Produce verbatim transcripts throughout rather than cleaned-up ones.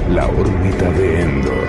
La órbita de Endor.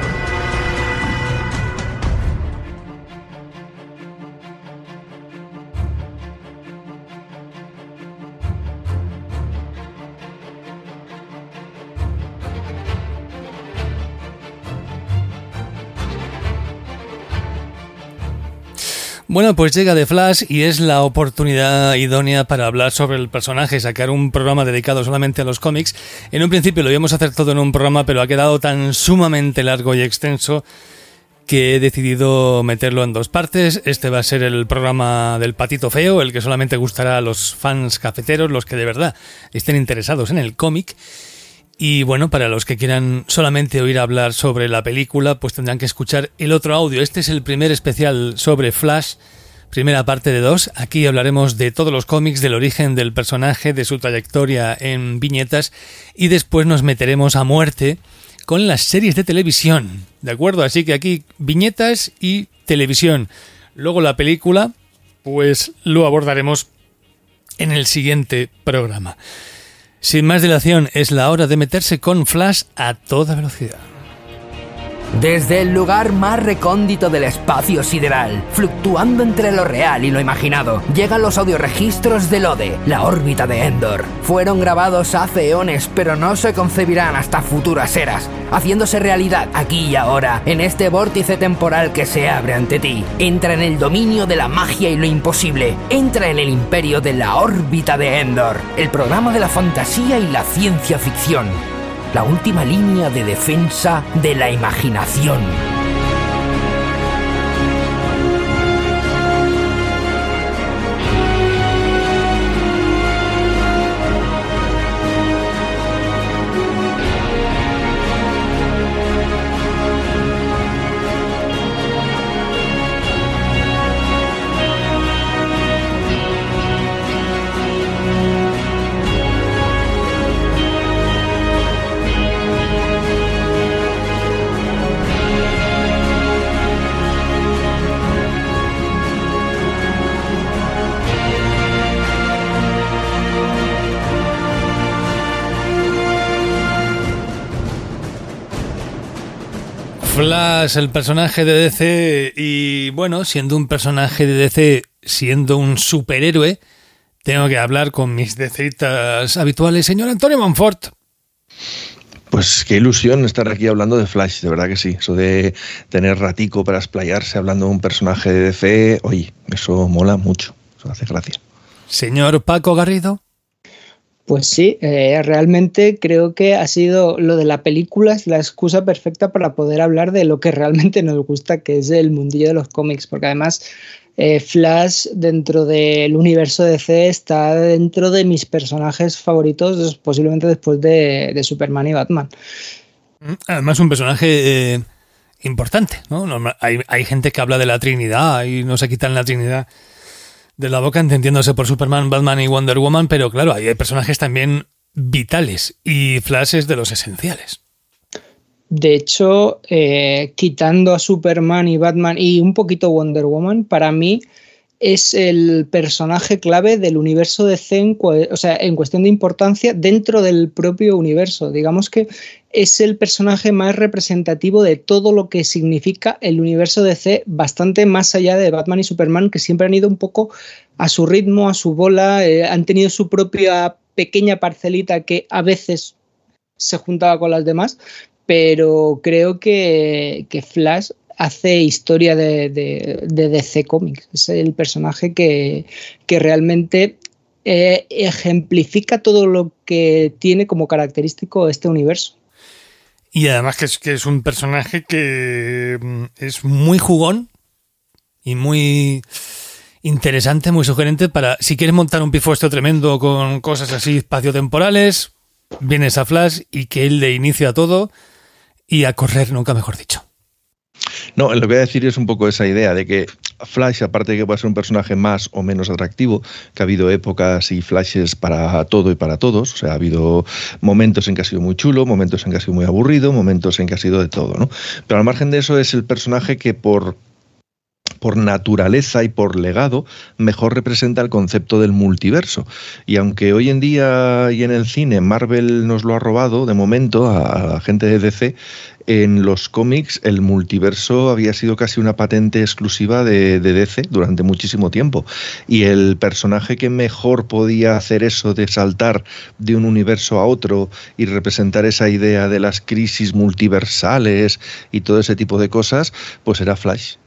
Bueno, pues llega The Flash y es la oportunidad idónea para hablar sobre el personaje, sacar un programa dedicado solamente a los cómics. En un principio lo íbamos a hacer todo en un programa, pero ha quedado tan sumamente largo y extenso que he decidido meterlo en dos partes. Este va a ser el programa del Patito Feo, el que solamente gustará a los fans cafeteros, los que de verdad estén interesados en el cómic. Y bueno, para los que quieran solamente oír hablar sobre la película, pues tendrán que escuchar el otro audio. Este es el primer especial sobre Flash, primera parte de dos. Aquí hablaremos de todos los cómics, del origen del personaje, de su trayectoria en viñetas, y después nos meteremos a muerte con las series de televisión, ¿de acuerdo? Así que aquí viñetas y televisión. Luego la película, pues lo abordaremos en el siguiente programa. Sin más dilación, es la hora de meterse con Flash a toda velocidad. Desde el lugar más recóndito del espacio sideral, fluctuando entre lo real y lo imaginado, llegan los audioregistros del Ode, la órbita de Endor. Fueron grabados hace eones, pero no se concebirán hasta futuras eras, haciéndose realidad aquí y ahora, en este vórtice temporal que se abre ante ti. Entra en el dominio de la magia y lo imposible. Entra en el imperio de la órbita de Endor, el programa de la fantasía y la ciencia ficción. La última línea de defensa de la imaginación. Flash, el personaje de D C, y bueno, siendo un personaje de D C, siendo un superhéroe, tengo que hablar con mis DCitas habituales. Señor Antonio Monfort. Pues qué ilusión estar aquí hablando de Flash, de verdad que sí. Eso de tener ratico para explayarse hablando de un personaje de D C, oye, eso mola mucho, eso hace gracia. Señor Paco Garrido. Pues sí, eh, realmente creo que ha sido lo de la película es la excusa perfecta para poder hablar de lo que realmente nos gusta, que es el mundillo de los cómics, porque además eh, Flash dentro del universo D C está dentro de mis personajes favoritos, posiblemente después de, de Superman y Batman. Además un personaje eh, importante, ¿no? Hay, hay gente que habla de la Trinidad y no se quitan la Trinidad de la boca, entendiéndose por Superman, Batman y Wonder Woman, pero claro, hay personajes también vitales y Flash es de los esenciales. De hecho, eh, quitando a Superman y Batman y un poquito Wonder Woman, para mí es el personaje clave del universo D C, en, o sea, en cuestión de importancia dentro del propio universo. Digamos que es el personaje más representativo de todo lo que significa el universo D C, bastante más allá de Batman y Superman, que siempre han ido un poco a su ritmo, a su bola, eh, han tenido su propia pequeña parcelita que a veces se juntaba con las demás, pero creo que, que Flash hace historia de, de, de D C Comics. Es el personaje que, que realmente eh, ejemplifica todo lo que tiene como característico este universo. Y además que es, que es un personaje que es muy jugón y muy interesante, muy sugerente para, si quieres montar un pifuesto tremendo con cosas así espaciotemporales, vienes a Flash y que él le inicia todo y a correr, nunca mejor dicho. No, lo que voy a decir es un poco esa idea de que Flash, aparte de que puede ser un personaje más o menos atractivo, que ha habido épocas y flashes para todo y para todos, o sea, ha habido momentos en que ha sido muy chulo, momentos en que ha sido muy aburrido, momentos en que ha sido de todo, ¿no? Pero al margen de eso es el personaje que por... por naturaleza y por legado, mejor representa el concepto del multiverso. Y aunque hoy en día y en el cine Marvel nos lo ha robado, de momento, a la gente de D C, en los cómics el multiverso había sido casi una patente exclusiva de, de D C durante muchísimo tiempo. Y el personaje que mejor podía hacer eso de saltar de un universo a otro y representar esa idea de las crisis multiversales y todo ese tipo de cosas, pues era Flash.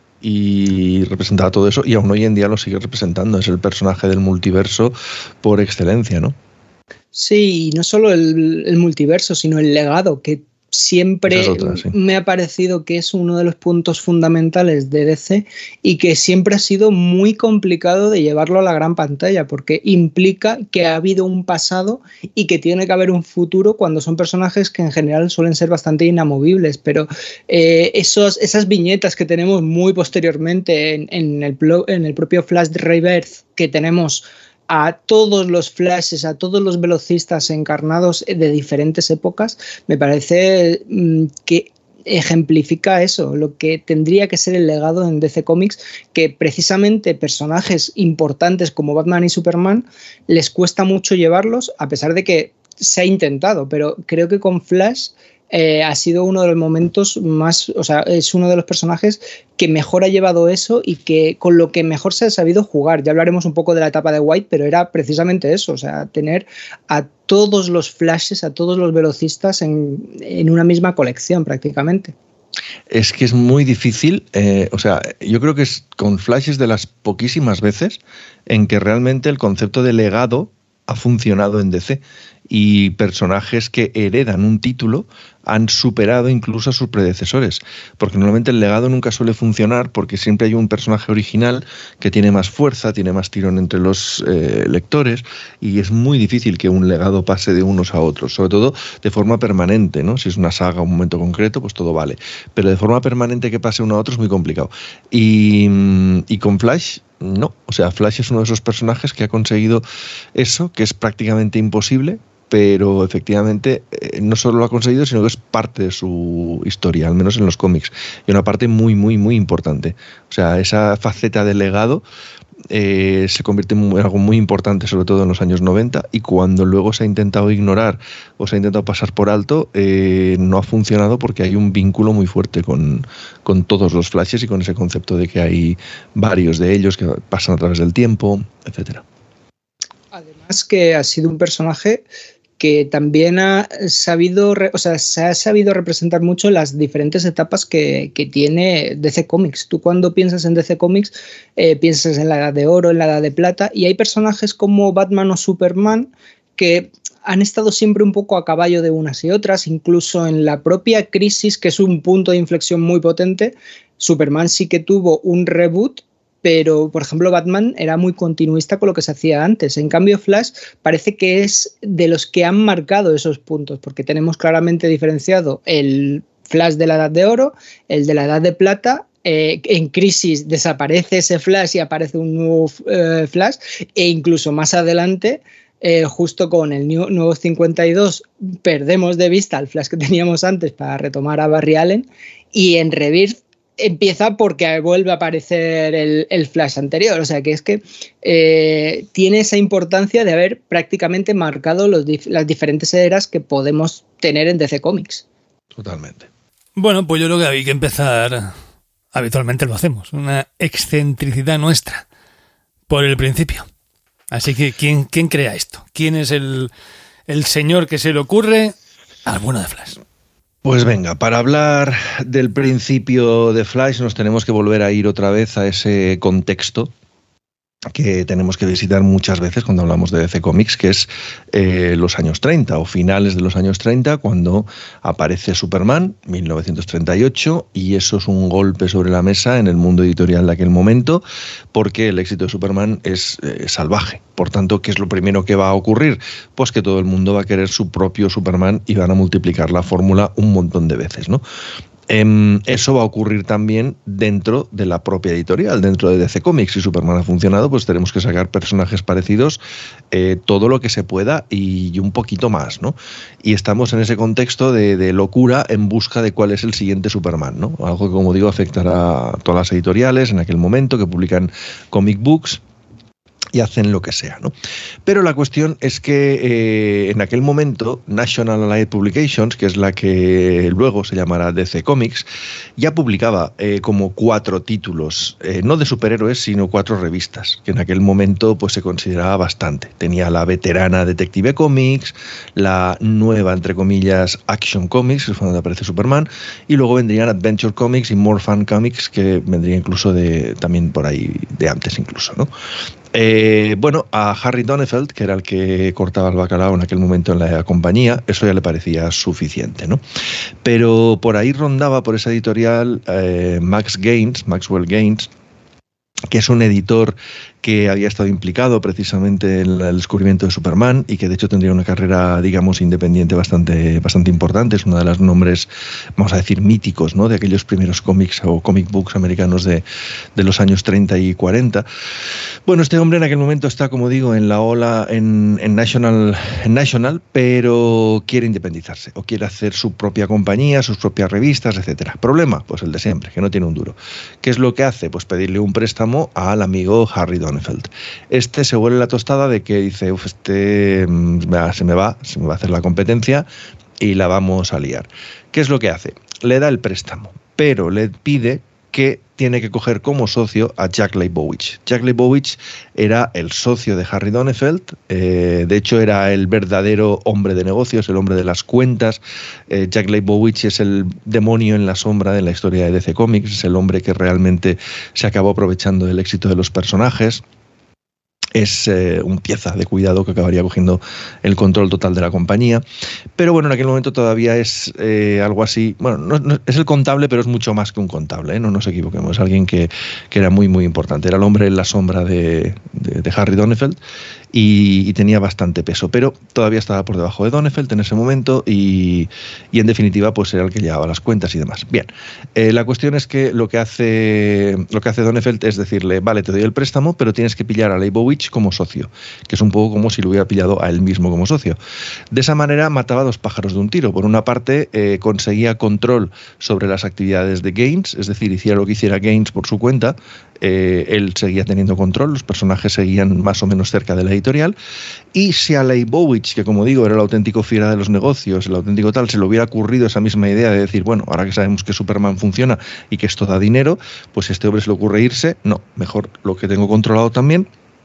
Y representaba todo eso y aún hoy en día lo sigue representando. Es el personaje del multiverso por excelencia, ¿no? Sí, y no solo el, el multiverso, sino el legado, que siempre es otra, sí. Me ha parecido que es uno de los puntos fundamentales de D C y que siempre ha sido muy complicado de llevarlo a la gran pantalla, porque implica que ha habido un pasado y que tiene que haber un futuro cuando son personajes que en general suelen ser bastante inamovibles, pero eh, esos, esas viñetas que tenemos muy posteriormente en, en, el, en el propio Flash de Rebirth, que tenemos a todos los Flashes, a todos los velocistas encarnados de diferentes épocas, me parece mmm, que ejemplifica eso, lo que tendría que ser el legado en D C Comics, que precisamente personajes importantes como Batman y Superman les cuesta mucho llevarlos, a pesar de que se ha intentado, pero creo que con Flash Eh, ha sido uno de los momentos más, o sea, es uno de los personajes que mejor ha llevado eso y que con lo que mejor se ha sabido jugar. Ya hablaremos un poco de la etapa de White, pero era precisamente eso, o sea, tener a todos los Flashes, a todos los velocistas en, en una misma colección prácticamente. Es que es muy difícil, eh, o sea, yo creo que es con Flash es de las poquísimas veces en que realmente el concepto de legado ha funcionado en D C y personajes que heredan un título han superado incluso a sus predecesores, porque normalmente el legado nunca suele funcionar porque siempre hay un personaje original que tiene más fuerza, tiene más tirón entre los eh, lectores y es muy difícil que un legado pase de unos a otros, sobre todo de forma permanente, ¿no? Si es una saga o un momento concreto, pues todo vale, pero de forma permanente que pase uno a otro es muy complicado. Y, y con Flash no, o sea, Flash es uno de esos personajes que ha conseguido eso, que es prácticamente imposible, pero efectivamente eh, no solo lo ha conseguido, sino que es parte de su historia, al menos en los cómics, y una parte muy, muy, muy importante. O sea, esa faceta del legado eh, se convierte en algo muy importante, sobre todo en los años noventa, y cuando luego se ha intentado ignorar o se ha intentado pasar por alto, eh, no ha funcionado porque hay un vínculo muy fuerte con, con todos los Flashes y con ese concepto de que hay varios de ellos que pasan a través del tiempo, etcétera. Además que ha sido un personaje que también ha sabido, o sea, se ha sabido representar mucho las diferentes etapas que, que tiene D C Comics. Tú cuando piensas en D C Comics eh, piensas en la Edad de Oro, en la Edad de Plata, y hay personajes como Batman o Superman que han estado siempre un poco a caballo de unas y otras, incluso en la propia Crisis, que es un punto de inflexión muy potente. Superman sí que tuvo un reboot, pero, por ejemplo, Batman era muy continuista con lo que se hacía antes. En cambio, Flash parece que es de los que han marcado esos puntos, porque tenemos claramente diferenciado el Flash de la Edad de Oro, el de la Edad de Plata. Eh, en Crisis desaparece ese Flash y aparece un nuevo eh, Flash, e incluso más adelante, eh, justo con el new, nuevo cincuenta y dos, perdemos de vista al Flash que teníamos antes para retomar a Barry Allen, y en Rebirth empieza porque vuelve a aparecer el, el Flash anterior, o sea que es que eh, tiene esa importancia de haber prácticamente marcado los dif- las diferentes eras que podemos tener en D C Comics. Totalmente. Bueno, pues yo creo que hay que empezar, habitualmente lo hacemos, una excentricidad nuestra, por el principio. Así que, ¿quién, quién crea esto? ¿Quién es el, el señor que se le ocurre alguno de Flash? Pues venga, para hablar del principio de Flash nos tenemos que volver a ir otra vez a ese contexto que tenemos que visitar muchas veces cuando hablamos de D C Comics, que es eh, los años treinta o finales de los años treinta, cuando aparece Superman, mil novecientos treinta y ocho, y eso es un golpe sobre la mesa en el mundo editorial de aquel momento, porque el éxito de Superman es eh, salvaje. Por tanto, ¿qué es lo primero que va a ocurrir? Pues que todo el mundo va a querer su propio Superman y van a multiplicar la fórmula un montón de veces, ¿no? Eh, eso va a ocurrir también dentro de la propia editorial, dentro de D C Comics. Si Superman ha funcionado, pues tenemos que sacar personajes parecidos, eh, todo lo que se pueda y, y un poquito más, ¿no? Y estamos en ese contexto de, de locura en busca de cuál es el siguiente Superman, ¿no? Algo que, como digo, afectará a todas las editoriales en aquel momento que publican comic books y hacen lo que sea, ¿no? Pero la cuestión es que eh, en aquel momento National Allied Publications, que es la que luego se llamará D C Comics, ya publicaba eh, como cuatro títulos, eh, no de superhéroes, sino cuatro revistas, que en aquel momento pues se consideraba bastante. Tenía la veterana Detective Comics, la nueva, entre comillas, Action Comics, que es donde aparece Superman, y luego vendrían Adventure Comics y More Fun Comics, que vendría incluso de también por ahí, de antes incluso, ¿no? Eh, bueno, a Harry Donenfeld, que era el que cortaba el bacalao en aquel momento en la compañía, eso ya le parecía suficiente, ¿no? Pero por ahí rondaba, por esa editorial, eh, Max Gaines, Maxwell Gaines, que es un editor que había estado implicado precisamente en el descubrimiento de Superman y que de hecho tendría una carrera, digamos, independiente bastante, bastante importante. Es uno de los nombres, vamos a decir, míticos, ¿no?, de aquellos primeros cómics o comic books americanos de, de los años treinta y cuarenta. Bueno, este hombre en aquel momento está, como digo, en la ola en, en, National, en National, pero quiere independizarse o quiere hacer su propia compañía, sus propias revistas, etcétera. ¿Problema? Pues el de siempre, que no tiene un duro. ¿Qué es lo que hace? Pues pedirle un préstamo al amigo Harry Donenfeld. Este se huele la tostada de que dice, uf, este se me va, se me va a hacer la competencia y la vamos a liar. ¿Qué es lo que hace? Le da el préstamo, pero le pide que tiene que coger como socio a Jack Leibowitz. Jack Leibowitz era el socio de Harry Donenfeld, eh, de hecho era el verdadero hombre de negocios, el hombre de las cuentas. eh, Jack Leibowitz es el demonio en la sombra de la historia de D C Comics, es el hombre que realmente se acabó aprovechando del éxito de los personajes. Es eh, un pieza de cuidado que acabaría cogiendo el control total de la compañía. Pero bueno, en aquel momento todavía es eh, algo así. Bueno, no, no, es el contable, pero es mucho más que un contable, ¿eh? No nos equivoquemos. Es alguien que, que era muy, muy importante. Era el hombre en la sombra de, de, de Harry Donenfeld y, y tenía bastante peso. Pero todavía estaba por debajo de Donenfeld en ese momento y, y en definitiva, pues era el que llevaba las cuentas y demás. Bien, eh, la cuestión es que lo que hace, lo que hace Donenfeld es decirle, vale, te doy el préstamo, pero tienes que pillar a Leibowitz como socio, que es un poco como si lo hubiera pillado a él mismo como socio. De esa manera mataba dos pájaros de un tiro. Por una parte, eh, conseguía control sobre las actividades de Gaines, es decir, hiciera lo que hiciera Gaines por su cuenta, eh, él seguía teniendo control, los personajes seguían más o menos cerca de la editorial, y si a Leibowitz, que como digo era el auténtico fiera de los negocios, el auténtico tal, se le hubiera ocurrido esa misma idea de decir, bueno, ahora que sabemos que Superman funciona y que esto da dinero, pues a este hombre se le ocurre irse, no, mejor lo que tengo controlado también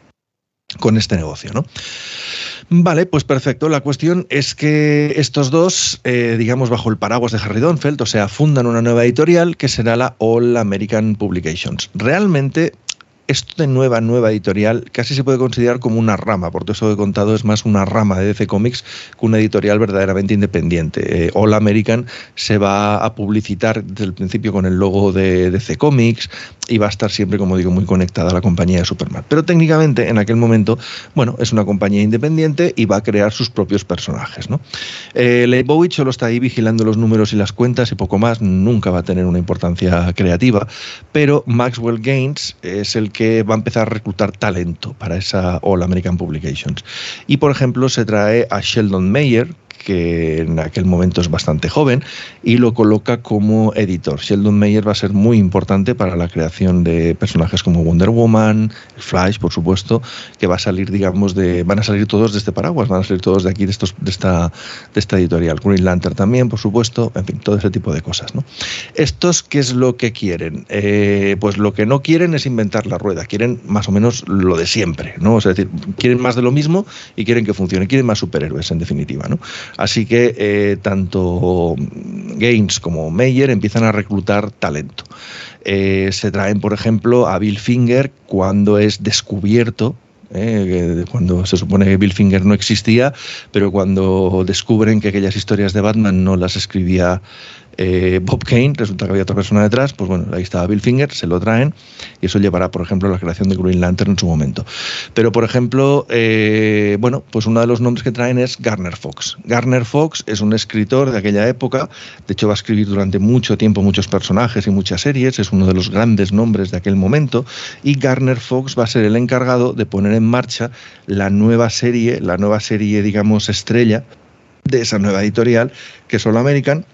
con este negocio, ¿no? Vale, pues perfecto. La cuestión es que estos dos, eh, digamos, bajo el paraguas de Harry Donenfeld, o sea, fundan una nueva editorial que será la All American Publications. Realmente, esto de nueva, nueva editorial casi se puede considerar como una rama, por todo eso que he contado es más una rama de D C Comics que una editorial verdaderamente independiente. Eh, All American se va a publicitar desde el principio con el logo de D C Comics y va a estar siempre, como digo, muy conectada a la compañía de Superman. Pero técnicamente, en aquel momento, bueno, es una compañía independiente y va a crear sus propios personajes, ¿no? Eh, Leibowitz solo está ahí vigilando los números y las cuentas y poco más, nunca va a tener una importancia creativa, pero Maxwell Gaines es el que va a empezar a reclutar talento para esa All American Publications. Y, por ejemplo, se trae a Sheldon Mayer, que en aquel momento es bastante joven, y lo coloca como editor. Sheldon Mayer va a ser muy importante para la creación de personajes como Wonder Woman, el Flash, por supuesto, que va a salir, digamos, de, van a salir todos de este paraguas, van a salir todos de aquí, de, estos, de, esta, de esta editorial. Green Lantern también, por supuesto, en fin, todo ese tipo de cosas, ¿no? ¿Estos qué es lo que quieren? Eh, pues lo que no quieren es inventar la rueda, quieren más o menos lo de siempre, ¿no? O sea, es decir, quieren más de lo mismo y quieren que funcione, quieren más superhéroes, en definitiva, ¿no? Así que eh, tanto Gaines como Mayer empiezan a reclutar talento. Eh, se traen, por ejemplo, a Bill Finger cuando es descubierto, eh, cuando se supone que Bill Finger no existía, pero cuando descubren que aquellas historias de Batman no las escribía eh, Bob Kane, resulta que había otra persona detrás, pues bueno, ahí estaba Bill Finger, se lo traen y eso llevará, por ejemplo, a la creación de Green Lantern en su momento. Pero, por ejemplo, eh, bueno, pues uno de los nombres que traen es Gardner Fox. Gardner Fox es un escritor de aquella época, de hecho va a escribir durante mucho tiempo muchos personajes y muchas series, es uno de los grandes nombres de aquel momento, y Gardner Fox va a ser el encargado de poner en marcha la nueva serie, la nueva serie, digamos, estrella de esa nueva editorial, que es All American.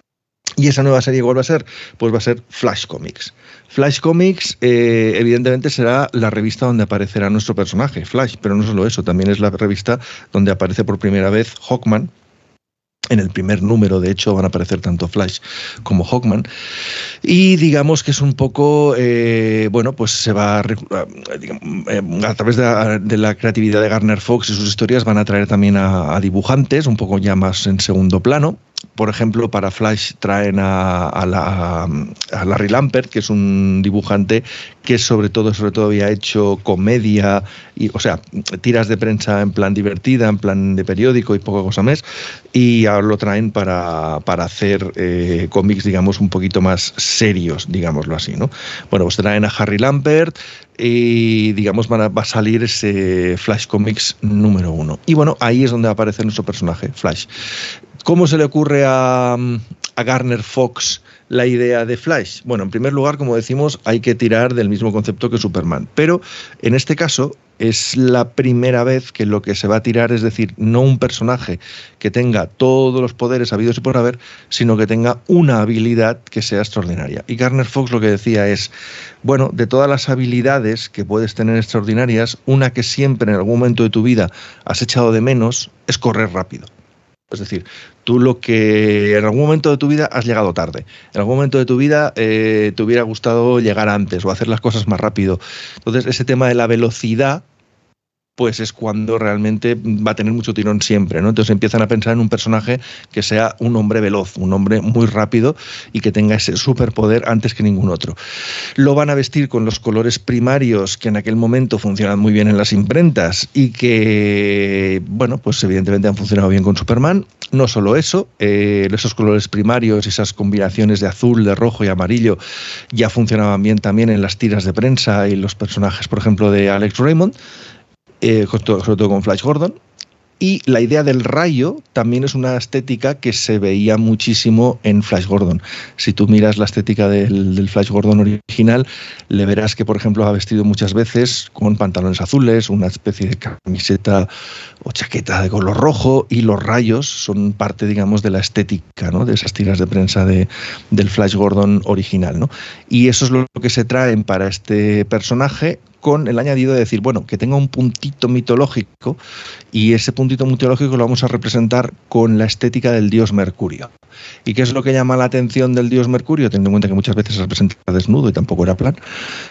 Y esa nueva serie, ¿cuál va a ser? Pues va a ser Flash Comics. Flash Comics, eh, evidentemente, será la revista donde aparecerá nuestro personaje, Flash, pero no solo eso, también es la revista donde aparece por primera vez Hawkman. En el primer número, de hecho, van a aparecer tanto Flash como Hawkman. Y digamos que es un poco, eh, bueno, pues se va a, digamos, a través de la, de la creatividad de Gardner Fox y sus historias van a traer también a, a dibujantes, un poco ya más en segundo plano. Por ejemplo, para Flash traen a, a, la, a Larry Lampert, que es un dibujante que sobre todo, sobre todo había hecho comedia, y, o sea, tiras de prensa en plan divertida, en plan de periódico y poca cosa más, y ahora lo traen para, para hacer eh, cómics, digamos, un poquito más serios, digámoslo así, ¿no? Bueno, pues traen a Harry Lampert y, digamos, van a, va a salir ese Flash Comics número uno. Y bueno, ahí es donde va a aparecer nuestro personaje, Flash. ¿Cómo se le ocurre a, a Gardner Fox la idea de Flash? Bueno, en primer lugar, como decimos, hay que tirar del mismo concepto que Superman, pero en este caso es la primera vez que lo que se va a tirar es decir, no un personaje que tenga todos los poderes habidos y por haber, sino que tenga una habilidad que sea extraordinaria. Y Gardner Fox lo que decía es, bueno, de todas las habilidades que puedes tener extraordinarias, una que siempre en algún momento de tu vida has echado de menos es correr rápido. Es decir, tú lo que en algún momento de tu vida has llegado tarde, en algún momento de tu vida eh, te hubiera gustado llegar antes o hacer las cosas más rápido. Entonces, ese tema de la velocidad, pues es cuando realmente va a tener mucho tirón siempre, ¿no? Entonces empiezan a pensar en un personaje que sea un hombre veloz, un hombre muy rápido y que tenga ese superpoder antes que ningún otro. Lo van a vestir con los colores primarios que en aquel momento funcionan muy bien en las imprentas y que, bueno, pues evidentemente han funcionado bien con Superman. No solo eso, eh, esos colores primarios y esas combinaciones de azul, de rojo y amarillo ya funcionaban bien también en las tiras de prensa y los personajes, por ejemplo, de Alex Raymond. Eh, sobre todo con Flash Gordon. Y la idea del rayo también es una estética que se veía muchísimo en Flash Gordon. Si tú miras la estética del, del Flash Gordon original, le verás que, por ejemplo, ha vestido muchas veces con pantalones azules, una especie de camiseta o chaqueta de color rojo, y los rayos son parte, digamos, de la estética, ¿no? De esas tiras de prensa de, del Flash Gordon original, ¿no? Y eso es lo que se traen para este personaje, con el añadido de decir, bueno, que tenga un puntito mitológico, y ese puntito mitológico lo vamos a representar con la estética del dios Mercurio. ¿Y qué es lo que llama la atención del dios Mercurio? Teniendo en cuenta que muchas veces se representa desnudo y tampoco era plan.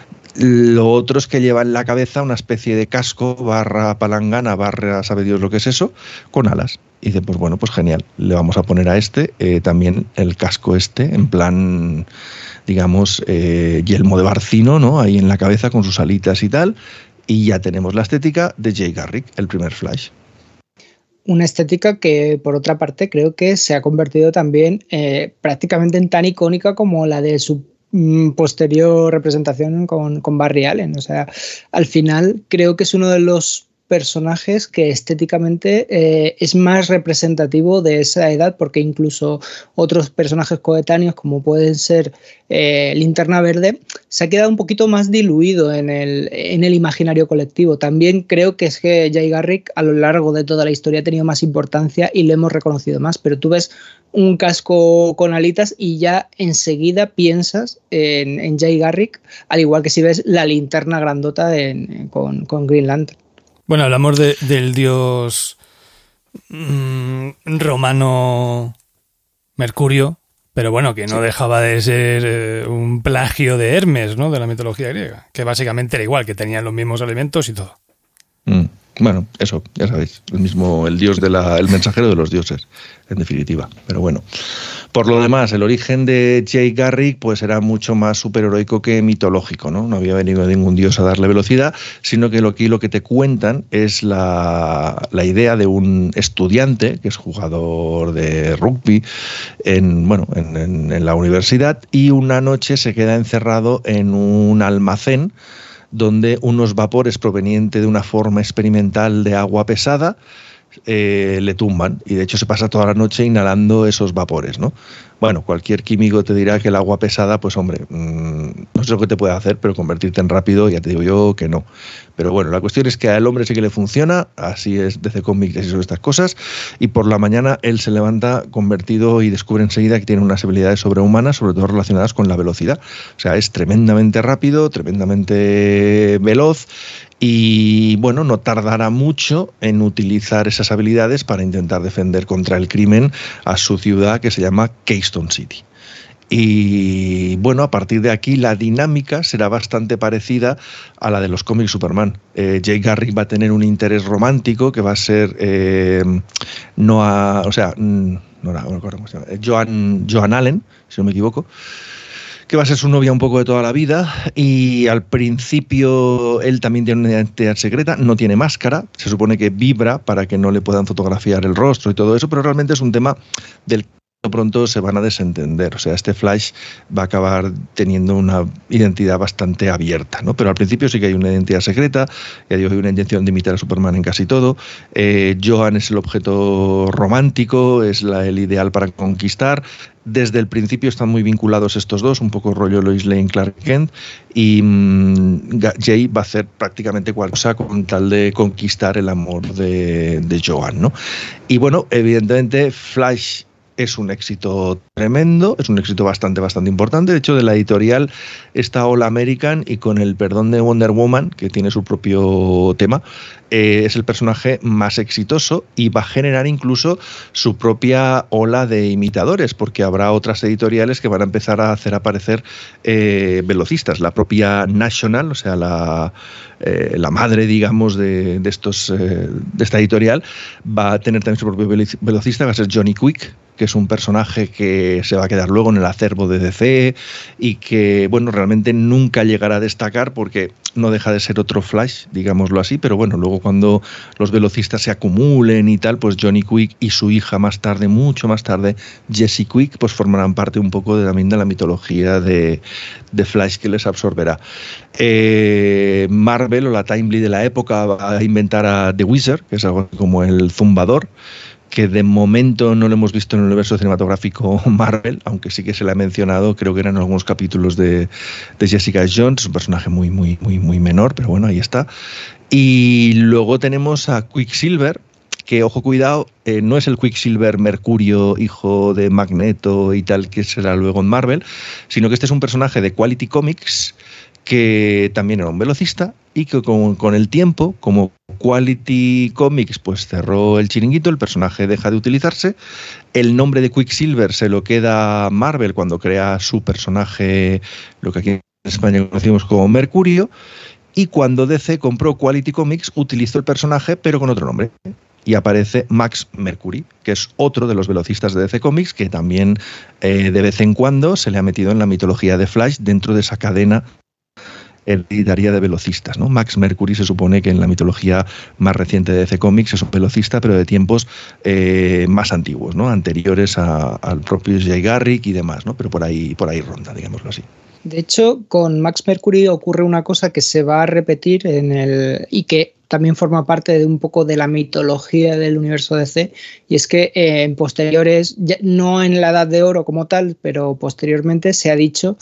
Lo otro es que lleva en la cabeza una especie de casco barra palangana, barra sabe Dios lo que es eso, con alas. Y dice, pues bueno, pues genial, le vamos a poner a este eh, también el casco este, en plan, digamos, eh, yelmo de barcino, ¿no? Ahí en la cabeza con sus alitas y tal, y ya tenemos la estética de Jay Garrick, el primer Flash. Una estética que, por otra parte, creo que se ha convertido también eh, prácticamente en tan icónica como la de su mm, posterior representación con, con Barry Allen. O sea, al final creo que es uno de los personajes que estéticamente eh, es más representativo de esa edad, porque incluso otros personajes coetáneos como pueden ser eh, Linterna Verde se ha quedado un poquito más diluido en el, en el imaginario colectivo. También creo que es que Jay Garrick a lo largo de toda la historia ha tenido más importancia y le hemos reconocido más, pero tú ves un casco con alitas y ya enseguida piensas en, en Jay Garrick, al igual que si ves la linterna grandota de, con, con Green Lantern. Bueno, hablamos de, del dios mmm, romano Mercurio, pero bueno, que no sí. dejaba de ser eh, un plagio de Hermes, ¿no? De la mitología griega, que básicamente era igual, que tenían los mismos elementos y todo. Mm. Bueno, eso, ya sabéis, el mismo, el dios de la, el mensajero de los dioses, en definitiva. Pero bueno, por lo demás, el origen de Jay Garrick pues era mucho más superheroico que mitológico, ¿no? No había venido ningún dios a darle velocidad, sino que lo que, lo que te cuentan es la, la idea de un estudiante que es jugador de rugby en, bueno, en, en, en la universidad, y una noche se queda encerrado en un almacén donde unos vapores provenientes de una forma experimental de agua pesada eh, le tumban, y de hecho se pasa toda la noche inhalando esos vapores, ¿no? Bueno, cualquier químico te dirá que el agua pesada, pues hombre, mmm, no sé lo que te puede hacer, pero convertirte en rápido, ya te digo yo que no. Pero bueno, la cuestión es que al hombre sí que le funciona, así es D C Comics y son estas cosas, y por la mañana él se levanta convertido y descubre enseguida que tiene unas habilidades sobrehumanas, sobre todo relacionadas con la velocidad. O sea, es tremendamente rápido, tremendamente veloz, y bueno, no tardará mucho en utilizar esas habilidades para intentar defender contra el crimen a su ciudad, que se llama Keystone City. Y bueno, a partir de aquí la dinámica será bastante parecida a la de los cómics Superman. Eh, Jay Garrick va a tener un interés romántico que va a ser eh, Noah, o sea, no, no, no, no, ¿cómo se llama? Joan, Joan Allen, si no me equivoco, que va a ser su novia un poco de toda la vida, y al principio él también tiene una identidad secreta, no tiene máscara, se supone que vibra para que no le puedan fotografiar el rostro y todo eso, pero realmente es un tema del que pronto se van a desentender. O sea, este Flash va a acabar teniendo una identidad bastante abierta, ¿no? Pero al principio sí que hay una identidad secreta, ya digo, hay una intención de imitar a Superman en casi todo. Eh, Joan es el objeto romántico, es la, el ideal para conquistar. Desde el principio están muy vinculados estos dos, un poco rollo Lois Lane, Clark Kent, y mmm, Jay va a hacer prácticamente cualquier cosa con tal de conquistar el amor de, de Joan, ¿no? Y bueno, evidentemente Flash es un éxito tremendo, es un éxito bastante, bastante importante. De hecho, de la editorial está All American, y con el perdón de Wonder Woman, que tiene su propio tema, eh, es el personaje más exitoso, y va a generar incluso su propia ola de imitadores, porque habrá otras editoriales que van a empezar a hacer aparecer eh, velocistas. La propia National, o sea, la, eh, la madre, digamos, de, de, estos, eh, de esta editorial, va a tener también su propio velocista, va a ser Johnny Quick, que es un personaje que se va a quedar luego en el acervo de D C y que, bueno, realmente nunca llegará a destacar porque no deja de ser otro Flash, digámoslo así, pero bueno, luego cuando los velocistas se acumulen y tal, pues Johnny Quick y su hija más tarde, mucho más tarde, Jessie Quick, pues formarán parte un poco de, también de la mitología de, de Flash que les absorberá. Eh, Marvel, o la Timely de la época, va a inventar a The Wizard, que es algo como el zumbador, que de momento no lo hemos visto en el universo cinematográfico Marvel, aunque sí que se le ha mencionado, creo que eran algunos capítulos de, de Jessica Jones, un personaje muy, muy, muy, muy menor, pero bueno, ahí está. Y luego tenemos a Quicksilver, que, ojo, cuidado, eh, no es el Quicksilver Mercurio, hijo de Magneto y tal, que será luego en Marvel, sino que este es un personaje de Quality Comics, que también era un velocista, y que con, con el tiempo, como Quality Comics pues cerró el chiringuito, el personaje deja de utilizarse, el nombre de Quicksilver se lo queda Marvel cuando crea su personaje, lo que aquí en España conocimos como Mercurio, y cuando D C compró Quality Comics utilizó el personaje pero con otro nombre, y aparece Max Mercury, que es otro de los velocistas de D C Comics, que también eh, de vez en cuando se le ha metido en la mitología de Flash dentro de esa cadena hereditaria de velocistas, ¿no? Max Mercury se supone que en la mitología más reciente de D C Comics es un velocista, pero de tiempos eh, más antiguos, ¿no? Anteriores a, al propio Jay Garrick y demás, ¿no? Pero por ahí, por ahí ronda, digámoslo así. De hecho, con Max Mercury ocurre una cosa que se va a repetir en el y que también forma parte de un poco de la mitología del universo D C, y es que eh, en posteriores, ya, no en la Edad de Oro como tal, pero posteriormente se ha dicho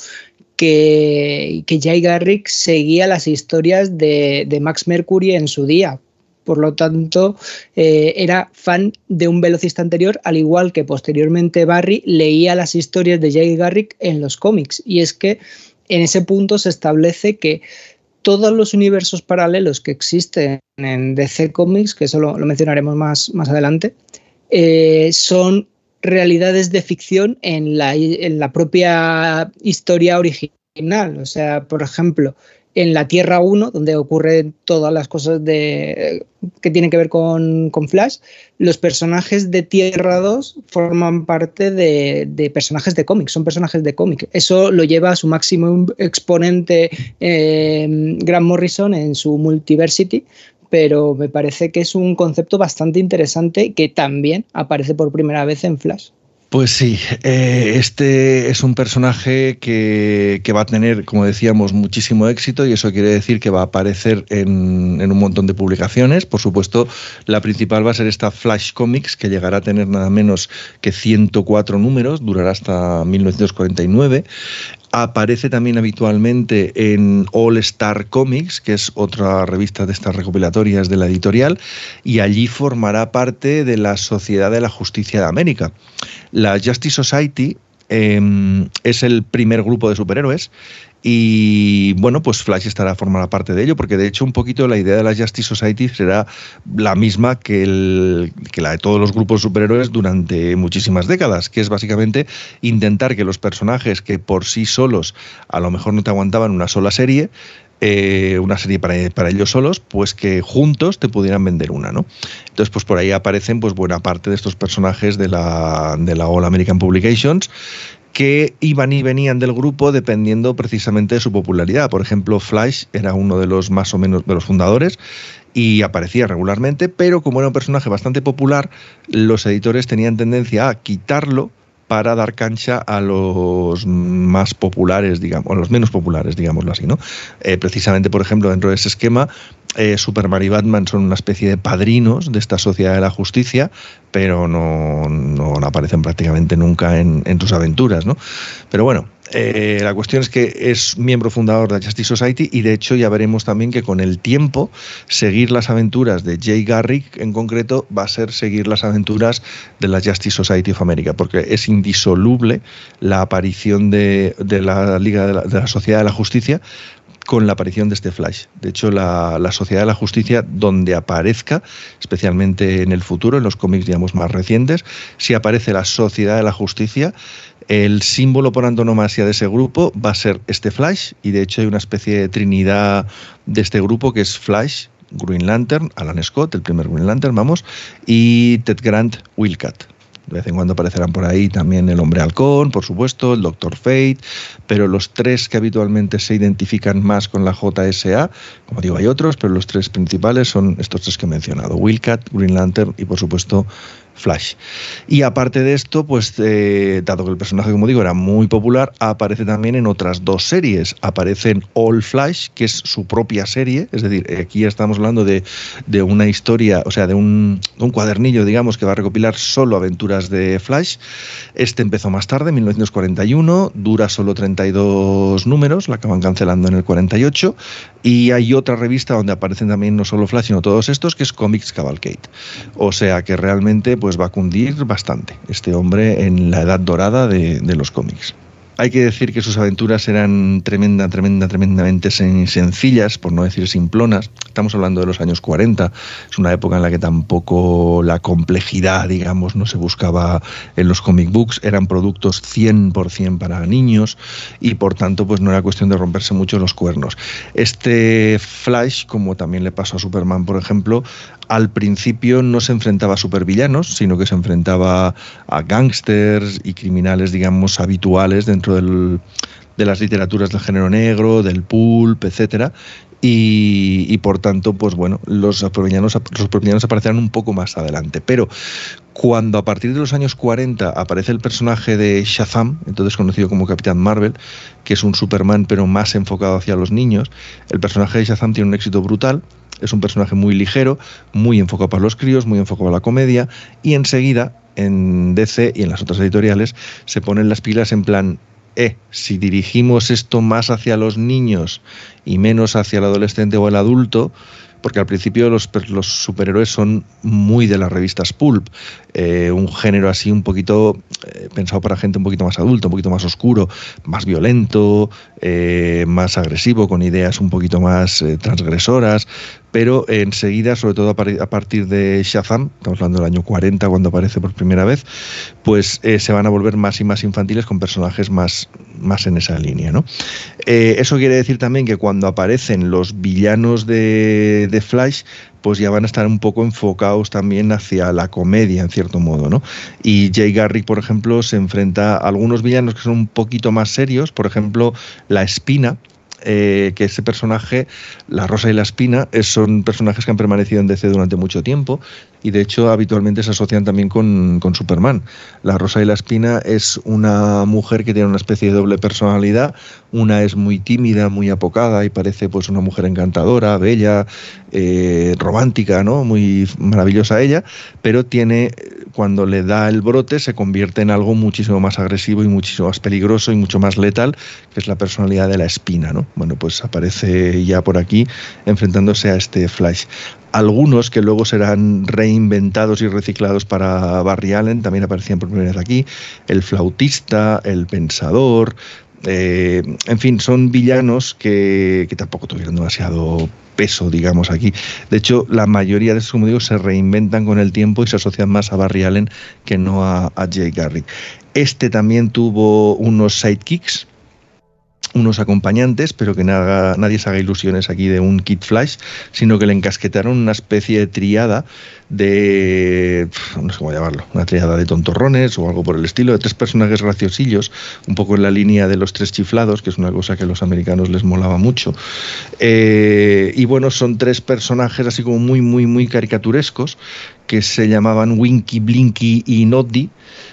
que, que Jay Garrick seguía las historias de, de Max Mercury en su día. Por lo tanto, eh, era fan de un velocista anterior, al igual que posteriormente Barry leía las historias de Jay Garrick en los cómics. Y es que en ese punto se establece que todos los universos paralelos que existen en D C Comics, que eso lo, lo mencionaremos más, más adelante, eh, son realidades de ficción en la, en la propia historia original. O sea, por ejemplo, en la Tierra uno, donde ocurren todas las cosas de, que tienen que ver con, con Flash, los personajes de Tierra dos forman parte de, de personajes de cómics, son personajes de cómic. Eso lo lleva a su máximo exponente eh, Grant Morrison en su Multiversity, pero me parece que es un concepto bastante interesante que también aparece por primera vez en Flash. Pues sí, eh, este es un personaje que, que va a tener, como decíamos, muchísimo éxito, y eso quiere decir que va a aparecer en, en un montón de publicaciones. Por supuesto, la principal va a ser esta Flash Comics, que llegará a tener nada menos que ciento cuatro números, durará hasta mil novecientos cuarenta y nueve. Aparece también habitualmente en All Star Comics, que es otra revista de estas recopilatorias de la editorial, y allí formará parte de la Sociedad de la Justicia de América. La Justice Society eh, es el primer grupo de superhéroes, y bueno, pues Flash estará formará parte de ello, porque de hecho un poquito la idea de la Justice Society será la misma que, el, que la de todos los grupos de superhéroes durante muchísimas décadas, que es básicamente intentar que los personajes que por sí solos a lo mejor no te aguantaban una sola serie, Eh, una serie para, para ellos solos, pues que juntos te pudieran vender una, ¿no? Entonces, pues por ahí aparecen pues buena parte de estos personajes de la, de la All American Publications, que iban y venían del grupo dependiendo precisamente de su popularidad. Por ejemplo, Flash era uno de los más o menos de los fundadores y aparecía regularmente, pero como era un personaje bastante popular, los editores tenían tendencia a quitarlo para dar cancha a los más populares, digamos, a los menos populares, digámoslo así, ¿no? Eh, precisamente, por ejemplo, dentro de ese esquema, eh, Superman y Batman son una especie de padrinos de esta Sociedad de la Justicia, pero no, no aparecen prácticamente nunca en, en sus aventuras, ¿no? Pero bueno, eh, la cuestión es que es miembro fundador de la Justice Society, y de hecho ya veremos también que con el tiempo seguir las aventuras de Jay Garrick en concreto va a ser seguir las aventuras de la Justice Society of America, porque es indisoluble la aparición de, de la Liga de la, de la Sociedad de la Justicia con la aparición de este Flash. De hecho, la, la Sociedad de la Justicia, donde aparezca, especialmente en el futuro, en los cómics, digamos, más recientes, si aparece la Sociedad de la Justicia, el símbolo por antonomasia de ese grupo va a ser este Flash, y de hecho hay una especie de trinidad de este grupo que es Flash, Green Lantern, Alan Scott, el primer Green Lantern, vamos, y Ted Grant, Wildcat. De vez en cuando aparecerán por ahí también el Hombre Halcón, por supuesto, el Doctor Fate, pero los tres que habitualmente se identifican más con la J S A, como digo, hay otros, pero los tres principales son estos tres que he mencionado: Wildcat, Green Lantern y, por supuesto, Flash. Y aparte de esto, pues eh, dado que el personaje, como digo, era muy popular, aparece también en otras dos series. Aparece en All Flash, que es su propia serie, es decir, aquí estamos hablando de, de una historia, o sea, de un, de un cuadernillo, digamos, que va a recopilar solo aventuras de Flash. Este empezó más tarde, en mil novecientos cuarenta y uno, dura solo treinta y dos números, la acaban cancelando en el cuarenta y ocho, y hay otra revista donde aparecen también no solo Flash, sino todos estos, que es Comics Cavalcade. O sea que realmente pues va a cundir bastante este hombre en la edad dorada de, de los cómics. Hay que decir que sus aventuras eran tremenda, tremenda, tremendamente sencillas, por no decir simplonas. Estamos hablando de los años cuarenta, es una época en la que tampoco la complejidad, digamos, no se buscaba en los comic books, eran productos cien por ciento para niños y por tanto pues no era cuestión de romperse mucho los cuernos. Este Flash, como también le pasó a Superman, por ejemplo, al principio no se enfrentaba a supervillanos, sino que se enfrentaba a gángsters y criminales, digamos, habituales dentro del, de las literaturas del género negro, del pulp, etcétera. Y, y por tanto, pues bueno, los supervillanos, los supervillanos aparecerán un poco más adelante. Pero cuando a partir de los años cuarenta aparece el personaje de Shazam, entonces conocido como Capitán Marvel, que es un Superman pero más enfocado hacia los niños, el personaje de Shazam tiene un éxito brutal. Es un personaje muy ligero, muy enfocado para los críos, muy enfocado a la comedia, y enseguida en D C y en las otras editoriales se ponen las pilas en plan, eh, si dirigimos esto más hacia los niños y menos hacia el adolescente o el adulto, porque al principio los, los superhéroes son muy de las revistas pulp, eh, un género así un poquito eh, pensado para gente un poquito más adulta, un poquito más oscuro, más violento, eh, más agresivo, con ideas un poquito más eh, transgresoras, pero enseguida, sobre todo a partir de Shazam, estamos hablando del año cuarenta cuando aparece por primera vez, pues eh, se van a volver más y más infantiles con personajes más, más en esa línea, ¿no? Eh, eso quiere decir también que cuando aparecen los villanos de, de Flash, pues ya van a estar un poco enfocados también hacia la comedia, en cierto modo, ¿no? Y Jay Garrick, por ejemplo, se enfrenta a algunos villanos que son un poquito más serios, por ejemplo, La Espina, Eh, que ese personaje, la Rosa y la Espina, es, son personajes que han permanecido en D C durante mucho tiempo y de hecho habitualmente se asocian también con, con Superman. La Rosa y la Espina es una mujer que tiene una especie de doble personalidad. Una es muy tímida, muy apocada y parece pues una mujer encantadora, bella, eh, romántica, ¿no? Muy maravillosa ella, pero tiene, cuando le da el brote, se convierte en algo muchísimo más agresivo y muchísimo más peligroso y mucho más letal, que es la personalidad de la Espina, ¿no? Bueno, pues aparece ya por aquí enfrentándose a este Flash. Algunos que luego serán reinventados y reciclados para Barry Allen también aparecían por primera vez aquí. El Flautista, el Pensador, eh, en fin, son villanos que, que tampoco tuvieron demasiado peso, digamos, aquí. De hecho, la mayoría de estos, como digo, se reinventan con el tiempo y se asocian más a Barry Allen que no a, a Jay Garrick. Este también tuvo unos sidekicks, unos acompañantes, pero que nada, nadie se haga ilusiones aquí de un Kid Flash, sino que le encasquetaron una especie de triada de, no sé cómo llamarlo, una triada de tontorrones o algo por el estilo, de tres personajes graciosillos, un poco en la línea de los tres chiflados, que es una cosa que a los americanos les molaba mucho. Eh, y bueno, son tres personajes así como muy, muy, muy caricaturescos, que se llamaban Winky, Blinky y Noddy.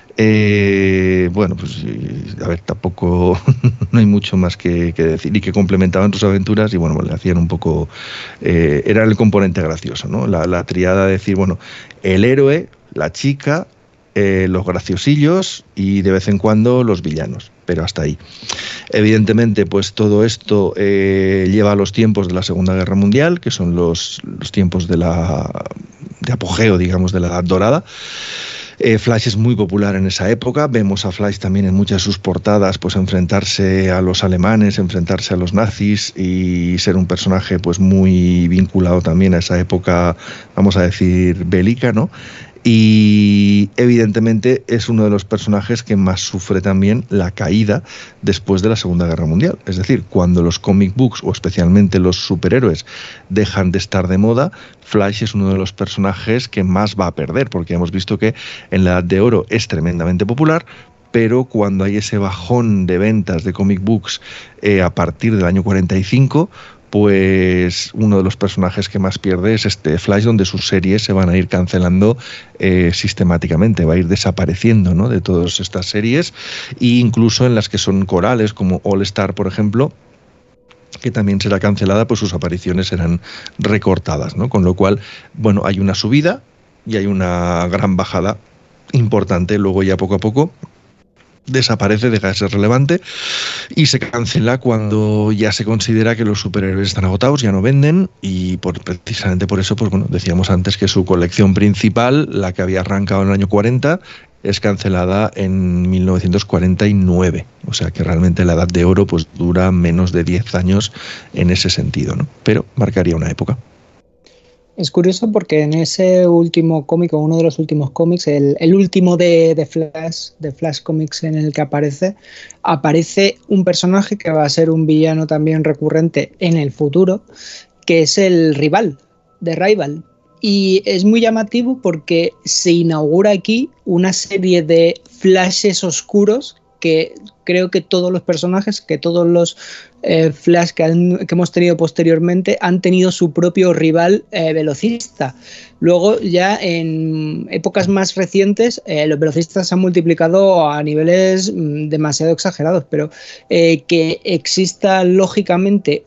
Eh, bueno, pues a ver, tampoco no hay mucho más que, que decir, y que complementaban sus aventuras y bueno, le hacían un poco, eh, era el componente gracioso, ¿no? La, la triada de decir, bueno, el héroe, la chica, eh, los graciosillos y de vez en cuando los villanos, pero hasta ahí. Evidentemente, pues todo esto eh, lleva a los tiempos de la Segunda Guerra Mundial, que son los, los tiempos de la de apogeo, digamos, de la Edad Dorada. Eh, Flash es muy popular en esa época. Vemos a Flash también en muchas de sus portadas pues enfrentarse a los alemanes, enfrentarse a los nazis y ser un personaje pues muy vinculado también a esa época, vamos a decir, bélica, ¿no? Y evidentemente es uno de los personajes que más sufre también la caída después de la Segunda Guerra Mundial. Es decir, cuando los comic books o especialmente los superhéroes dejan de estar de moda, Flash es uno de los personajes que más va a perder, porque hemos visto que en la Edad de Oro es tremendamente popular, pero cuando hay ese bajón de ventas de comic books eh, a partir del año cuarenta y cinco, pues uno de los personajes que más pierde es este Flash, donde sus series se van a ir cancelando eh, sistemáticamente, va a ir desapareciendo, ¿no?, de todas estas series, e incluso en las que son corales, como All Star, por ejemplo, que también será cancelada, pues sus apariciones serán recortadas, ¿no? Con lo cual, bueno, hay una subida y hay una gran bajada importante, luego ya poco a poco desaparece, deja de ser relevante y se cancela cuando ya se considera que los superhéroes están agotados, ya no venden, y por, precisamente por eso, pues bueno, decíamos antes que su colección principal, la que había arrancado en el año cuarenta, es cancelada en mil novecientos cuarenta y nueve, o sea que realmente la Edad de Oro pues dura menos de diez años en ese sentido, ¿no? Pero marcaría una época. Es curioso porque en ese último cómic, o uno de los últimos cómics, el, el último de, de Flash, de Flash Comics en el que aparece, aparece un personaje que va a ser un villano también recurrente en el futuro, que es el rival, de Rival. Y es muy llamativo porque se inaugura aquí una serie de flashes oscuros que creo que todos los personajes, que todos los eh, Flash que, han, que hemos tenido posteriormente han tenido su propio rival eh, velocista. Luego ya en épocas más recientes eh, los velocistas se han multiplicado a niveles mm, demasiado exagerados, pero eh, que exista lógicamente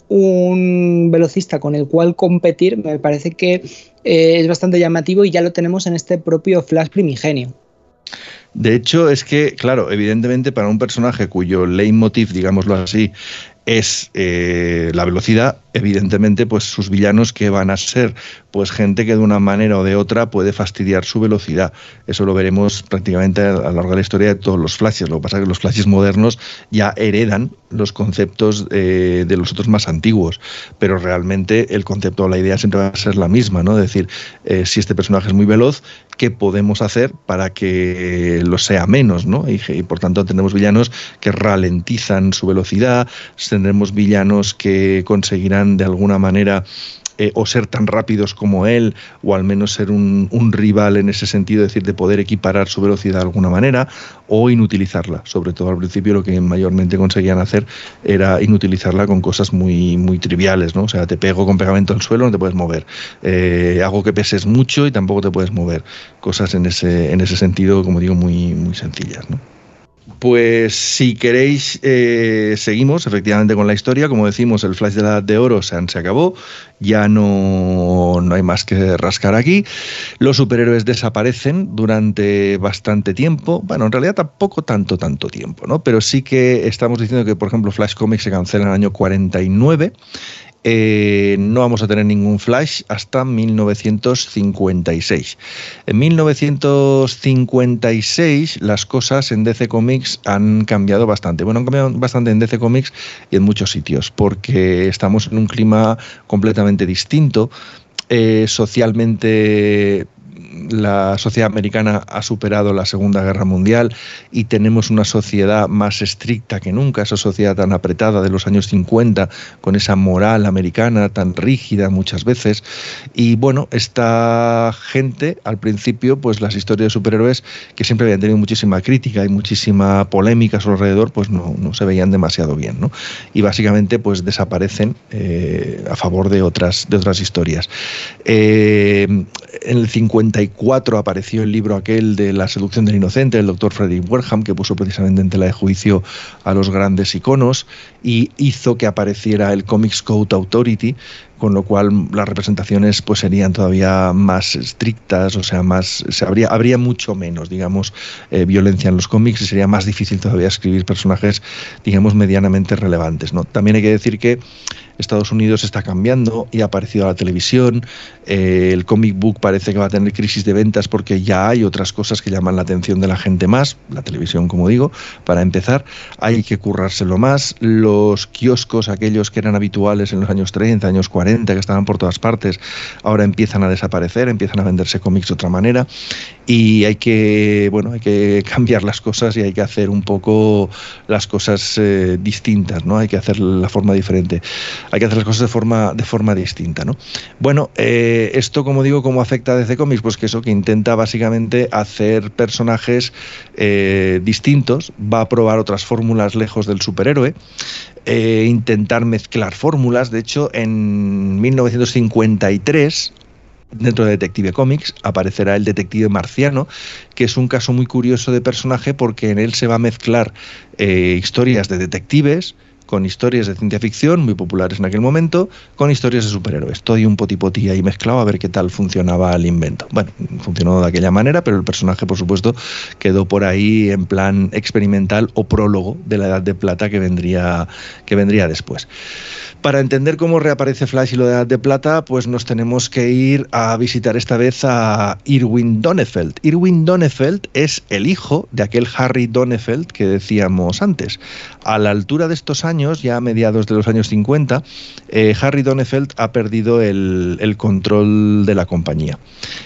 un velocista con el cual competir me parece que eh, es bastante llamativo y ya lo tenemos en este propio Flash primigenio. De hecho, es que, claro, evidentemente para un personaje cuyo leitmotiv, digámoslo así, es eh, la velocidad, evidentemente, pues sus villanos que van a ser pues gente que de una manera o de otra puede fastidiar su velocidad. Eso lo veremos prácticamente a lo largo de la historia de todos los flashes. Lo que pasa es que los flashes modernos ya heredan los conceptos eh, de los otros más antiguos, pero realmente el concepto o la idea siempre va a ser la misma, ¿no? Es decir, eh, si este personaje es muy veloz, ¿qué podemos hacer para que lo sea menos, ¿no? Y, y por tanto tendremos villanos que ralentizan su velocidad, tendremos villanos que conseguirán de alguna manera Eh, o ser tan rápidos como él, o al menos ser un, un rival en ese sentido, es decir, de poder equiparar su velocidad de alguna manera, o inutilizarla. Sobre todo al principio lo que mayormente conseguían hacer era inutilizarla con cosas muy, muy triviales, ¿no? O sea, te pego con pegamento al suelo, no te puedes mover. Eh, hago que peses mucho y tampoco te puedes mover. Cosas en ese, en ese sentido, como digo, muy, muy sencillas, ¿no? Pues si queréis, eh, seguimos efectivamente con la historia. Como decimos, el Flash de la Edad de Oro se, se acabó, ya no, no hay más que rascar aquí. Los superhéroes desaparecen durante bastante tiempo. Bueno, en realidad tampoco tanto, tanto tiempo, ¿no? Pero sí que estamos diciendo que, por ejemplo, Flash Comics se cancela en el año cuarenta y nueve. Eh, no vamos a tener ningún Flash hasta mil novecientos cincuenta y seis. En mil novecientos cincuenta y seis las cosas en D C Comics han cambiado bastante. Bueno, han cambiado bastante en D C Comics y en muchos sitios, porque estamos en un clima completamente distinto. Eh, socialmente, la sociedad americana ha superado la Segunda Guerra Mundial y tenemos una sociedad más estricta que nunca, esa sociedad tan apretada de los años cincuenta, con esa moral americana tan rígida muchas veces. Y bueno, esta gente, al principio, pues las historias de superhéroes, que siempre habían tenido muchísima crítica y muchísima polémica a su alrededor, pues no, no se veían demasiado bien, ¿no? Y básicamente pues desaparecen eh, a favor de otras, de otras historias. Eh, en el cincuenta y cuatro apareció el libro aquel de La seducción del inocente, del doctor Frederick Wareham, que puso precisamente en tela de juicio a los grandes iconos y hizo que apareciera el Comics Code Authority, con lo cual las representaciones pues serían todavía más estrictas, o sea, más se habría, habría mucho menos, digamos, eh, violencia en los cómics y sería más difícil todavía escribir personajes, digamos, medianamente relevantes, ¿no? También hay que decir que Estados Unidos está cambiando y ha aparecido a la televisión. Eh, el comic book parece que va a tener crisis de ventas porque ya hay otras cosas que llaman la atención de la gente más. La televisión, como digo, para empezar, hay que currárselo más. Los kioscos, aquellos que eran habituales en los años treinta, años cuarenta, que estaban por todas partes, ahora empiezan a desaparecer, empiezan a venderse cómics de otra manera. Y hay que, bueno, hay que cambiar las cosas y hay que hacer un poco las cosas eh, distintas, ¿no? Hay que hacer la forma diferente. Hay que hacer las cosas de forma, de forma distinta, ¿no? Bueno, eh, esto, como digo, ¿cómo afecta a D C Comics? Pues que eso, que intenta básicamente hacer personajes eh, distintos, va a probar otras fórmulas lejos del superhéroe, eh, intentar mezclar fórmulas. De hecho, en mil novecientos cincuenta y tres... dentro de Detective Comics aparecerá el Detective Marciano, que es un caso muy curioso de personaje porque en él se va a mezclar eh, historias de detectives con historias de ciencia ficción muy populares en aquel momento, con historias de superhéroes. Todo y un potipotí ahí mezclado a ver qué tal funcionaba el invento. Bueno, funcionó de aquella manera, pero el personaje, por supuesto, quedó por ahí en plan experimental o prólogo de la Edad de Plata que vendría, que vendría después. Para entender cómo reaparece Flash y lo de la Edad de Plata, pues nos tenemos que ir a visitar esta vez a Irwin Donefeld. Irwin Donefeld es el hijo de aquel Harry Donefeld que decíamos antes. A la altura de estos años, ya a mediados de los años cincuenta, eh, Harry Donefeld ha perdido el, el control de la compañía.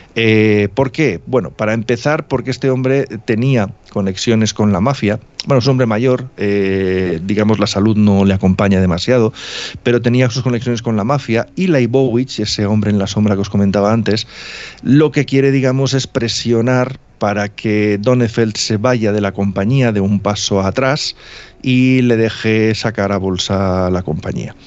Eh, ¿Por qué? Bueno, para empezar, porque este hombre tenía conexiones con la mafia. Bueno, es un hombre mayor, eh, digamos, la salud no le acompaña demasiado, pero tenía sus conexiones con la mafia, y Leibowitz, ese hombre en la sombra que os comentaba antes, lo que quiere, digamos, es presionar para que Donefeld se vaya de la compañía de un paso atrás y le deje sacar a bolsa la compañía.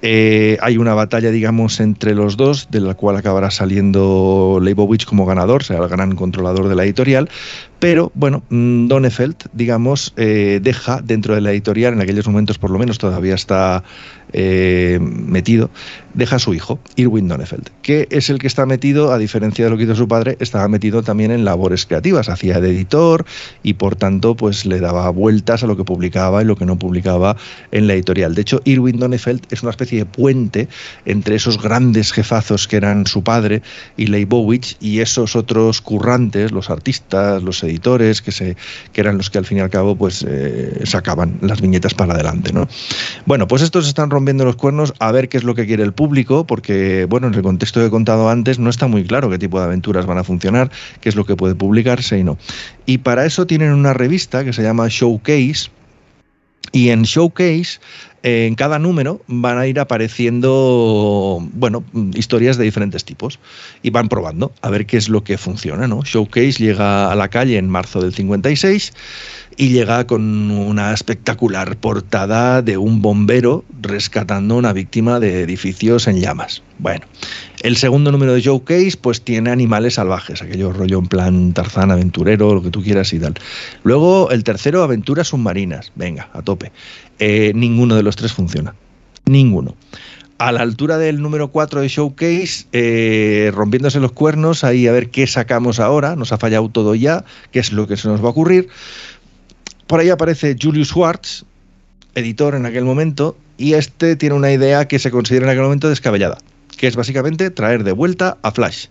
Eh, hay una batalla, digamos, entre los dos, de la cual acabará saliendo Leibowitz como ganador, será el gran controlador de la editorial. Pero, bueno, Donefeld, digamos, eh, deja dentro de la editorial, en aquellos momentos por lo menos todavía está eh, metido, deja a su hijo, Irwin Donefeld, que es el que está metido, a diferencia de lo que hizo su padre, estaba metido también en labores creativas, hacía de editor y por tanto pues le daba vueltas a lo que publicaba y lo que no publicaba en la editorial. De hecho, Irwin Donefeld es una especie de puente entre esos grandes jefazos que eran su padre y Leibowitz y esos otros currantes, los artistas, los editores, que, se, que eran los que al fin y al cabo pues eh, sacaban las viñetas para adelante, ¿no? Bueno, pues estos están rompiendo los cuernos a ver qué es lo que quiere el público, porque, bueno, en el contexto que he contado antes no está muy claro qué tipo de aventuras van a funcionar, qué es lo que puede publicarse y no. Y para eso tienen una revista que se llama Showcase, y en Showcase, eh, en cada número van a ir apareciendo, bueno, historias de diferentes tipos y van probando a ver qué es lo que funciona, ¿no? Showcase llega a la calle en marzo del cincuenta y seis y llega con una espectacular portada de un bombero rescatando a una víctima de edificios en llamas. Bueno, el segundo número de Showcase pues tiene animales salvajes, aquello rollo en plan Tarzán, aventurero, lo que tú quieras y tal. Luego el tercero, aventuras submarinas. Venga, a tope. Eh, ninguno de los tres funciona. Ninguno. A la altura del número cuatro de Showcase, eh, rompiéndose los cuernos, ahí a ver qué sacamos ahora, nos ha fallado todo ya, qué es lo que se nos va a ocurrir. Por ahí aparece Julius Schwartz, editor en aquel momento, y este tiene una idea que se considera en aquel momento descabellada, que es básicamente traer de vuelta a Flash.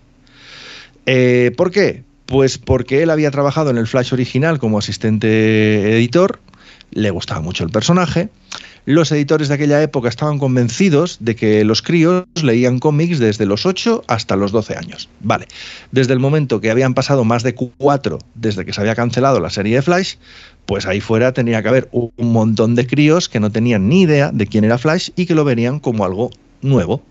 Eh, ¿Por qué? Pues porque él había trabajado en el Flash original como asistente editor, le gustaba mucho el personaje. Los editores de aquella época estaban convencidos de que los críos leían cómics desde los ocho hasta los doce años. Vale, desde el momento que habían pasado más de cuatro desde que se había cancelado la serie de Flash, pues ahí fuera tenía que haber un montón de críos que no tenían ni idea de quién era Flash y que lo verían como algo nuevo.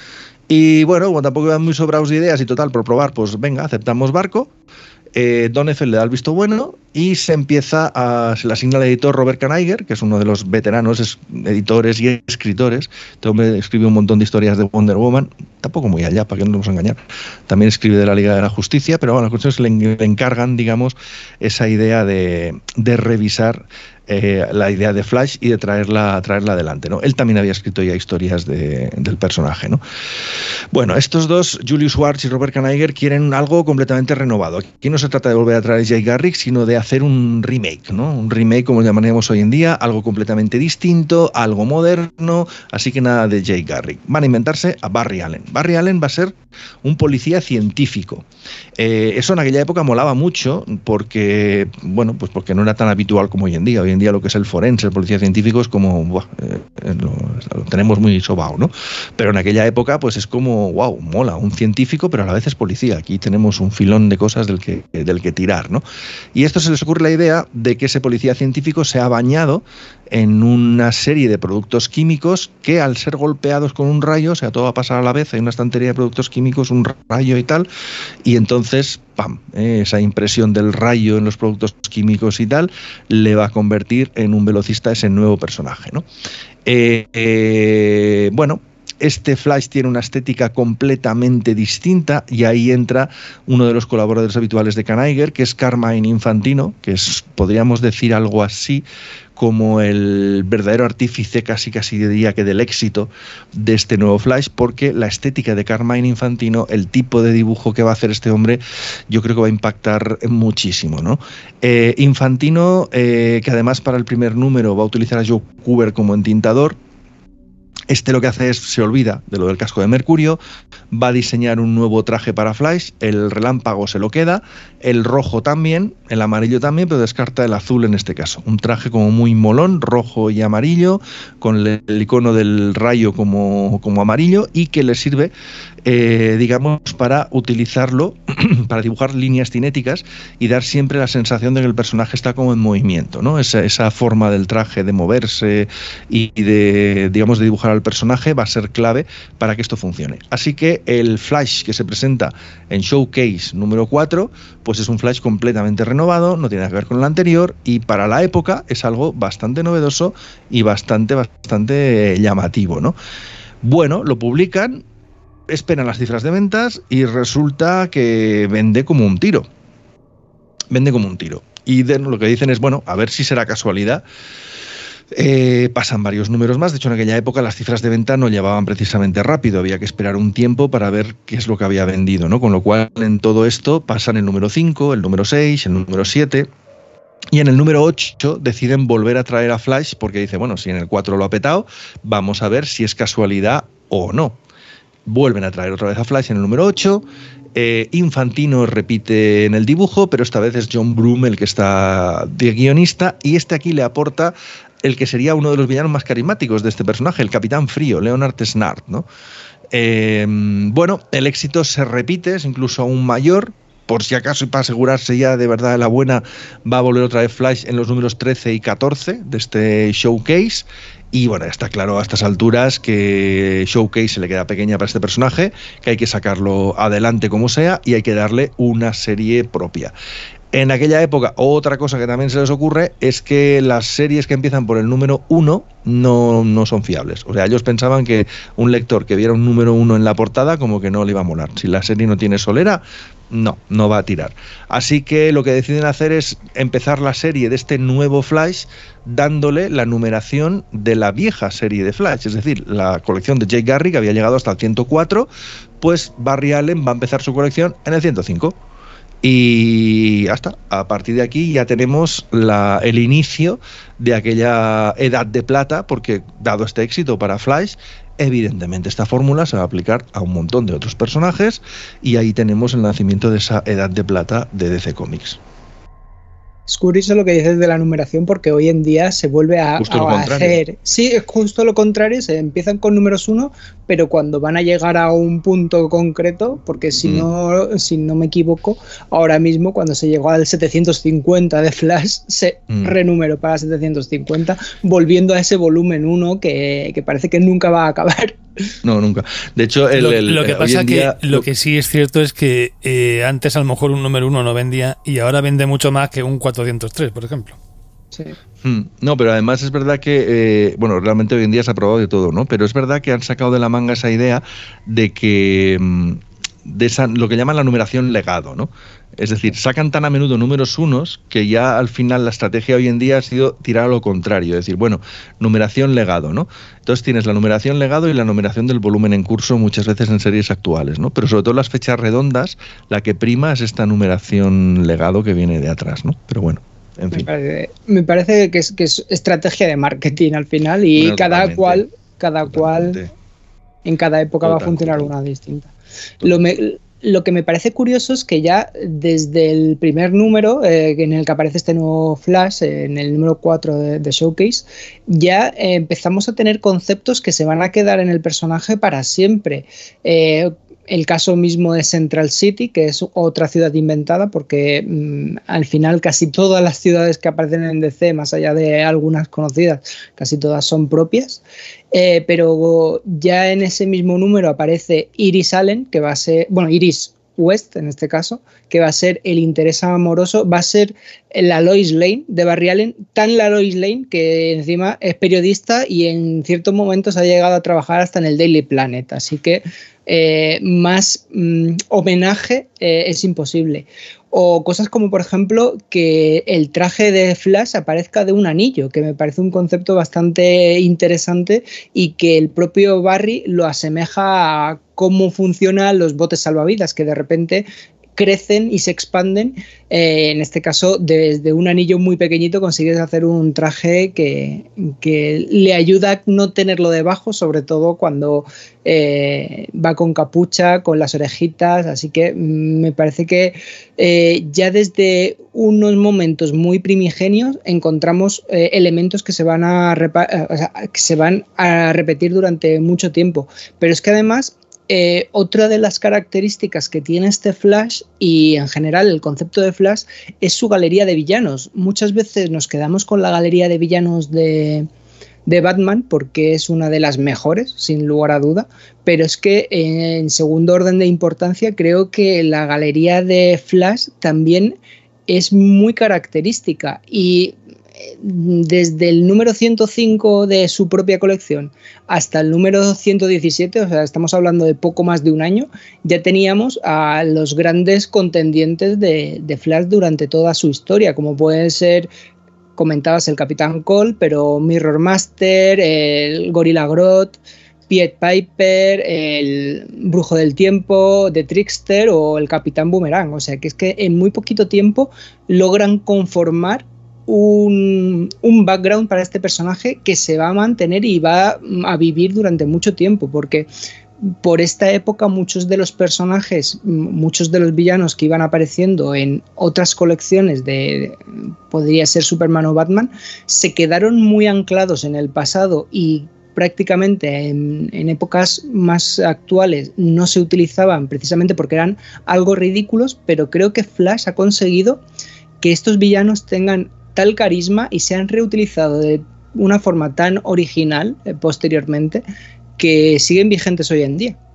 Y bueno, como tampoco iban muy sobrados de ideas y total, por probar, pues venga, aceptamos barco. Eh, Donefeld le da el visto bueno y se empieza a, se le asigna al editor Robert Kanigher, que es uno de los veteranos es, editores y escritores. Este hombre escribe un montón de historias de Wonder Woman, tampoco muy allá, para que no nos vamos a engañar. También escribe de la Liga de la Justicia, pero bueno, las cuestiones le, le encargan, digamos, esa idea de, de revisar eh, la idea de Flash y de traerla, traerla adelante, ¿no? Él también había escrito ya historias de, del personaje, ¿no? Bueno, estos dos, Julius Schwartz y Robert Kanigher, quieren algo completamente renovado. Aquí no se trata de volver a traer a Jay Garrick, sino de hacer un remake, ¿no? Un remake, como lo llamaríamos hoy en día, algo completamente distinto, algo moderno, así que nada de Jay Garrick. Van a inventarse a Barry Allen. Barry Allen va a ser un policía científico. Eh, eso en aquella época molaba mucho porque, bueno, pues porque no era tan habitual como hoy en día. Hoy en día lo que es el forense, el policía científico es como, buah, eh, lo, lo tenemos muy sobao, ¿no? Pero en aquella época pues es como, wow, mola, un científico pero a la vez es policía. Aquí tenemos un filón de cosas del que, del que tirar, ¿no? Y esto se les ocurre la idea de que ese policía científico se ha bañado en una serie de productos químicos que al ser golpeados con un rayo, o sea, todo va a pasar a la vez, hay una estantería de productos químicos, un rayo y tal, y entonces, pam, eh, esa impresión del rayo en los productos químicos y tal, le va a convertir en un velocista ese nuevo personaje, ¿no? Eh, eh, bueno, este Flash tiene una estética completamente distinta y ahí entra uno de los colaboradores habituales de Kanigher, que es Carmine Infantino, que es, podríamos decir algo así como el verdadero artífice, casi casi diría que del éxito de este nuevo Flash, porque la estética de Carmine Infantino, el tipo de dibujo que va a hacer este hombre, yo creo que va a impactar muchísimo, ¿no? Eh, Infantino, eh, que además para el primer número va a utilizar a Joe Kubert como entintador. Este lo que hace es, se olvida de lo del casco de Mercurio, va a diseñar un nuevo traje para Flash, el relámpago se lo queda, el rojo también, el amarillo también, pero descarta el azul en este caso. Un traje como muy molón, rojo y amarillo, con el icono del rayo como, como amarillo y que le sirve, eh, digamos, para utilizarlo, para dibujar líneas cinéticas y dar siempre la sensación de que el personaje está como en movimiento, ¿no? Esa, esa forma del traje de moverse y de, digamos, de dibujar al personaje va a ser clave para que esto funcione. Así que el Flash que se presenta en Showcase número cuatro, pues es un Flash completamente renovado, no tiene nada que ver con el anterior y para la época es algo bastante novedoso y bastante, bastante llamativo, ¿no? Bueno, lo publican, esperan las cifras de ventas y resulta que vende como un tiro. Vende como un tiro. Y de, lo que dicen es, bueno, a ver si será casualidad. Eh, pasan varios números más. De hecho, en aquella época las cifras de venta no llevaban precisamente rápido, había que esperar un tiempo para ver qué es lo que había vendido, ¿no? Con lo cual, en todo esto pasan el número cinco, el número seis, el número siete, y en el número ocho deciden volver a traer a Flash porque dice, bueno, si en el cuatro lo ha petado, vamos a ver si es casualidad o no. Vuelven a traer otra vez a Flash en el número ocho. Eh, Infantino repite en el dibujo, pero esta vez es John Broome el que está de guionista, y este aquí le aporta el que sería uno de los villanos más carismáticos de este personaje, el Capitán Frío, Leonard Snart, ¿no? Eh, bueno, el éxito se repite, es incluso aún mayor. Por si acaso, y para asegurarse ya de verdad de la buena, va a volver otra vez Flash en los números trece y catorce de este Showcase. Y bueno, está claro a estas alturas que Showcase se le queda pequeña para este personaje, que hay que sacarlo adelante como sea y hay que darle una serie propia. En aquella época, otra cosa que también se les ocurre es que las series que empiezan por el número uno no, no son fiables. O sea, ellos pensaban que un lector que viera un número uno en la portada como que no le iba a molar. Si la serie no tiene solera, no, no va a tirar. Así que lo que deciden hacer es empezar la serie de este nuevo Flash dándole la numeración de la vieja serie de Flash. Es decir, la colección de Jake Garrick que había llegado hasta el ciento cuatro, pues Barry Allen va a empezar su colección en el ciento cinco. Y hasta a partir de aquí ya tenemos la, el inicio de aquella edad de plata, porque dado este éxito para Flash, evidentemente esta fórmula se va a aplicar a un montón de otros personajes y ahí tenemos el nacimiento de esa edad de plata de D C Comics. Es curioso lo que dices de la numeración, porque hoy en día se vuelve a, a hacer. Sí, es justo lo contrario, se empiezan con números uno, pero cuando van a llegar a un punto concreto, porque si, mm. no, si no me equivoco, ahora mismo cuando se llegó al setecientos cincuenta de Flash, se mm. renumeró para setecientos cincuenta, volviendo a ese volumen uno que, que parece que nunca va a acabar. No, nunca. De hecho, el, lo, el, lo que pasa que día, lo que sí es cierto es que eh, antes a lo mejor un número uno no vendía y ahora vende mucho más que un cuatrocientos tres, por ejemplo. Sí. No, pero además es verdad que, eh, bueno, realmente hoy en día se ha probado de todo, ¿no? Pero es verdad que han sacado de la manga esa idea de que de esa, lo que llaman la numeración legado, ¿no? Es decir, sacan tan a menudo números unos que ya al final la estrategia hoy en día ha sido tirar a lo contrario, es decir, bueno, numeración legado, ¿no? Entonces tienes la numeración legado y la numeración del volumen en curso muchas veces en series actuales, ¿no? Pero sobre todo las fechas redondas, la que prima es esta numeración legado que viene de atrás, ¿no? Pero bueno. En fin. Me parece, me parece que, es, que es estrategia de marketing al final y bueno, cada totalmente, cual, cada totalmente. cual en cada época Total, va a funcionar total. una distinta. Lo, me, lo que me parece curioso es que ya desde el primer número eh, en el que aparece este nuevo Flash, eh, en el número cuatro de, de Showcase, ya eh, empezamos a tener conceptos que se van a quedar en el personaje para siempre. Eh, El caso mismo de Central City, que es otra ciudad inventada, porque mmm, al final casi todas las ciudades que aparecen en D C, más allá de algunas conocidas, casi todas son propias. Eh, pero ya en ese mismo número aparece Iris Allen, que va a ser, bueno, Iris West en este caso, que va a ser el interés amoroso, va a ser la Lois Lane de Barry Allen, tan la Lois Lane que encima es periodista y en ciertos momentos ha llegado a trabajar hasta en el Daily Planet, así que Eh, más mm, homenaje eh, es imposible. O cosas como, por ejemplo, que el traje de Flash aparezca de un anillo, que me parece un concepto bastante interesante y que el propio Barry lo asemeja a cómo funcionan los botes salvavidas, que de repente crecen y se expanden. Eh, en este caso, desde un anillo muy pequeñito consigues hacer un traje que, que le ayuda a no tenerlo debajo, sobre todo cuando eh, va con capucha, con las orejitas. Así que mm, me parece que eh, ya desde unos momentos muy primigenios encontramos eh, elementos que se van a repa- o sea, que se van a repetir durante mucho tiempo. Pero es que además Eh, otra de las características que tiene este Flash y en general el concepto de Flash es su galería de villanos. Muchas veces nos quedamos con la galería de villanos de, de Batman porque es una de las mejores, sin lugar a duda, pero es que eh, en segundo orden de importancia creo que la galería de Flash también es muy característica y desde el número ciento cinco de su propia colección hasta el número ciento diecisiete, o sea, estamos hablando de poco más de un año, ya teníamos a los grandes contendientes de, de Flash durante toda su historia, como pueden ser, comentabas el Capitán Cold, pero Mirror Master, el Gorilla Grodd, Pied Piper, el Brujo del Tiempo, The Trickster o el Capitán Boomerang. O sea que es que en muy poquito tiempo logran conformar un, un background para este personaje que se va a mantener y va a vivir durante mucho tiempo, porque por esta época muchos de los personajes, muchos de los villanos que iban apareciendo en otras colecciones de, podría ser Superman o Batman, se quedaron muy anclados en el pasado y prácticamente en, en épocas más actuales no se utilizaban precisamente porque eran algo ridículos, pero creo que Flash ha conseguido que estos villanos tengan tal carisma y se han reutilizado de una forma tan original eh, posteriormente, que siguen vigentes hoy en día.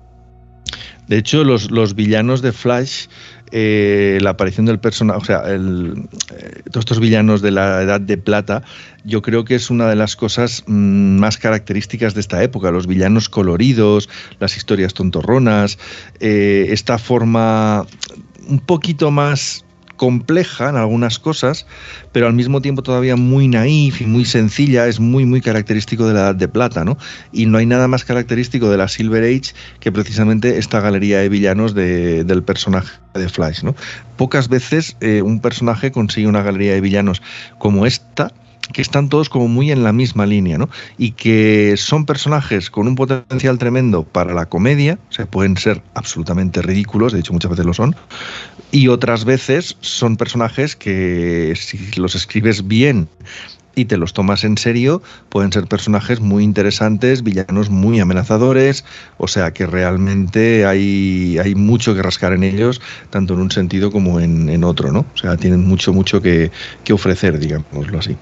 De hecho, los, los villanos de Flash, eh, la aparición del personaje, o sea, el, eh, todos estos villanos de la Edad de Plata, yo creo que es una de las cosas mmm, más características de esta época, los villanos coloridos, las historias tontorronas, eh, esta forma un poquito más compleja en algunas cosas, pero al mismo tiempo todavía muy naif y muy sencilla, es muy muy característico de la Edad de Plata, ¿no? Y no hay nada más característico de la Silver Age que precisamente esta galería de villanos de, del personaje de Flash, ¿no? Pocas veces eh, un personaje consigue una galería de villanos como esta, que están todos como muy en la misma línea, ¿no? Y que son personajes con un potencial tremendo para la comedia, o sea, pueden ser absolutamente ridículos, de hecho muchas veces lo son, y otras veces son personajes que si los escribes bien y te los tomas en serio, pueden ser personajes muy interesantes, villanos muy amenazadores, o sea que realmente hay, hay mucho que rascar en ellos, tanto en un sentido como en, en otro, ¿no? O sea, tienen mucho, mucho que, que ofrecer, digámoslo así.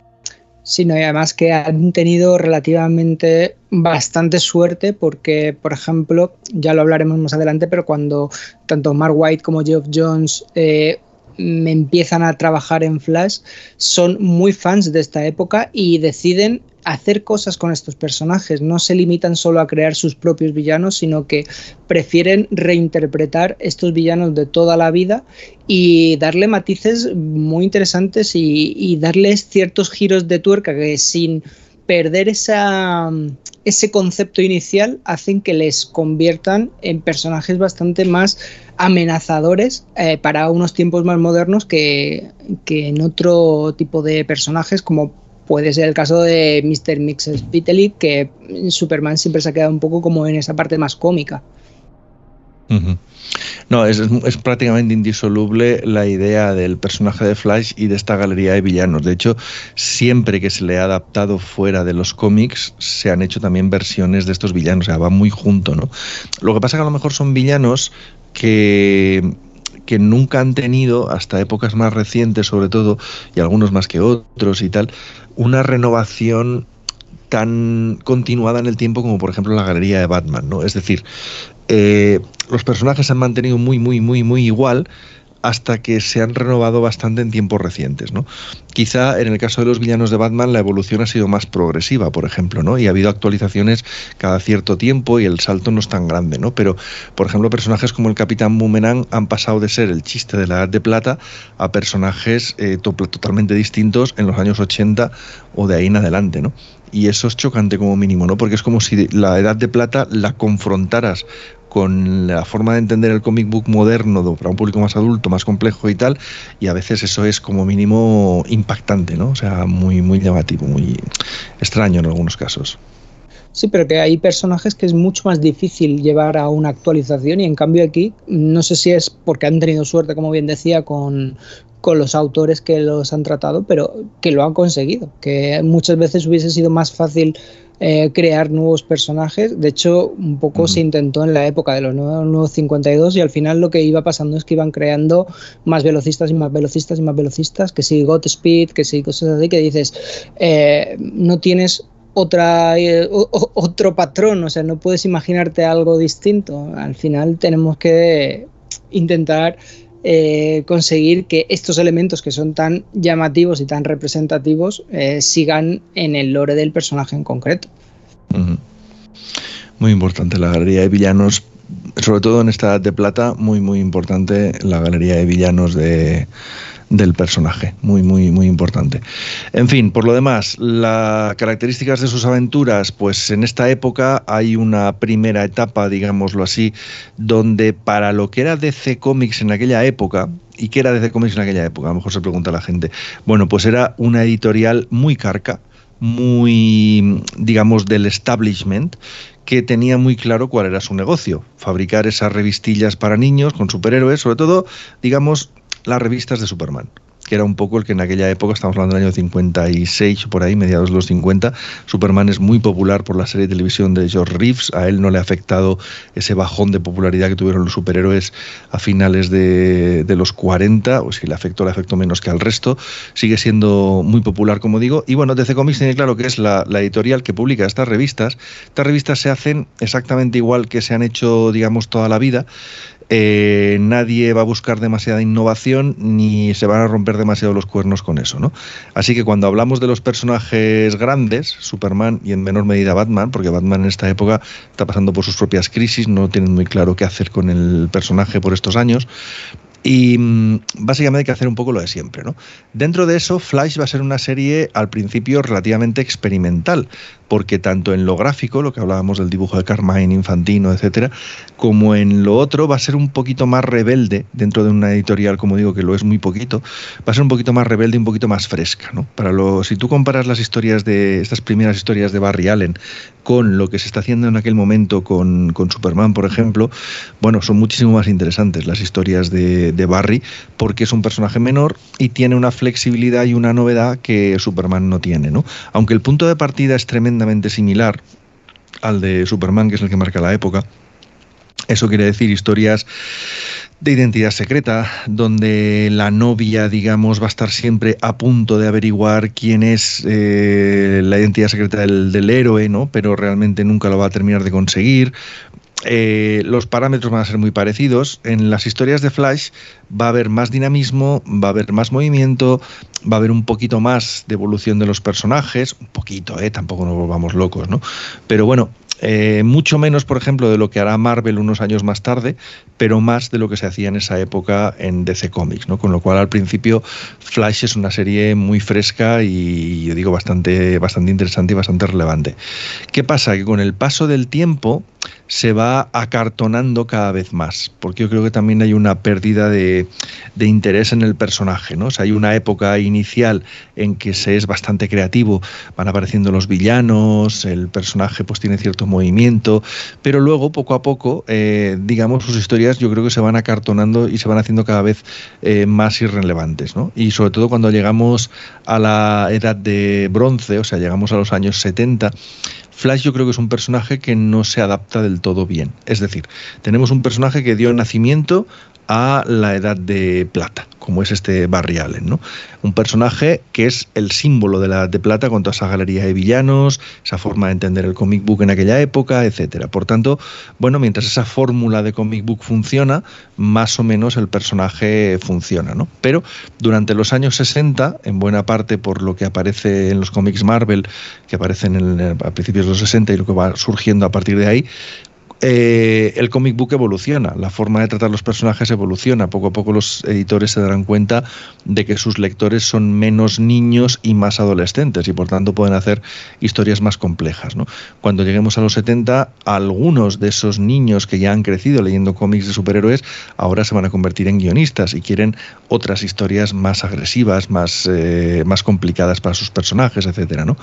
Sí, no, y además que han tenido relativamente bastante suerte porque, por ejemplo, ya lo hablaremos más adelante, pero cuando tanto Mark Waid como Geoff Johns eh, empiezan a trabajar en Flash, son muy fans de esta época y deciden hacer cosas con estos personajes. No se limitan solo a crear sus propios villanos, sino que prefieren reinterpretar estos villanos de toda la vida y darle matices muy interesantes y, y darles ciertos giros de tuerca que, sin perder esa, ese concepto inicial, hacen que les conviertan en personajes bastante más amenazadores eh, para unos tiempos más modernos que, que en otro tipo de personajes, como puede ser el caso de mister Mxyzptlk, que Superman siempre se ha quedado un poco como en esa parte más cómica. Uh-huh. No, es, es prácticamente indisoluble la idea del personaje de Flash y de esta galería de villanos. De hecho, siempre que se le ha adaptado fuera de los cómics, se han hecho también versiones de estos villanos, o sea, va muy junto, ¿no? Lo que pasa es que a lo mejor son villanos que... que nunca han tenido, hasta épocas más recientes sobre todo, y algunos más que otros y tal, una renovación tan continuada en el tiempo como por ejemplo la galería de Batman, ¿no? Es decir, eh, los personajes se han mantenido muy, muy, muy, muy igual hasta que se han renovado bastante en tiempos recientes, ¿no? Quizá en el caso de los villanos de Batman la evolución ha sido más progresiva, por ejemplo, ¿no? Y ha habido actualizaciones cada cierto tiempo y el salto no es tan grande, ¿no? Pero, por ejemplo, personajes como el Capitán Boomerang han pasado de ser el chiste de la Edad de Plata a personajes eh, to- totalmente distintos en los años ochenta o de ahí en adelante, ¿no? Y eso es chocante como mínimo, ¿no? Porque es como si la Edad de Plata la confrontaras con la forma de entender el comic book moderno para un público más adulto, más complejo y tal, y a veces eso es como mínimo impactante, ¿no? O sea, muy, muy llamativo, muy extraño en algunos casos. Sí, pero que hay personajes que es mucho más difícil llevar a una actualización y en cambio aquí, no sé si es porque han tenido suerte, como bien decía, con, con los autores que los han tratado, pero que lo han conseguido, que muchas veces hubiese sido más fácil Eh, crear nuevos personajes. De hecho, un poco uh-huh. se intentó en la época de los nuevos, nuevos cincuenta y dos y al final lo que iba pasando es que iban creando más velocistas y más velocistas y más velocistas, que si Godspeed, que si cosas así, que dices, eh, no tienes otra eh, o, otro patrón, o sea, no puedes imaginarte algo distinto. Al final tenemos que intentar eh, conseguir que estos elementos que son tan llamativos y tan representativos eh, sigan en el lore del personaje en concreto. Uh-huh. Muy importante la galería de villanos, sobre todo en esta Edad de Plata, muy muy importante la galería de villanos de, del personaje, muy muy muy importante. En fin, por lo demás, las características de sus aventuras, pues en esta época hay una primera etapa, digámoslo así, donde para lo que era D C Comics en aquella época, ¿y qué era D C Comics en aquella época? A lo mejor se pregunta la gente. Bueno, pues era una editorial muy carca, muy, digamos, del establishment, que tenía muy claro cuál era su negocio, fabricar esas revistillas para niños con superhéroes, sobre todo, digamos, las revistas de Superman, que era un poco el que en aquella época, estamos hablando del año cincuenta y seis, por ahí, mediados de los cincuenta, Superman es muy popular por la serie de televisión de George Reeves, a él no le ha afectado ese bajón de popularidad que tuvieron los superhéroes a finales de, de los cuarenta, o si le afectó, le afectó menos que al resto, sigue siendo muy popular, como digo, y bueno, D C Comics tiene claro que es la, la editorial que publica estas revistas. Estas revistas se hacen exactamente igual que se han hecho, digamos, toda la vida. Eh, nadie va a buscar demasiada innovación ni se van a romper demasiado los cuernos con eso, ¿no? Así que cuando hablamos de los personajes grandes, Superman y en menor medida Batman, porque Batman en esta época está pasando por sus propias crisis, no tienen muy claro qué hacer con el personaje por estos años, y básicamente hay que hacer un poco lo de siempre, ¿no? Dentro de eso, Flash va a ser una serie al principio relativamente experimental, porque tanto en lo gráfico, lo que hablábamos del dibujo de Carmine, Infantino, etcétera, como en lo otro va a ser un poquito más rebelde, dentro de una editorial, como digo, que lo es muy poquito, va a ser un poquito más rebelde y un poquito más fresca, ¿no? Para lo, si tú comparas las historias de, estas primeras historias de Barry Allen con lo que se está haciendo en aquel momento con, con Superman, por ejemplo, bueno, son muchísimo más interesantes las historias de, de Barry, porque es un personaje menor y tiene una flexibilidad y una novedad que Superman no tiene, ¿no? Aunque el punto de partida es tremendamente similar al de Superman, que es el que marca la época. Eso quiere decir historias de identidad secreta, donde la novia, digamos, va a estar siempre a punto de averiguar quién es eh, la identidad secreta del, del héroe, ¿no? Pero realmente nunca lo va a terminar de conseguir. Eh, los parámetros van a ser muy parecidos. En las historias de Flash va a haber más dinamismo, va a haber más movimiento, va a haber un poquito más de evolución de los personajes, un poquito, ¿eh? Tampoco nos volvamos locos, ¿no? Pero bueno, eh, mucho menos, por ejemplo, de lo que hará Marvel unos años más tarde, pero más de lo que se hacía en esa época en D C Comics, ¿no? Con lo cual, al principio, Flash es una serie muy fresca y, yo digo, bastante, bastante interesante y bastante relevante. ¿Qué pasa? Que con el paso del tiempo se va acartonando cada vez más, porque yo creo que también hay una pérdida de, de interés en el personaje, ¿no? O sea, hay una época inicial en que se es bastante creativo, van apareciendo los villanos, el personaje pues tiene cierto movimiento, pero luego poco a poco, eh, digamos, sus historias yo creo que se van acartonando y se van haciendo cada vez eh, más irrelevantes, ¿no? Y sobre todo cuando llegamos a la edad de bronce, o sea, llegamos a los años setenta, Flash yo creo que es un personaje que no se adapta del todo bien. Es decir, tenemos un personaje que dio nacimiento a la Edad de Plata, como es este Barry Allen, ¿no? Un personaje que es el símbolo de la Edad de Plata con toda esa galería de villanos, esa forma de entender el comic book en aquella época, etcétera. Por tanto, bueno, mientras esa fórmula de comic book funciona, más o menos el personaje funciona, ¿no? Pero durante los años sesenta, en buena parte por lo que aparece en los cómics Marvel, que aparecen en el, a principios de los sesenta y lo que va surgiendo a partir de ahí, Eh, el comic book evoluciona, la forma de tratar los personajes evoluciona. Poco a poco los editores se darán cuenta de que sus lectores son menos niños y más adolescentes y por tanto pueden hacer historias más complejas, ¿no? Cuando lleguemos a los setenta, algunos de esos niños que ya han crecido leyendo cómics de superhéroes ahora se van a convertir en guionistas y quieren otras historias más agresivas, más, eh, más complicadas para sus personajes, etcétera, ¿no?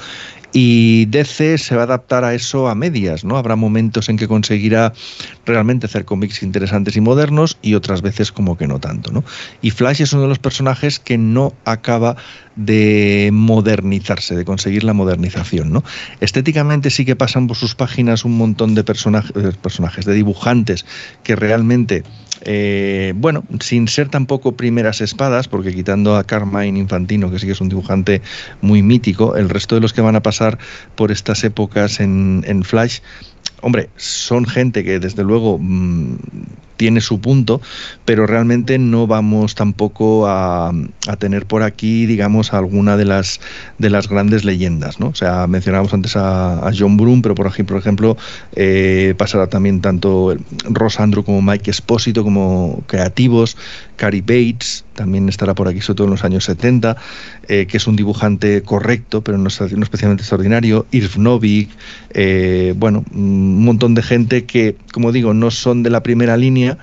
Y D C se va a adaptar a eso a medias, ¿no? Habrá momentos en que conseguirá realmente hacer cómics interesantes y modernos y otras veces como que no tanto, ¿no? Y Flash es uno de los personajes que no acaba de modernizarse, de conseguir la modernización, ¿no? Estéticamente sí que pasan por sus páginas un montón de personajes, personajes de dibujantes que realmente... Eh, bueno, sin ser tampoco primeras espadas, porque quitando a Carmine Infantino, que sí que es un dibujante muy mítico, el resto de los que van a pasar por estas épocas en, en Flash, hombre, son gente que desde luego mmm, tiene su punto, pero realmente no vamos tampoco a, a tener por aquí, digamos, alguna de las de las grandes leyendas, ¿no? O sea, mencionábamos antes a, a John Broome, pero por ejemplo, por ejemplo eh, pasará también tanto Ross Andru como Mike Espósito como creativos, Cary Bates también estará por aquí, sobre todo en los años setenta, eh, que es un dibujante correcto, pero no, no especialmente extraordinario, Irv Novick, eh, bueno, un montón de gente que, como digo, no son de la primera línea,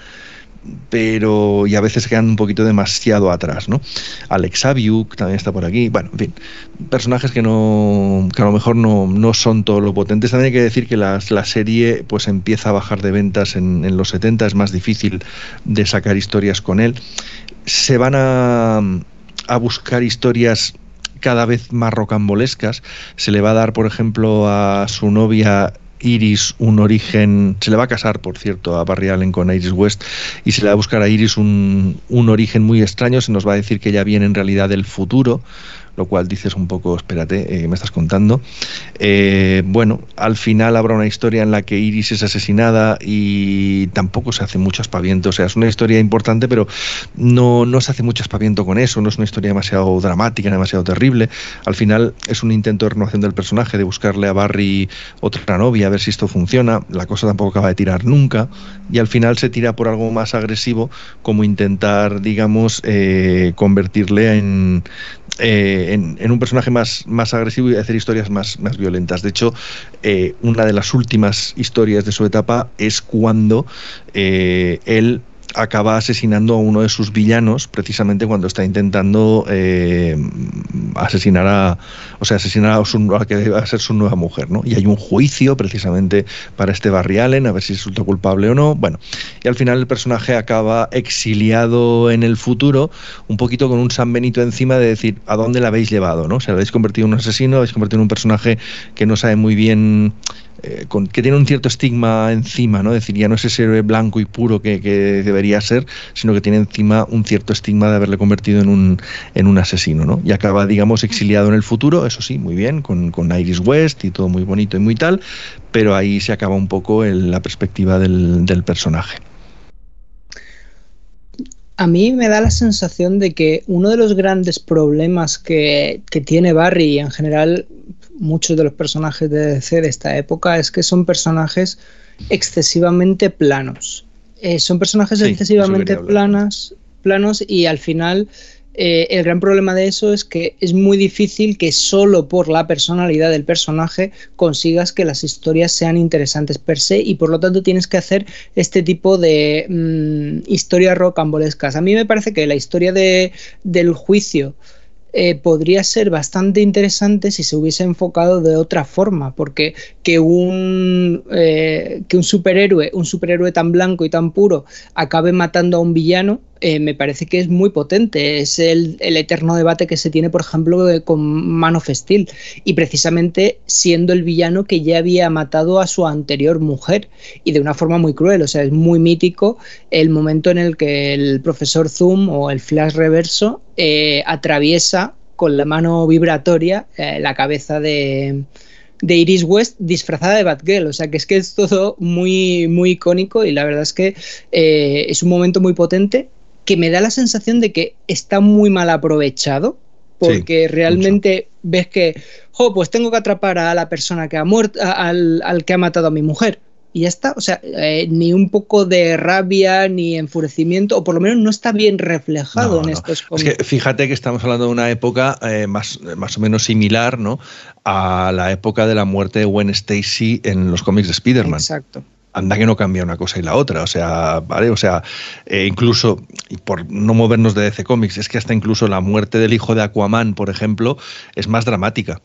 pero y a veces quedan un poquito demasiado atrás, ¿no? Alex Aviuk también está por aquí, bueno, en fin, personajes que no que a lo mejor no, no son todo lo potentes. También hay que decir que la, la serie pues empieza a bajar de ventas en, en los setenta, es más difícil de sacar historias con él. Se van a, a buscar historias cada vez más rocambolescas. Se le va a dar, por ejemplo, a su novia Iris un origen, se le va a casar, por cierto, a Barry Allen con Iris West, y se le va a buscar a Iris un, un origen muy extraño. Se nos va a decir que ella viene en realidad del futuro, lo cual dices un poco, espérate, eh, me estás contando. Eh, bueno, al final habrá una historia en la que Iris es asesinada y tampoco se hace mucho aspaviento. O sea, es una historia importante, pero no, no se hace mucho aspaviento con eso. No es una historia demasiado dramática, demasiado terrible. Al final es un intento de renovación del personaje, de buscarle a Barry otra novia, a ver si esto funciona. La cosa tampoco acaba de tirar nunca, y al final se tira por algo más agresivo, como intentar, digamos, eh, convertirle en... Eh, en, en un personaje más, más agresivo y hacer historias más, más violentas. De hecho, eh, una de las últimas historias de su etapa es cuando eh, él acaba asesinando a uno de sus villanos, precisamente cuando está intentando eh, asesinar a, o sea, asesinar a, su, a que va a ser su nueva mujer, ¿no? Y hay un juicio precisamente para este Barry Allen, a ver si resulta culpable o no. Bueno, y al final el personaje acaba exiliado en el futuro, un poquito con un San Benito encima de decir, ¿a dónde la habéis llevado, no? O sea, lo habéis convertido en un asesino, lo habéis convertido en un personaje que no sabe muy bien... Eh, con, que tiene un cierto estigma encima, ¿no? Es decir, ya no es ese héroe blanco y puro que, que debería ser, sino que tiene encima un cierto estigma de haberle convertido en un, en un asesino, ¿no? Y acaba, digamos, exiliado en el futuro, eso sí, muy bien, con, con Iris West y todo muy bonito y muy tal, pero ahí se acaba un poco el, la perspectiva del, del personaje. A mí me da la sensación de que uno de los grandes problemas que, que tiene Barry y en general muchos de los personajes de D C de esta época es que son personajes excesivamente planos. Eh, son personajes sí, excesivamente planas, planos y al final eh, el gran problema de eso es que es muy difícil que solo por la personalidad del personaje consigas que las historias sean interesantes per se, y por lo tanto tienes que hacer este tipo de mmm, historias rocambolescas. A mí me parece que la historia de, del juicio Eh, podría ser bastante interesante si se hubiese enfocado de otra forma, porque que un, eh, que un superhéroe, un superhéroe tan blanco y tan puro acabe matando a un villano, eh, me parece que es muy potente. Es el, el eterno debate que se tiene, por ejemplo, de, con Man of Steel, y precisamente siendo el villano que ya había matado a su anterior mujer, y de una forma muy cruel. O sea, es muy mítico el momento en el que el profesor Zoom o el Flash Reverso eh, atraviesa con la mano vibratoria eh, la cabeza de... de Iris West disfrazada de Batgirl. O sea, que es que es todo muy, muy icónico, y la verdad es que eh, es un momento muy potente que me da la sensación de que está muy mal aprovechado, porque sí, realmente mucho. Ves que, jo, pues tengo que atrapar a la persona que ha muerto, al, al que ha matado a mi mujer, y ya está. O sea, eh, ni un poco de rabia ni enfurecimiento, o por lo menos no está bien reflejado no, en no. estos cómics. Es que fíjate que estamos hablando de una época eh, más, más o menos similar, ¿no?, a la época de la muerte de Gwen Stacy en los cómics de Spider-Man. Exacto. Anda que no cambia una cosa y la otra, o sea, ¿vale? O sea, eh, incluso, y por no movernos de D C Comics, es que hasta incluso la muerte del hijo de Aquaman, por ejemplo, es más dramática.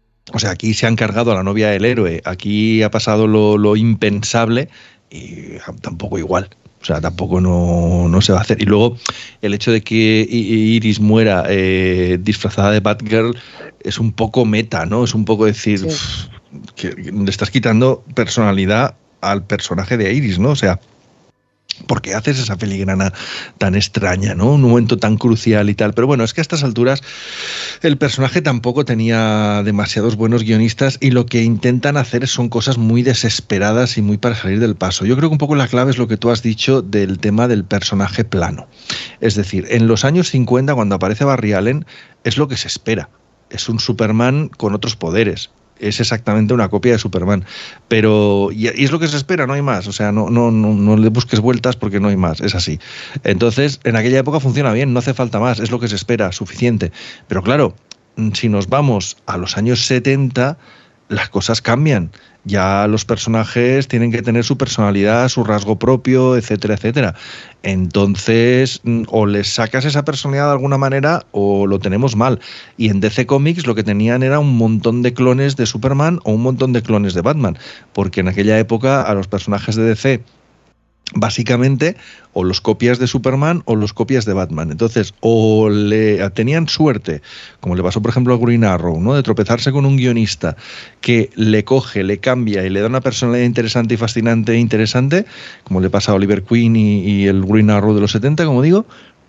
O sea, aquí se han cargado a la novia del héroe, aquí ha pasado lo, lo impensable, y tampoco igual. O sea, tampoco no, no se va a hacer. Y luego, el hecho de que Iris muera eh, disfrazada de Batgirl es un poco meta, ¿no? Es un poco decir, sí. pff, que le estás quitando personalidad al personaje de Iris, ¿no? O sea, ¿por qué haces esa filigrana tan extraña, ¿no? Un momento tan crucial y tal. Pero bueno, es que a estas alturas el personaje tampoco tenía demasiados buenos guionistas y lo que intentan hacer son cosas muy desesperadas y muy para salir del paso. Yo creo que un poco la clave es lo que tú has dicho del tema del personaje plano. Es decir, en los años cincuenta, cuando aparece Barry Allen, es lo que se espera. Es un Superman con otros poderes. Es exactamente una copia de Superman, pero y es lo que se espera, no hay más, o sea, no, no, no, no le busques vueltas porque no hay más, es así. Entonces, en aquella época funciona bien, no hace falta más, es lo que se espera, suficiente. Pero claro, si nos vamos a los años setenta, las cosas cambian. Ya los personajes tienen que tener su personalidad, su rasgo propio, etcétera, etcétera. Entonces, o les sacas esa personalidad de alguna manera o lo tenemos mal. Y en D C Comics lo que tenían era un montón de clones de Superman o un montón de clones de Batman. Porque en aquella época a los personajes de D C, básicamente, o los copias de Superman o los copias de Batman. Entonces, o le tenían suerte, como le pasó por ejemplo a Green Arrow, ¿no? De tropezarse con un guionista que le coge, le cambia y le da una personalidad interesante y fascinante e interesante, como le pasa a Oliver Queen y, y el Green Arrow de los setenta, como digo,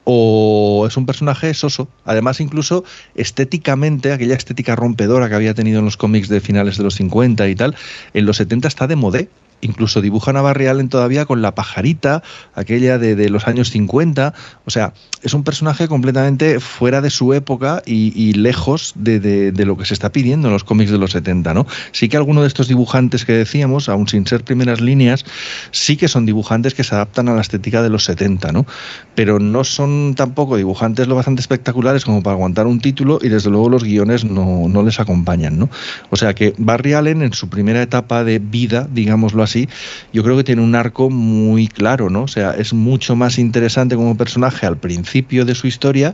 o es un personaje soso. Además, incluso estéticamente, aquella estética rompedora que había tenido en los cómics de finales de los cincuenta y tal, en los setenta está de modé. Incluso dibujan a Barry Allen todavía con la pajarita, aquella de, de los años cincuenta. O sea, es un personaje completamente fuera de su época y, y lejos de, de, de lo que se está pidiendo en los cómics de los setenta, ¿no? Sí que algunos de estos dibujantes que decíamos, aun sin ser primeras líneas, sí que son dibujantes que se adaptan a la estética de los setenta, ¿no? Pero no son tampoco dibujantes lo bastante espectaculares como para aguantar un título y desde luego los guiones no, no les acompañan, ¿no? O sea que Barry Allen en su primera etapa de vida, digámoslo así, yo creo que tiene un arco muy claro, ¿no? O sea, es mucho más interesante como personaje al principio de su historia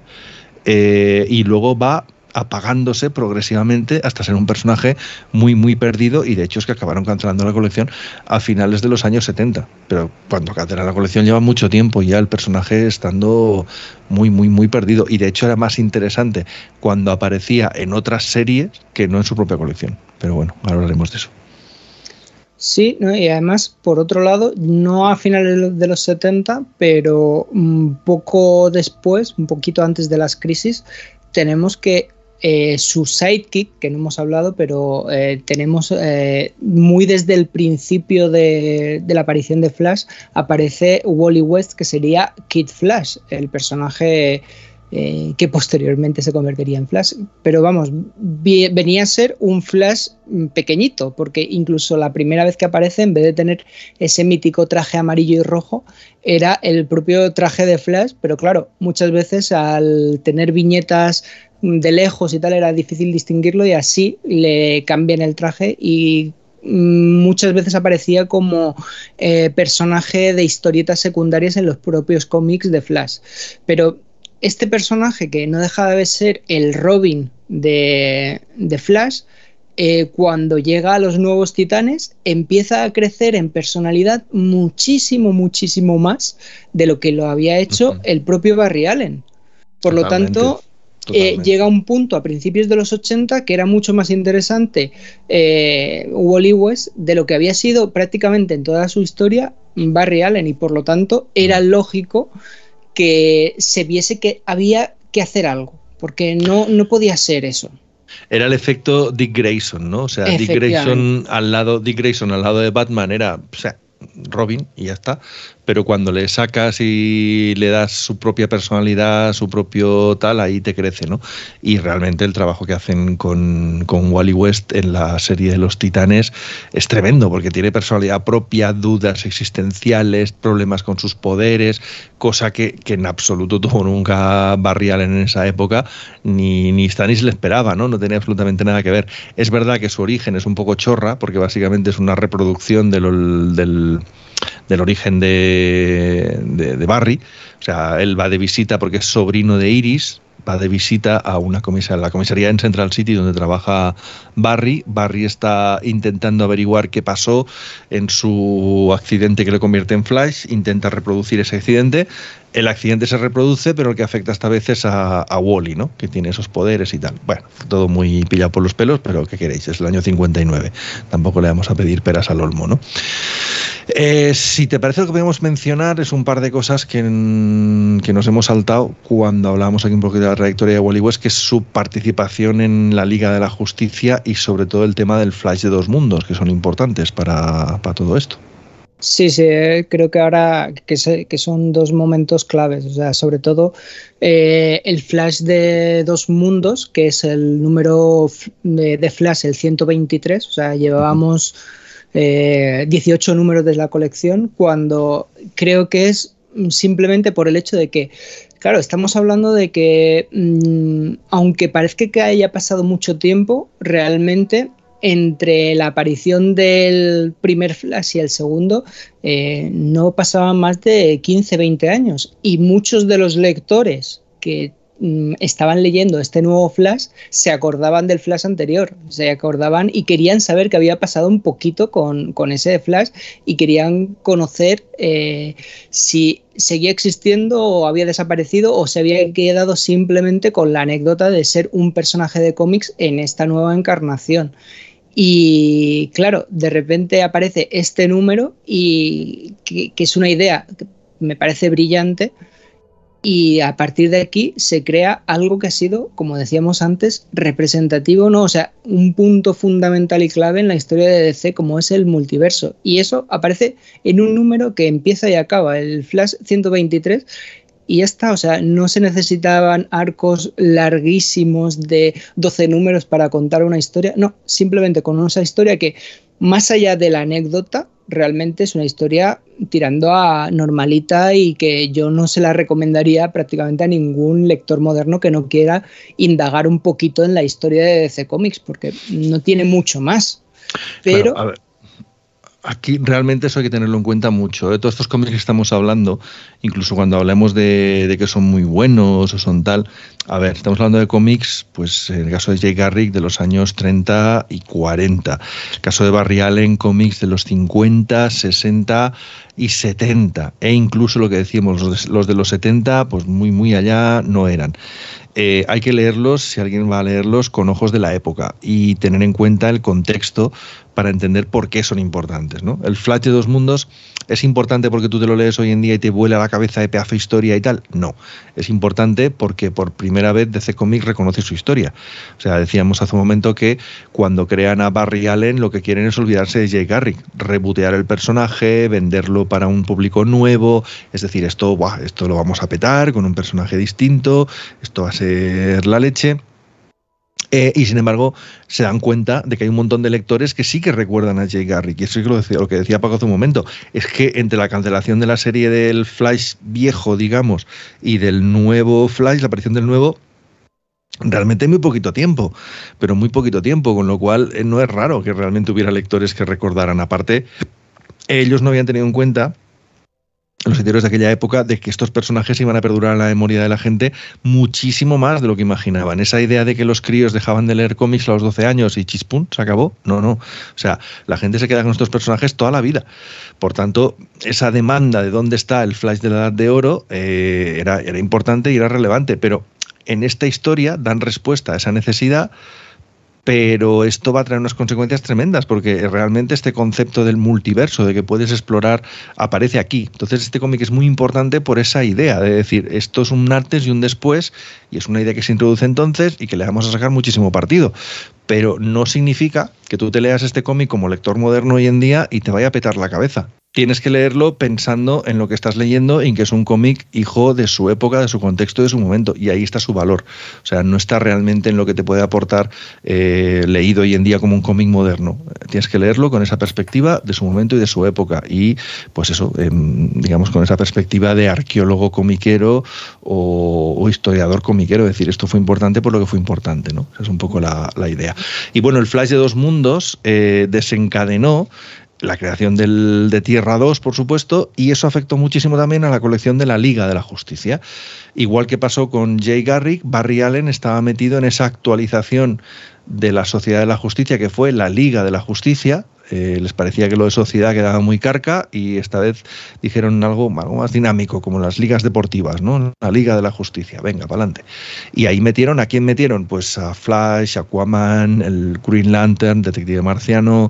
eh, y luego va apagándose progresivamente hasta ser un personaje muy muy perdido, y de hecho es que acabaron cancelando la colección a finales de los años setenta, pero cuando cancelan la colección lleva mucho tiempo ya el personaje estando muy muy muy perdido, y de hecho era más interesante cuando aparecía en otras series que no en su propia colección. Pero bueno, ahora hablaremos de eso. Sí, ¿no? Y además, por otro lado, no a finales de los setenta, pero un poco después, un poquito antes de las crisis, tenemos que eh, su sidekick, que no hemos hablado, pero eh, tenemos eh, muy desde el principio de, de la aparición de Flash, aparece Wally West, que sería Kid Flash, el personaje Eh, que posteriormente se convertiría en Flash. Pero vamos, vi, venía a ser un Flash pequeñito, porque incluso la primera vez que aparece, en vez de tener ese mítico traje amarillo y rojo, era el propio traje de Flash, pero claro, muchas veces al tener viñetas de lejos y tal era difícil distinguirlo, y así le cambian el traje y muchas veces aparecía como eh, personaje de historietas secundarias en los propios cómics de Flash. Pero este personaje, que no deja de ser el Robin de, de Flash, eh, cuando llega a los Nuevos Titanes, empieza a crecer en personalidad muchísimo, muchísimo más de lo que lo había hecho uh-huh. el propio Barry Allen. Por Totalmente. lo tanto, eh, llega a un punto a principios de los ochenta que era mucho más interesante eh, Wally West de lo que había sido prácticamente en toda su historia Barry Allen, y por lo tanto era lógico que se viese que había que hacer algo, porque no, no podía ser eso. Era el efecto Dick Grayson, ¿no? O sea, Dick Grayson al lado, Dick Grayson al lado de Batman era, o sea, Robin y ya está, pero cuando le sacas y le das su propia personalidad, su propio tal, ahí te crece, ¿no? Y realmente el trabajo que hacen con, con Wally West en la serie de los Titanes es tremendo, porque tiene personalidad propia, dudas existenciales, problemas con sus poderes, cosa que, que en absoluto tuvo nunca Barry Allen en esa época, ni, ni Stannis le esperaba, ¿no? No tenía absolutamente nada que ver. Es verdad que su origen es un poco chorra, porque básicamente es una reproducción de lo, del del origen de, de, de Barry. O sea, él va de visita porque es sobrino de Iris, va de visita a una comisaría, la comisaría en Central City donde trabaja Barry. Barry está intentando averiguar qué pasó en su accidente que le convierte en Flash, intenta reproducir ese accidente. El accidente se reproduce, pero el que afecta esta vez es a, a Wally, ¿no? Que tiene esos poderes y tal. Bueno, todo muy pillado por los pelos, pero ¿qué queréis? Es el año cincuenta y nueve. Tampoco le vamos a pedir peras al olmo, ¿no? Eh, si te parece, lo que podemos mencionar es un par de cosas que, que nos hemos saltado cuando hablábamos aquí un poquito de la trayectoria de Wally West, que es su participación en la Liga de la Justicia y sobre todo el tema del Flash de dos mundos, que son importantes para, para todo esto. Sí, sí, creo que ahora que, se, que son dos momentos claves, o sea, sobre todo eh, el Flash de dos mundos, que es el número de, de Flash, el ciento veintitrés, o sea, llevábamos eh, dieciocho números de la colección, cuando creo que es simplemente por el hecho de que, claro, estamos hablando de que, mmm, aunque parezca que haya pasado mucho tiempo, realmente entre la aparición del primer Flash y el segundo eh, no pasaban más de quince, veinte años, y muchos de los lectores que mm, estaban leyendo este nuevo Flash se acordaban del Flash anterior, se acordaban y querían saber qué había pasado un poquito con, con ese Flash, y querían conocer eh, si seguía existiendo o había desaparecido o se había quedado simplemente con la anécdota de ser un personaje de cómics en esta nueva encarnación. Y claro, de repente aparece este número y que, que es una idea que me parece brillante, y a partir de aquí se crea algo que ha sido, como decíamos antes, representativo, ¿no? O sea, un punto fundamental y clave en la historia de D C, como es el multiverso, y eso aparece en un número que empieza y acaba, el Flash ciento veintitrés, y ya está. O sea, no se necesitaban arcos larguísimos de doce números para contar una historia, no, simplemente con esa historia que, más allá de la anécdota, realmente es una historia tirando a normalita, y que yo no se la recomendaría prácticamente a ningún lector moderno que no quiera indagar un poquito en la historia de D C Comics, porque no tiene mucho más. Pero... Bueno, a ver. Aquí realmente eso hay que tenerlo en cuenta mucho, ¿eh? Todos estos cómics que estamos hablando, incluso cuando hablemos de, de que son muy buenos o son tal, a ver, estamos hablando de cómics, pues en el caso de Jay Garrick, de los años treinta y cuarenta, el caso de Barry Allen, cómics de los cincuenta, sesenta y setenta, e incluso lo que decíamos, los de, los de los setenta, pues muy muy allá no eran. Eh, hay que leerlos, si alguien va a leerlos, con ojos de la época y tener en cuenta el contexto para entender por qué son importantes, ¿no? El Flash de dos mundos es importante porque tú te lo lees hoy en día y te vuela la cabeza de pedazo de historia y tal. No, es importante porque por primera vez D C Comics reconoce su historia. O sea, decíamos hace un momento que cuando crean a Barry Allen lo que quieren es olvidarse de Jay Garrick, rebotear el personaje, venderlo para un público nuevo, es decir, esto, buah, esto lo vamos a petar con un personaje distinto, esto va a ser la leche. Eh, y sin embargo se dan cuenta de que hay un montón de lectores que sí que recuerdan a Jay Garrick, y eso es lo, decía, lo que decía Paco hace un momento, es que entre la cancelación de la serie del Flash viejo, digamos, y del nuevo Flash, la aparición del nuevo, realmente muy poquito tiempo, pero muy poquito tiempo, con lo cual eh, no es raro que realmente hubiera lectores que recordaran. Aparte, ellos no habían tenido en cuenta, los editores de aquella época, de que estos personajes iban a perdurar en la memoria de la gente muchísimo más de lo que imaginaban. Esa idea de que los críos dejaban de leer cómics a los doce años y chispún, se acabó. No, no. O sea, la gente se queda con estos personajes toda la vida. Por tanto, esa demanda de dónde está el Flash de la Edad de Oro eh, era, era importante y era relevante. Pero en esta historia dan respuesta a esa necesidad, pero esto va a traer unas consecuencias tremendas, porque realmente este concepto del multiverso, de que puedes explorar, aparece aquí. Entonces este cómic es muy importante por esa idea de decir, esto es un antes y un después, y es una idea que se introduce entonces y que le vamos a sacar muchísimo partido. Pero no significa que tú te leas este cómic como lector moderno hoy en día y te vaya a petar la cabeza. Tienes que leerlo pensando en lo que estás leyendo y en que es un cómic hijo de su época, de su contexto, de su momento, y ahí está su valor. O sea, no está realmente en lo que te puede aportar eh, leído hoy en día como un cómic moderno. Tienes que leerlo con esa perspectiva de su momento y de su época, y pues eso, eh, digamos, con esa perspectiva de arqueólogo comiquero o, o historiador comiquero, es decir, esto fue importante por lo que fue importante, ¿no? Esa es un poco la, la idea. Y bueno, el Flash de dos mundos eh, desencadenó la creación del, de Tierra dos, por supuesto, y eso afectó muchísimo también a la colección de la Liga de la Justicia. Igual que pasó con Jay Garrick, Barry Allen estaba metido en esa actualización de la Sociedad de la Justicia, que fue la Liga de la Justicia, Eh, les parecía que lo de sociedad quedaba muy carca y esta vez dijeron algo, algo más dinámico, como las ligas deportivas, ¿no? La Liga de la Justicia, venga, para adelante. Y ahí metieron, ¿a quién metieron? Pues a Flash, Aquaman, el Green Lantern, Detective Marciano,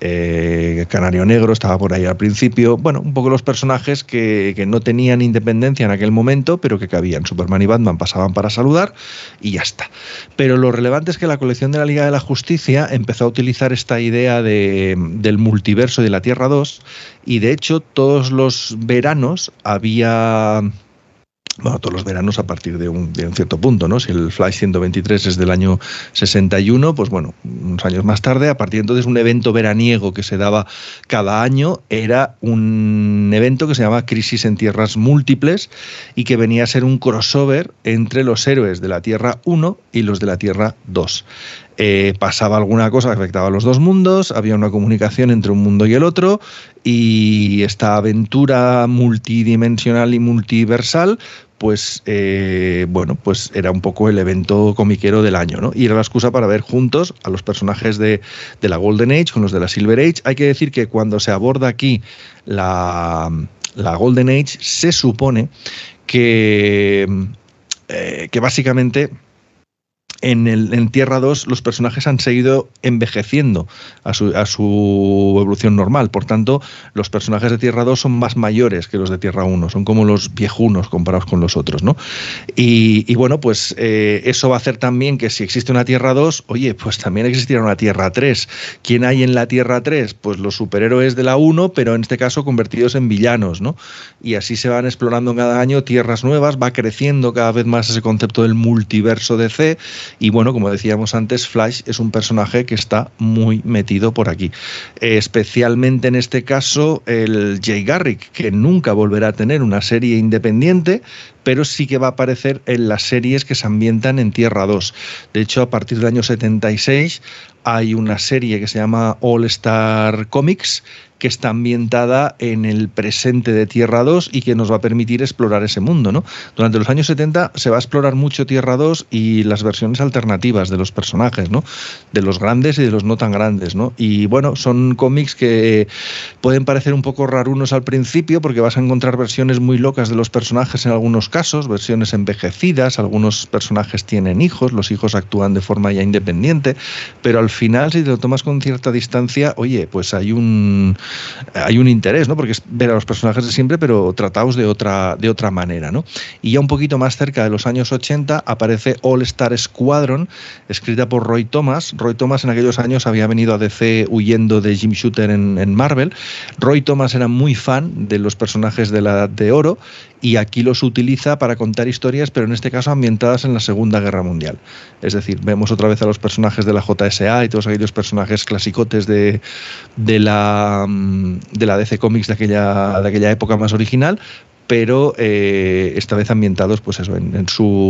eh, Canario Negro, estaba por ahí al principio. Bueno, un poco los personajes que, que no tenían independencia en aquel momento, pero que cabían. Superman y Batman pasaban para saludar y ya está. Pero lo relevante es que la colección de la Liga de la Justicia empezó a utilizar esta idea de, del multiverso de la Tierra dos y de hecho todos los veranos había... Bueno, todos los veranos a partir de un, de un cierto punto, ¿no? Si el Flash ciento veintitrés es del año sesenta y uno, pues bueno, unos años más tarde, a partir de entonces un evento veraniego que se daba cada año era un evento que se llama Crisis en Tierras Múltiples y que venía a ser un crossover entre los héroes de la Tierra uno y los de la Tierra dos. Eh, pasaba alguna cosa que afectaba a los dos mundos, había una comunicación entre un mundo y el otro, y esta aventura multidimensional y multiversal, pues eh, bueno, pues era un poco el evento comiquero del año, ¿no? Y era la excusa para ver juntos a los personajes de, de la Golden Age con los de la Silver Age. Hay que decir que cuando se aborda aquí la, la Golden Age, se supone que, eh, que básicamente... En, el, en Tierra dos los personajes han seguido envejeciendo a su, a su evolución normal. Por tanto, los personajes de Tierra dos son más mayores que los de Tierra uno. Son como los viejunos comparados con los otros, ¿no? Y, y bueno, pues eh, eso va a hacer también que si existe una Tierra dos, oye, pues también existirá una Tierra tres. ¿Quién hay en la Tierra tres? Pues los superhéroes de la uno, pero en este caso convertidos en villanos, ¿no? Y así se van explorando cada año tierras nuevas, va creciendo cada vez más ese concepto del multiverso D C. Y bueno, como decíamos antes, Flash es un personaje que está muy metido por aquí. Eh, especialmente en este caso el Jay Garrick, que nunca volverá a tener una serie independiente, pero sí que va a aparecer en las series que se ambientan en Tierra dos. De hecho, a partir del año setenta y seis hay una serie que se llama All Star Comics, que está ambientada en el presente de Tierra dos y que nos va a permitir explorar ese mundo, ¿no? Durante los años setenta se va a explorar mucho Tierra dos y las versiones alternativas de los personajes, ¿no? De los grandes y de los no tan grandes, ¿no? Y bueno, son cómics que pueden parecer un poco rarunos al principio porque vas a encontrar versiones muy locas de los personajes en algunos casos, versiones envejecidas, algunos personajes tienen hijos, los hijos actúan de forma ya independiente, pero al final, si te lo tomas con cierta distancia, oye, pues hay un hay un interés, ¿no? Porque es ver a los personajes de siempre, pero tratados de otra, de otra manera, ¿no? Y ya un poquito más cerca de los años ochenta aparece All Star Squadron, escrita por Roy Thomas. Roy Thomas en aquellos años había venido a D C huyendo de Jim Shooter en, en Marvel. Roy Thomas era muy fan de los personajes de la Edad de Oro y aquí los utiliza para contar historias, pero en este caso ambientadas en la Segunda Guerra Mundial. Es decir, vemos otra vez a los personajes de la J S A y todos aquellos personajes clasicotes de, de, la, de la D C Comics de aquella, de aquella época más original, pero eh, esta vez ambientados pues eso, en, en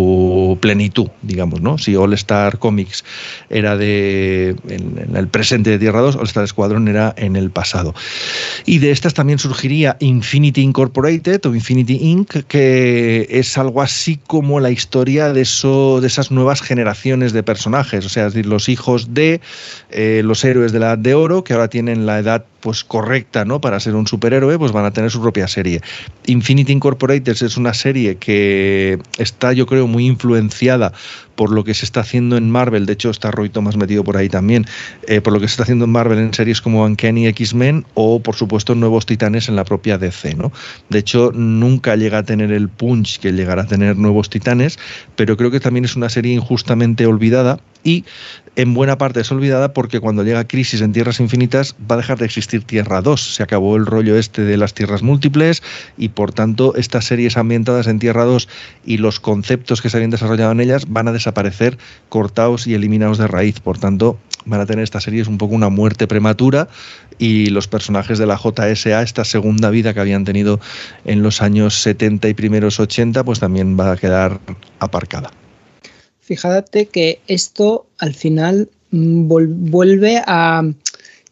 su plenitud, digamos, ¿no? Si All Star Comics era de en, en el presente de Tierra dos, All Star Squadron era en el pasado. Y de estas también surgiría Infinity Incorporated o Infinity Incorporated, que es algo así como la historia de, eso, de esas nuevas generaciones de personajes, o sea, es decir, los hijos de eh, los héroes de la Edad de Oro, que ahora tienen la edad pues correcta, ¿no? Para ser un superhéroe, pues van a tener su propia serie. Infinity Incorporated es una serie que está, yo creo, muy influenciada por lo que se está haciendo en Marvel. De hecho, está Roy Thomas metido por ahí también, eh, por lo que se está haciendo en Marvel en series como Uncanny X-Men o, por supuesto, Nuevos Titanes en la propia D C, ¿no? De hecho, nunca llega a tener el punch que llegará a tener Nuevos Titanes, pero creo que también es una serie injustamente olvidada y en buena parte es olvidada porque cuando llega Crisis en Tierras Infinitas va a dejar de existir Tierra dos. Se acabó el rollo este de las tierras múltiples y, por tanto, estas series ambientadas en Tierra dos y los conceptos que se habían desarrollado en ellas van a desaparecer cortados y eliminados de raíz. Por tanto, van a tener estas series un poco una muerte prematura y los personajes de la J S A, esta segunda vida que habían tenido en los años setenta y primeros ochenta, pues también va a quedar aparcada. Fíjate que esto al final vuelve a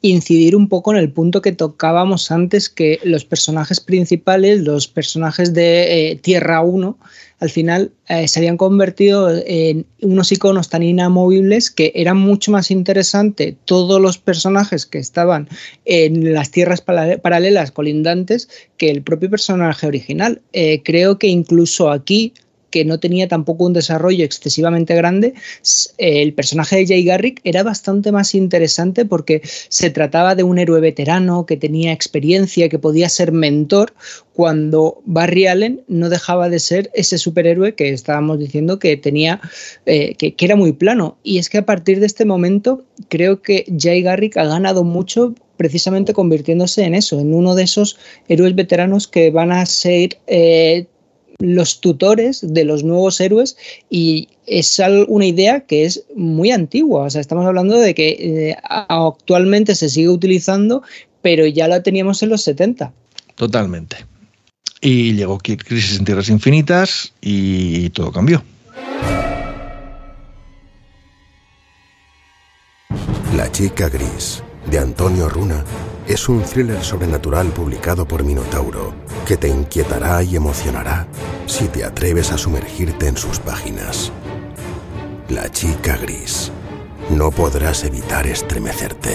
incidir un poco en el punto que tocábamos antes, que los personajes principales, los personajes de eh, Tierra uno, al final eh, se habían convertido en unos iconos tan inamovibles que era mucho más interesante todos los personajes que estaban en las tierras paralelas colindantes que el propio personaje original. Eh, creo que incluso aquí, que no tenía tampoco un desarrollo excesivamente grande, el personaje de Jay Garrick era bastante más interesante porque se trataba de un héroe veterano que tenía experiencia, que podía ser mentor, cuando Barry Allen no dejaba de ser ese superhéroe que estábamos diciendo que tenía, eh, que, que era muy plano. Y es que a partir de este momento creo que Jay Garrick ha ganado mucho, precisamente convirtiéndose en eso, en uno de esos héroes veteranos que van a ser eh, los tutores de los nuevos héroes, y es una idea que es muy antigua. O sea, estamos hablando de que eh, actualmente se sigue utilizando, pero ya la teníamos en los setenta. Totalmente. Y llegó Crisis en Tierras Infinitas y todo cambió. La chica gris, de Antonio Runa, es un thriller sobrenatural publicado por Minotauro que te inquietará y emocionará si te atreves a sumergirte en sus páginas. La chica gris. No podrás evitar estremecerte.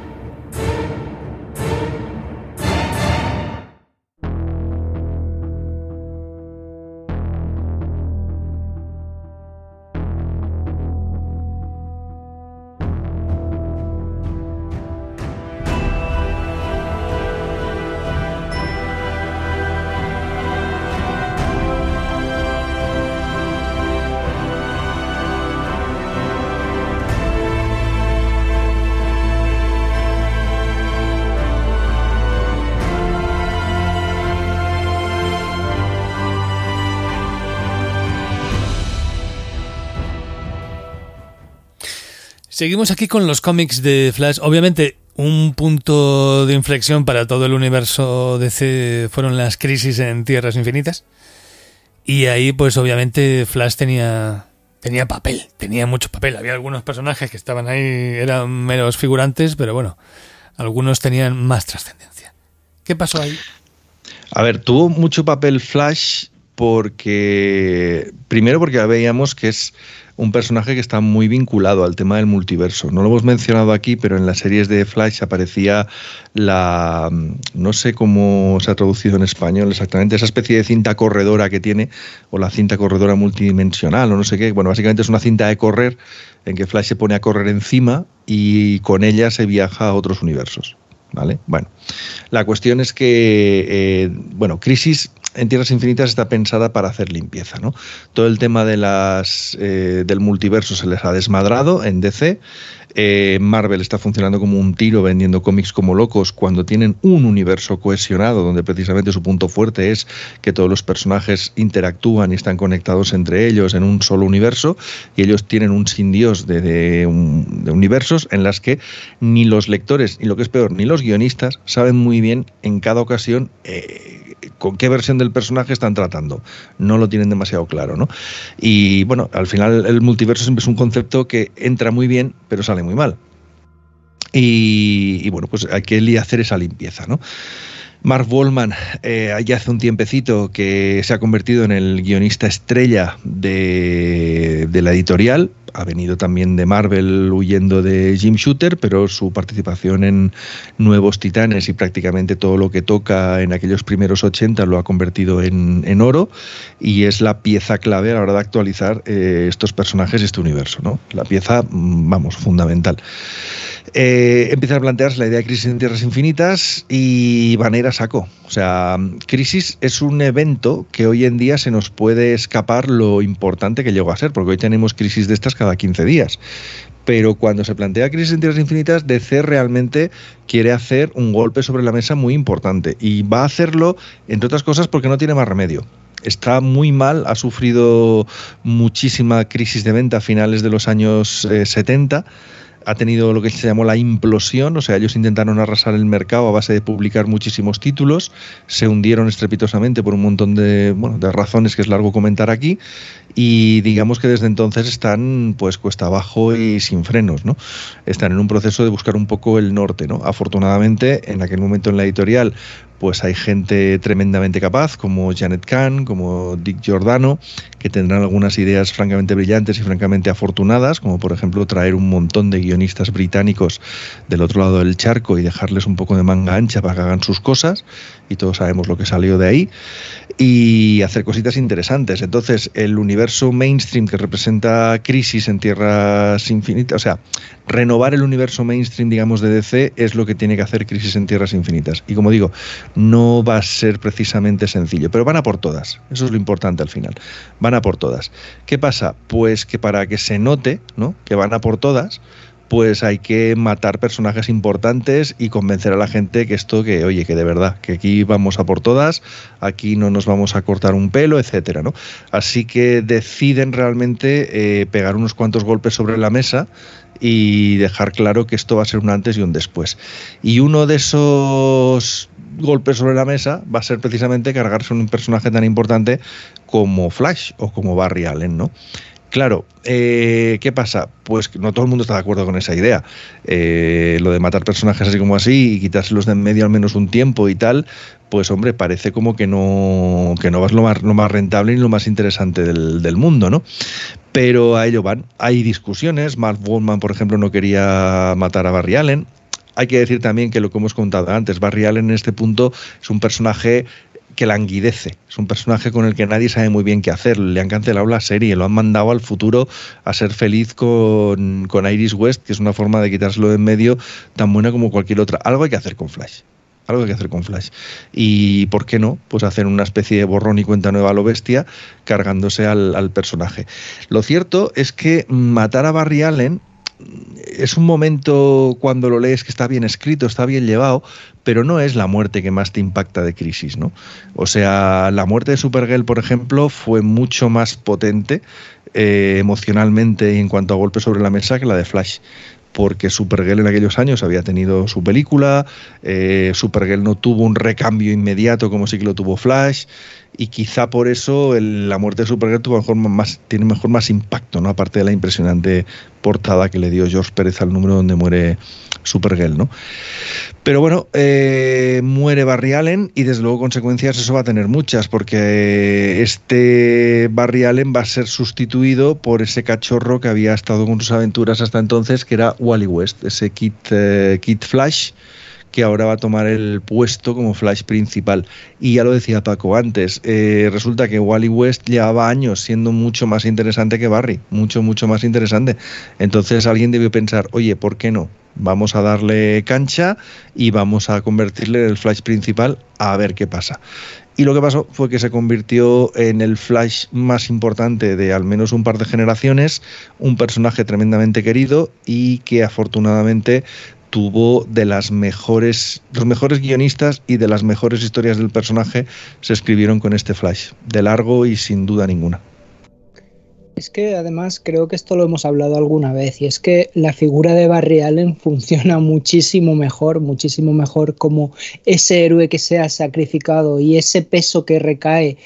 Seguimos aquí con los cómics de Flash. Obviamente, un punto de inflexión para todo el universo D C fueron las crisis en Tierras Infinitas. Y ahí, pues obviamente, Flash tenía, tenía papel, tenía mucho papel. Había algunos personajes que estaban ahí, eran meros figurantes, pero bueno, algunos tenían más trascendencia. ¿Qué pasó ahí? A ver, tuvo mucho papel Flash porque, primero porque veíamos que es un personaje que está muy vinculado al tema del multiverso. No lo hemos mencionado aquí, pero en las series de Flash aparecía la... no sé cómo se ha traducido en español exactamente, esa especie de cinta corredora que tiene, o la cinta corredora multidimensional, o no sé qué. Bueno, básicamente es una cinta de correr en que Flash se pone a correr encima y con ella se viaja a otros universos. ¿Vale? Bueno, la cuestión es que, eh, bueno, Crisis en Tierras Infinitas está pensada para hacer limpieza, ¿no? Todo el tema de las eh, del multiverso se les ha desmadrado en D C. Eh, Marvel está funcionando como un tiro, vendiendo cómics como locos, cuando tienen un universo cohesionado, donde precisamente su punto fuerte es que todos los personajes interactúan y están conectados entre ellos en un solo universo, y ellos tienen un sin Dios de, de, un, de universos en las que ni los lectores, y lo que es peor, ni los guionistas saben muy bien en cada ocasión eh, con qué versión del personaje están tratando. No lo tienen demasiado claro, ¿no? Y bueno, al final el multiverso siempre es un concepto que entra muy bien, pero sale muy mal. Y, y bueno, pues hay que hacer esa limpieza, ¿no? Marv Wolfman eh, ya hace un tiempecito que se ha convertido en el guionista estrella de, de la editorial. Ha venido también de Marvel huyendo de Jim Shooter, pero su participación en Nuevos Titanes y prácticamente todo lo que toca en aquellos primeros ochenta lo ha convertido en, en oro, y es la pieza clave a la hora de actualizar eh, estos personajes y este universo, ¿no? La pieza, vamos, fundamental. Eh, empieza a plantearse la idea de Crisis en Tierras Infinitas y van a ir a saco. O sea, Crisis es un evento que hoy en día se nos puede escapar lo importante que llegó a ser, porque hoy tenemos crisis de estas cada quince días. Pero cuando se plantea Crisis en Tierras Infinitas, D C realmente quiere hacer un golpe sobre la mesa muy importante, y va a hacerlo, entre otras cosas, porque no tiene más remedio. Está muy mal, ha sufrido muchísima crisis de venta a finales de los años eh, setenta. ha tenido lo que se llamó la implosión, o sea, ellos intentaron arrasar el mercado a base de publicar muchísimos títulos, se hundieron estrepitosamente por un montón de, bueno, de razones que es largo comentar aquí, y digamos que desde entonces están pues cuesta abajo y sin frenos, ¿no? Están en un proceso de buscar un poco el norte, ¿no? Afortunadamente, en aquel momento en la editorial, pues hay gente tremendamente capaz, como Janet Kahn, como Dick Giordano, que tendrán algunas ideas francamente brillantes y francamente afortunadas, como por ejemplo traer un montón de guionistas británicos del otro lado del charco y dejarles un poco de manga ancha para que hagan sus cosas, y todos sabemos lo que salió de ahí, y hacer cositas interesantes. Entonces, el universo mainstream que representa Crisis en Tierras Infinitas, o sea, renovar el universo mainstream, digamos, de D C es lo que tiene que hacer Crisis en Tierras Infinitas. Y como digo, no va a ser precisamente sencillo, pero van a por todas. Eso es lo importante al final. Van a por todas. ¿Qué pasa? Pues que para que se note, ¿no?, que van a por todas, pues hay que matar personajes importantes y convencer a la gente que esto, que oye, que de verdad, que aquí vamos a por todas, aquí no nos vamos a cortar un pelo, etcétera, ¿no? Así que deciden realmente eh, pegar unos cuantos golpes sobre la mesa y dejar claro que esto va a ser un antes y un después. Y uno de esos golpes sobre la mesa va a ser precisamente cargarse un personaje tan importante como Flash o como Barry Allen, ¿no? Claro, eh, ¿qué pasa? Pues que no todo el mundo está de acuerdo con esa idea. Eh, lo de matar personajes así como así y quitárselos de en medio al menos un tiempo y tal, pues hombre, parece como que no, que no es lo más, lo más rentable ni lo más interesante del, del mundo, ¿no? Pero a ello van. Hay discusiones. Mark Wolfman, por ejemplo, no quería matar a Barry Allen. Hay que decir también que lo que hemos contado antes, Barry Allen en este punto es un personaje que languidece, es un personaje con el que nadie sabe muy bien qué hacer, le han cancelado la serie, lo han mandado al futuro a ser feliz con, con Iris West, que es una forma de quitárselo de en medio tan buena como cualquier otra. Algo hay que hacer con Flash, algo hay que hacer con Flash. Y ¿por qué no? Pues hacer una especie de borrón y cuenta nueva a lo bestia, cargándose al, al personaje. Lo cierto es que matar a Barry Allen es un momento, cuando lo lees, que está bien escrito, está bien llevado, pero no es la muerte que más te impacta de Crisis, ¿no? O sea, la muerte de Supergirl, por ejemplo, fue mucho más potente eh, emocionalmente y en cuanto a golpes sobre la mesa que la de Flash, porque Supergirl en aquellos años había tenido su película, eh, Supergirl no tuvo un recambio inmediato como sí que lo tuvo Flash, y quizá por eso el, la muerte de Supergirl tuvo mejor más, tiene mejor más impacto, ¿no? Aparte de la impresionante portada que le dio George Pérez al número donde muere Supergirl, ¿no? Pero bueno, eh, muere Barry Allen y desde luego consecuencias eso va a tener muchas, porque este Barry Allen va a ser sustituido por ese cachorro que había estado con sus aventuras hasta entonces, que era Wally West, ese Kid, eh, Kid Flash, que ahora va a tomar el puesto como Flash principal. Y ya lo decía Paco antes, eh, resulta que Wally West llevaba años siendo mucho más interesante que Barry, mucho, mucho más interesante. Entonces alguien debió pensar, oye, ¿por qué no? Vamos a darle cancha y vamos a convertirle en el Flash principal a ver qué pasa. Y lo que pasó fue que se convirtió en el Flash más importante de al menos un par de generaciones, un personaje tremendamente querido y que afortunadamente tuvo de las mejores, los mejores guionistas y de las mejores historias del personaje se escribieron con este Flash, de largo y sin duda ninguna. Es que además creo que esto lo hemos hablado alguna vez, y es que la figura de Barry Allen funciona muchísimo mejor, muchísimo mejor como ese héroe que se ha sacrificado y ese peso que recae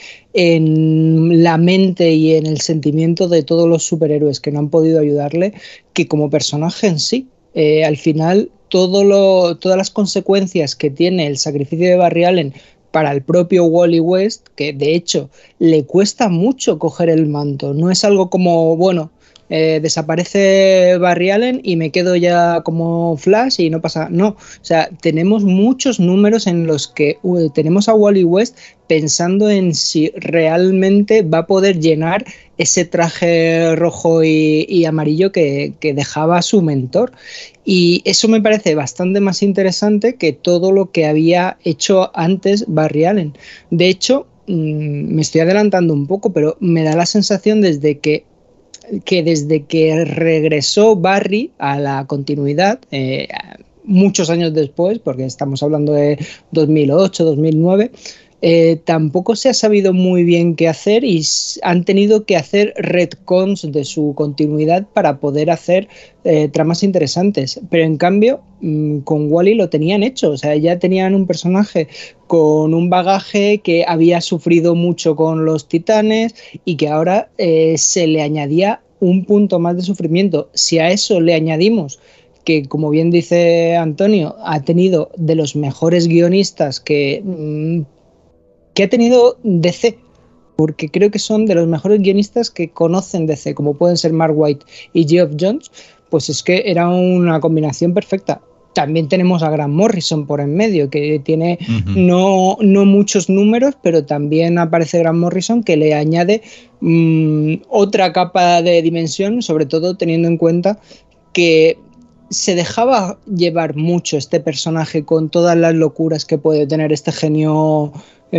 en la mente y en el sentimiento de todos los superhéroes que no han podido ayudarle, que como personaje en sí. Eh, al final, todo lo, todas las consecuencias que tiene el sacrificio de Barry Allen para el propio Wally West, que de hecho le cuesta mucho coger el manto, no es algo como, bueno, eh, desaparece Barry Allen y me quedo ya como Flash y no pasa, no, o sea, tenemos muchos números en los que uh, tenemos a Wally West pensando en si realmente va a poder llenar ese traje rojo y, y amarillo que, que dejaba su mentor. Y eso me parece bastante más interesante que todo lo que había hecho antes Barry Allen. De hecho, mmm, me estoy adelantando un poco, pero me da la sensación desde que, que desde que regresó Barry a la continuidad, eh, muchos años después, porque estamos hablando de dos mil ocho, dos mil nueve, Eh, tampoco se ha sabido muy bien qué hacer y han tenido que hacer retcons de su continuidad para poder hacer eh, tramas interesantes. Pero en cambio, mmm, con Wall-E lo tenían hecho. O sea, ya tenían un personaje con un bagaje que había sufrido mucho con los titanes y que ahora eh, se le añadía un punto más de sufrimiento. Si a eso le añadimos que, como bien dice Antonio, ha tenido de los mejores guionistas que... Mmm, que ha tenido D C, porque creo que son de los mejores guionistas que conocen D C, como pueden ser Mark Waid y Geoff Johns, pues es que era una combinación perfecta. También tenemos a Grant Morrison por en medio, que tiene uh-huh. no, no muchos números, pero también aparece Grant Morrison, que le añade mmm, otra capa de dimensión, sobre todo teniendo en cuenta que se dejaba llevar mucho este personaje con todas las locuras que puede tener este genio...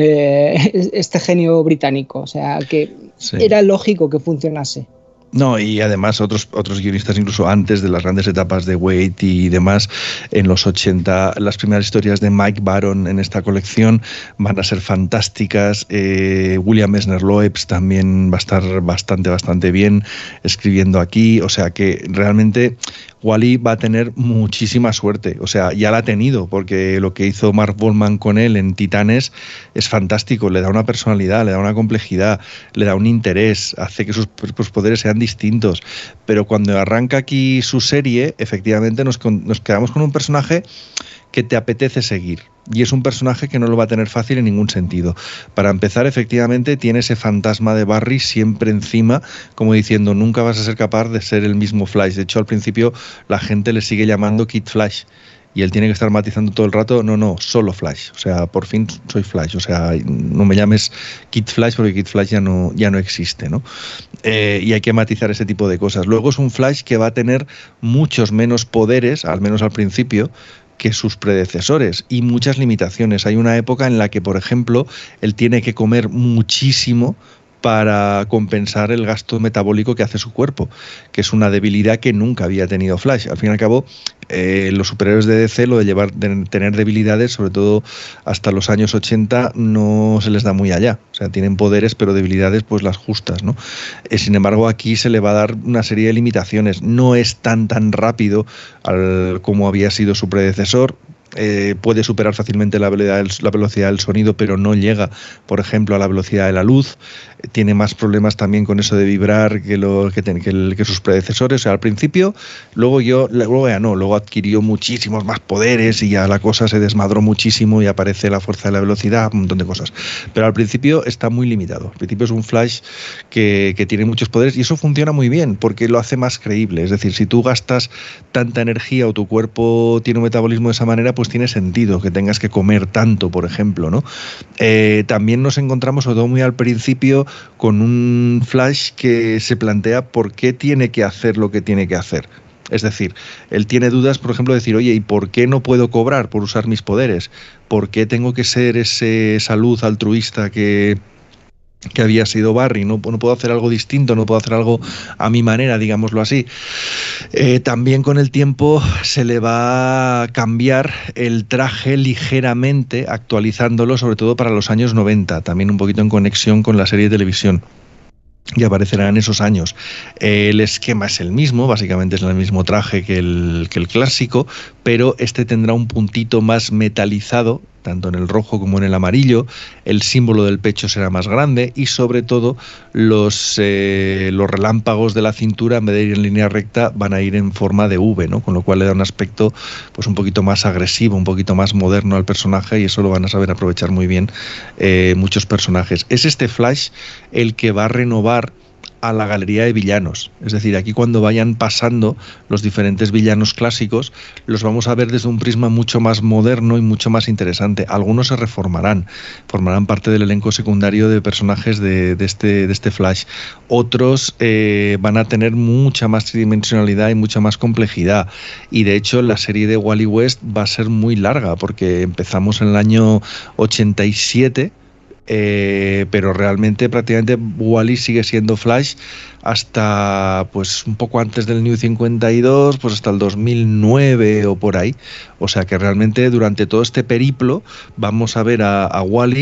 Eh, este genio británico, o sea que sí. Era lógico que funcionase. No, y además otros otros guionistas, incluso antes de las grandes etapas de Waid y demás, en los ochenta, las primeras historias de Mike Baron en esta colección van a ser fantásticas. eh, William Messner Loebs también va a estar bastante, bastante bien escribiendo aquí, o sea que realmente Wall-E va a tener muchísima suerte, o sea, ya la ha tenido, porque lo que hizo Mark Wolfman con él en Titanes es fantástico, le da una personalidad, le da una complejidad, le da un interés, hace que sus, sus poderes sean distintos, pero cuando arranca aquí su serie, efectivamente nos, nos quedamos con un personaje que te apetece seguir. Y es un personaje que no lo va a tener fácil en ningún sentido. Para empezar, efectivamente, tiene ese fantasma de Barry siempre encima, como diciendo, nunca vas a ser capaz de ser el mismo Flash. De hecho, al principio la gente le sigue llamando Kid Flash. Y él tiene que estar matizando todo el rato, no, no, solo Flash. O sea, por fin soy Flash. O sea, no me llames Kid Flash porque Kid Flash ya no, ya no existe, ¿no? Eh, y hay que matizar ese tipo de cosas. Luego es un Flash que va a tener muchos menos poderes, al menos al principio, que sus predecesores y muchas limitaciones. Hay una época en la que, por ejemplo, él tiene que comer muchísimo para compensar el gasto metabólico que hace su cuerpo, que es una debilidad que nunca había tenido Flash. Al fin y al cabo, eh, los superhéroes de D C, lo de llevar de tener debilidades, sobre todo hasta los años ochenta, no se les da muy allá. O sea, tienen poderes, pero debilidades pues las justas, ¿no? Eh, sin embargo, aquí se le va a dar una serie de limitaciones. No es tan tan rápido al, como había sido su predecesor. Eh, puede superar fácilmente la velocidad, del, la velocidad del sonido, pero no llega, por ejemplo, a la velocidad de la luz. Eh, tiene más problemas también con eso de vibrar que, lo, que, ten, que, el, que sus predecesores. O sea, al principio, luego yo, luego ya no, luego adquirió muchísimos más poderes y ya la cosa se desmadró muchísimo y aparece la fuerza de la velocidad, un montón de cosas. Pero al principio está muy limitado. Al principio es un Flash que, que tiene muchos poderes y eso funciona muy bien porque lo hace más creíble. Es decir, si tú gastas tanta energía o tu cuerpo tiene un metabolismo de esa manera, pues tiene sentido que tengas que comer tanto, por ejemplo, ¿no? Eh, también nos encontramos, sobre todo muy al principio, con un Flash que se plantea por qué tiene que hacer lo que tiene que hacer. Es decir, él tiene dudas, por ejemplo, de decir, oye, ¿y por qué no puedo cobrar por usar mis poderes? ¿Por qué tengo que ser ese, esa luz altruista que... que había sido Barry? No, no puedo hacer algo distinto, no puedo hacer algo a mi manera, digámoslo así. Eh, también con el tiempo se le va a cambiar el traje ligeramente, actualizándolo, sobre todo para los años noventa, también un poquito en conexión con la serie de televisión que aparecerá en esos años. El esquema es el mismo, básicamente es el mismo traje que el, que el clásico, pero este tendrá un puntito más metalizado, tanto en el rojo como en el amarillo. El símbolo del pecho será más grande y sobre todo los, eh, los relámpagos de la cintura, en vez de ir en línea recta, van a ir en forma de V, ¿no? Con lo cual le da un aspecto pues un poquito más agresivo, un poquito más moderno al personaje y eso lo van a saber aprovechar muy bien eh, muchos personajes. Es este Flash el que va a renovar a la galería de villanos. Es decir, aquí cuando vayan pasando los diferentes villanos clásicos, los vamos a ver desde un prisma mucho más moderno y mucho más interesante. Algunos se reformarán, formarán parte del elenco secundario de personajes de, de, este, de este Flash. Otros eh, van a tener mucha más tridimensionalidad y mucha más complejidad. Y de hecho la serie de Wally West va a ser muy larga, porque empezamos en el año ochenta y siete, Eh, pero realmente prácticamente Wally sigue siendo Flash hasta pues un poco antes del New cincuenta y dos, pues hasta el dos mil nueve o por ahí. O sea que realmente durante todo este periplo vamos a ver a, a Wally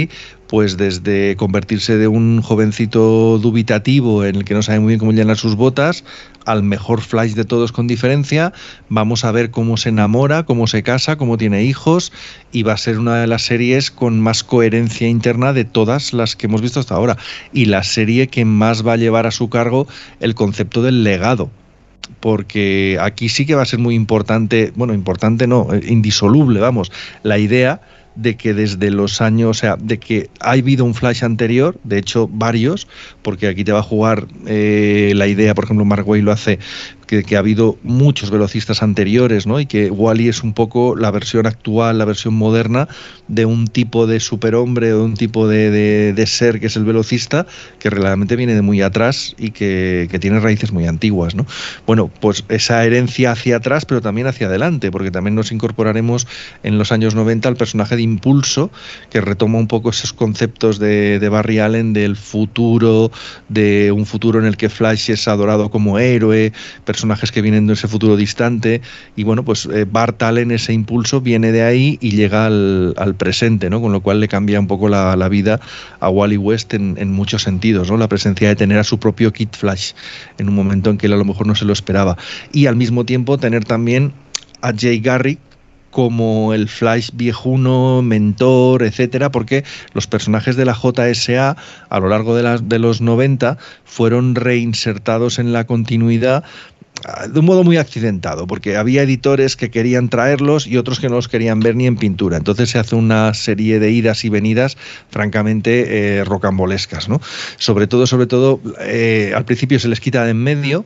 pues desde convertirse de un jovencito dubitativo en el que no sabe muy bien cómo llenar sus botas, al mejor Flash de todos con diferencia. Vamos a ver cómo se enamora, cómo se casa, cómo tiene hijos, y va a ser una de las series con más coherencia interna de todas las que hemos visto hasta ahora, y la serie que más va a llevar a su cargo el concepto del legado, porque aquí sí que va a ser muy importante, bueno, importante no, indisoluble, vamos, la idea de que desde los años, o sea, de que ha habido un Flash anterior, de hecho varios, porque aquí te va a jugar eh, la idea, por ejemplo, Mark Waid lo hace, que, que ha habido muchos velocistas anteriores, ¿no? Y que Wally es un poco la versión actual, la versión moderna de un tipo de superhombre o de un tipo de, de, de ser que es el velocista, que realmente viene de muy atrás y que, que tiene raíces muy antiguas, ¿no? Bueno, pues esa herencia hacia atrás, pero también hacia adelante, porque también nos incorporaremos en los años noventa al personaje de Impulso, que retoma un poco esos conceptos de, de Barry Allen del futuro, de un futuro en el que Flash es adorado como héroe, personajes que vienen de ese futuro distante, y bueno, pues eh, Bart Allen, ese Impulso, viene de ahí y llega al, al presente, ¿no? Con lo cual le cambia un poco la, la vida a Wally West en, en muchos sentidos, ¿no? La presencia de tener a su propio Kid Flash en un momento en que él a lo mejor no se lo esperaba, y al mismo tiempo tener también a Jay Garrick como el Flash viejuno, mentor, etcétera, porque los personajes de la J S A a lo largo de, la, de los noventa fueron reinsertados en la continuidad de un modo muy accidentado, porque había editores que querían traerlos y otros que no los querían ver ni en pintura. Entonces se hace una serie de idas y venidas francamente eh, rocambolescas, ¿no? Sobre todo, sobre todo, eh, al principio se les quita de en medio,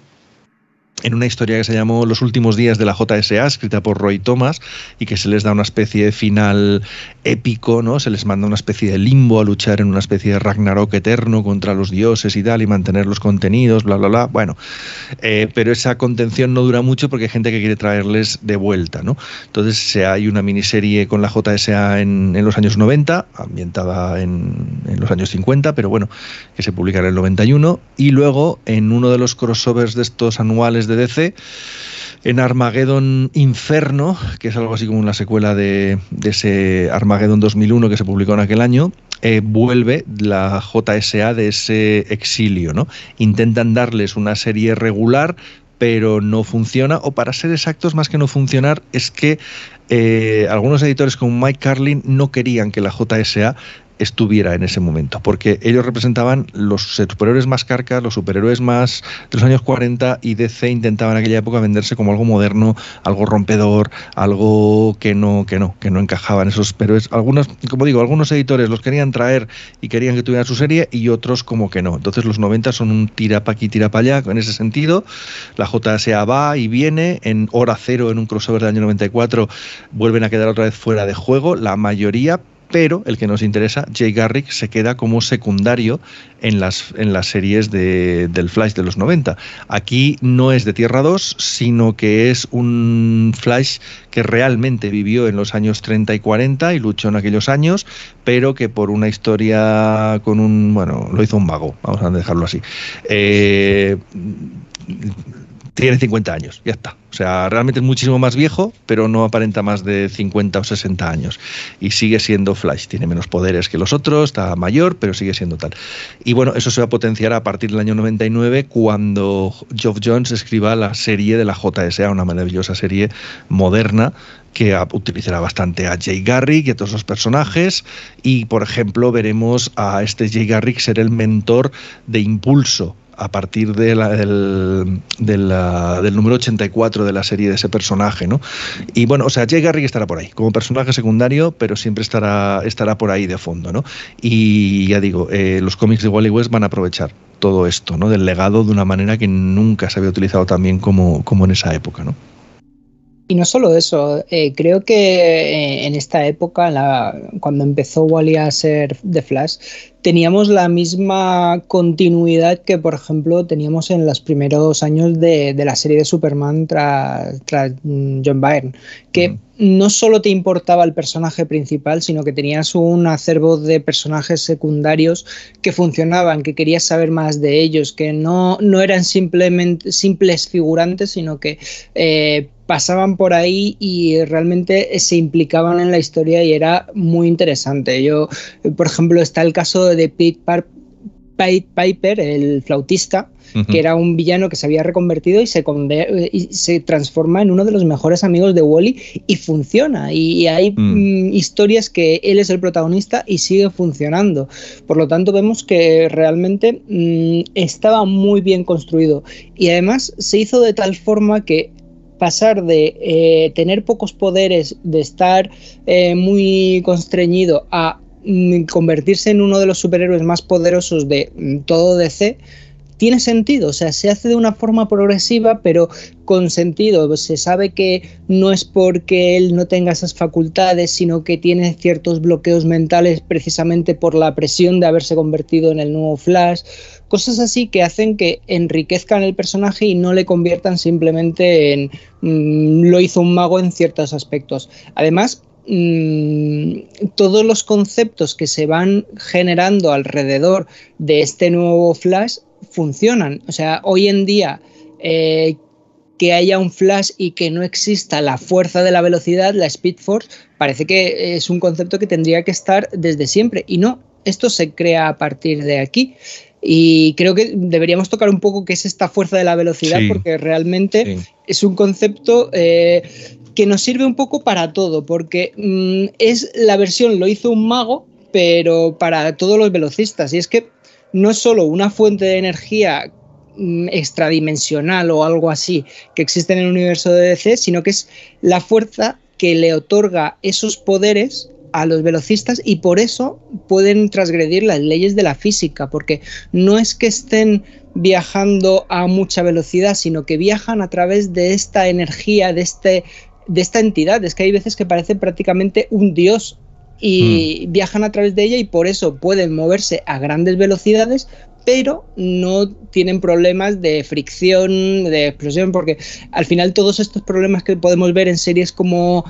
en una historia que se llamó Los últimos días de la J S A, escrita por Roy Thomas, y que se les da una especie de final épico, ¿no? Se les manda una especie de limbo a luchar en una especie de Ragnarok eterno contra los dioses y tal, y mantener los contenidos, bla, bla, bla. Bueno, eh, pero esa contención no dura mucho porque hay gente que quiere traerles de vuelta, ¿no? Entonces se, hay una miniserie con la J S A en, en los años noventa, ambientada en, en los años cincuenta, pero bueno, que se publica en el noventa y uno, y luego en uno de los crossovers de estos anuales de D C, en Armageddon Inferno, que es algo así como una secuela de, de ese Armageddon dos mil uno que se publicó en aquel año, eh, vuelve la J S A de ese exilio, ¿no? Intentan darles una serie regular, pero no funciona, o para ser exactos, más que no funcionar, es que eh, algunos editores como Mike Carlin no querían que la J S A estuviera en ese momento, porque ellos representaban los superhéroes más carcas, los superhéroes más de los años cuarenta, y D C intentaba en aquella época venderse como algo moderno, algo rompedor, algo que no, que no, que no encajaba en esos, pero es, algunos, como digo, algunos editores los querían traer y querían que tuvieran su serie, y otros como que no. Entonces los noventa son un tira pa' aquí, tira pa' allá, en ese sentido. La J S A va y viene, en Hora Cero, en un crossover del año noventa y cuatro, vuelven a quedar otra vez fuera de juego, la mayoría, pero el que nos interesa, Jay Garrick, se queda como secundario en las, en las series de, del Flash de los noventa. Aquí no es de Tierra dos, sino que es un Flash que realmente vivió en los años treinta y cuarenta y luchó en aquellos años, pero que por una historia con un... bueno, lo hizo un vago, vamos a dejarlo así. Eh... Tiene cincuenta años, ya está. O sea, realmente es muchísimo más viejo, pero no aparenta más de cincuenta o sesenta años. Y sigue siendo Flash. Tiene menos poderes que los otros, está mayor, pero sigue siendo tal. Y bueno, eso se va a potenciar a partir del año noventa y nueve, cuando Geoff Johns escriba la serie de la J S A, una maravillosa serie moderna que utilizará bastante a Jay Garrick y a todos los personajes. Y, por ejemplo, veremos a este Jay Garrick ser el mentor de Impulso, a partir de la, del, de la, del número ochenta y cuatro de la serie de ese personaje, ¿no? Y bueno, o sea, Jay Garrick estará por ahí, como personaje secundario, pero siempre estará, estará por ahí de fondo, ¿no? Y ya digo, eh, los cómics de Wally West van a aprovechar todo esto, ¿no? Del legado, de una manera que nunca se había utilizado tan bien como, como en esa época, ¿no? Y no solo eso, eh, creo que eh, en esta época, la, cuando empezó Wally a ser The Flash, teníamos la misma continuidad que, por ejemplo, teníamos en los primeros años de, de la serie de Superman tras, tras John Byrne, que mm. no solo te importaba el personaje principal, sino que tenías un acervo de personajes secundarios que funcionaban, que querías saber más de ellos, que no, no eran simplemente simples figurantes, sino que eh, pasaban por ahí y realmente se implicaban en la historia y era muy interesante. Yo, por ejemplo, está el caso de Pete Piper, el flautista, uh-huh. que era un villano que se había reconvertido y se, conver- y se transforma en uno de los mejores amigos de Wall-E y funciona. Y hay mm. Mm, historias que él es el protagonista y sigue funcionando. Por lo tanto, vemos que realmente mm, estaba muy bien construido. Y además se hizo de tal forma que pasar de eh, tener pocos poderes, de estar eh, muy constreñido a convertirse en uno de los superhéroes más poderosos de todo D C, tiene sentido, o sea, se hace de una forma progresiva, pero con sentido. Se sabe que no es porque él no tenga esas facultades, sino que tiene ciertos bloqueos mentales precisamente por la presión de haberse convertido en el nuevo Flash, cosas así que hacen que enriquezcan el personaje y no le conviertan simplemente en mmm, lo hizo un mago en ciertos aspectos. Además, todos los conceptos que se van generando alrededor de este nuevo Flash funcionan. O sea, hoy en día eh, que haya un Flash y que no exista la fuerza de la velocidad, la Speed Force, parece que es un concepto que tendría que estar desde siempre, y no, esto se crea a partir de aquí. Y creo que deberíamos tocar un poco qué es esta fuerza de la velocidad, sí, porque realmente sí. es un concepto eh, que nos sirve un poco para todo, porque mmm, es la versión lo hizo un mago, pero para todos los velocistas. Y es que no es solo una fuente de energía mmm, extradimensional o algo así que existe en el universo de D C, sino que es la fuerza que le otorga esos poderes a los velocistas, y por eso pueden transgredir las leyes de la física, porque no es que estén viajando a mucha velocidad, sino que viajan a través de esta energía, de, este, de esta entidad. Es que hay veces que parece prácticamente un dios y mm. viajan a través de ella, y por eso pueden moverse a grandes velocidades, pero no tienen problemas de fricción, de explosión, porque al final todos estos problemas que podemos ver en series como,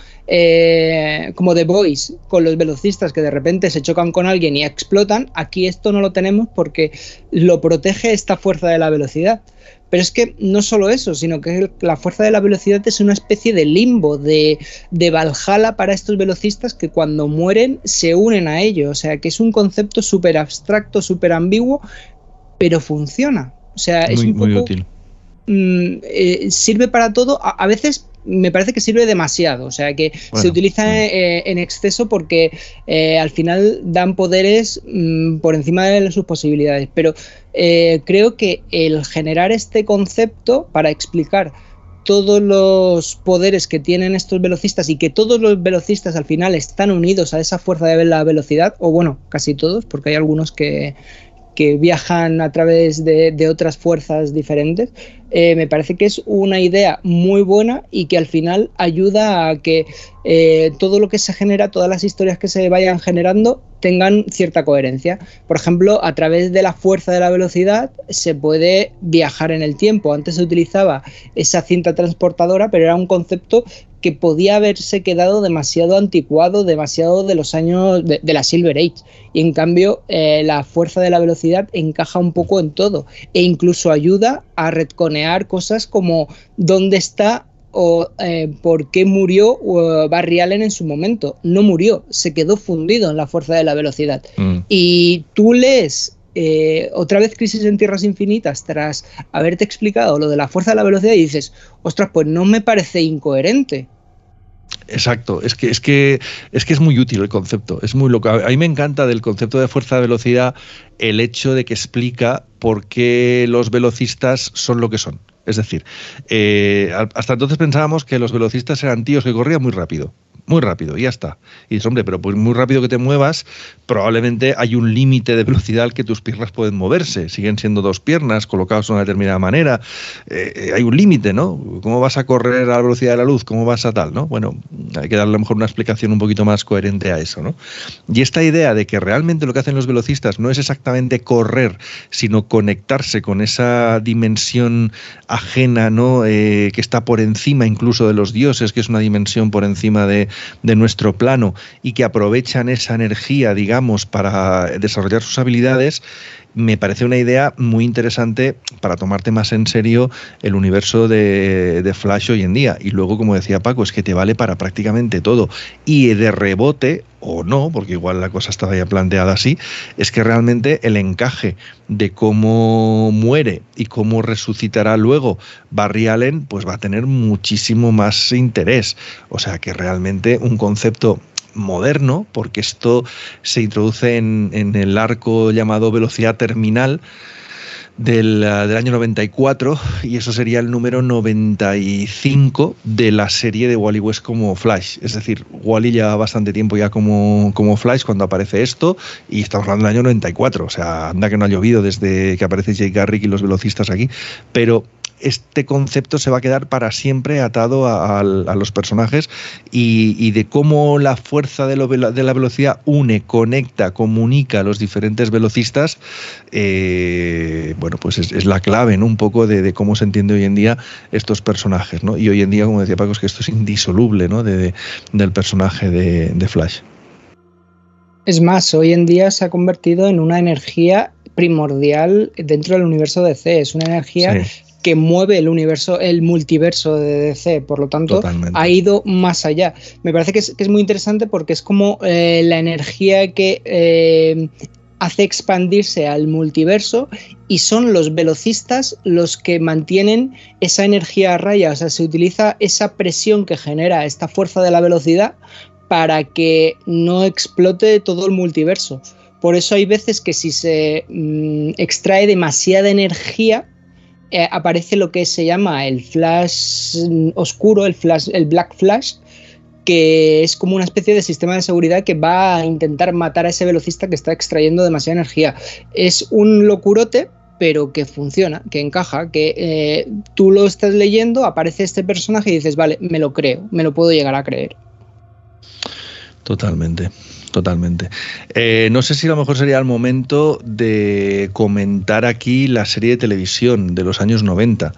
eh, como The Boys, con los velocistas que de repente se chocan con alguien y explotan, aquí esto no lo tenemos porque lo protege esta fuerza de la velocidad. Pero es que no solo eso, sino que la fuerza de la velocidad es una especie de limbo, de, de Valhalla para estos velocistas que cuando mueren se unen a ello. O sea, que es un concepto súper abstracto, súper ambiguo, pero funciona. O sea, muy, es un poco, muy útil. Mmm, eh, sirve para todo. A, a veces me parece que sirve demasiado. O sea, que bueno, se utiliza bueno. eh, en exceso porque eh, al final dan poderes mmm, por encima de sus posibilidades. Pero eh, creo que el generar este concepto para explicar todos los poderes que tienen estos velocistas y que todos los velocistas al final están unidos a esa fuerza de la velocidad, o bueno, casi todos, porque hay algunos que que viajan a través de, de otras fuerzas diferentes, eh, me parece que es una idea muy buena y que al final ayuda a que eh, todo lo que se genera, todas las historias que se vayan generando tengan cierta coherencia. Por ejemplo, a través de la fuerza de la velocidad se puede viajar en el tiempo. Antes se utilizaba esa cinta transportadora, pero era un concepto que podía haberse quedado demasiado anticuado, demasiado de los años de, de la Silver Age, y en cambio eh, la fuerza de la velocidad encaja un poco en todo, e incluso ayuda a retconear cosas como dónde está o eh, por qué murió uh, Barry Allen en su momento. No murió, se quedó fundido en la fuerza de la velocidad. Mm. Y tú lees Eh, otra vez Crisis en Tierras Infinitas tras haberte explicado lo de la fuerza de la velocidad y dices, ostras, pues no me parece incoherente. Exacto, es que es que es que es muy útil el concepto, es muy loco. A mí me encanta del concepto de fuerza de velocidad el hecho de que explica por qué los velocistas son lo que son. Es decir, eh, hasta entonces pensábamos que los velocistas eran tíos que corrían muy rápido. Muy rápido, y ya está. Y dices, hombre, pero pues muy rápido que te muevas, probablemente hay un límite de velocidad al que tus piernas pueden moverse. Siguen siendo dos piernas colocadas de una determinada manera. Eh, hay un límite, ¿no? ¿Cómo vas a correr a la velocidad de la luz? ¿Cómo vas a tal, no? Bueno, hay que darle a lo mejor una explicación un poquito más coherente a eso, ¿no? Y esta idea de que realmente lo que hacen los velocistas no es exactamente correr, sino conectarse con esa dimensión ajena, ¿no? Eh, que está por encima incluso de los dioses, que es una dimensión por encima de de nuestro plano, y que aprovechan esa energía, digamos, para desarrollar sus habilidades, me parece una idea muy interesante para tomarte más en serio el universo de, de Flash hoy en día. Y luego, como decía Paco, es que te vale para prácticamente todo. Y de rebote, o no, porque igual la cosa estaba ya planteada así, es que realmente el encaje de cómo muere y cómo resucitará luego Barry Allen, pues va a tener muchísimo más interés. O sea que realmente un concepto moderno, porque esto se introduce en, en el arco llamado velocidad terminal del, del año noventa y cuatro, y eso sería el número noventa y cinco de la serie de Wally West como Flash. Es decir, Wally lleva bastante tiempo ya como, como Flash cuando aparece esto, y estamos hablando del año noventa y cuatro, o sea, anda que no ha llovido desde que aparece Jay Garrick y los velocistas aquí, pero este concepto se va a quedar para siempre atado a, a, a los personajes, y, y de cómo la fuerza de, lo, de la velocidad une, conecta, comunica a los diferentes velocistas, eh, bueno, pues es, es la clave, ¿no? Un poco de, de cómo se entiende hoy en día estos personajes, ¿no? Y hoy en día, como decía Paco, es que esto es indisoluble, ¿no? de, de, del personaje de, de Flash. Es más, hoy en día se ha convertido en una energía primordial dentro del universo D C. Es una energía... Sí. que mueve el universo, el multiverso de D C, por lo tanto, totalmente, ha ido más allá. Me parece que es, que es muy interesante porque es como eh, la energía que eh, hace expandirse al multiverso, y son los velocistas los que mantienen esa energía a raya. O sea, se utiliza esa presión que genera esta fuerza de la velocidad para que no explote todo el multiverso. Por eso hay veces que si se mmm, extrae demasiada energía, Eh, aparece lo que se llama el flash oscuro, el flash, el black flash, que es como una especie de sistema de seguridad que va a intentar matar a ese velocista que está extrayendo demasiada energía. Es un locurote, pero que funciona, que encaja, que eh, tú lo estás leyendo, aparece este personaje y dices, vale, me lo creo, me lo puedo llegar a creer. Totalmente. Totalmente. Eh, no sé si a lo mejor sería el momento de comentar aquí la serie de televisión de los años noventa,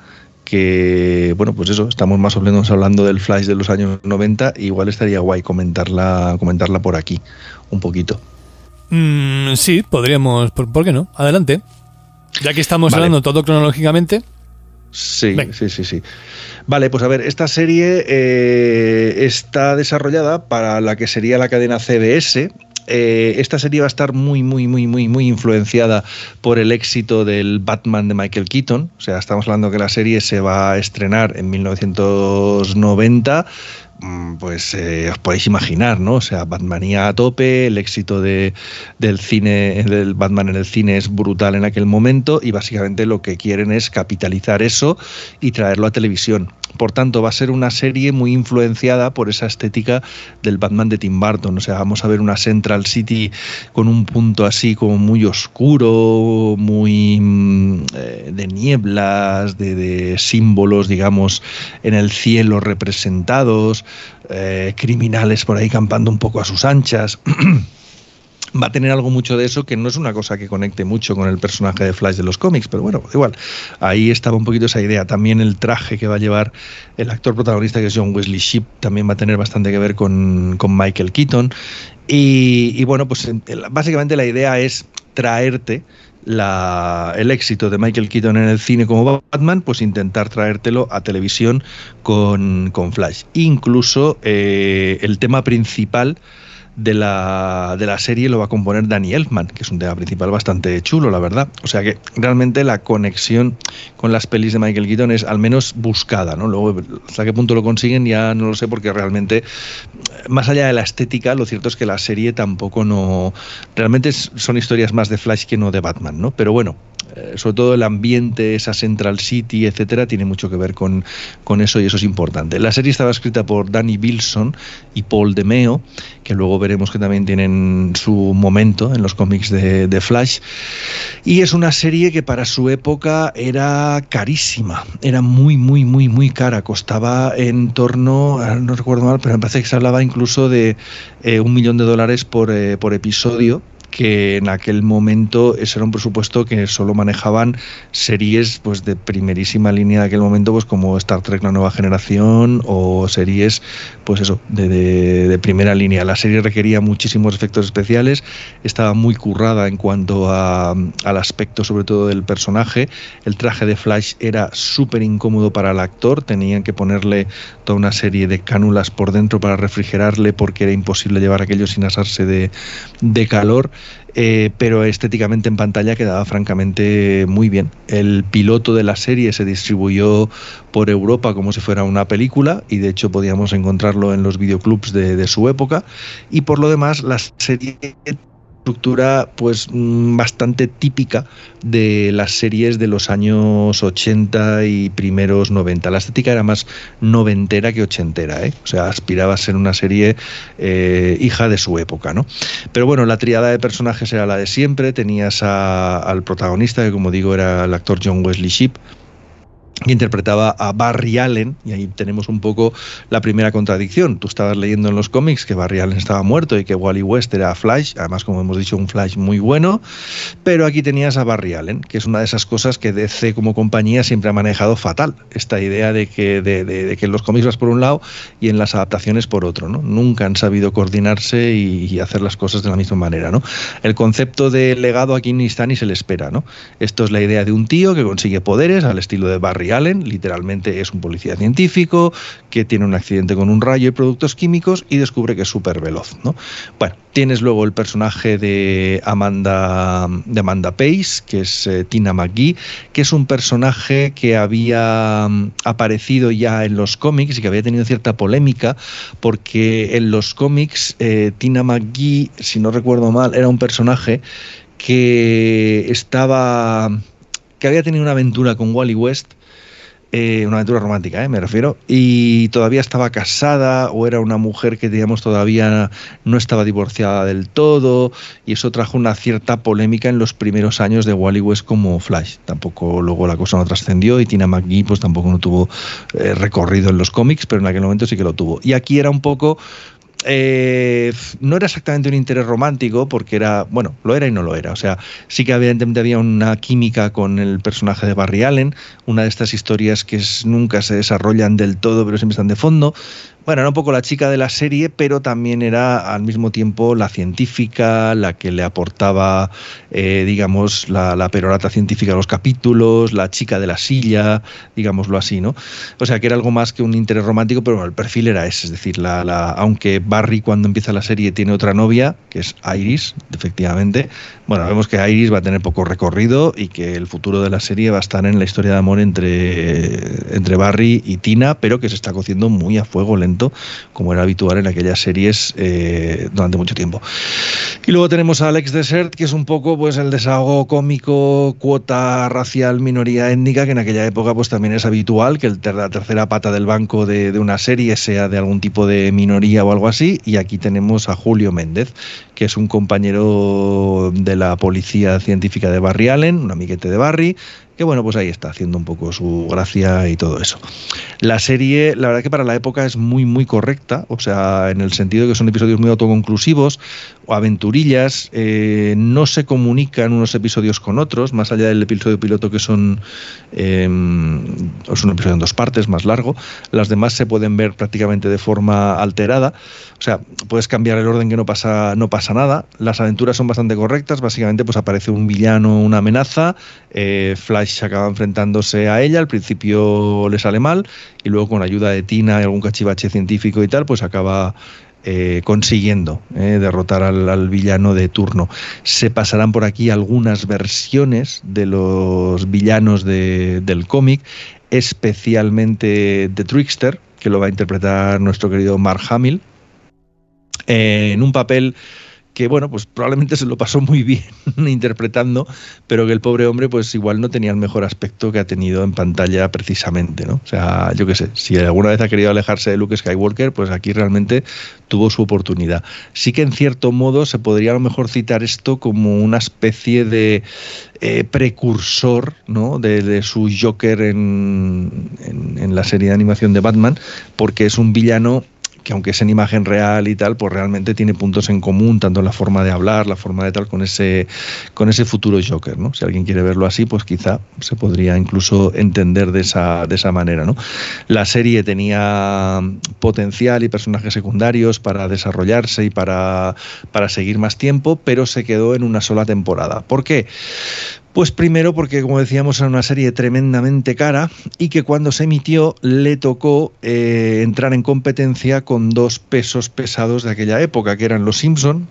que, bueno, pues eso, estamos más o menos hablando del Flash de los años noventa, igual estaría guay comentarla, comentarla por aquí, un poquito. Mm, sí, podríamos, ¿por, ¿por qué no? Adelante. Ya que estamos vale. hablando todo cronológicamente. Sí, Ven. sí, sí, sí. Vale, pues a ver, esta serie eh, está desarrollada para la que sería la cadena C B S. Eh, esta serie va a estar muy, muy, muy, muy, muy influenciada por el éxito del Batman de Michael Keaton. O sea, estamos hablando que la serie se va a estrenar en mil novecientos noventa. Pues eh, os podéis imaginar, ¿no? O sea, Batmanía a tope, el éxito de, del cine, del Batman en el cine es brutal en aquel momento, y básicamente lo que quieren es capitalizar eso y traerlo a televisión. Por tanto, va a ser una serie muy influenciada por esa estética del Batman de Tim Burton. O sea, vamos a ver una Central City con un punto así como muy oscuro, muy eh, de nieblas, de, de símbolos, digamos, en el cielo representados, eh, criminales por ahí campando un poco a sus anchas. Va a tener algo mucho de eso, que no es una cosa que conecte mucho con el personaje de Flash de los cómics, pero bueno, igual, ahí estaba un poquito esa idea. También el traje que va a llevar el actor protagonista, que es John Wesley Shipp, también va a tener bastante que ver con, con Michael Keaton. Y, y bueno, pues básicamente la idea es traerte la, el éxito de Michael Keaton en el cine como Batman, pues intentar traértelo a televisión con, con Flash. Incluso eh, el tema principal de la, de la serie lo va a componer Danny Elfman, que es un tema principal bastante chulo, la verdad. O sea que realmente la conexión con las pelis de Michael Keaton es al menos buscada, ¿no? Luego, hasta qué punto lo consiguen ya no lo sé, porque realmente, más allá de la estética, lo cierto es que la serie tampoco no... Realmente son historias más de Flash que no de Batman, ¿no? Pero bueno, eh, sobre todo el ambiente, esa Central City, etcétera, tiene mucho que ver con, con eso, y eso es importante. La serie estaba escrita por Danny Bilson y Paul DeMeo, que luego veremos que también tienen su momento en los cómics de, de Flash, y es una serie que para su época era carísima, era muy, muy, muy, muy cara, costaba en torno, no recuerdo mal, pero me parece que se hablaba incluso de eh, un millón de dólares por, eh, por episodio, que en aquel momento ese era un presupuesto que solo manejaban series pues de primerísima línea de aquel momento, pues como Star Trek La Nueva Generación o series pues eso de, de, de primera línea. La serie requería muchísimos efectos especiales, estaba muy currada en cuanto a, al aspecto sobre todo del personaje. El traje de Flash era súper incómodo para el actor, tenían que ponerle toda una serie de cánulas por dentro para refrigerarle porque era imposible llevar aquello sin asarse de, de calor. Eh, pero estéticamente en pantalla quedaba francamente muy bien. El piloto de la serie se distribuyó por Europa como si fuera una película y de hecho podíamos encontrarlo en los videoclubs de, de su época, y por lo demás la serie estructura pues bastante típica de las series de los años ochenta y primeros noventa. La estética era más noventera que ochentera, ¿eh? O sea, aspiraba a ser una serie eh, hija de su época, ¿no? Pero bueno, la triada de personajes era la de siempre. Tenías a, al protagonista, que como digo era el actor John Wesley Shipp, que interpretaba a Barry Allen, y ahí tenemos un poco la primera contradicción. Tú estabas leyendo en los cómics que Barry Allen estaba muerto y que Wally West era Flash, además como hemos dicho un Flash muy bueno, pero aquí tenías a Barry Allen, que es una de esas cosas que D C como compañía siempre ha manejado fatal, esta idea de que, de, de, de que en los cómics vas por un lado y en las adaptaciones por otro, ¿no? Nunca han sabido coordinarse y, y hacer las cosas de la misma manera, ¿no? El concepto de legado aquí ni está ni se le espera, ¿no? Esto es la idea de un tío que consigue poderes al estilo de Barry Allen, literalmente es un policía científico que tiene un accidente con un rayo y productos químicos y descubre que es súper veloz, ¿no? Bueno, tienes luego el personaje de Amanda, de Amanda Pace, que es eh, Tina McGee, que es un personaje que había um, aparecido ya en los cómics y que había tenido cierta polémica, porque en los cómics eh, Tina McGee, si no recuerdo mal, era un personaje que estaba... que había tenido una aventura con Wally West, eh, una aventura romántica, eh, me refiero, y todavía estaba casada, o era una mujer que, digamos, todavía no estaba divorciada del todo, y eso trajo una cierta polémica en los primeros años de Wally West como Flash. Tampoco luego la cosa no trascendió, y Tina McGee pues tampoco no tuvo eh, recorrido en los cómics, pero en aquel momento sí que lo tuvo. Y aquí era un poco... Eh, no era exactamente un interés romántico, porque era, bueno, lo era y no lo era. O sea, sí que evidentemente había una química con el personaje de Barry Allen, una de estas historias que es, nunca se desarrollan del todo, pero siempre están de fondo. Bueno, era un poco la chica de la serie, pero también era al mismo tiempo la científica, la que le aportaba, eh, digamos, la, la perorata científica a los capítulos, la chica de la silla, digámoslo así, ¿no? O sea, que era algo más que un interés romántico, pero bueno, el perfil era ese, es decir, la, la, aunque Barry cuando empieza la serie tiene otra novia, que es Iris, efectivamente, bueno, vemos que Iris va a tener poco recorrido y que el futuro de la serie va a estar en la historia de amor entre, entre Barry y Tina, pero que se está cociendo muy a fuego lento, como era habitual en aquellas series eh, durante mucho tiempo. Y luego tenemos a Alex Desert, que es un poco pues el desahogo cómico, cuota racial, minoría étnica, que en aquella época pues también es habitual que el ter la tercera pata del banco de, de una serie sea de algún tipo de minoría o algo así. Y aquí tenemos a Julio Méndez, que es un compañero de la policía científica de Barry Allen, un amiguete de Barry, que bueno, pues ahí está, haciendo un poco su gracia y todo eso. La serie, la verdad que para la época es muy, muy correcta, o sea, en el sentido de que son episodios muy autoconclusivos, o aventurillas, eh, no se comunican unos episodios con otros, más allá del episodio piloto que son, eh, es un episodio en dos partes, más largo, las demás se pueden ver prácticamente de forma alterada, o sea, puedes cambiar el orden que no pasa, no pasa nada. Las aventuras son bastante correctas, básicamente pues aparece un villano, una amenaza, eh, Flash acaba enfrentándose a ella, al principio le sale mal, y luego con ayuda de Tina y algún cachivache científico y tal, pues acaba eh, consiguiendo eh, derrotar al, al villano de turno. Se pasarán por aquí algunas versiones de los villanos de, del cómic, especialmente The Trickster, que lo va a interpretar nuestro querido Mark Hamill, eh, en un papel que bueno, pues probablemente se lo pasó muy bien interpretando, pero que el pobre hombre pues igual no tenía el mejor aspecto que ha tenido en pantalla precisamente, ¿no? O sea, yo qué sé, si alguna vez ha querido alejarse de Luke Skywalker, pues aquí realmente tuvo su oportunidad. Sí que en cierto modo se podría a lo mejor citar esto como una especie de eh, precursor, ¿no? de, de su Joker en, en, en la serie de animación de Batman, porque es un villano que aunque es en imagen real y tal, pues realmente tiene puntos en común, tanto en la forma de hablar, la forma de tal, con ese, con ese futuro Joker, ¿no? Si alguien quiere verlo así, pues quizá se podría incluso entender de esa, de esa manera, ¿no? La serie tenía potencial y personajes secundarios para desarrollarse y para, para seguir más tiempo, pero se quedó en una sola temporada. ¿Por qué? Pues primero porque, como decíamos, era una serie tremendamente cara y que cuando se emitió le tocó eh, entrar en competencia con dos pesos pesados de aquella época, que eran Los Simpson,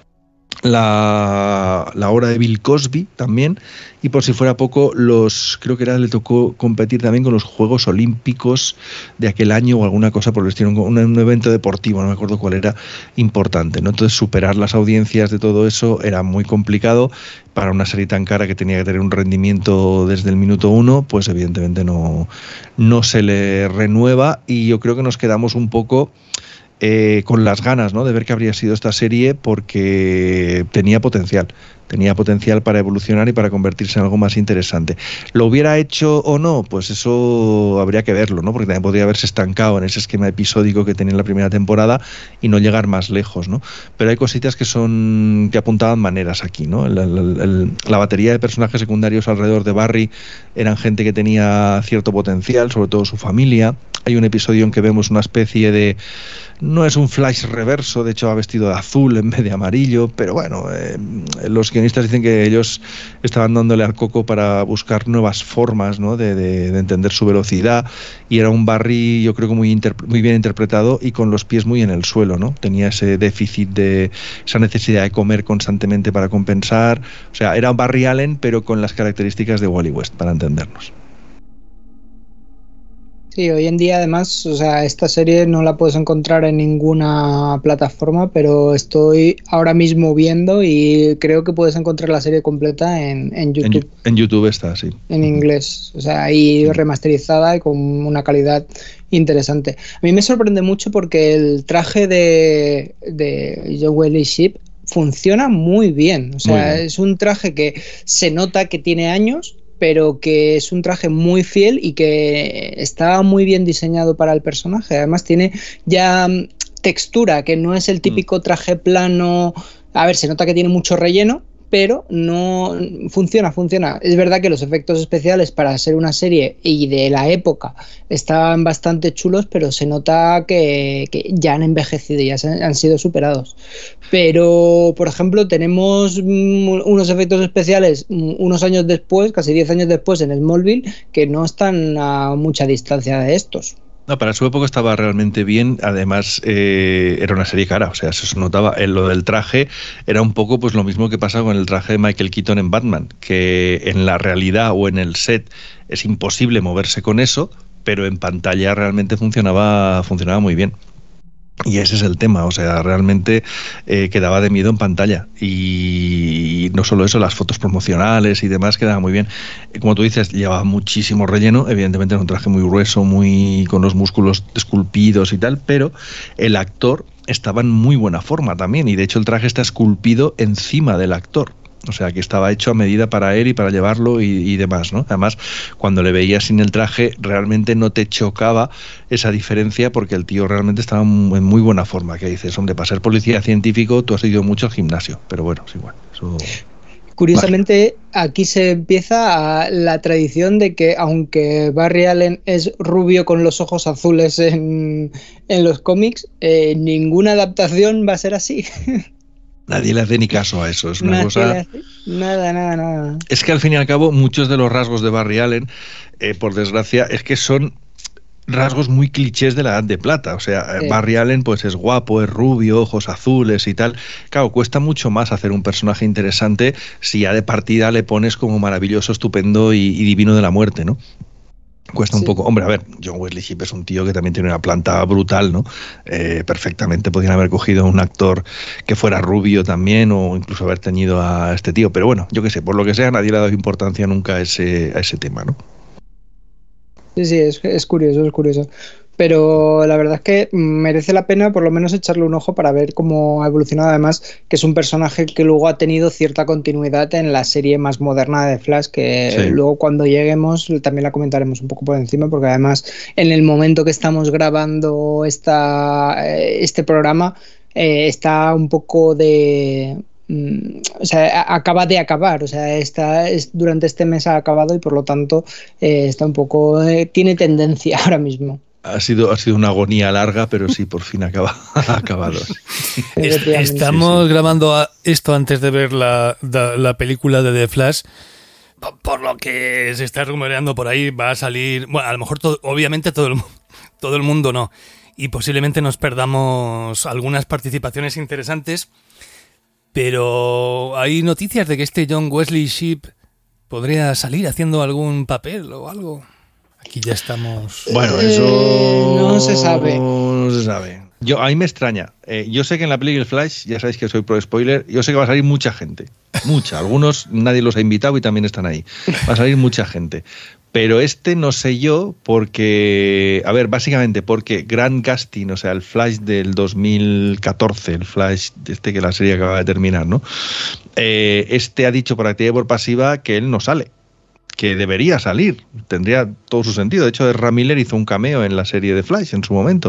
la, la hora de Bill Cosby también, y por si fuera poco, los creo que era le tocó competir también con los Juegos Olímpicos de aquel año o alguna cosa por el estilo, un, un evento deportivo, no me acuerdo cuál era, importante, ¿no? Entonces superar las audiencias de todo eso era muy complicado para una serie tan cara que tenía que tener un rendimiento desde el minuto uno, pues evidentemente no, no se le renueva, y yo creo que nos quedamos un poco Eh, con las ganas, ¿no?, de ver qué habría sido esta serie, porque tenía potencial, tenía potencial para evolucionar y para convertirse en algo más interesante. ¿Lo hubiera hecho o no? Pues eso habría que verlo, ¿no?, porque también podría haberse estancado en ese esquema episódico que tenía en la primera temporada y no llegar más lejos, ¿no? Pero hay cositas que son que apuntaban maneras aquí, ¿no? El, el, el, la batería de personajes secundarios alrededor de Barry eran gente que tenía cierto potencial, sobre todo su familia. Hay un episodio en que vemos una especie de... No es un Flash reverso, de hecho va vestido de azul en vez de amarillo, pero bueno, eh, los guionistas dicen que ellos estaban dándole al coco para buscar nuevas formas, ¿no?, de, de, de entender su velocidad, y era un Barry, yo creo que muy, inter, muy bien interpretado y con los pies muy en el suelo, ¿no? Tenía ese déficit, de esa necesidad de comer constantemente para compensar, o sea, era un Barry Allen pero con las características de Wally West, para entendernos. Sí, hoy en día además, o sea, esta serie no la puedes encontrar en ninguna plataforma, pero estoy ahora mismo viendo y creo que puedes encontrar la serie completa en, en YouTube. En, en YouTube está, sí. En inglés, o sea, y remasterizada y con una calidad interesante. A mí me sorprende mucho porque el traje de, de Joel Sheep funciona muy bien, o sea, bien. Es un traje que se nota que tiene años, pero que es un traje muy fiel y que está muy bien diseñado para el personaje. Además tiene ya textura, que no es el típico traje plano. A ver, se nota que tiene mucho relleno, pero no funciona, funciona. Es verdad que los efectos especiales para ser una serie y de la época estaban bastante chulos, pero se nota que, que ya han envejecido, ya se han, han sido superados. Pero, por ejemplo, tenemos unos efectos especiales unos años después, casi diez años después, en Smallville, que no están a mucha distancia de estos. No, para su época estaba realmente bien, además eh, era una serie cara, o sea, se notaba en lo del traje, era un poco pues lo mismo que pasa con el traje de Michael Keaton en Batman, que en la realidad o en el set es imposible moverse con eso, pero en pantalla realmente funcionaba, funcionaba muy bien. Y ese es el tema, o sea, realmente eh, quedaba de miedo en pantalla, y, y no solo eso, las fotos promocionales y demás quedaban muy bien. Como tú dices, llevaba muchísimo relleno, evidentemente era un traje muy grueso, muy con los músculos esculpidos y tal, pero el actor estaba en muy buena forma también, y de hecho el traje está esculpido encima del actor. O sea, que estaba hecho a medida para él y para llevarlo y, y demás, ¿no? Además, cuando le veías sin el traje, realmente no te chocaba esa diferencia, porque el tío realmente estaba en muy buena forma. Que dices, hombre, para ser policía científico tú has ido mucho al gimnasio, pero bueno, es igual. Eso... Curiosamente, vale. Aquí se empieza a la tradición de que, aunque Barry Allen es rubio con los ojos azules en, en los cómics, eh, ninguna adaptación va a ser así. Nadie le hace ni caso a eso, es una Nadie cosa... le hace nada, nada, nada. Es que al fin y al cabo muchos de los rasgos de Barry Allen, eh, por desgracia, es que son rasgos muy clichés de la Edad de Plata. O sea, sí. Barry Allen pues es guapo, es rubio, ojos azules y tal. Claro, cuesta mucho más hacer un personaje interesante si ya de partida le pones como maravilloso, estupendo y, y divino de la muerte, ¿no? Cuesta sí. un poco. Hombre, a ver, John Wesley Shipp es un tío que también tiene una planta brutal, ¿no? Eh, perfectamente podrían haber cogido un actor que fuera rubio también, o incluso haber teñido a este tío. Pero bueno, yo qué sé, por lo que sea, nadie le ha dado importancia nunca a ese, a ese tema, ¿no? Sí, sí, es, es curioso, es curioso. pero la verdad es que merece la pena por lo menos echarle un ojo para ver cómo ha evolucionado. Además, que es un personaje que luego ha tenido cierta continuidad en la serie más moderna de Flash, que sí. Luego cuando lleguemos también la comentaremos un poco por encima, porque además en el momento que estamos grabando esta, este programa eh, está un poco de... O sea, acaba de acabar, o sea, está, es, durante este mes ha acabado y por lo tanto eh, está un poco, eh, tiene tendencia ahora mismo. Ha sido, ha sido una agonía larga, pero sí, por fin acaba, ha acabado. Estamos sí, sí. grabando esto antes de ver la, la, la película de The Flash. Por lo que se está rumoreando por ahí, va a salir... Bueno, a lo mejor, todo, obviamente, todo el, todo el mundo no. Y posiblemente nos perdamos algunas participaciones interesantes. Pero hay noticias de que este John Wesley Shipp podría salir haciendo algún papel o algo. Aquí ya estamos... Bueno, eso... Eh, no se sabe. No se sabe. Yo, a mí me extraña. Eh, yo sé que en la película Flash, ya sabéis que soy pro spoiler, yo sé que va a salir mucha gente. Mucha. Algunos nadie los ha invitado y también están ahí. Va a salir mucha gente. Pero este no sé yo porque... A ver, básicamente porque Grant Gustin, o sea, el Flash del dos mil catorce, el Flash este que la serie acaba de terminar, ¿no? Eh, este ha dicho por activa y por pasiva que él no sale. Que debería salir, tendría todo su sentido. De hecho, Ezra Miller hizo un cameo en la serie de Flash en su momento.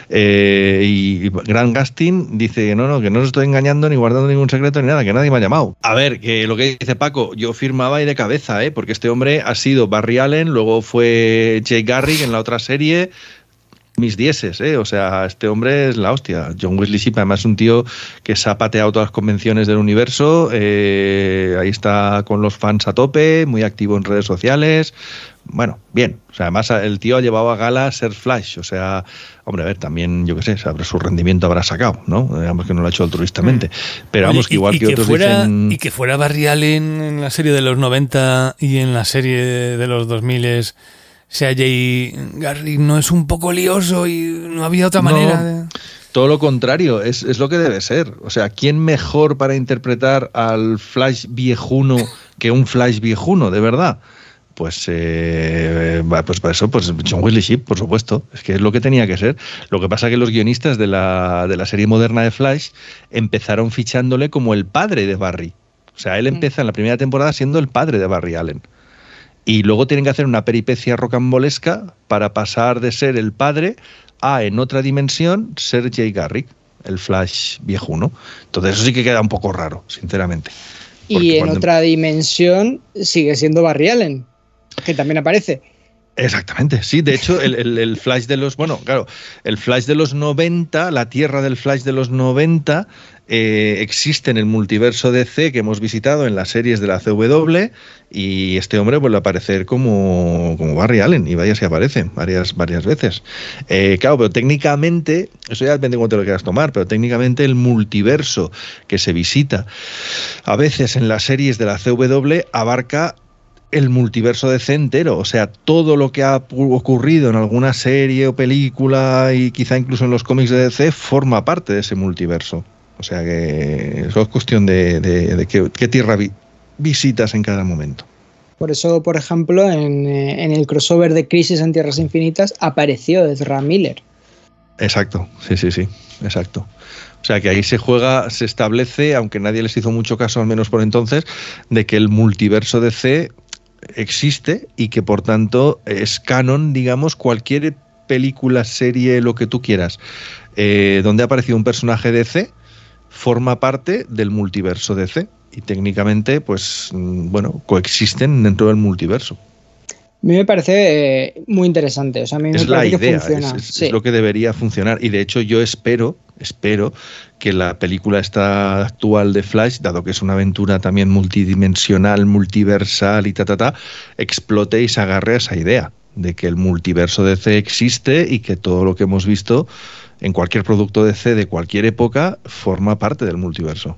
Eh, y Grant Gustin dice que no, no, que no os estoy engañando ni guardando ningún secreto ni nada, que nadie me ha llamado. A ver, que lo que dice Paco, yo firmaba y de cabeza, ¿eh? Porque este hombre ha sido Barry Allen, luego fue Jay Garrick en la otra serie. Mis dieces, ¿eh? O sea, este hombre es la hostia. John Wesley Shipp, además, es un tío que se ha pateado todas las convenciones del universo. Eh, ahí está con los fans a tope, muy activo en redes sociales. Bueno, bien. O sea, además, el tío ha llevado a gala ser Flash. O sea, hombre, a ver, también, yo qué sé, sobre su rendimiento habrá sacado, ¿no? Digamos que no lo ha hecho altruistamente. Pero vamos, Oye, que igual y, y que, que otros fuera, dicen... Y que fuera Barry Allen en la serie de los noventa y en la serie de los dos mil es... sea Jay Garrick, ¿no es un poco lioso y no había otra manera? No, de... todo lo contrario, es, es lo que debe ser. O sea, ¿quién mejor para interpretar al Flash viejuno que un Flash viejuno, de verdad? Pues, eh, pues para eso, pues John Wesley Shipp, por supuesto. Es que es lo que tenía que ser. Lo que pasa es que los guionistas de la, de la serie moderna de Flash empezaron fichándole como el padre de Barry. O sea, él empieza en la primera temporada siendo el padre de Barry Allen. Y luego tienen que hacer una peripecia rocambolesca para pasar de ser el padre a, en otra dimensión, ser Jay Garrick, el Flash viejuno. Entonces eso sí que queda un poco raro, sinceramente. Y en cuando... otra dimensión sigue siendo Barry Allen, que también aparece. Exactamente, sí. De hecho, el, el, el Flash de los... Bueno, claro, el Flash de los noventa, la Tierra del Flash de los noventa... Eh, existe en el multiverso D C que hemos visitado en las series de la C W y este hombre vuelve a aparecer como, como Barry Allen y vaya si aparece varias, varias veces. Eh, claro, pero técnicamente, eso ya depende de cómo te lo quieras tomar, pero técnicamente el multiverso que se visita a veces en las series de la C W abarca el multiverso D C entero, o sea, todo lo que ha ocurrido en alguna serie o película y quizá incluso en los cómics de D C forma parte de ese multiverso. O sea que eso es cuestión de, de, de qué, qué tierra vi, visitas en cada momento. Por eso, por ejemplo, en, en el crossover de Crisis en Tierras Infinitas apareció Ezra Miller. Exacto, sí, sí, sí, exacto. O sea que ahí se juega, se establece, aunque nadie les hizo mucho caso, al menos por entonces, de que el multiverso D C existe y que por tanto es canon, digamos, cualquier película, serie, lo que tú quieras, eh, donde ha aparecido un personaje D C, forma parte del multiverso D C y técnicamente, pues, bueno, coexisten dentro del multiverso. A mí me parece eh, muy interesante. O sea, a mí me es parece la idea, que funciona. Es, es, sí. es lo que debería funcionar. Y de hecho yo espero, espero que la película esta actual de Flash, dado que es una aventura también multidimensional, multiversal y ta, ta, ta, explote y se agarre a esa idea de que el multiverso D C existe y que todo lo que hemos visto en cualquier producto D C de cualquier época forma parte del multiverso.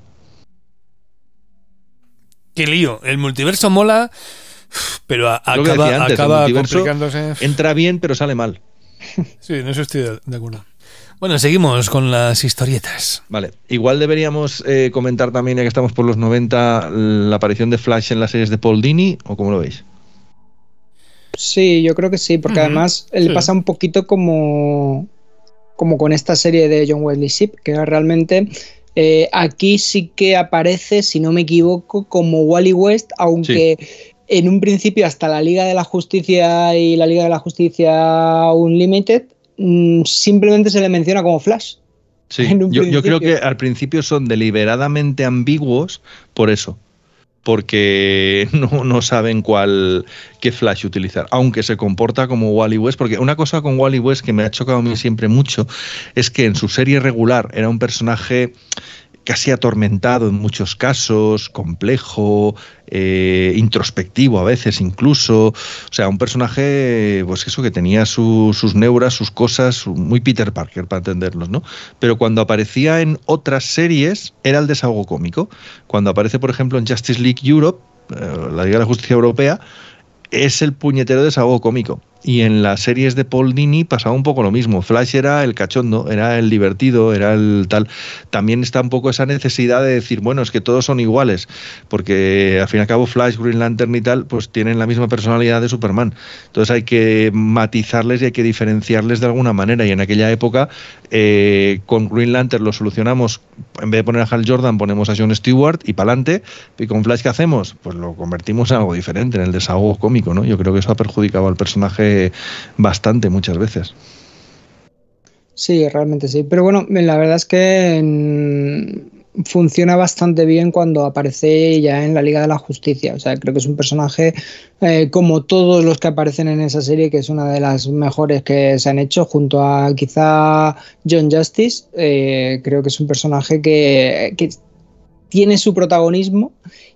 Qué lío. El multiverso mola, pero a, lo acaba, antes, acaba el complicándose. Entra bien, pero sale mal. Sí, en eso estoy de acuerdo. Bueno, seguimos con las historietas. Vale, igual deberíamos eh, comentar también, ya que estamos por los noventa, la aparición de Flash en las series de Paul Dini, ¿o cómo lo veis? Sí, yo creo que sí, porque uh-huh. además le sí. pasa un poquito como, como con esta serie de John Wesley Shipp, que realmente eh, aquí sí que aparece, si no me equivoco, como Wally West, aunque sí. en un principio hasta la Liga de la Justicia y la Liga de la Justicia Unlimited mmm, simplemente se le menciona como Flash. Sí, yo, yo creo que al principio son deliberadamente ambiguos por eso. Porque no, no saben cuál qué Flash utilizar, aunque se comporta como Wally West, porque una cosa con Wally West que me ha chocado a mí siempre mucho es que en su serie regular era un personaje casi atormentado en muchos casos, complejo, eh, introspectivo a veces incluso, o sea, un personaje, pues eso, que tenía su, sus neuras, sus cosas, muy Peter Parker para entenderlos, ¿no? Pero cuando aparecía en otras series era el desahogo cómico. Cuando aparece, por ejemplo, en Justice League Europe, eh, la Liga de la Justicia Europea, es el puñetero desahogo cómico. Y en las series de Paul Dini pasaba un poco lo mismo. Flash era el cachondo, era el divertido, era el tal. También está un poco esa necesidad de decir, bueno, es que todos son iguales, porque al fin y al cabo Flash, Green Lantern y tal, pues tienen la misma personalidad de Superman. Entonces hay que matizarles y hay que diferenciarles de alguna manera. Y en aquella época, eh, con Green Lantern lo solucionamos, en vez de poner a Hal Jordan, ponemos a Jon Stewart y pa'lante. Y con Flash, ¿qué hacemos? Pues lo convertimos en algo diferente, en el desahogo cómico, ¿no? Yo creo que eso ha perjudicado al personaje bastante muchas veces. Sí, realmente sí. Pero bueno, la verdad es que mm, funciona bastante bien cuando aparece ya en la Liga de la Justicia. O sea, creo que es un personaje eh, como todos los que aparecen en esa serie, que es una de las mejores que se han hecho, junto a quizá John Justice. Eh, creo que es un personaje que, que tiene su protagonismo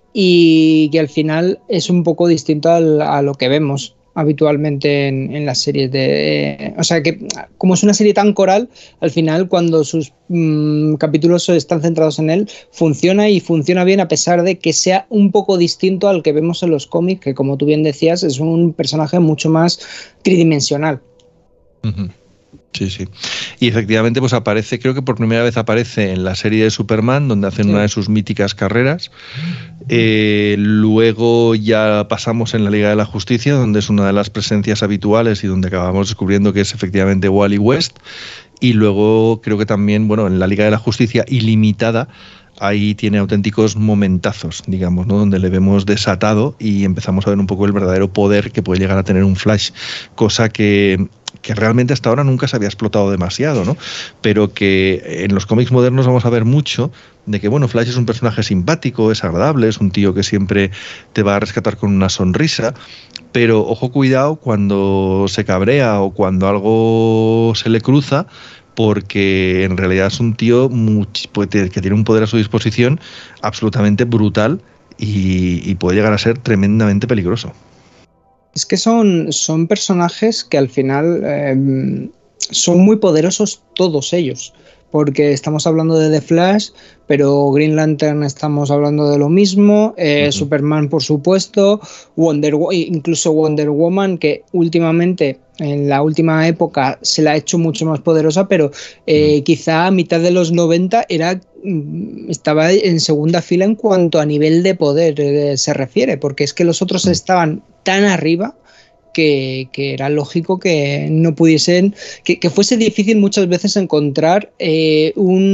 y que al final es un poco distinto al, a lo que vemos habitualmente en, en las series de... O sea, que como es una serie tan coral, al final cuando sus mmm, capítulos están centrados en él, funciona y funciona bien a pesar de que sea un poco distinto al que vemos en los cómics, que como tú bien decías, es un personaje mucho más tridimensional. Uh-huh. Sí, sí. Y efectivamente pues aparece, creo que por primera vez aparece en la serie de Superman, donde hacen sí. una de sus míticas carreras. Eh, luego ya pasamos en la Liga de la Justicia, donde es una de las presencias habituales y donde acabamos descubriendo que es efectivamente Wally West. Y luego creo que también, bueno, en la Liga de la Justicia Ilimitada, ahí tiene auténticos momentazos, digamos, ¿no? Donde le vemos desatado y empezamos a ver un poco el verdadero poder que puede llegar a tener un Flash, cosa que... que realmente hasta ahora nunca se había explotado demasiado, ¿no? Pero que en los cómics modernos vamos a ver mucho de que, bueno, Flash es un personaje simpático, es agradable, es un tío que siempre te va a rescatar con una sonrisa, pero ojo, cuidado cuando se cabrea o cuando algo se le cruza, porque en realidad es un tío que tiene un poder a su disposición absolutamente brutal y, y puede llegar a ser tremendamente peligroso. Es que son, son personajes que al final eh, son muy poderosos todos ellos, porque estamos hablando de The Flash, pero Green Lantern estamos hablando de lo mismo, eh, uh-huh. Superman por supuesto, Wonder, incluso Wonder Woman, que últimamente, en la última época, se la ha hecho mucho más poderosa, pero eh, uh-huh. quizá a mitad de los noventa era, estaba en segunda fila en cuanto a nivel de poder eh, se refiere, porque es que los otros uh-huh. estaban tan arriba que, que era lógico que no pudiesen, que, que fuese difícil muchas veces encontrar eh,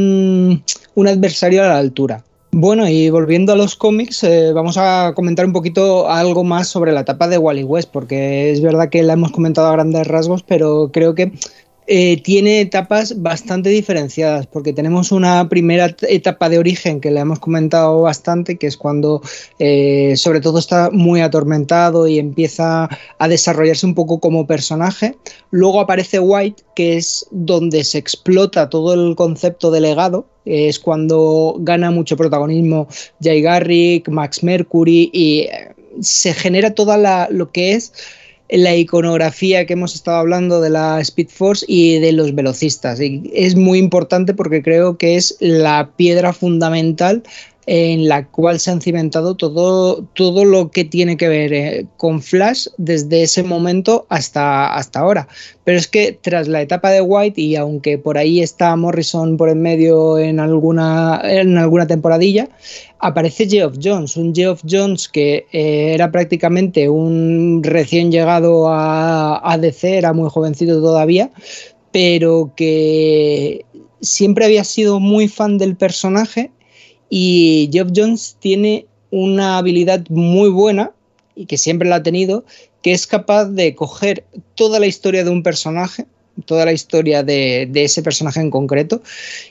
un, un adversario a la altura. Bueno, y volviendo a los cómics, eh, vamos a comentar un poquito algo más sobre la etapa de Wally West, porque es verdad que la hemos comentado a grandes rasgos, pero creo que Eh, tiene etapas bastante diferenciadas, porque tenemos una primera etapa de origen que la hemos comentado bastante, que es cuando eh, sobre todo está muy atormentado y empieza a desarrollarse un poco como personaje. Luego aparece White, que es donde se explota todo el concepto de legado, eh, es cuando gana mucho protagonismo Jay Garrick, Max Mercury, y eh, se genera toda la, lo que es la iconografía que hemos estado hablando de la Speed Force y de los velocistas. Y es muy importante porque creo que es la piedra fundamental en la cual se han cimentado todo, todo lo que tiene que ver eh, con Flash desde ese momento hasta, hasta ahora. Pero es que tras la etapa de White, y aunque por ahí está Morrison por en medio en alguna, en alguna temporadilla, aparece Geoff Johns, un Geoff Johns que eh, era prácticamente un recién llegado a, a D C, era muy jovencito todavía, pero que siempre había sido muy fan del personaje. Y Geoff Johns tiene una habilidad muy buena, y que siempre la ha tenido, que es capaz de coger toda la historia de un personaje, toda la historia de, de ese personaje en concreto,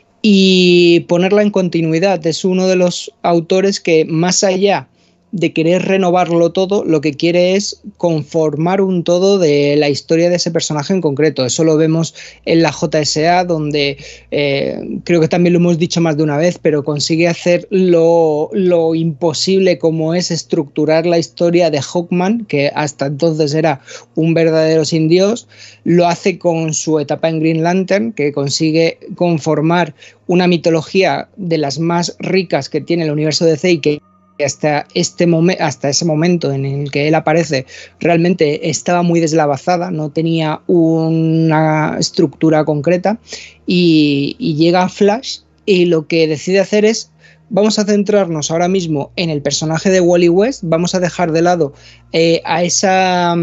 y ponerla en continuidad. Es uno de los autores que, más allá de querer renovarlo todo, lo que quiere es conformar un todo de la historia de ese personaje en concreto. Eso lo vemos en la J S A, donde eh, creo que también lo hemos dicho más de una vez, pero consigue hacer lo, lo imposible, como es estructurar la historia de Hawkman, que hasta entonces era un verdadero sin Dios. Lo hace con su etapa en Green Lantern, que consigue conformar una mitología de las más ricas que tiene el universo D C, y que hasta este momen- hasta ese momento en el que él aparece realmente estaba muy deslavazada, no tenía una estructura concreta, y, y llega a Flash, y lo que decide hacer es: vamos a centrarnos ahora mismo en el personaje de Wally West, vamos a dejar de lado eh, a esa...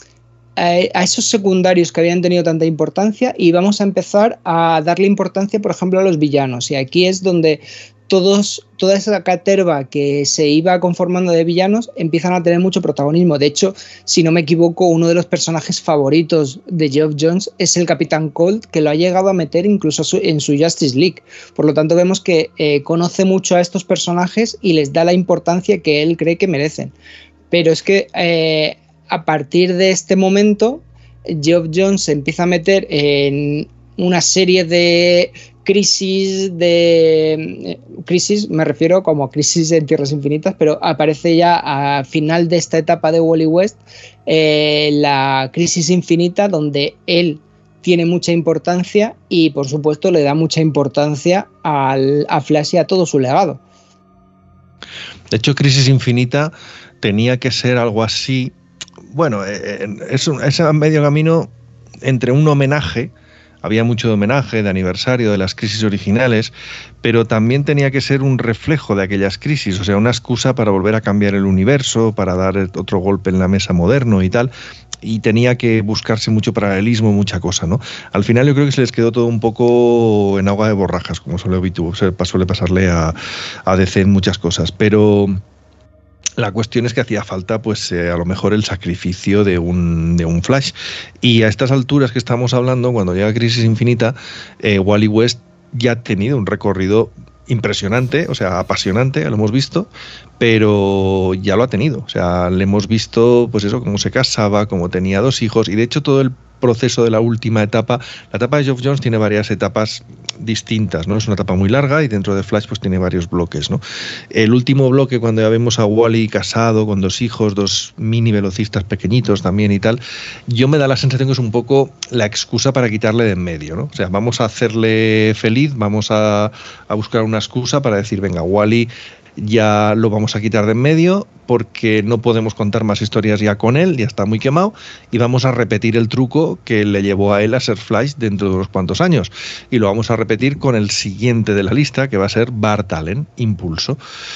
a esos secundarios que habían tenido tanta importancia, y vamos a empezar a darle importancia, por ejemplo, a los villanos. Y aquí es donde todos, toda esa caterva que se iba conformando de villanos empiezan a tener mucho protagonismo. De hecho, si no me equivoco, uno de los personajes favoritos de Geoff Johns es el Capitán Cold, que lo ha llegado a meter incluso en su Justice League. Por lo tanto, vemos que eh, conoce mucho a estos personajes y les da la importancia que él cree que merecen. Pero es que eh, a partir de este momento, Geoff Johns se empieza a meter en una serie de crisis, de crisis, me refiero como a Crisis en Tierras Infinitas, pero aparece ya a final de esta etapa de Wally West eh, la Crisis Infinita, donde él tiene mucha importancia y, por supuesto, le da mucha importancia al, a Flash y a todo su legado. De hecho, Crisis Infinita tenía que ser algo así. Bueno, eh, es, un, es a medio camino entre un homenaje. Había mucho de homenaje, de aniversario de las crisis originales, pero también tenía que ser un reflejo de aquellas crisis, o sea, una excusa para volver a cambiar el universo, para dar otro golpe en la mesa moderno y tal, y tenía que buscarse mucho paralelismo, mucha cosa, ¿no? Al final yo creo que se les quedó todo un poco en agua de borrajas, como suele, suele pasarle a, a D C en muchas cosas, pero la cuestión es que hacía falta, pues, eh, a lo mejor el sacrificio de un, de un Flash. Y a estas alturas que estamos hablando, cuando llega Crisis Infinita, eh, Wally West ya ha tenido un recorrido impresionante, o sea, apasionante, lo hemos visto, pero ya lo ha tenido. O sea, le hemos visto, pues eso, cómo se casaba, cómo tenía dos hijos, y de hecho todo el proceso de la última etapa, la etapa de Geoff Johns tiene varias etapas distintas, ¿no? Es una etapa muy larga y dentro de Flash pues tiene varios bloques, ¿no? El último bloque, cuando ya vemos a Wally casado con dos hijos, dos mini velocistas pequeñitos también y tal, yo me da la sensación que es un poco la excusa para quitarle de en medio, ¿no? O sea, vamos a hacerle feliz, vamos a, a buscar una excusa para decir, venga, Wally ya lo vamos a quitar de en medio porque no podemos contar más historias ya con él, ya está muy quemado, y vamos a repetir el truco que le llevó a él a ser Flash dentro de unos cuantos años, y lo vamos a repetir con el siguiente de la lista, que va a ser Bart Allen, Impulso.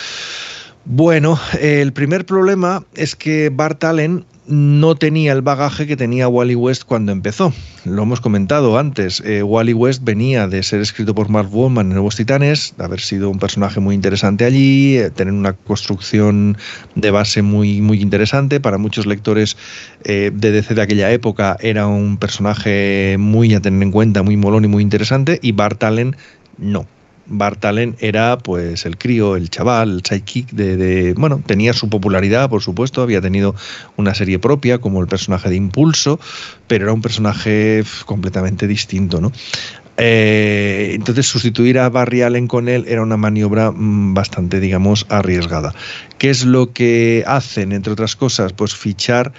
Bueno, el primer problema es que Bart Allen no tenía el bagaje que tenía Wally West cuando empezó. Lo hemos comentado antes, eh, Wally West venía de ser escrito por Mark Wolfman en Nuevos Titanes, de haber sido un personaje muy interesante allí, eh, tener una construcción de base muy, muy interesante. Para muchos lectores eh, de D C de aquella época era un personaje muy a tener en cuenta, muy molón y muy interesante, y Bart Allen no. Bart Allen era pues el crío, el chaval, el sidekick de, de... Bueno, tenía su popularidad, por supuesto, había tenido una serie propia como el personaje de Impulso, pero era un personaje completamente distinto, ¿no? Eh, entonces sustituir a Barry Allen con él era una maniobra mmm, bastante, digamos, arriesgada. ¿Qué es lo que hacen, entre otras cosas? Pues fichar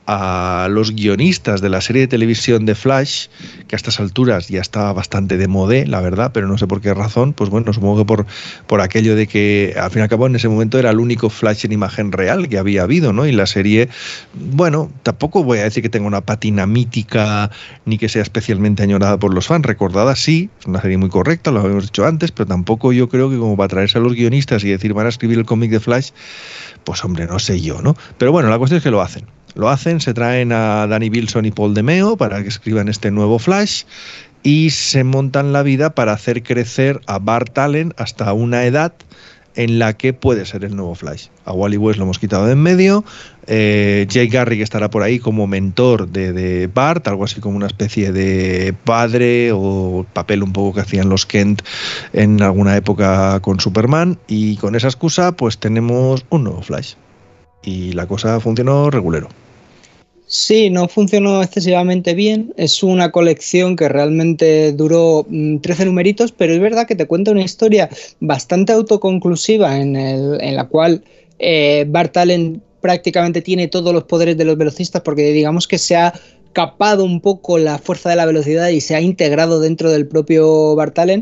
a los guionistas de la serie de televisión de Flash, que a estas alturas ya estaba bastante de modé, la verdad, pero no sé por qué razón, pues bueno, supongo que por, por aquello de que al fin y al cabo en ese momento era el único Flash en imagen real que había habido, ¿no? Y la serie, bueno, tampoco voy a decir que tenga una pátina mítica ni que sea especialmente añorada por los fans, recordada sí, es una serie muy correcta, lo habíamos dicho antes, pero tampoco yo creo que como para traerse a los guionistas y decir van a escribir el cómic de Flash, pues hombre, no sé yo, ¿no? Pero bueno, la cuestión es que lo hacen. Lo hacen, se traen a Danny Bilson y Paul DeMeo para que escriban este nuevo Flash y se montan la vida para hacer crecer a Bart Allen hasta una edad en la que puede ser el nuevo Flash. A Wally West lo hemos quitado de en medio, eh, Jay Garrick estará por ahí como mentor de, de Bart, algo así como una especie de padre o papel un poco que hacían los Kent en alguna época con Superman, y con esa excusa pues tenemos un nuevo Flash. Y la cosa funcionó regulero. Sí, no funcionó excesivamente bien. Es una colección que realmente duró trece numeritos, pero es verdad que te cuenta una historia bastante autoconclusiva en, el, en la cual eh, Bart Allen prácticamente tiene todos los poderes de los velocistas, porque digamos que se ha capado un poco la fuerza de la velocidad y se ha integrado dentro del propio Bart Allen.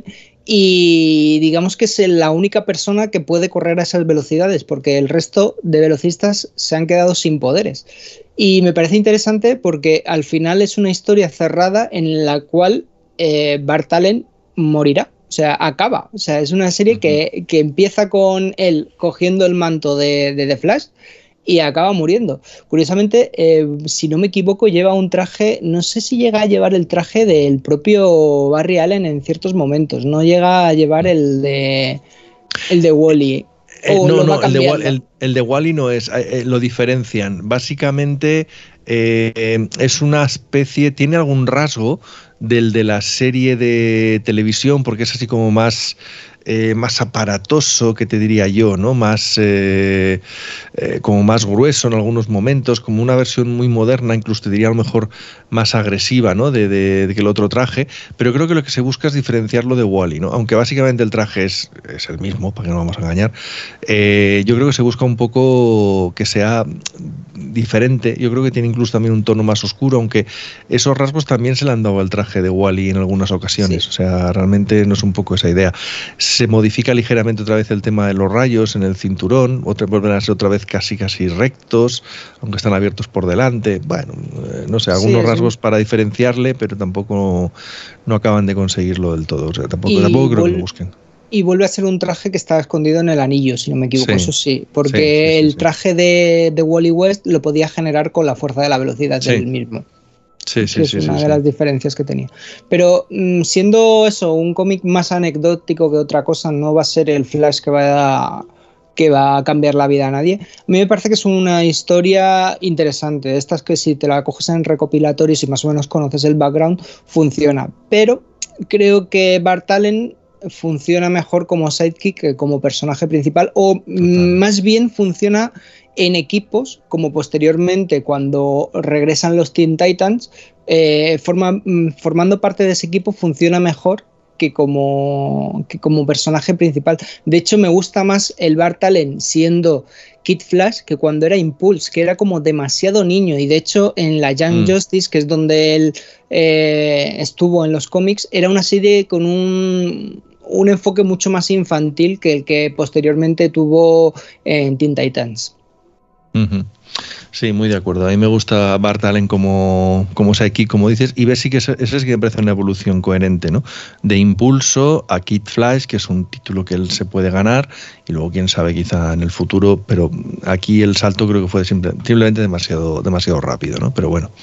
Y digamos que es la única persona que puede correr a esas velocidades, porque el resto de velocistas se han quedado sin poderes. Y me parece interesante porque al final es una historia cerrada en la cual eh, Bart Allen morirá, o sea, acaba. O sea, es una serie uh-huh. que, que empieza con él cogiendo el manto de, de The Flash y acaba muriendo. Curiosamente, eh, si no me equivoco, lleva un traje, no sé si llega a llevar el traje del propio Barry Allen en ciertos momentos, no llega a llevar el de el de Wally. Eh, no, no, el de, el, el de Wally no es, eh, lo diferencian. Básicamente eh, es una especie, tiene algún rasgo del de la serie de televisión, porque es así como más... Eh, más aparatoso, que te diría yo, ¿no? Más eh, eh, como más grueso en algunos momentos, como una versión muy moderna, incluso te diría a lo mejor más agresiva, ¿no? De, de, de que el otro traje, pero creo que lo que se busca es diferenciarlo de Wally, ¿no? Aunque básicamente el traje es, es el mismo, para que no vamos a engañar, eh, yo creo que se busca un poco que sea diferente. Yo creo que tiene incluso también un tono más oscuro, aunque esos rasgos también se le han dado al traje de Wally en algunas ocasiones, sí. O sea, realmente no es un poco esa idea. Se modifica ligeramente otra vez el tema de los rayos en el cinturón, otra vuelven a ser otra vez casi casi rectos, aunque están abiertos por delante. Bueno, eh, no sé, algunos sí, rasgos sí. para diferenciarle, pero tampoco no, no acaban de conseguirlo del todo. O sea, tampoco, tampoco creo que lo busquen. Y vuelve a ser un traje que está escondido en el anillo, si no me equivoco, sí, eso sí, porque sí, sí, sí, el traje sí. de, de Wally West lo podía generar con la fuerza de la velocidad sí. del mismo. Sí, sí, es sí, una sí, de sí. las diferencias que tenía. Pero mmm, siendo eso, un cómic más anecdótico que otra cosa, no va a ser el Flash que va a, que va a cambiar la vida a nadie. A mí me parece que es una historia interesante. Estas que si te la coges en recopilatorios y más o menos conoces el background, funciona. Pero creo que Bart Allen funciona mejor como sidekick que como personaje principal, o Total. más bien funciona en equipos, como posteriormente cuando regresan los Teen Titans, eh, forma, formando parte de ese equipo funciona mejor que como, que como personaje principal. De hecho, me gusta más el Bart Allen siendo Kid Flash que cuando era Impulse, que era como demasiado niño, y de hecho en la Young mm. Justice, que es donde él eh, estuvo en los cómics, era una serie con un, un enfoque mucho más infantil que el que posteriormente tuvo en Teen Titans. Sí, muy de acuerdo. A mí me gusta Bart Allen como, como sidekick, como dices, y ves sí que ese, ese sí que me parece una evolución coherente, ¿no? De Impulso a Kid Flash, que es un título que él se puede ganar, y luego quién sabe quizá en el futuro, pero aquí el salto creo que fue simple, simplemente demasiado, demasiado rápido, ¿no? Pero bueno.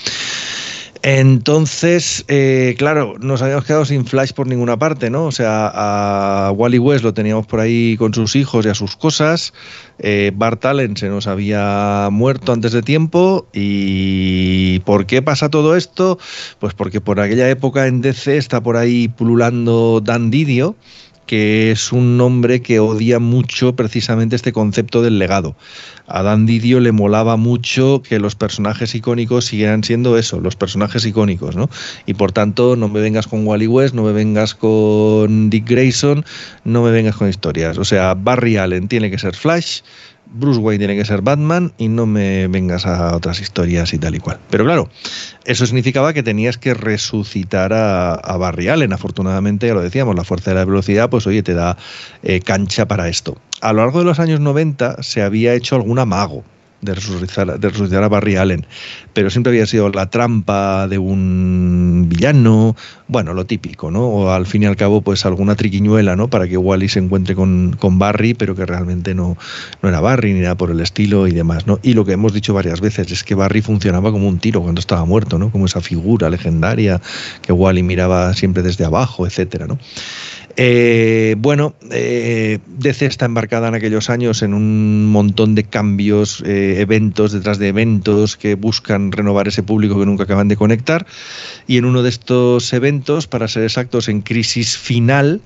Entonces, eh, claro, nos habíamos quedado sin Flash por ninguna parte, ¿no? O sea, a Wally West lo teníamos por ahí con sus hijos y a sus cosas. Eh, Bart Allen se nos había muerto antes de tiempo. ¿Y por qué pasa todo esto? Pues porque por aquella época en D C está por ahí pululando Dan Didio, que es un hombre que odia mucho precisamente este concepto del legado. A Dan Didio le molaba mucho que los personajes icónicos siguieran siendo eso, los personajes icónicos, ¿no? Y por tanto, no me vengas con Wally West, no me vengas con Dick Grayson, no me vengas con historias. O sea, Barry Allen tiene que ser Flash, Bruce Wayne tiene que ser Batman y no me vengas a otras historias y tal y cual. Pero claro, eso significaba que tenías que resucitar a, a Barry Allen. Afortunadamente, ya lo decíamos, la fuerza de la velocidad, pues oye, te da eh, cancha para esto. A lo largo de los años noventa se había hecho algún amago de resucitar, de resucitar a Barry Allen, pero siempre había sido la trampa de un villano, bueno, lo típico, ¿no? O al fin y al cabo, pues alguna triquiñuela, ¿no? Para que Wally se encuentre con, con Barry, pero que realmente no, no era Barry ni nada por el estilo y demás, ¿no? Y lo que hemos dicho varias veces es que Barry funcionaba como un tiro cuando estaba muerto, ¿no? Como esa figura legendaria que Wally miraba siempre desde abajo, etcétera, ¿no? Eh, bueno, eh, D C está embarcada en aquellos años en un montón de cambios, eh, eventos detrás de eventos que buscan renovar ese público que nunca acaban de conectar, y en uno de estos eventos, para ser exactos, en Crisis Final,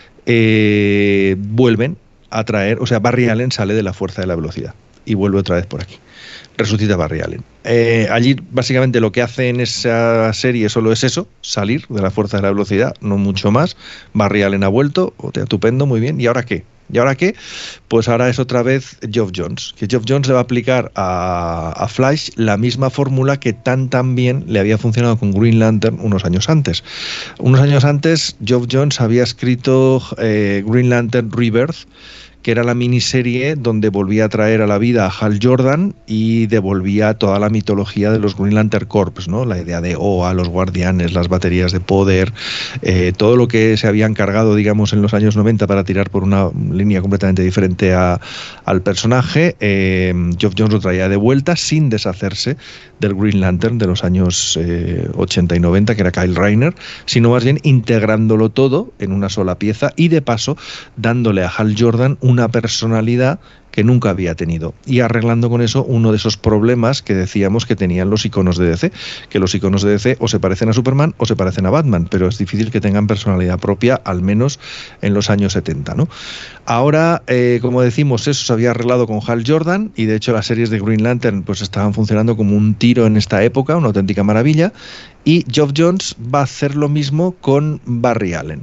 eh, vuelven a traer, o sea, Barry Allen sale de la fuerza de la velocidad y vuelve otra vez por aquí. Resucita Barry Allen. Eh, allí básicamente lo que hace en esa serie solo es eso, salir de la fuerza de la velocidad, no mucho más. Barry Allen ha vuelto, estupendo, muy bien. ¿Y ahora qué? ¿Y ahora qué? Pues ahora es otra vez Geoff Johns, que Geoff Johns le va a aplicar a, a Flash la misma fórmula que tan tan bien le había funcionado con Green Lantern unos años antes. Unos años antes Geoff Johns había escrito eh, Green Lantern Rebirth, que era la miniserie donde volvía a traer a la vida a Hal Jordan y devolvía toda la mitología de los Green Lantern Corps, ¿no? La idea de O A, los guardianes, las baterías de poder, eh, todo lo que se había encargado, digamos, en los años noventa para tirar por una línea completamente diferente a, al personaje. eh, Geoff Johns lo traía de vuelta sin deshacerse del Green Lantern de los años eh, ochenta y noventa, que era Kyle Rayner, sino más bien integrándolo todo en una sola pieza y de paso dándole a Hal Jordan un una personalidad que nunca había tenido y arreglando con eso uno de esos problemas que decíamos que tenían los iconos de D C, que los iconos de D C o se parecen a Superman o se parecen a Batman, pero es difícil que tengan personalidad propia, al menos en los años setenta, ¿no? Ahora, eh, como decimos, eso se había arreglado con Hal Jordan y de hecho las series de Green Lantern pues estaban funcionando como un tiro en esta época, una auténtica maravilla, y Geoff Johns va a hacer lo mismo con Barry Allen.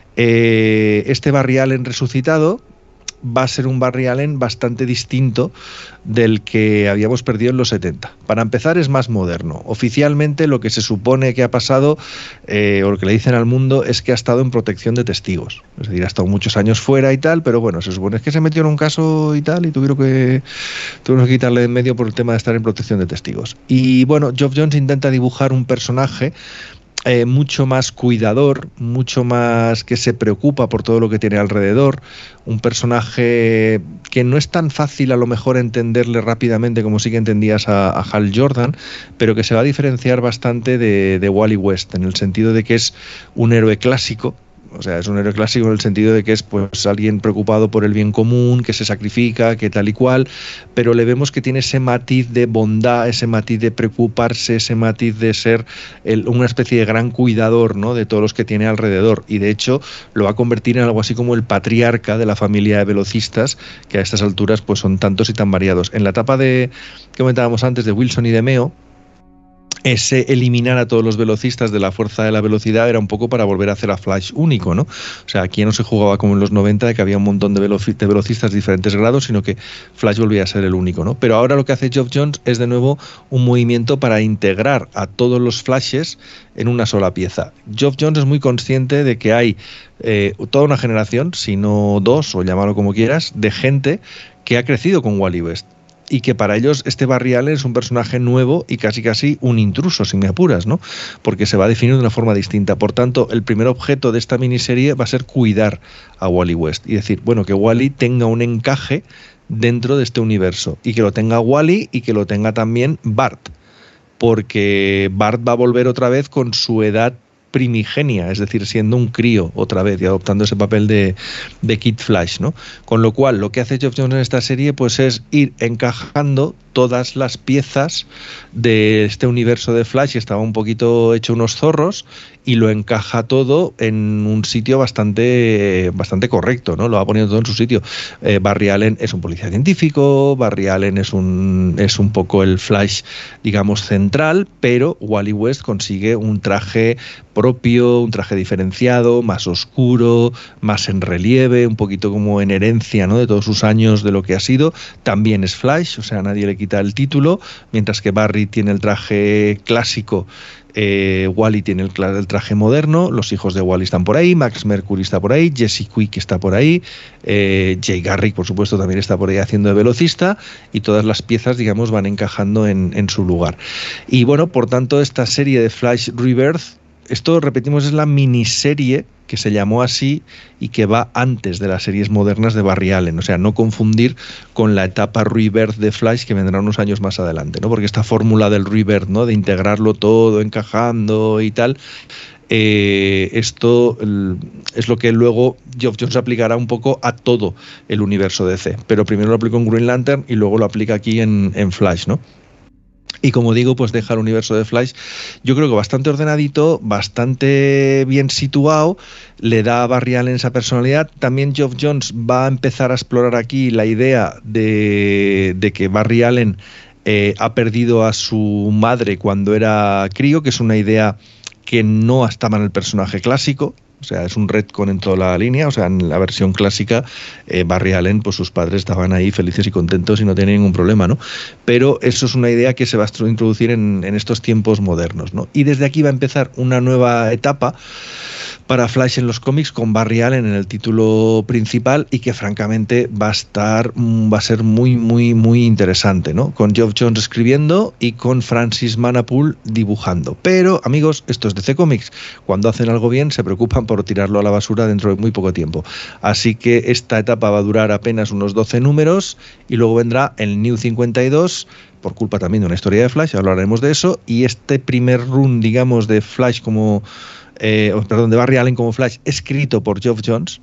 Eh, este Barry Allen resucitado va a ser un Barry Allen bastante distinto del que habíamos perdido en los setenta. Para empezar, es más moderno. Oficialmente lo que se supone que ha pasado, eh, o lo que le dicen al mundo, es que ha estado en protección de testigos. Es decir, ha estado muchos años fuera y tal, pero bueno, se supone que se metió en un caso y tal y tuvieron que, tuvieron que quitarle de en medio por el tema de estar en protección de testigos. Y bueno, Geoff Johns intenta dibujar un personaje Eh, mucho más cuidador, mucho más que se preocupa por todo lo que tiene alrededor, un personaje que no es tan fácil a lo mejor entenderle rápidamente como sí que entendías a, a Hal Jordan, pero que se va a diferenciar bastante de, de Wally West, en el sentido de que es un héroe clásico. O sea, es un héroe clásico en el sentido de que es pues alguien preocupado por el bien común, que se sacrifica, que tal y cual, pero le vemos que tiene ese matiz de bondad, ese matiz de preocuparse, ese matiz de ser el, una especie de gran cuidador, ¿no?, de todos los que tiene alrededor, y de hecho lo va a convertir en algo así como el patriarca de la familia de velocistas, que a estas alturas pues son tantos y tan variados. En la etapa de que comentábamos antes de Wilson y de Meo, ese eliminar a todos los velocistas de la fuerza de la velocidad era un poco para volver a hacer a Flash único, ¿no? O sea, aquí ya no se jugaba como en los noventa, de que había un montón de, veloci- de velocistas de diferentes grados, sino que Flash volvía a ser el único, ¿no? Pero ahora lo que hace Geoff Johns es de nuevo un movimiento para integrar a todos los Flashes en una sola pieza. Geoff Johns es muy consciente de que hay eh, toda una generación, si no dos, o llamarlo como quieras, de gente que ha crecido con Wally West, y que para ellos este Barry Allen es un personaje nuevo y casi casi un intruso, si me apuras, ¿no? Porque se va a definir de una forma distinta. Por tanto, el primer objeto de esta miniserie va a ser cuidar a Wally West y decir, bueno, que Wally tenga un encaje dentro de este universo, y que lo tenga Wally y que lo tenga también Bart, porque Bart va a volver otra vez con su edad primigenia, es decir, siendo un crío otra vez y adoptando ese papel de, de Kid Flash, ¿no? Con lo cual, lo que hace Geoff Johns en esta serie pues es ir encajando todas las piezas de este universo de Flash, que estaba un poquito hecho unos zorros, y lo encaja todo en un sitio bastante, bastante correcto, ¿no? Lo va poniendo todo en su sitio. Eh, Barry Allen es un policía científico, Barry Allen es un, es un poco el Flash, digamos, central, pero Wally West consigue un traje propio, un traje diferenciado, más oscuro, más en relieve, un poquito como en herencia, ¿no?, de todos sus años de lo que ha sido. También es Flash, o sea, nadie le quita el título, mientras que Barry tiene el traje clásico. Eh, Wally tiene el, el traje moderno, los hijos de Wally están por ahí, Max Mercury está por ahí, Jesse Quick está por ahí, eh, Jay Garrick, por supuesto, también está por ahí haciendo de velocista, y todas las piezas, digamos, van encajando en, en su lugar. Y bueno, por tanto, esta serie de Flash Rebirth, esto, repetimos, es la miniserie que se llamó así y que va antes de las series modernas de Barry Allen, o sea, no confundir con la etapa Rebirth de Flash que vendrá unos años más adelante, ¿no? Porque esta fórmula del Rebirth, ¿no?, de integrarlo todo, encajando y tal, eh, esto el, es lo que luego Geoff Johns aplicará un poco a todo el universo D C, pero primero lo aplicó en Green Lantern y luego lo aplica aquí en, en Flash, ¿no? Y como digo, pues deja el universo de Flash, yo creo que bastante ordenadito, bastante bien situado, le da a Barry Allen esa personalidad. También Geoff Johns va a empezar a explorar aquí la idea de, de que Barry Allen eh, ha perdido a su madre cuando era crío, que es una idea que no estaba en el personaje clásico. O sea, es un retcon en toda la línea. O sea, en la versión clásica, eh, Barry Allen, pues sus padres estaban ahí felices y contentos y no tenían ningún problema, ¿no? Pero eso es una idea que se va a introducir en, en estos tiempos modernos, ¿no? Y desde aquí va a empezar una nueva etapa para Flash en los cómics con Barry Allen en el título principal, y que francamente va a estar, va a ser muy, muy, muy interesante, ¿no? Con Geoff Johns escribiendo y con Francis Manapul dibujando. Pero, amigos, esto es D C Comics. Cuando hacen algo bien, se preocupan por tirarlo a la basura dentro de muy poco tiempo. Así que esta etapa va a durar apenas unos doce números, y luego vendrá el New cincuenta y dos, por culpa también de una historia de Flash, hablaremos de eso, y este primer run, digamos, de Flash como... Eh, perdón, de Barry Allen como Flash, escrito por Geoff Johns,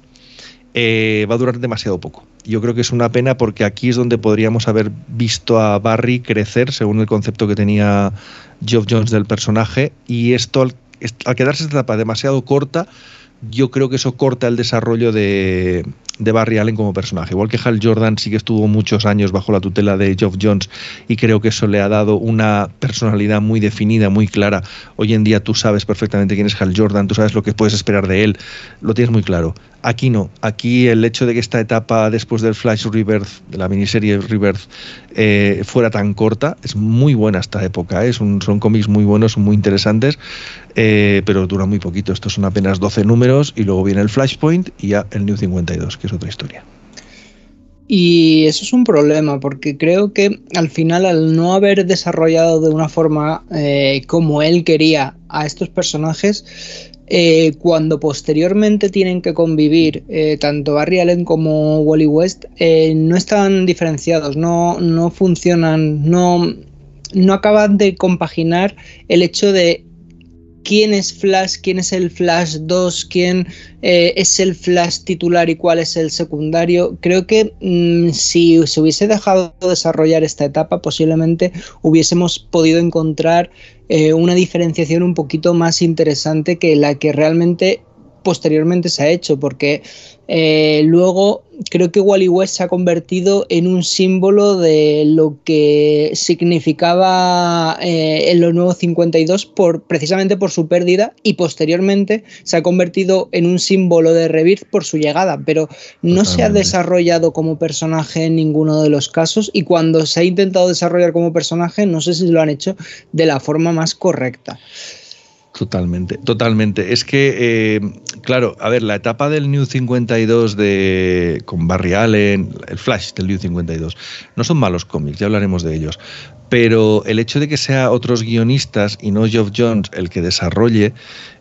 eh, va a durar demasiado poco. Yo creo que es una pena, porque aquí es donde podríamos haber visto a Barry crecer según el concepto que tenía Geoff Johns del personaje, y esto al, al quedarse esta etapa demasiado corta, yo creo que eso corta el desarrollo de, de Barry Allen como personaje. Igual que Hal Jordan sí que estuvo muchos años bajo la tutela de Geoff Johns, y creo que eso le ha dado una personalidad muy definida, muy clara. Hoy en día tú sabes perfectamente quién es Hal Jordan, tú sabes lo que puedes esperar de él, lo tienes muy claro. Aquí no, aquí el hecho de que esta etapa después del Flash Rebirth, de la miniserie Rebirth, eh, fuera tan corta, es muy buena esta época, ¿eh? son, son cómics muy buenos, son muy interesantes, eh, pero dura muy poquito. Estos son apenas doce números, y luego viene el Flashpoint y ya el New cincuenta y dos, que es otra historia. Y eso es un problema, porque creo que al final, al no haber desarrollado de una forma eh, como él quería a estos personajes, Eh, cuando posteriormente tienen que convivir eh, tanto Barry Allen como Wally West, eh, no están diferenciados, no, no funcionan, no, no acaban de compaginar el hecho de quién es Flash, quién es el Flash dos, quién eh, es el Flash titular y cuál es el secundario. Creo que mmm, si se hubiese dejado desarrollar esta etapa, posiblemente hubiésemos podido encontrar eh, una diferenciación un poquito más interesante que la que realmente posteriormente se ha hecho, porque eh, luego creo que Wally West se ha convertido en un símbolo de lo que significaba eh, en los nuevos cincuenta y dos, por, precisamente por su pérdida, y posteriormente se ha convertido en un símbolo de Rebirth por su llegada, pero no Totalmente. Se ha desarrollado como personaje en ninguno de los casos, y cuando se ha intentado desarrollar como personaje, no sé si lo han hecho de la forma más correcta. Totalmente, totalmente. Es que, eh, claro, a ver, la etapa del New cincuenta y dos de, con Barry Allen, el Flash del New cincuenta y dos, no son malos cómics, ya hablaremos de ellos, pero el hecho de que sea otros guionistas y no Geoff Johns el que desarrolle,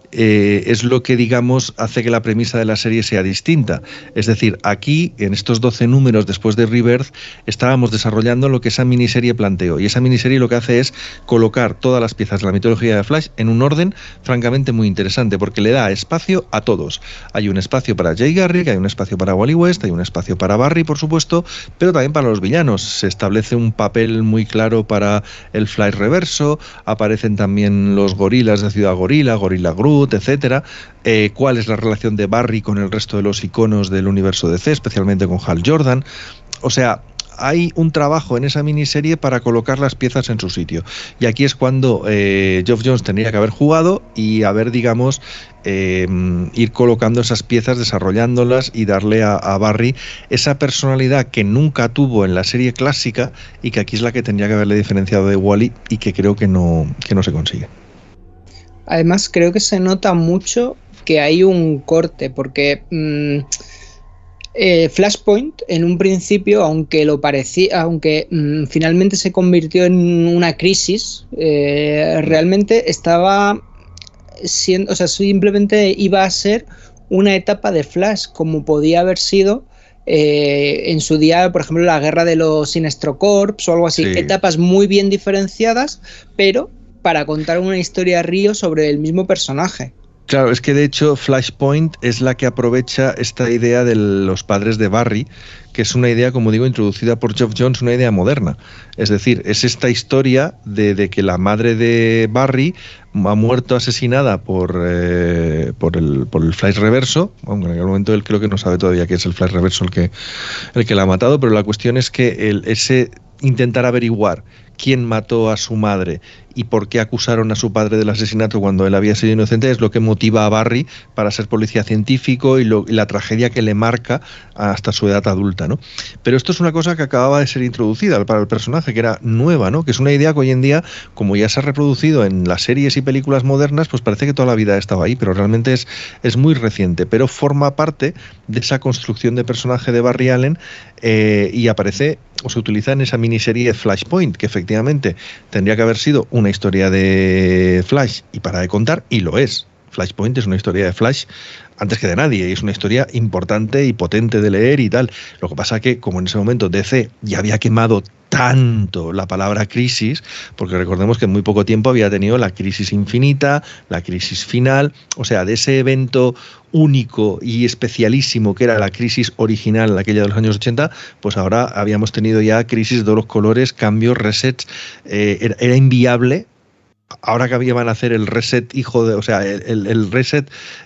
eh, es lo que, digamos, hace que la premisa de la serie sea distinta. Es decir, aquí, en estos doce números después de Rebirth, estábamos desarrollando lo que esa miniserie planteó. Y esa miniserie lo que hace es colocar todas las piezas de la mitología de Flash en un orden francamente muy interesante, porque le da espacio a todos. Hay un espacio para Jay Garrick, hay un espacio para Wally West, hay un espacio para Barry, por supuesto, pero también para los villanos. Se establece un papel muy claro para el Flash reverso, aparecen también los gorilas de Ciudad Gorila, Gorilla Groot, etcétera. Eh, ¿Cuál es la relación de Barry con el resto de los iconos del universo D C, especialmente con Hal Jordan? O sea, hay un trabajo en esa miniserie para colocar las piezas en su sitio. Y aquí es cuando eh, Geoff Johns tendría que haber jugado y haber, digamos, eh, ir colocando esas piezas, desarrollándolas y darle a, a Barry esa personalidad que nunca tuvo en la serie clásica y que aquí es la que tendría que haberle diferenciado de Wally y que creo que no, que no se consigue. Además, creo que se nota mucho que hay un corte, porque... Mmm, Eh, Flashpoint en un principio, aunque lo parecía, aunque mmm, finalmente se convirtió en una crisis, eh, realmente estaba siendo, o sea, simplemente iba a ser una etapa de Flash, como podía haber sido eh, en su día, por ejemplo, la guerra de los Sinestro Corps o algo así, sí. Etapas muy bien diferenciadas, pero para contar una historia río sobre el mismo personaje. Claro, es que de hecho Flashpoint es la que aprovecha esta idea de los padres de Barry, que es una idea, como digo, introducida por Geoff Johns, una idea moderna. Es decir, es esta historia de, de que la madre de Barry ha muerto asesinada por, eh, por, el, por el Flash reverso, aunque en aquel momento él creo que no sabe todavía que es el Flash reverso el que, el que la ha matado, pero la cuestión es que el, ese intentar averiguar quién mató a su madre y por qué acusaron a su padre del asesinato cuando él había sido inocente es lo que motiva a Barry para ser policía científico y, lo, y la tragedia que le marca hasta su edad adulta, ¿no? Pero esto es una cosa que acababa de ser introducida para el personaje, que era nueva, ¿no? Que es una idea que hoy en día, como ya se ha reproducido en las series y películas modernas, pues parece que toda la vida ha estado ahí, pero realmente es, es muy reciente, pero forma parte de esa construcción de personaje de Barry Allen eh, y aparece o se utiliza en esa miniserie Flashpoint, que efectivamente tendría que haber sido una historia de Flash y para de contar, y lo es. Flashpoint es una historia de Flash antes que de nadie, y es una historia importante y potente de leer y tal. Lo que pasa que, como en ese momento D C ya había quemado tanto la palabra crisis, porque recordemos que en muy poco tiempo había tenido la crisis infinita, la crisis final, o sea, de ese evento único y especialísimo que era la crisis original, aquella de los años ochenta, pues ahora habíamos tenido ya crisis de todos los colores, cambios, resets, eh, era, era inviable. Ahora que iban a hacer el reset hijo de, o sea, el, el reset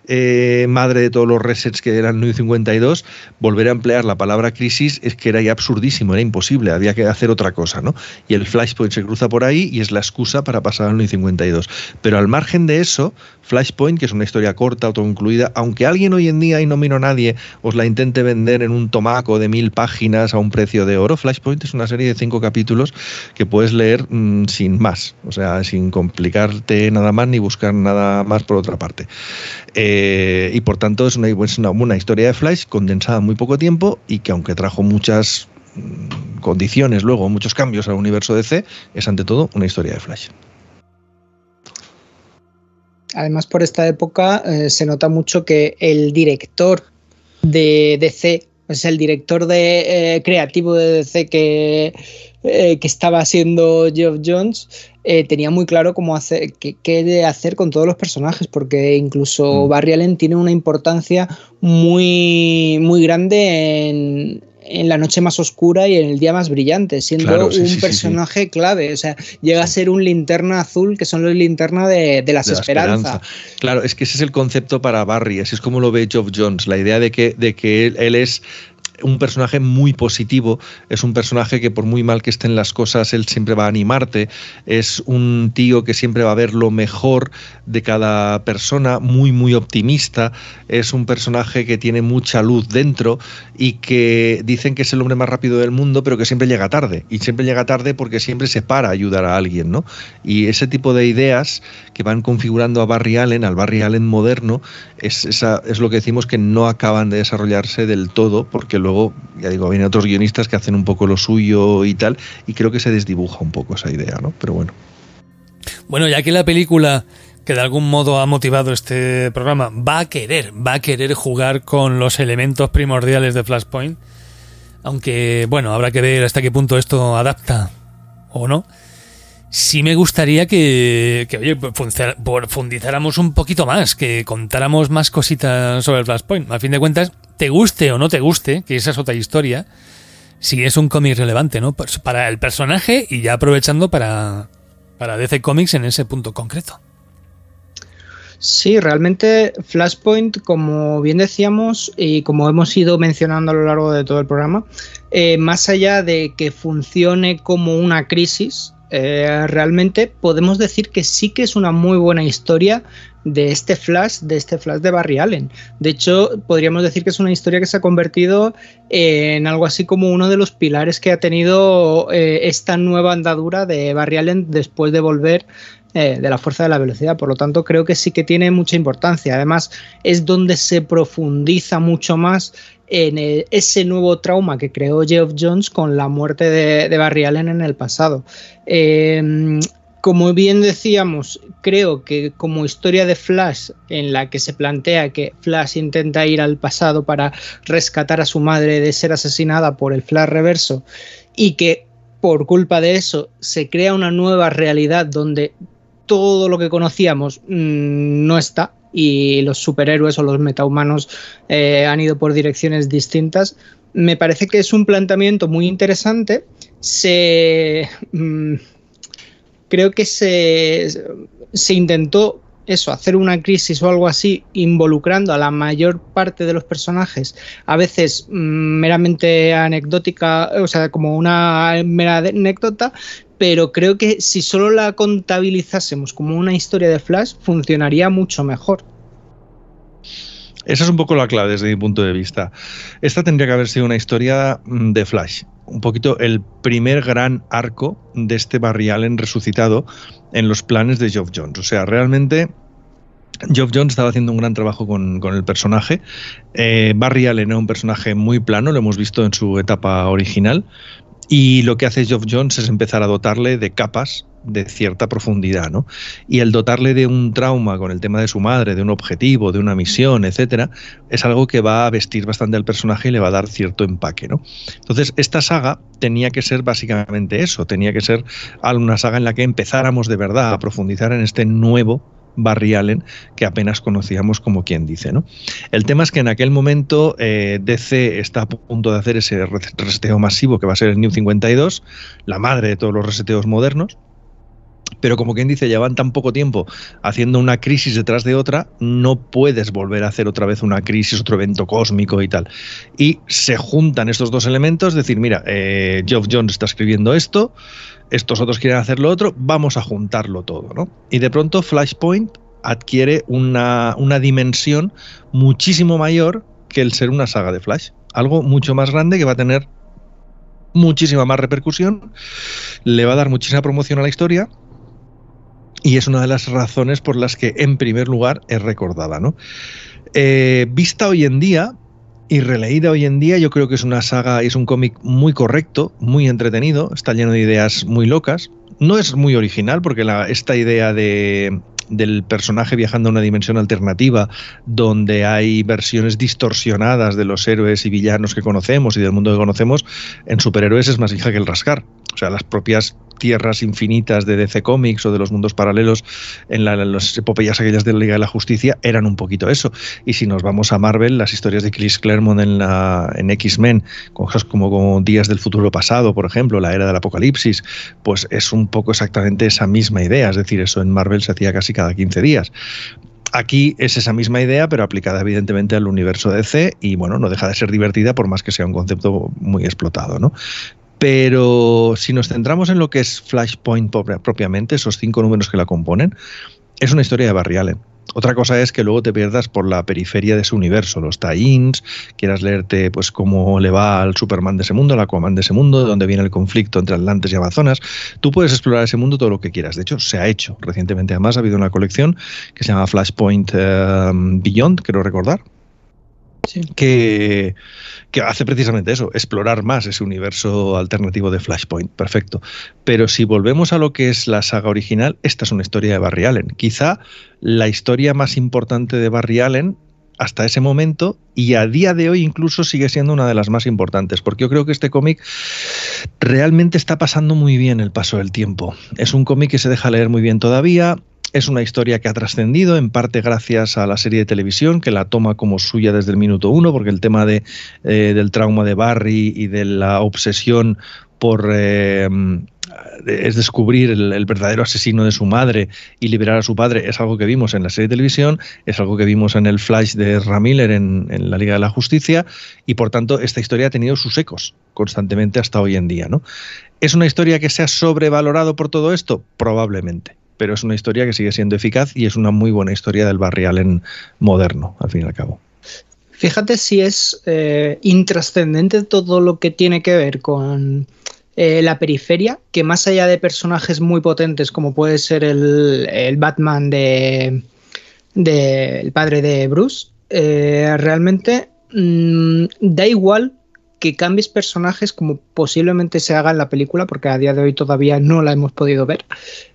eh, madre de todos los resets que eran New cincuenta y dos, volver a emplear la palabra crisis es que era ya absurdísimo, era imposible, había que hacer otra cosa, ¿no? Y el Flashpoint se cruza por ahí y es la excusa para pasar al New cincuenta y dos. Pero al margen de eso, Flashpoint, que es una historia corta, autoconcluida, aunque alguien hoy en día, y no miro a nadie, os la intente vender en un tomaco de mil páginas a un precio de oro, Flashpoint es una serie de cinco capítulos que puedes leer mmm, sin más, o sea, sin complicarte nada más ni buscar nada más por otra parte. Eh, y por tanto es una, es una, una historia de Flash condensada en muy poco tiempo y que aunque trajo muchas mmm, condiciones, luego muchos cambios al universo D C, es ante todo una historia de Flash. Además, por esta época eh, se nota mucho que el director de D C, es el director de, eh, creativo de D C que, eh, que estaba siendo Geoff Johns, eh, tenía muy claro cómo hacer, qué, qué de hacer con todos los personajes, porque incluso mm. Barry Allen tiene una importancia muy, muy grande en... en la noche más oscura y en el día más brillante, siendo claro, sí, un sí, personaje sí, sí. clave, o sea, llega sí. a ser un linterna azul, que son los linterna de, de las de esperanzas. La esperanza. Claro, es que ese es el concepto para Barry, así es como lo ve Geoff Johns, la idea de que, de que él, él es un personaje muy positivo, es un personaje que por muy mal que estén las cosas, él siempre va a animarte, es un tío que siempre va a ver lo mejor de cada persona, muy muy optimista, es un personaje que tiene mucha luz dentro y que dicen que es el hombre más rápido del mundo, pero que siempre llega tarde, y siempre llega tarde porque siempre se para a ayudar a alguien, ¿no? Y ese tipo de ideas que van configurando a Barry Allen, al Barry Allen moderno, es, esa, es lo que decimos que no acaban de desarrollarse del todo, porque luego, ya digo, vienen otros guionistas que hacen un poco lo suyo y tal, y creo que se desdibuja un poco esa idea, ¿no? Pero bueno. Bueno, ya que la película que de algún modo ha motivado este programa, va a querer, va a querer jugar con los elementos primordiales de Flashpoint, aunque, bueno, habrá que ver hasta qué punto esto adapta o no. Sí me gustaría que, que oye, profundizáramos un poquito más, que contáramos más cositas sobre el Flashpoint. A fin de cuentas, te guste o no te guste, que esa es otra historia, si es un cómic relevante, ¿no? Para el personaje y ya aprovechando para, para D C Comics en ese punto concreto. Sí, realmente Flashpoint, como bien decíamos y como hemos ido mencionando a lo largo de todo el programa, eh, más allá de que funcione como una crisis, eh, realmente podemos decir que sí que es una muy buena historia de este Flash, de este Flash de Barry Allen. De hecho, podríamos decir que es una historia que se ha convertido en algo así como uno de los pilares que ha tenido eh, esta nueva andadura de Barry Allen después de volver eh, de la fuerza de la velocidad. Por lo tanto, creo que sí que tiene mucha importancia. Además, es donde se profundiza mucho más en el, ese nuevo trauma que creó Geoff Johns con la muerte de, de Barry Allen en el pasado. Eh, Como bien decíamos, creo que como historia de Flash en la que se plantea que Flash intenta ir al pasado para rescatar a su madre de ser asesinada por el Flash reverso y que por culpa de eso se crea una nueva realidad donde todo lo que conocíamos mmm, no está y los superhéroes o los metahumanos eh, han ido por direcciones distintas, me parece que es un planteamiento muy interesante. Se... Mmm, Creo que se, se intentó eso, hacer una crisis o algo así, involucrando a la mayor parte de los personajes, a veces mmm, meramente anecdótica, o sea, como una mera anécdota, pero creo que si solo la contabilizásemos como una historia de Flash, funcionaría mucho mejor. Esa es un poco la clave desde mi punto de vista. Esta tendría que haber sido una historia de Flash, un poquito el primer gran arco de este Barry Allen resucitado en los planes de Geoff Johns. O sea, realmente Geoff Johns estaba haciendo un gran trabajo con, con el personaje. Eh, Barry Allen era un personaje muy plano, lo hemos visto en su etapa original, y lo que hace Geoff Johns es empezar a dotarle de capas de cierta profundidad, ¿no? Y el dotarle de un trauma con el tema de su madre, de un objetivo, de una misión, etcétera, es algo que va a vestir bastante al personaje y le va a dar cierto empaque, ¿no? Entonces, esta saga tenía que ser básicamente eso, tenía que ser una saga en la que empezáramos de verdad a profundizar en este nuevo Barry Allen que apenas conocíamos, como quien dice, ¿no? El tema es que en aquel momento eh, D C está a punto de hacer ese reseteo masivo que va a ser el New cincuenta y dos, la madre de todos los reseteos modernos. Pero como quien dice, llevan tan poco tiempo haciendo una crisis detrás de otra, no puedes volver a hacer otra vez una crisis, otro evento cósmico y tal. Y se juntan estos dos elementos, decir, mira, eh, Geoff Johns está escribiendo esto, estos otros quieren hacer lo otro, vamos a juntarlo todo, ¿no? Y de pronto Flashpoint adquiere una, una dimensión muchísimo mayor que el ser una saga de Flash. Algo mucho más grande que va a tener muchísima más repercusión, le va a dar muchísima promoción a la historia. Y es una de las razones por las que, en primer lugar, es recordada, ¿no? Eh, vista hoy en día y releída hoy en día, yo creo que es una saga y es un cómic muy correcto, muy entretenido, está lleno de ideas muy locas. No es muy original, porque la, esta idea de, del personaje viajando a una dimensión alternativa, donde hay versiones distorsionadas de los héroes y villanos que conocemos y del mundo que conocemos, en superhéroes es más vieja que el rascar. O sea, las propias tierras infinitas de D C Comics o de los mundos paralelos en, la, en las epopeyas aquellas de la Liga de la Justicia eran un poquito eso. Y si nos vamos a Marvel, las historias de Chris Claremont en, la, en X-Men, cosas como, como Días del Futuro Pasado, por ejemplo, la Era del Apocalipsis, pues es un poco exactamente esa misma idea. Es decir, eso en Marvel se hacía casi cada quince días. Aquí es esa misma idea, pero aplicada evidentemente al universo de D C, y bueno, no deja de ser divertida por más que sea un concepto muy explotado, ¿no? Pero si nos centramos en lo que es Flashpoint propiamente, esos cinco números que la componen, es una historia de Barry Allen. Otra cosa es que luego te pierdas por la periferia de ese universo, los tie-ins, quieras leerte pues cómo le va al Superman de ese mundo, al Aquaman de ese mundo, de dónde viene el conflicto entre Atlantes y Amazonas. Tú puedes explorar ese mundo todo lo que quieras. De hecho, se ha hecho recientemente. Además, ha habido una colección que se llama Flashpoint uh, Beyond, quiero recordar, Sí. Que, que hace precisamente eso, explorar más ese universo alternativo de Flashpoint. Perfecto. Pero si volvemos a lo que es la saga original, esta es una historia de Barry Allen. Quizá la historia más importante de Barry Allen hasta ese momento, y a día de hoy incluso sigue siendo una de las más importantes, porque yo creo que este cómic realmente está pasando muy bien el paso del tiempo. Es un cómic que se deja leer muy bien todavía. Es una historia que ha trascendido, en parte gracias a la serie de televisión, que la toma como suya desde el minuto uno, porque el tema de, eh, del trauma de Barry y de la obsesión por eh, es descubrir el, el verdadero asesino de su madre y liberar a su padre, es algo que vimos en la serie de televisión, es algo que vimos en el Flash de Ezra Miller en, en la Liga de la Justicia, y por tanto esta historia ha tenido sus ecos constantemente hasta hoy en día, ¿no? ¿Es una historia que se ha sobrevalorado por todo esto? Probablemente. Pero es una historia que sigue siendo eficaz y es una muy buena historia del Barry Allen moderno, al fin y al cabo. Fíjate si es eh, intrascendente todo lo que tiene que ver con eh, la periferia, que más allá de personajes muy potentes como puede ser el, el Batman de, de el padre de Bruce, eh, realmente mmm, da igual que cambies personajes como posiblemente se haga en la película, porque a día de hoy todavía no la hemos podido ver,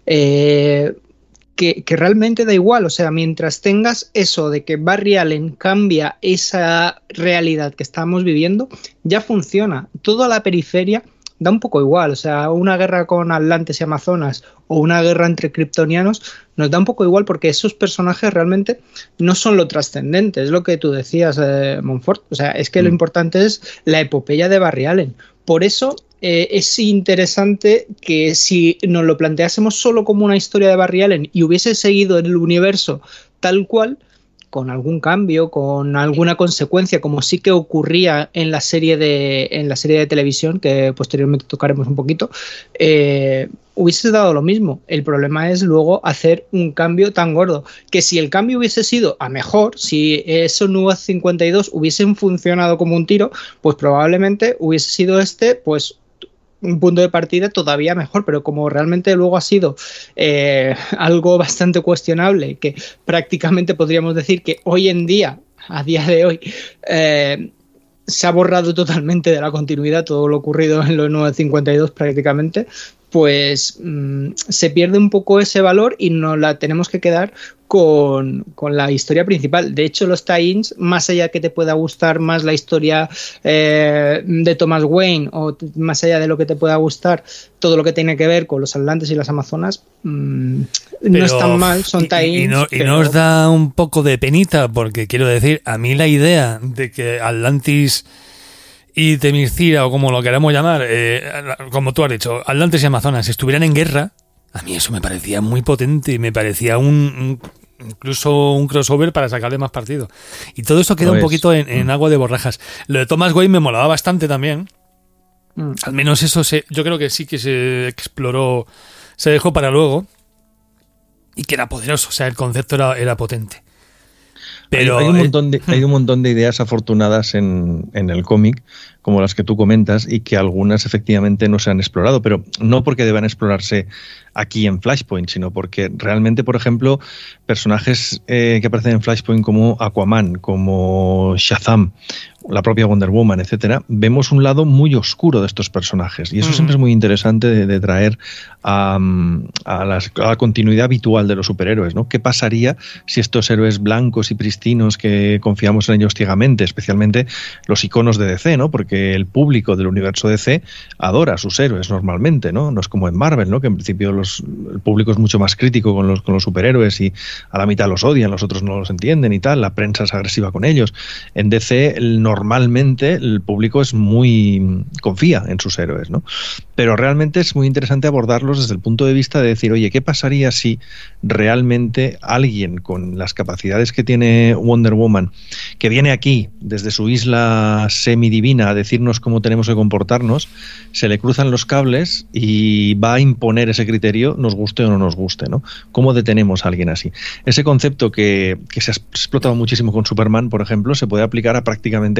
eh, que, que realmente da igual. O sea, mientras tengas eso de que Barry Allen cambia esa realidad que estamos viviendo, ya funciona. Toda la periferia da un poco igual. O sea, una guerra con Atlantes y Amazonas o una guerra entre kryptonianos nos da un poco igual, porque esos personajes realmente no son lo trascendente. Es lo que tú decías, eh, Monfort. O sea, es que mm. lo importante es la epopeya de Barry Allen. Por eso eh, es interesante que si nos lo planteásemos solo como una historia de Barry Allen y hubiese seguido el universo tal cual, con algún cambio, con alguna consecuencia, como sí que ocurría en la serie de, en la serie de televisión, que posteriormente tocaremos un poquito, eh, hubiese dado lo mismo. El problema es luego hacer un cambio tan gordo, que si el cambio hubiese sido a mejor, si esos nuevos cincuenta y dos hubiesen funcionado como un tiro, pues probablemente hubiese sido este, pues un punto de partida todavía mejor, pero como realmente luego ha sido eh, algo bastante cuestionable, que prácticamente podríamos decir que hoy en día, a día de hoy, eh, se ha borrado totalmente de la continuidad todo lo ocurrido en los nueve cincuenta y dos prácticamente, pues mmm, se pierde un poco ese valor y nos la tenemos que quedar con, con la historia principal. De hecho, los tie-ins, más allá que te pueda gustar más la historia eh, de Thomas Wayne, o más allá de lo que te pueda gustar todo lo que tiene que ver con los Atlantes y las Amazonas, mmm, no están mal, son tie-ins. Y, y, no, pero... y nos da un poco de penita, porque quiero decir, a mí la idea de que Atlantis y Themyscira, o como lo queramos llamar, eh, como tú has dicho, Atlantes y Amazonas estuvieran en guerra, a mí eso me parecía muy potente y me parecía un, un incluso un crossover para sacarle más partido. Y todo eso queda no un es. poquito en, en agua de borrajas. Lo de Thomas Wayne me molaba bastante también. Mm. Al menos eso se, yo creo que sí que se exploró, se dejó para luego, y que era poderoso, o sea, el concepto era, era potente. Pero hay, hay, un montón de, hay un montón de ideas afortunadas en, en el cómic, como las que tú comentas, y que algunas efectivamente no se han explorado, pero no porque deban explorarse aquí en Flashpoint, sino porque realmente, por ejemplo, personajes eh, que aparecen en Flashpoint como Aquaman, como Shazam, la propia Wonder Woman, etcétera, vemos un lado muy oscuro de estos personajes, y eso mm. siempre es muy interesante de, de traer a, a, las, a la continuidad habitual de los superhéroes, ¿no? ¿Qué pasaría si estos héroes blancos y pristinos que confiamos en ellos ciegamente, especialmente los iconos de D C, ¿no? Porque el público del universo D C adora a sus héroes normalmente, ¿no? No es como en Marvel, ¿no? Que en principio los, el público es mucho más crítico con los, con los superhéroes y a la mitad los odian, los otros no los entienden y tal, la prensa es agresiva con ellos. En D C el, normalmente el público es muy confía en sus héroes, ¿no? Pero realmente es muy interesante abordarlos desde el punto de vista de decir, oye, ¿qué pasaría si realmente alguien con las capacidades que tiene Wonder Woman, que viene aquí desde su isla semidivina a decirnos cómo tenemos que comportarnos, se le cruzan los cables y va a imponer ese criterio, nos guste o no nos guste, ¿no? ¿Cómo detenemos a alguien así? Ese concepto que, que se ha explotado muchísimo con Superman, por ejemplo, se puede aplicar a prácticamente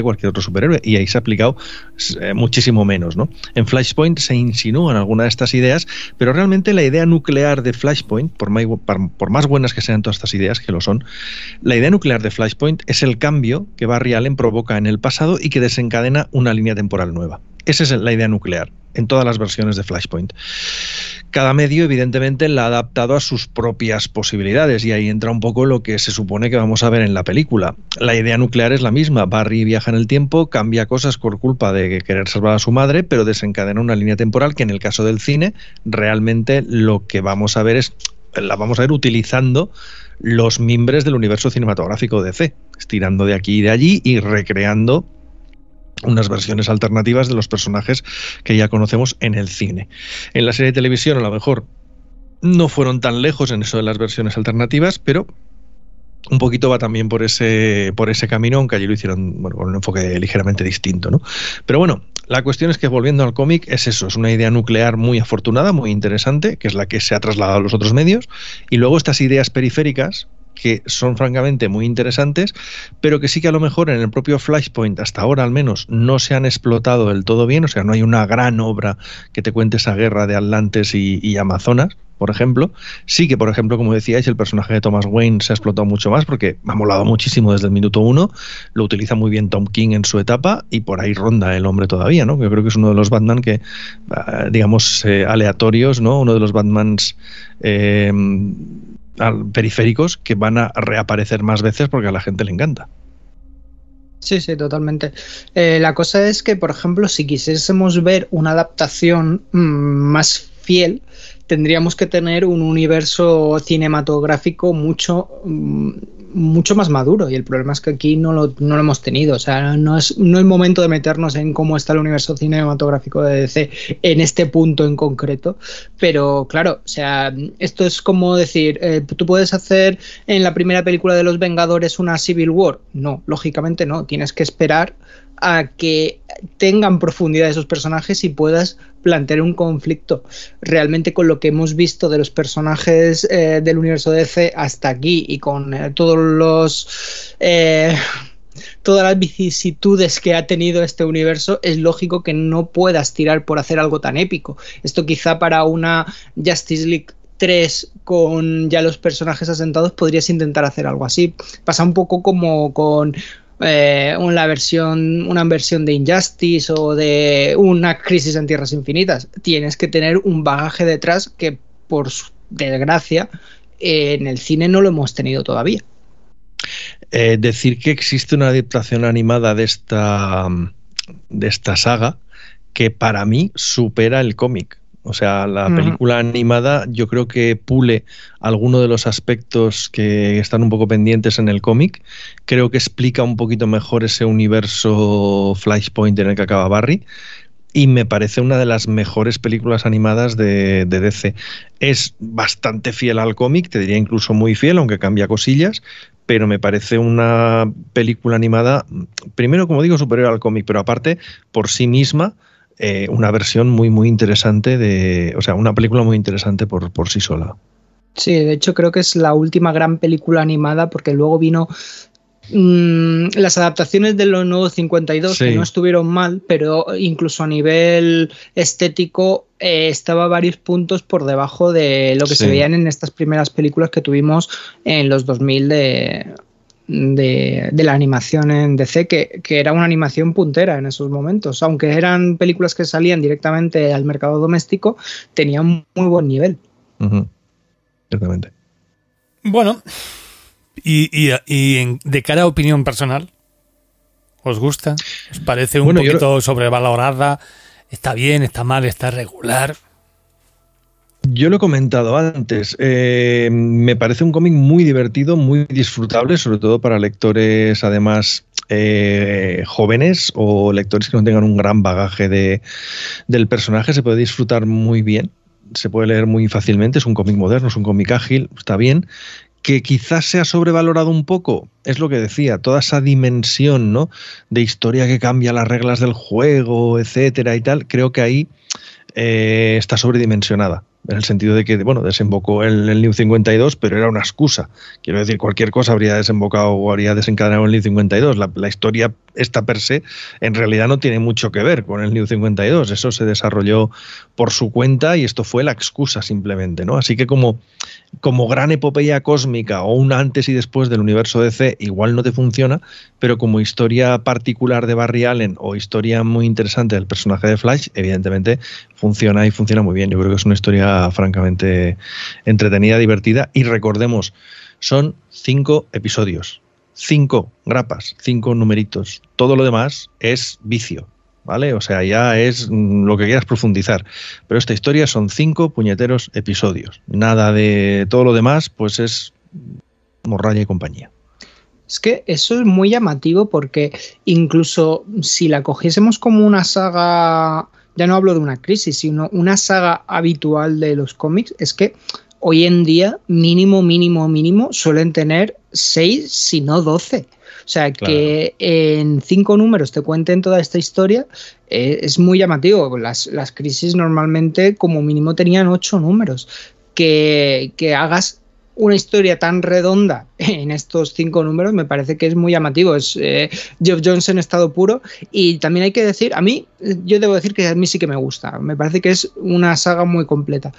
cualquier otro superhéroe, y ahí se ha aplicado eh, muchísimo menos, ¿no? En Flashpoint se insinúan algunas de estas ideas, pero realmente la idea nuclear de Flashpoint, por más, por más buenas que sean todas estas ideas, que lo son, la idea nuclear de Flashpoint es el cambio que Barry Allen provoca en el pasado y que desencadena una línea temporal nueva. Esa es la idea nuclear en todas las versiones de Flashpoint. Cada medio, evidentemente, la ha adaptado a sus propias posibilidades, y ahí entra un poco lo que se supone que vamos a ver en la película. La idea nuclear es la misma. Barry viaja en el tiempo, cambia cosas por culpa de querer salvar a su madre, pero desencadena una línea temporal que, en el caso del cine, realmente lo que vamos a ver es, la vamos a ver utilizando los mimbres del universo cinematográfico de D C, estirando de aquí y de allí y recreando unas versiones alternativas de los personajes que ya conocemos en el cine. En la serie de televisión, a lo mejor no fueron tan lejos en eso de las versiones alternativas, pero un poquito va también por ese, por ese camino, aunque allí lo hicieron, bueno, con un enfoque ligeramente distinto, ¿no? Pero bueno, la cuestión es que, volviendo al cómic, es eso, es una idea nuclear muy afortunada, muy interesante, que es la que se ha trasladado a los otros medios, y luego estas ideas periféricas, que son francamente muy interesantes, pero que sí que a lo mejor en el propio Flashpoint, hasta ahora al menos, no se han explotado del todo bien. O sea, no hay una gran obra que te cuente esa guerra de Atlantes y, y Amazonas, por ejemplo. Sí que, por ejemplo, como decíais, el personaje de Thomas Wayne se ha explotado mucho más porque ha molado muchísimo desde el minuto uno, lo utiliza muy bien Tom King en su etapa, y por ahí ronda el hombre todavía, ¿no? Yo creo que es uno de los Batman que, digamos, eh, aleatorios, ¿no? Uno de los Batmans eh, periféricos que van a reaparecer más veces porque a la gente le encanta. Sí, sí, totalmente. Eh, la cosa es que, por ejemplo, si quisiésemos ver una adaptación mmm, más fiel, tendríamos que tener un universo cinematográfico mucho, mmm, mucho más maduro, y el problema es que aquí no lo, no lo hemos tenido. O sea, no es, no es momento de meternos en cómo está el universo cinematográfico de D C en este punto en concreto, pero claro, o sea, esto es como decir, eh, tú puedes hacer en la primera película de los Vengadores una Civil War. No, lógicamente no, tienes que esperar a que tengan profundidad esos personajes y puedas plantear un conflicto. Realmente, con lo que hemos visto de los personajes eh, del universo D C hasta aquí, y con eh, todos los eh, todas las vicisitudes que ha tenido este universo, es lógico que no puedas tirar por hacer algo tan épico. Esto quizá para una Justice League tres con ya los personajes asentados podrías intentar hacer algo así. Pasa un poco como con Eh, una versión una versión de Injustice o de una Crisis en Tierras Infinitas. Tienes que tener un bagaje detrás que, por desgracia, eh, en el cine no lo hemos tenido todavía. Eh, decir que existe una adaptación animada de esta, de esta saga que para mí supera el cómic. O sea, la película uh-huh. animada yo creo que pule algunos de los aspectos que están un poco pendientes en el cómic. Creo que explica un poquito mejor ese universo Flashpoint en el que acaba Barry, y me parece una de las mejores películas animadas de, de D C. Es bastante fiel al cómic, te diría incluso muy fiel, aunque cambia cosillas, pero me parece una película animada, primero, como digo, superior al cómic, pero aparte, por sí misma, Eh, una versión muy muy interesante de, o sea, una película muy interesante por, por sí sola. Sí, de hecho creo que es la última gran película animada, porque luego vino mmm, las adaptaciones de los Nuevos cincuenta y dos, sí, que no estuvieron mal, pero incluso a nivel estético eh, estaba varios puntos por debajo de lo que sí se veían en estas primeras películas que tuvimos en los dos mil de... De, de la animación en D C, que, que era una animación puntera en esos momentos. Aunque eran películas que salían directamente al mercado doméstico, tenían muy buen nivel. Uh-huh. Exactamente. Bueno, y, y, y en, de cara a opinión personal, ¿os gusta? ¿Os parece un bueno, poquito yo... sobrevalorada? ¿Está bien, está mal, está regular? Yo lo he comentado antes, eh, me parece un cómic muy divertido, muy disfrutable, sobre todo para lectores además eh, jóvenes o lectores que no tengan un gran bagaje de, del personaje. Se puede disfrutar muy bien, se puede leer muy fácilmente, es un cómic moderno, es un cómic ágil, está bien. Que quizás se ha sobrevalorado un poco, es lo que decía, toda esa dimensión, ¿no?, de historia que cambia las reglas del juego, etcétera y tal, creo que ahí eh, está sobredimensionada. en el sentido de que, bueno, desembocó el, el New cincuenta y dos, pero era una excusa. Quiero decir, cualquier cosa habría desembocado o habría desencadenado el New cincuenta y dos. La, la historia esta per se, en realidad no tiene mucho que ver con el New cincuenta y dos. Eso se desarrolló por su cuenta y esto fue la excusa simplemente, ¿no? Así que como, como gran epopeya cósmica o un antes y después del universo D C, igual no te funciona, pero como historia particular de Barry Allen o historia muy interesante del personaje de Flash, evidentemente funciona y funciona muy bien. Yo creo que es una historia francamente entretenida, divertida, y recordemos, son cinco episodios, cinco grapas, cinco numeritos. Todo lo demás es vicio, ¿vale? O sea, ya es lo que quieras profundizar. Pero esta historia son cinco puñeteros episodios. Nada de todo lo demás, pues es morralla y compañía. Es que eso es muy llamativo porque incluso si la cogiésemos como una saga, ya no hablo de una crisis, sino una saga habitual de los cómics, es que hoy en día mínimo, mínimo, mínimo suelen tener seis, si no doce. O sea, claro, que en cinco números te cuenten toda esta historia eh, es muy llamativo. Las, las crisis normalmente como mínimo tenían ocho números. Que, que hagas una historia tan redonda en estos cinco números me parece que es muy llamativo. Es eh, Geoff Johns en estado puro. Y también hay que decir, a mí, yo debo decir que a mí sí que me gusta. Me parece que es una saga muy completa.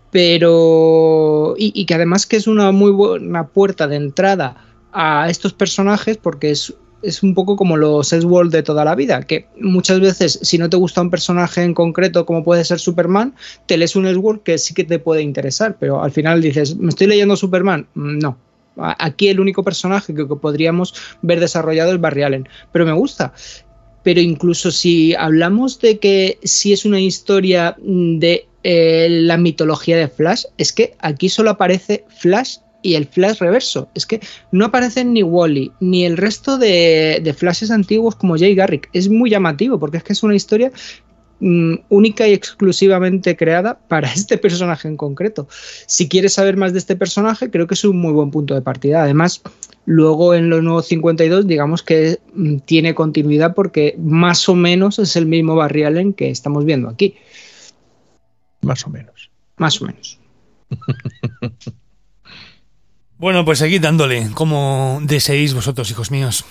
Pero, y, y que además que es una muy buena puerta de entrada a estos personajes, porque es, es un poco como los Elseworlds de toda la vida, que muchas veces si no te gusta un personaje en concreto como puede ser Superman, te lees un Elseworld que sí que te puede interesar, pero al final dices, ¿me estoy leyendo Superman? No. Aquí el único personaje que, que podríamos ver desarrollado es Barry Allen, pero me gusta. Pero incluso si hablamos de que si es una historia de eh, la mitología de Flash, es que aquí solo aparece Flash y el Flash reverso. Es que no aparecen ni Wally ni el resto de, de Flashes antiguos como Jay Garrick. Es muy llamativo porque es que es una historia mm, única y exclusivamente creada para este personaje en concreto. Si quieres saber más de este personaje, creo que es un muy buen punto de partida. Además, luego en los nuevos cincuenta y dos digamos que mm, tiene continuidad porque más o menos es el mismo Barry Allen que estamos viendo aquí. Más o menos. Más o menos. Bueno, pues seguid dándole. ¿Cómo deseéis vosotros, hijos míos?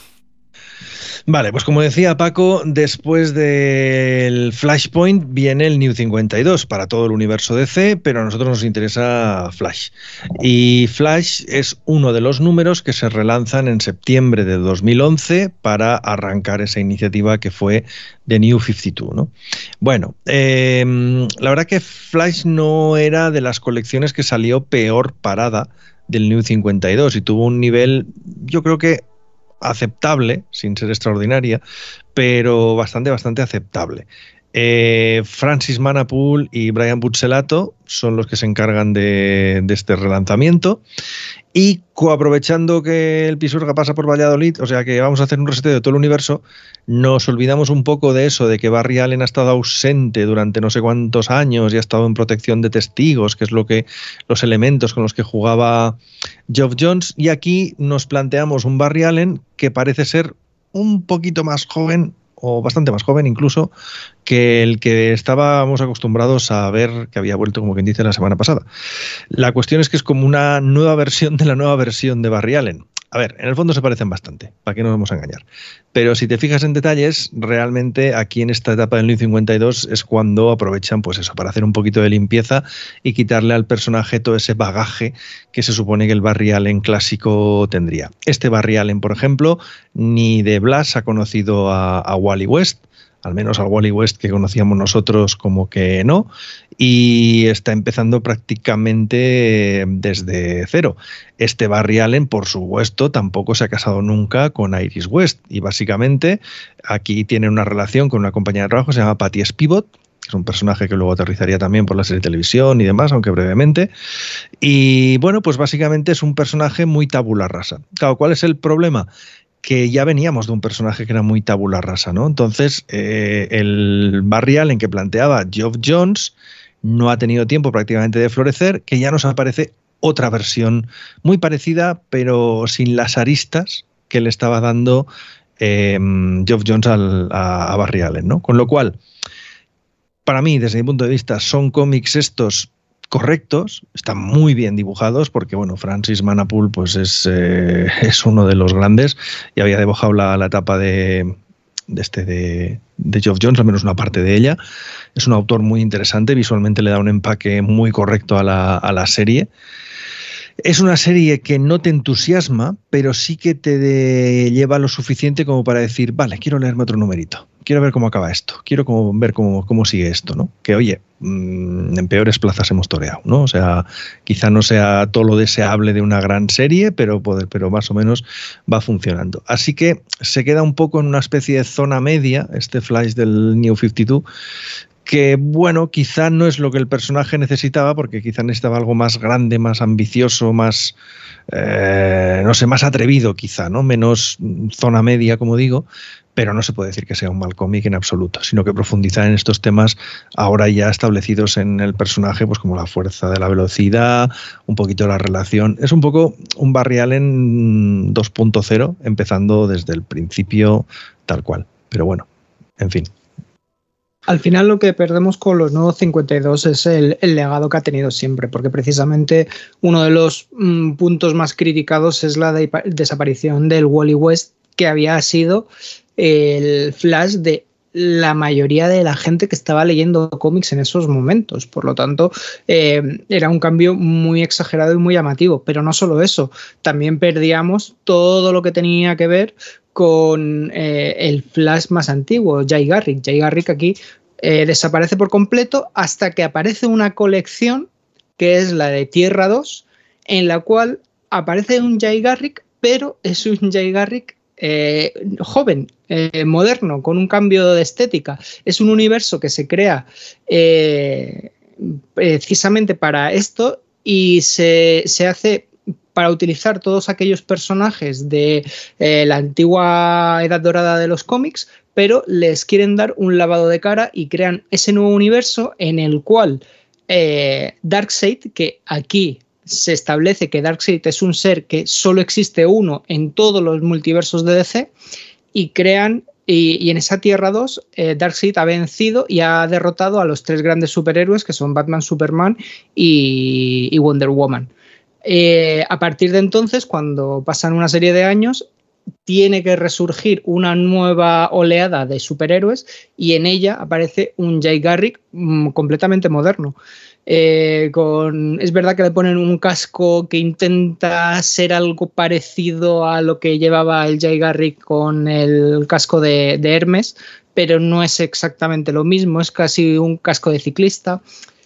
Vale, pues como decía Paco, después del Flashpoint viene el New cincuenta y dos para todo el universo D C, pero a nosotros nos interesa Flash. Y Flash es uno de los números que se relanzan en septiembre de dos mil once para arrancar esa iniciativa que fue The New cincuenta y dos, ¿no? Bueno, eh, la verdad que Flash no era de las colecciones que salió peor parada del New cincuenta y dos y tuvo un nivel, yo creo que aceptable, sin ser extraordinaria, pero bastante, bastante aceptable. Eh, Francis Manapool y Brian Buccellato son los que se encargan de, de este relanzamiento y aprovechando que el Pisuerga pasa por Valladolid, o sea que vamos a hacer un reseteo de todo el universo, nos olvidamos un poco de eso, de que Barry Allen ha estado ausente durante no sé cuántos años y ha estado en protección de testigos, que es lo que los elementos con los que jugaba Geoff Johns, y aquí nos planteamos un Barry Allen que parece ser un poquito más joven, o bastante más joven incluso, que el que estábamos acostumbrados a ver, que había vuelto, como quien dice, la semana pasada. La cuestión es que es como una nueva versión de la nueva versión de Barry Allen. A ver, en el fondo se parecen bastante, para que no nos vamos a engañar. Pero si te fijas en detalles, realmente aquí en esta etapa del New cincuenta y dos es cuando aprovechan, pues eso, para hacer un poquito de limpieza y quitarle al personaje todo ese bagaje que se supone que el Barry Allen clásico tendría. Este Barry Allen, por ejemplo, ni de Blas ha conocido a, a Wally West, al menos al Wally West que conocíamos nosotros como que no, y está empezando prácticamente desde cero. Este Barry Allen, por supuesto, tampoco se ha casado nunca con Iris West, y básicamente aquí tiene una relación con una compañera de trabajo, se llama Patty Spivot, que es un personaje que luego aterrizaría también por la serie de televisión y demás, aunque brevemente. Y bueno, pues básicamente es un personaje muy tabula rasa. Claro, ¿cuál es el problema? Que ya veníamos de un personaje que era muy tabula rasa, ¿no? Entonces, eh, el Barry Allen que planteaba Geoff Johns no ha tenido tiempo prácticamente de florecer, que ya nos aparece otra versión muy parecida, pero sin las aristas que le estaba dando eh, Geoff Johns al, a, a Barry Allen, ¿no? Con lo cual, para mí, desde mi punto de vista, son cómics estos correctos, están muy bien dibujados, porque bueno, Francis Manapul pues es, eh, es uno de los grandes, y había dibujado la, la etapa de, de este de, de Geoff Johns, al menos una parte de ella. Es un autor muy interesante, visualmente le da un empaque muy correcto a la, a la serie. Es una serie que no te entusiasma, pero sí que te de, lleva lo suficiente como para decir, vale, quiero leerme otro numerito, quiero ver cómo acaba esto, quiero como, ver cómo, cómo sigue esto, ¿no? Que oye, mmm, en peores plazas hemos toreado, ¿no? O sea, quizá no sea todo lo deseable de una gran serie, pero, poder, pero más o menos va funcionando. Así que se queda un poco en una especie de zona media, este Flash del New cincuenta y dos, que bueno, quizá no es lo que el personaje necesitaba, porque quizá necesitaba algo más grande, más ambicioso, más, eh, no sé, más atrevido quizá, ¿no? Menos zona media, como digo, pero no se puede decir que sea un mal cómic en absoluto, sino que profundiza en estos temas ahora ya establecidos en el personaje, pues como la fuerza de la velocidad, un poquito la relación. Es un poco un Barry Allen dos punto cero, empezando desde el principio tal cual. Pero bueno, en fin. Al final lo que perdemos con los nuevos cincuenta y dos es el, el legado que ha tenido siempre, porque precisamente uno de los mm, puntos más criticados es la de, desaparición del Wally West, que había sido el Flash de la mayoría de la gente que estaba leyendo cómics en esos momentos. Por lo tanto, eh, era un cambio muy exagerado y muy llamativo. Pero no solo eso, también perdíamos todo lo que tenía que ver con eh, el Flash más antiguo, Jay Garrick. Jay Garrick aquí eh, desaparece por completo hasta que aparece una colección que es la de Tierra dos, en la cual aparece un Jay Garrick, pero es un Jay Garrick eh, joven, eh, moderno, con un cambio de estética. Es un universo que se crea eh, precisamente para esto y se, se hace para utilizar todos aquellos personajes de eh, la antigua edad dorada de los cómics, pero les quieren dar un lavado de cara y crean ese nuevo universo en el cual eh, Darkseid, que aquí se establece que Darkseid es un ser que solo existe uno en todos los multiversos de D C, y crean, y, y en esa Tierra dos, eh, Darkseid ha vencido y ha derrotado a los tres grandes superhéroes que son Batman, Superman y, y Wonder Woman. Eh, a partir de entonces, cuando pasan una serie de años, tiene que resurgir una nueva oleada de superhéroes y en ella aparece un Jay Garrick mmm, completamente moderno. Eh, con, es verdad que le ponen un casco que intenta ser algo parecido a lo que llevaba el Jay Garrick con el casco de, de Hermes, pero no es exactamente lo mismo, es casi un casco de ciclista.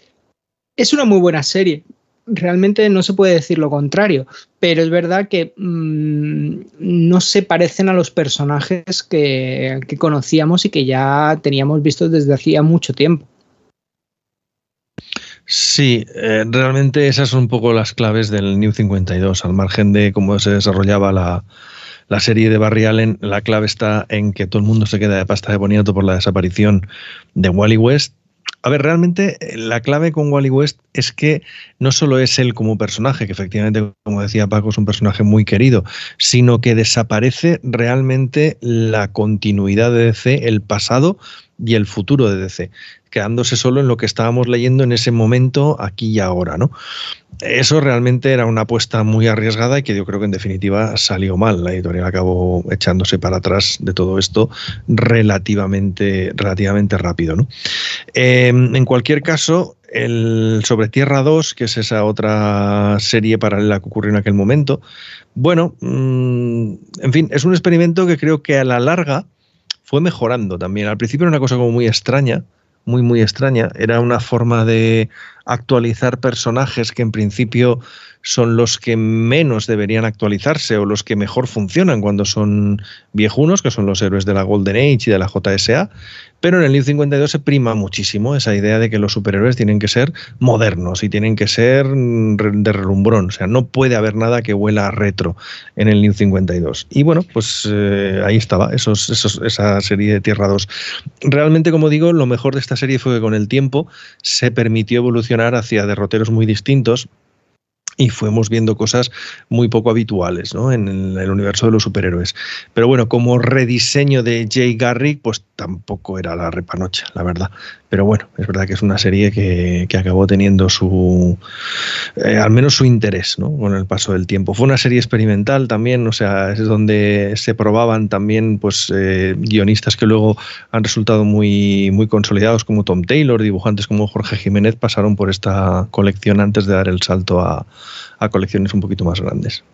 Es una muy buena serie. Realmente no se puede decir lo contrario, pero es verdad que mmm, no se parecen a los personajes que, que conocíamos y que ya teníamos vistos desde hacía mucho tiempo. Sí, eh, realmente esas son un poco las claves del New cincuenta y dos, al margen de cómo se desarrollaba la, la serie de Barry Allen. La clave está en que todo el mundo se queda de pasta de boniato por la desaparición de Wally West. A ver, realmente la clave con Wally West es que no solo es él como personaje, que efectivamente, como decía Paco, es un personaje muy querido, sino que desaparece realmente la continuidad de D C, el pasado y el futuro de D C, quedándose solo en lo que estábamos leyendo en ese momento, aquí y ahora, ¿no? Eso realmente era una apuesta muy arriesgada y que yo creo que en definitiva salió mal. La editorial acabó echándose para atrás de todo esto relativamente, relativamente rápido, ¿no? Eh, en cualquier caso, el sobre Tierra dos, que es esa otra serie paralela que ocurrió en aquel momento, bueno, mmm, en fin, es un experimento que creo que a la larga fue mejorando también. Al principio era una cosa como muy extraña, muy muy extraña, era una forma de actualizar personajes que en principio son los que menos deberían actualizarse o los que mejor funcionan cuando son viejunos, que son los héroes de la Golden Age y de la J S A, pero en el New cincuenta y dos se prima muchísimo esa idea de que los superhéroes tienen que ser modernos y tienen que ser de relumbrón, o sea, no puede haber nada que huela a retro en el New cincuenta y dos. Y bueno, pues eh, ahí estaba, esos, esos, esa serie de Tierra dos. Realmente, como digo, lo mejor de esta serie fue que con el tiempo se permitió evolucionar hacia derroteros muy distintos, y fuimos viendo cosas muy poco habituales, ¿no?, en el, el universo de los superhéroes. Pero bueno, como rediseño de Jay Garrick, pues tampoco era la repanocha, la verdad. pero bueno, es verdad que es una serie que, que acabó teniendo su, eh, al menos su interés, ¿no? Con el paso del tiempo. Fue una serie experimental también, o sea, es donde se probaban también pues eh, guionistas que luego han resultado muy, muy consolidados, como Tom Taylor, dibujantes como Jorge Jiménez, pasaron por esta colección antes de dar el salto a, a colecciones un poquito más grandes.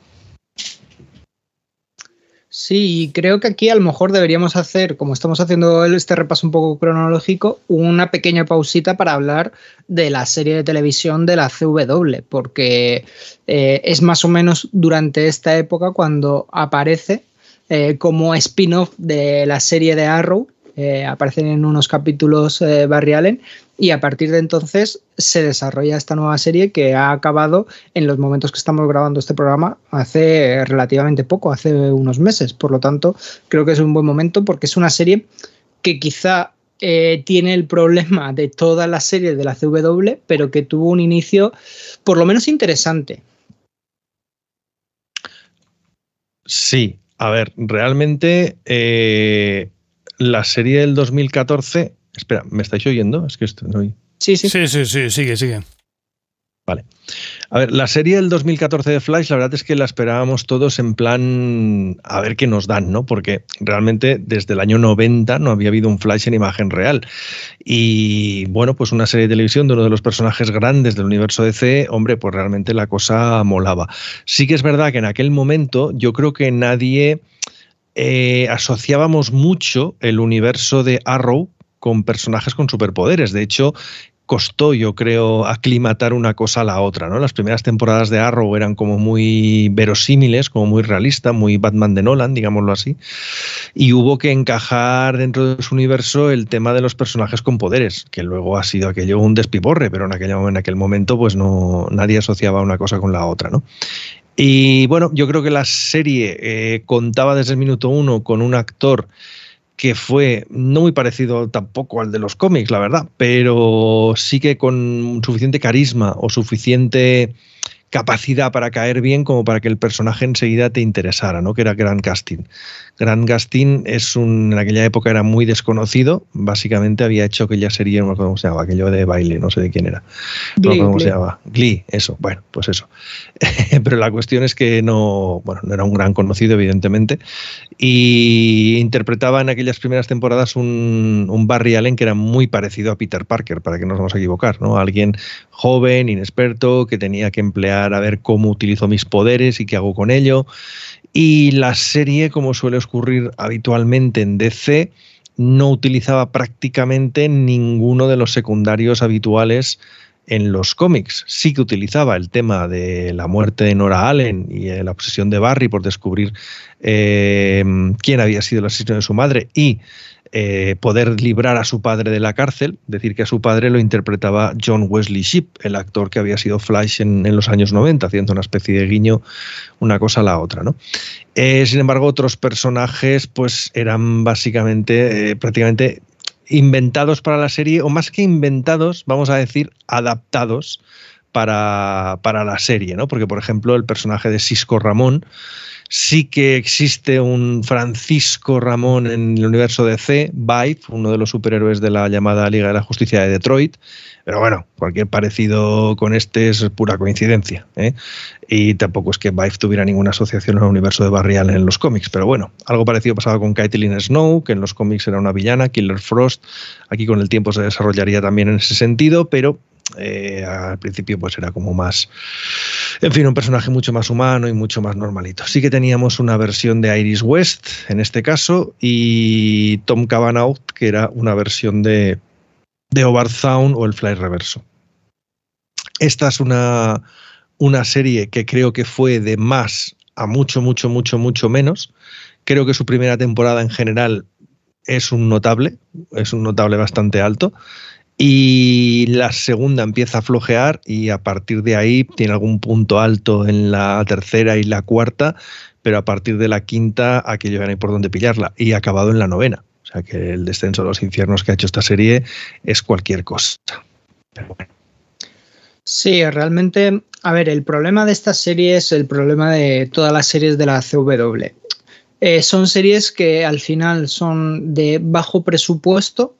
Sí, creo que aquí a lo mejor deberíamos hacer, como estamos haciendo este repaso un poco cronológico, una pequeña pausita para hablar de la serie de televisión de la C W, porque eh, es más o menos durante esta época cuando aparece eh, como spin-off de la serie de Arrow. Eh, aparecen en unos capítulos eh, Barry Allen, y a partir de entonces se desarrolla esta nueva serie que ha acabado en los momentos que estamos grabando este programa hace relativamente poco, hace unos meses. Por lo tanto, creo que es un buen momento porque es una serie que quizá eh, tiene el problema de todas las series de la C W, pero que tuvo un inicio por lo menos interesante. Sí, a ver, realmente... Eh... La serie del dos mil catorce... Espera, ¿me estáis oyendo? Es que esto no... Sí, sí. Sí, sí, sí, sigue, sigue. Vale. A ver, la serie del dos mil catorce de Flash, la verdad es que la esperábamos todos en plan a ver qué nos dan, ¿no? Porque realmente desde el año noventa no había habido un Flash en imagen real. Y bueno, pues una serie de televisión de uno de los personajes grandes del universo D C, hombre, pues realmente la cosa molaba. Sí que es verdad que en aquel momento yo creo que nadie... Eh, asociábamos mucho el universo de Arrow con personajes con superpoderes. De hecho, costó, yo creo, aclimatar una cosa a la otra, ¿no? Las primeras temporadas de Arrow eran como muy verosímiles, como muy realistas, muy Batman de Nolan, digámoslo así, y hubo que encajar dentro de su universo el tema de los personajes con poderes, que luego ha sido aquello un despiporre, pero en aquel, en aquel momento pues no, nadie asociaba una cosa con la otra, ¿no? Y bueno, yo creo que la serie eh, contaba desde el minuto uno con un actor que fue no muy parecido tampoco al de los cómics, la verdad, pero sí que con suficiente carisma o suficiente capacidad para caer bien como para que el personaje enseguida te interesara, ¿no? Que era Grant Gustin. Grant Gustin es un, en aquella época era muy desconocido, básicamente había hecho aquella serie, no me acuerdo cómo se llamaba, aquello de baile, no sé de quién era. Glee, no me acuerdo cómo Glee. se llamaba. Glee, eso, bueno, pues eso. Pero la cuestión es que no, bueno, no era un gran conocido, evidentemente, y interpretaba en aquellas primeras temporadas un, un Barry Allen que era muy parecido a Peter Parker, para que no nos vamos a equivocar, ¿no? Alguien joven, inexperto, que tenía que emplear a ver cómo utilizo mis poderes y qué hago con ello. Y la serie, como suele ocurrir habitualmente en D C, no utilizaba prácticamente ninguno de los secundarios habituales en los cómics. Sí que utilizaba el tema de la muerte de Nora Allen y la obsesión de Barry por descubrir eh, quién había sido el asesino de su madre y Eh, poder librar a su padre de la cárcel, decir que a su padre lo interpretaba John Wesley Shipp, el actor que había sido Flash en, en los años noventa, haciendo una especie de guiño una cosa a la otra, ¿no? Eh, sin embargo, otros personajes pues eran básicamente, eh, prácticamente inventados para la serie, o más que inventados, vamos a decir, adaptados para, para la serie, ¿no? Porque, por ejemplo, el personaje de Cisco Ramón, sí que existe un Francisco Ramón en el universo D C, Vibe, uno de los superhéroes de la llamada Liga de la Justicia de Detroit, pero bueno, cualquier parecido con este es pura coincidencia, ¿eh? Y tampoco es que Vibe tuviera ninguna asociación al universo de Barry Allen en los cómics, pero bueno, algo parecido pasaba con Caitlin Snow, que en los cómics era una villana, Killer Frost, aquí con el tiempo se desarrollaría también en ese sentido, pero Eh, al principio pues era como más, en fin, un personaje mucho más humano y mucho más normalito. Sí que teníamos una versión de Iris West en este caso y Tom Cavanagh, que era una versión de, de Howard Zahn o el Fly Reverso. Esta es una, una serie que creo que fue de más a mucho, mucho, mucho, mucho menos. Creo que su primera temporada en general es un notable, es un notable bastante alto. Y la segunda empieza a flojear y a partir de ahí tiene algún punto alto en la tercera y la cuarta, pero a partir de la quinta aquello ya no hay por dónde pillarla y ha acabado en la novena. O sea que el descenso de los infiernos que ha hecho esta serie es cualquier cosa. Pero bueno. Sí, realmente, a ver, el problema de esta serie es el problema de todas las series de la C W. Eh, son series que al final son de bajo presupuesto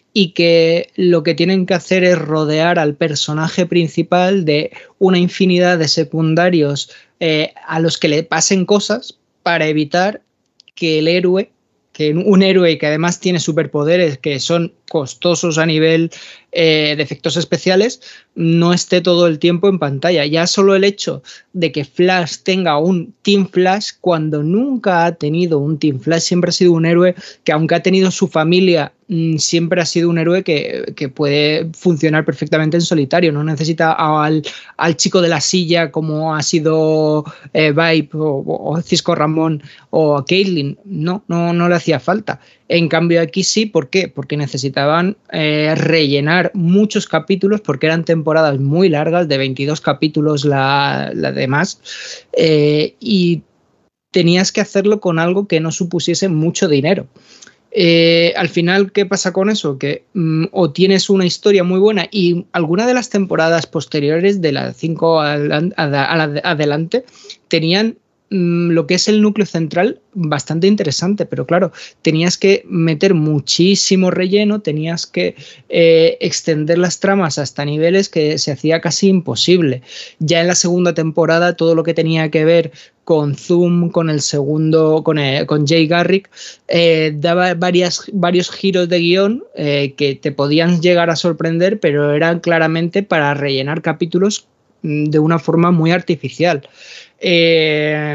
y que lo que tienen que hacer es rodear al personaje principal de una infinidad de secundarios eh, a los que le pasen cosas para evitar que el héroe, que un héroe que además tiene superpoderes que son costosos a nivel eh, de efectos especiales, no esté todo el tiempo en pantalla. Ya solo el hecho de que Flash tenga un Team Flash cuando nunca ha tenido un Team Flash, siempre ha sido un héroe que, aunque ha tenido su familia, mmm, siempre ha sido un héroe que, que puede funcionar perfectamente en solitario, no necesita al, al chico de la silla como ha sido eh, Vibe o, o Cisco Ramón o Caitlin, no, no, no le hacía falta. En cambio aquí sí, ¿por qué? Porque necesitaban eh, rellenar muchos capítulos, porque eran temporadas muy largas, de veintidós capítulos la, la demás, eh, y tenías que hacerlo con algo que no supusiese mucho dinero. Eh, al final, ¿qué pasa con eso? Que mm, o tienes una historia muy buena, y alguna de las temporadas posteriores, de las cinco adelante, tenían lo que es el núcleo central bastante interesante, pero claro, tenías que meter muchísimo relleno, tenías que eh, extender las tramas hasta niveles que se hacía casi imposible. Ya en la segunda temporada, todo lo que tenía que ver con Zoom, con el segundo, con, el, con Jay Garrick, eh, daba varias, varios giros de guión eh, que te podían llegar a sorprender, pero eran claramente para rellenar capítulos de una forma muy artificial. Eh,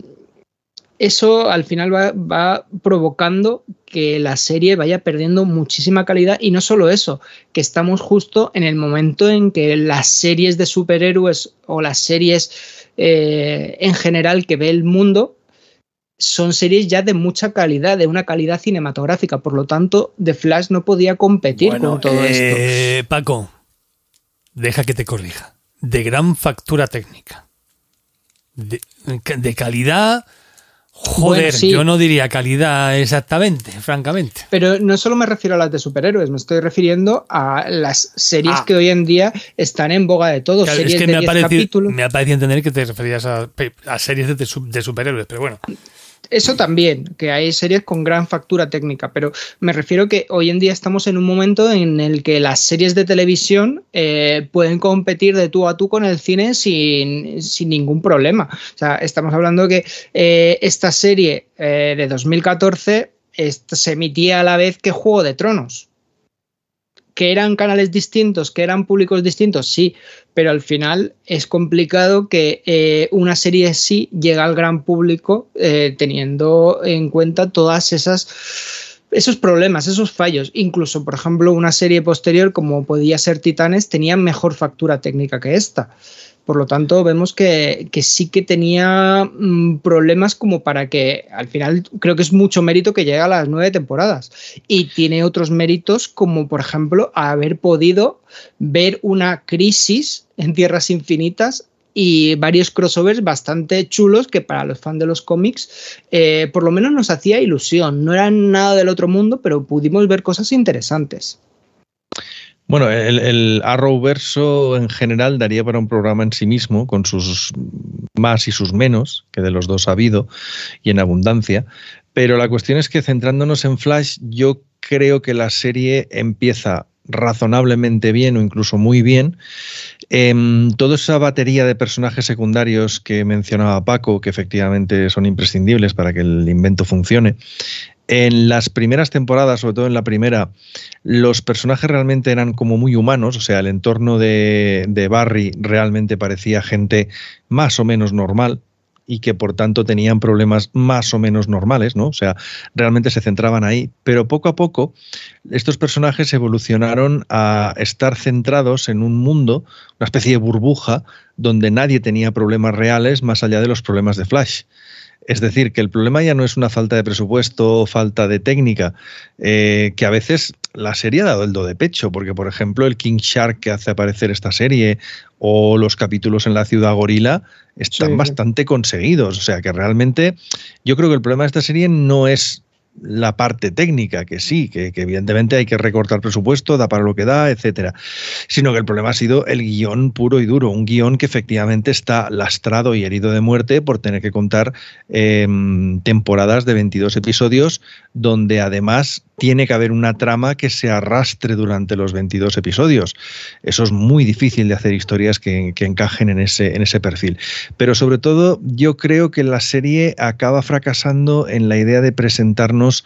eso al final va, va provocando que la serie vaya perdiendo muchísima calidad, y no solo eso, que estamos justo en el momento en que las series de superhéroes o las series eh, en general que ve el mundo son series ya de mucha calidad, de una calidad cinematográfica, por lo tanto The Flash no podía competir bueno, con todo eh, esto. Paco, deja que te corrija. De gran factura técnica. De, de calidad, joder, bueno, sí. Yo no diría calidad exactamente, francamente. Pero no solo me refiero a las de superhéroes, me estoy refiriendo a las series ah. que hoy en día están en boga de todos. Claro, series es que de me ha, parecido, capítulos. me ha parecido entender que te referías a, a series de, de superhéroes, pero bueno. Eso también, que hay series con gran factura técnica, pero me refiero que hoy en día estamos en un momento en el que las series de televisión eh, pueden competir de tú a tú con el cine sin, sin ningún problema. O sea, estamos hablando que eh, esta serie eh, de dos mil catorce esta, se emitía a la vez que Juego de Tronos. Que eran canales distintos, que eran públicos distintos, sí, pero al final es complicado que eh, una serie así llegue al gran público eh, teniendo en cuenta todas esas esos problemas, esos fallos. Incluso, por ejemplo, una serie posterior como podía ser Titanes tenía mejor factura técnica que esta. Por lo tanto, vemos que, que sí que tenía mmm, problemas como para que al final creo que es mucho mérito que llegue a las nueve temporadas. Y tiene otros méritos como, por ejemplo, haber podido ver una crisis en Tierras Infinitas y varios crossovers bastante chulos que para los fans de los cómics eh, por lo menos nos hacía ilusión. No eran nada del otro mundo, pero pudimos ver cosas interesantes. Bueno, el, el Arrowverso en general daría para un programa en sí mismo, con sus más y sus menos, que de los dos ha habido, y en abundancia. Pero la cuestión es que, centrándonos en Flash, yo creo que la serie empieza razonablemente bien o incluso muy bien. Eh, toda esa batería de personajes secundarios que mencionaba Paco, que efectivamente son imprescindibles para que el invento funcione. En las primeras temporadas, sobre todo en la primera, los personajes realmente eran como muy humanos, o sea, el entorno de, de Barry realmente parecía gente más o menos normal y que por tanto tenían problemas más o menos normales, ¿no? O sea, realmente se centraban ahí, pero poco a poco estos personajes evolucionaron a estar centrados en un mundo, una especie de burbuja, donde nadie tenía problemas reales más allá de los problemas de Flash. Es decir, que el problema ya no es una falta de presupuesto o falta de técnica, eh, que a veces la serie ha dado el do de pecho, porque por ejemplo el King Shark que hace aparecer esta serie o los capítulos en la Ciudad Gorila están sí, bastante sí. conseguidos. O sea que realmente yo creo que el problema de esta serie no es la parte técnica, que sí, que, que evidentemente hay que recortar presupuesto, da para lo que da, etcétera, sino que el problema ha sido el guión puro y duro, un guión que efectivamente está lastrado y herido de muerte por tener que contar eh, temporadas de veintidós episodios, donde además tiene que haber una trama que se arrastre durante los veintidós episodios. Eso es muy difícil de hacer historias que, que encajen en ese, en ese perfil. Pero sobre todo yo creo que la serie acaba fracasando en la idea de presentarnos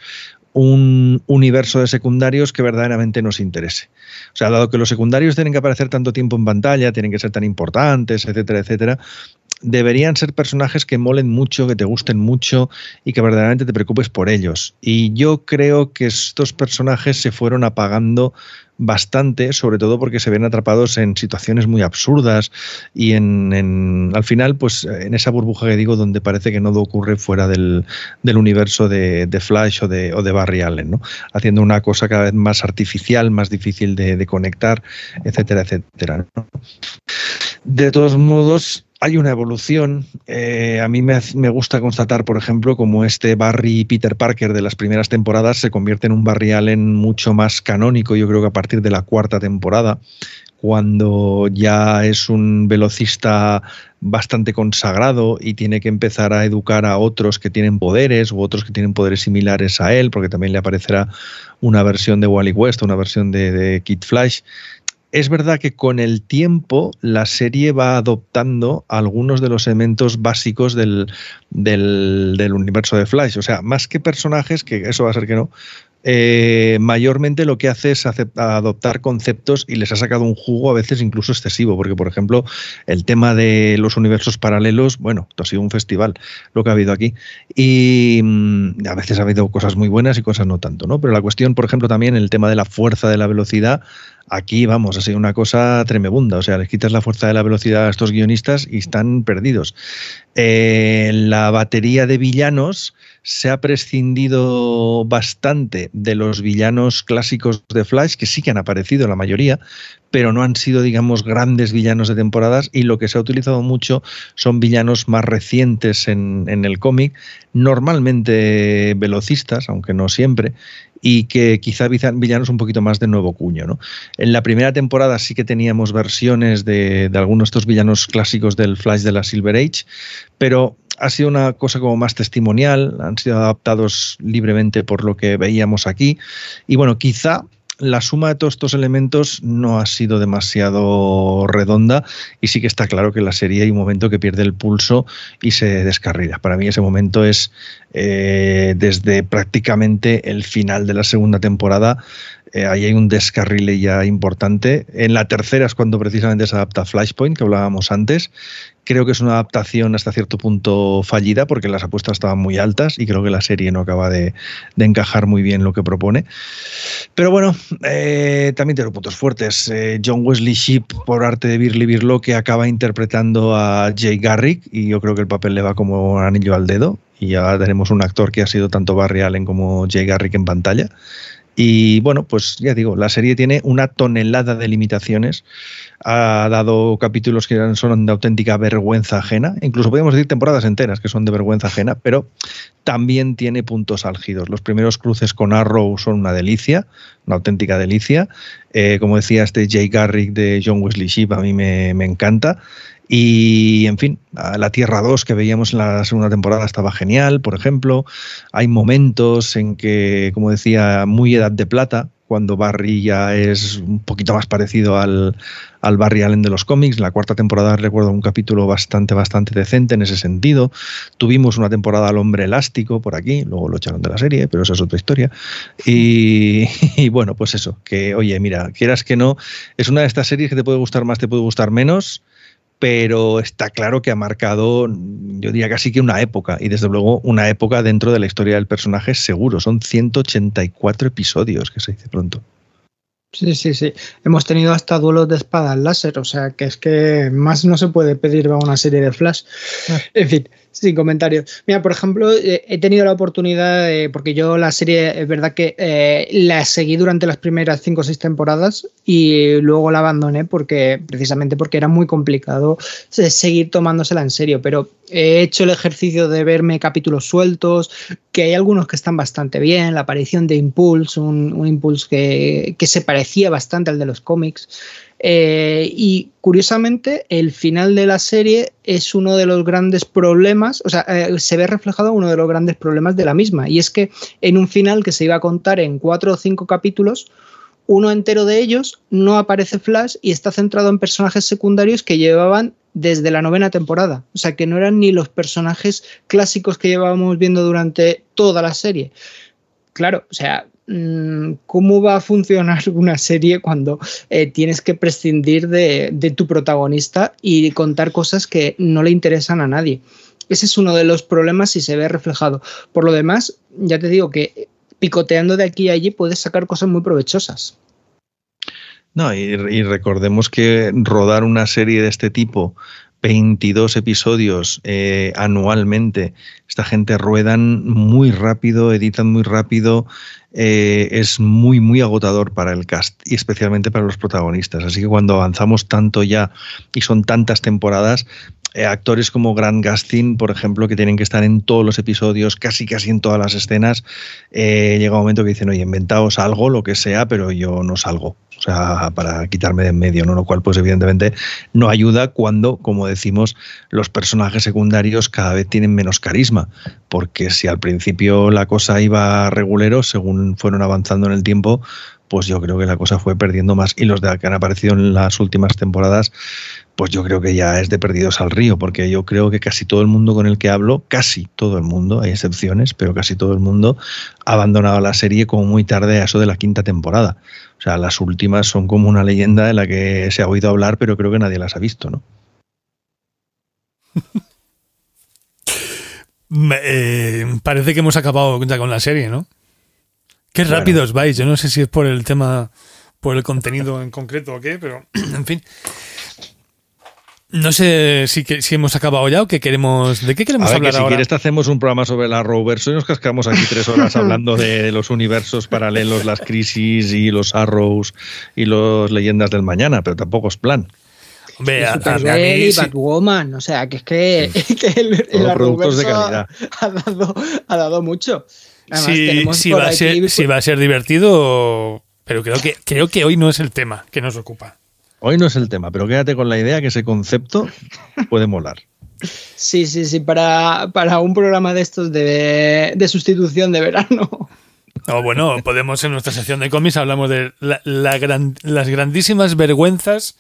un universo de secundarios que verdaderamente nos interese. O sea, dado que los secundarios tienen que aparecer tanto tiempo en pantalla, tienen que ser tan importantes, etcétera, etcétera, deberían ser personajes que molen mucho, que te gusten mucho y que verdaderamente te preocupes por ellos. Y yo creo que estos personajes se fueron apagando bastante, sobre todo porque se ven atrapados en situaciones muy absurdas y en, en al final, pues en esa burbuja que digo, donde parece que nada ocurre fuera del, del universo de, de Flash o de, o de Barry Allen, ¿no? Haciendo una cosa cada vez más artificial, más difícil de, de conectar, etcétera, etcétera, ¿no? De todos modos, hay una evolución. Eh, a mí me, me gusta constatar, por ejemplo, como este Barry Peter Parker de las primeras temporadas se convierte en un Barry Allen mucho más canónico, yo creo que a partir de la cuarta temporada, cuando ya es un velocista bastante consagrado y tiene que empezar a educar a otros que tienen poderes u otros que tienen poderes similares a él, porque también le aparecerá una versión de Wally West, una versión de, de Kid Flash. Es verdad que con el tiempo la serie va adoptando algunos de los elementos básicos del, del, del universo de Flash. O sea, más que personajes, que eso va a ser que no, eh, mayormente lo que hace es adoptar conceptos y les ha sacado un jugo a veces incluso excesivo, porque por ejemplo el tema de los universos paralelos, bueno, esto ha sido un festival lo que ha habido aquí, y mm, a veces ha habido cosas muy buenas y cosas no tanto, ¿no? Pero la cuestión, por ejemplo, también el tema de la fuerza de la velocidad, aquí, vamos, ha sido una cosa tremebunda. O sea, les quitas la fuerza de la velocidad a estos guionistas y están perdidos. Eh, la batería de villanos se ha prescindido bastante de los villanos clásicos de Flash, que sí que han aparecido la mayoría, pero no han sido, digamos, grandes villanos de temporadas, y lo que se ha utilizado mucho son villanos más recientes en, en el cómic, normalmente velocistas, aunque no siempre, y que quizá villanos un poquito más de nuevo cuño, ¿no? En la primera temporada sí que teníamos versiones de, de algunos de estos villanos clásicos del Flash de la Silver Age, pero ha sido una cosa como más testimonial, han sido adaptados libremente por lo que veíamos aquí, y bueno, quizá la suma de todos estos elementos no ha sido demasiado redonda, y sí que está claro que en la serie hay un momento que pierde el pulso y se descarrila. Para mí ese momento es eh, desde prácticamente el final de la segunda temporada. Eh, ahí hay un descarrile ya importante. En la tercera es cuando precisamente se adapta Flashpoint, que hablábamos antes. Creo que es una adaptación hasta cierto punto fallida, porque las apuestas estaban muy altas y creo que la serie no acaba de, de encajar muy bien lo que propone. Pero bueno, eh, también tiene puntos fuertes. Eh, John Wesley Shipp, por arte de Birly Birlo, que acaba interpretando a Jay Garrick, y yo creo que el papel le va como anillo al dedo, y ya tenemos un actor que ha sido tanto Barry Allen como Jay Garrick en pantalla. Y bueno, pues ya digo, la serie tiene una tonelada de limitaciones, ha dado capítulos que son de auténtica vergüenza ajena, incluso podemos decir temporadas enteras que son de vergüenza ajena, pero también tiene puntos álgidos. Los primeros cruces con Arrow son una delicia, una auténtica delicia. Eh, como decía, este Jay Garrick de John Wesley Shipp a mí me, me encanta. Y, en fin, la Tierra dos que veíamos en la segunda temporada estaba genial, por ejemplo. Hay momentos en que, como decía, muy Edad de Plata, cuando Barry ya es un poquito más parecido al, al Barry Allen de los cómics. En la cuarta temporada recuerdo un capítulo bastante, bastante decente en ese sentido. Tuvimos una temporada al Hombre Elástico por aquí, luego lo echaron de la serie, pero eso es otra historia. Y, y bueno, pues eso, que oye, mira, quieras que no, es una de estas series que te puede gustar más, te puede gustar menos, pero está claro que ha marcado, yo diría casi que una época, y desde luego una época dentro de la historia del personaje seguro. Son ciento ochenta y cuatro episodios, que se dice pronto. Sí, sí, sí. Hemos tenido hasta duelos de espadas láser, o sea que es que más no se puede pedir a una serie de Flash. Ah. En fin, Sin comentarios. Mira, por ejemplo, eh, he tenido la oportunidad, de, porque yo la serie, es verdad que eh, la seguí durante las primeras cinco o seis temporadas y luego la abandoné porque precisamente porque era muy complicado seguir tomándosela en serio, pero he hecho el ejercicio de verme capítulos sueltos, que hay algunos que están bastante bien, la aparición de Impulse, un, un Impulse que, que se parecía bastante al de los cómics. Eh, y curiosamente el final de la serie es uno de los grandes problemas, o sea, eh, se ve reflejado uno de los grandes problemas de la misma, y es que en un final que se iba a contar en cuatro o cinco capítulos, uno entero de ellos no aparece Flash y está centrado en personajes secundarios que llevaban desde la novena temporada, o sea que no eran ni los personajes clásicos que llevábamos viendo durante toda la serie. Claro, o sea, ¿cómo va a funcionar una serie cuando eh, tienes que prescindir de, de tu protagonista y contar cosas que no le interesan a nadie? Ese es uno de los problemas y se ve reflejado. Por lo demás, ya te digo que picoteando de aquí a allí puedes sacar cosas muy provechosas. No, y, y recordemos que rodar una serie de este tipo, veintidós episodios eh, anualmente, esta gente ruedan muy rápido, editan muy rápido, eh, es muy muy agotador para el cast y especialmente para los protagonistas, así que cuando avanzamos tanto ya y son tantas temporadas, eh, actores como Grant Gustin, por ejemplo, que tienen que estar en todos los episodios, casi casi en todas las escenas, eh, llega un momento que dicen, oye, inventaos algo, lo que sea, pero yo no salgo. O sea, para quitarme de en medio, ¿no? Lo cual, pues evidentemente, no ayuda cuando, como decimos, los personajes secundarios cada vez tienen menos carisma. Porque si al principio la cosa iba regulero, según fueron avanzando en el tiempo, pues yo creo que la cosa fue perdiendo más. Y los de que han aparecido en las últimas temporadas, pues yo creo que ya es de perdidos al río, porque yo creo que casi todo el mundo con el que hablo, casi todo el mundo, hay excepciones, pero casi todo el mundo ha abandonado la serie como muy tarde a eso de la quinta temporada. O sea, las últimas son como una leyenda de la que se ha oído hablar, pero creo que nadie las ha visto, ¿no? eh, parece que hemos acabado ya con la serie, ¿no? Qué Claro. rápidos vais. Yo no sé si es por el tema, por el contenido en concreto o qué, pero en fin. No sé si, que, si hemos acabado ya o qué queremos. ¿De qué queremos A ver, hablar que si ahora? quieres te hacemos un programa sobre la Arrowverso y nos cascamos aquí tres horas hablando de los universos paralelos, las crisis y los Arrows y los leyendas del mañana, pero tampoco es plan. Hombre, a, a- a Supergirl mí y sí. Batwoman, o sea, que es que, que el, el Todo productos de Arrowverso calidad. ha dado, ha dado mucho. Además, Si, tenemos si por va a aquí- ser, si va a ser divertido, pero creo que, creo que hoy no es el tema que nos ocupa. Hoy no es el tema, pero quédate con la idea que ese concepto puede molar. Sí, sí, sí, para, para un programa de estos de, de sustitución de verano. O bueno, podemos en nuestra sección de cómics hablamos de la, la gran- las grandísimas vergüenzas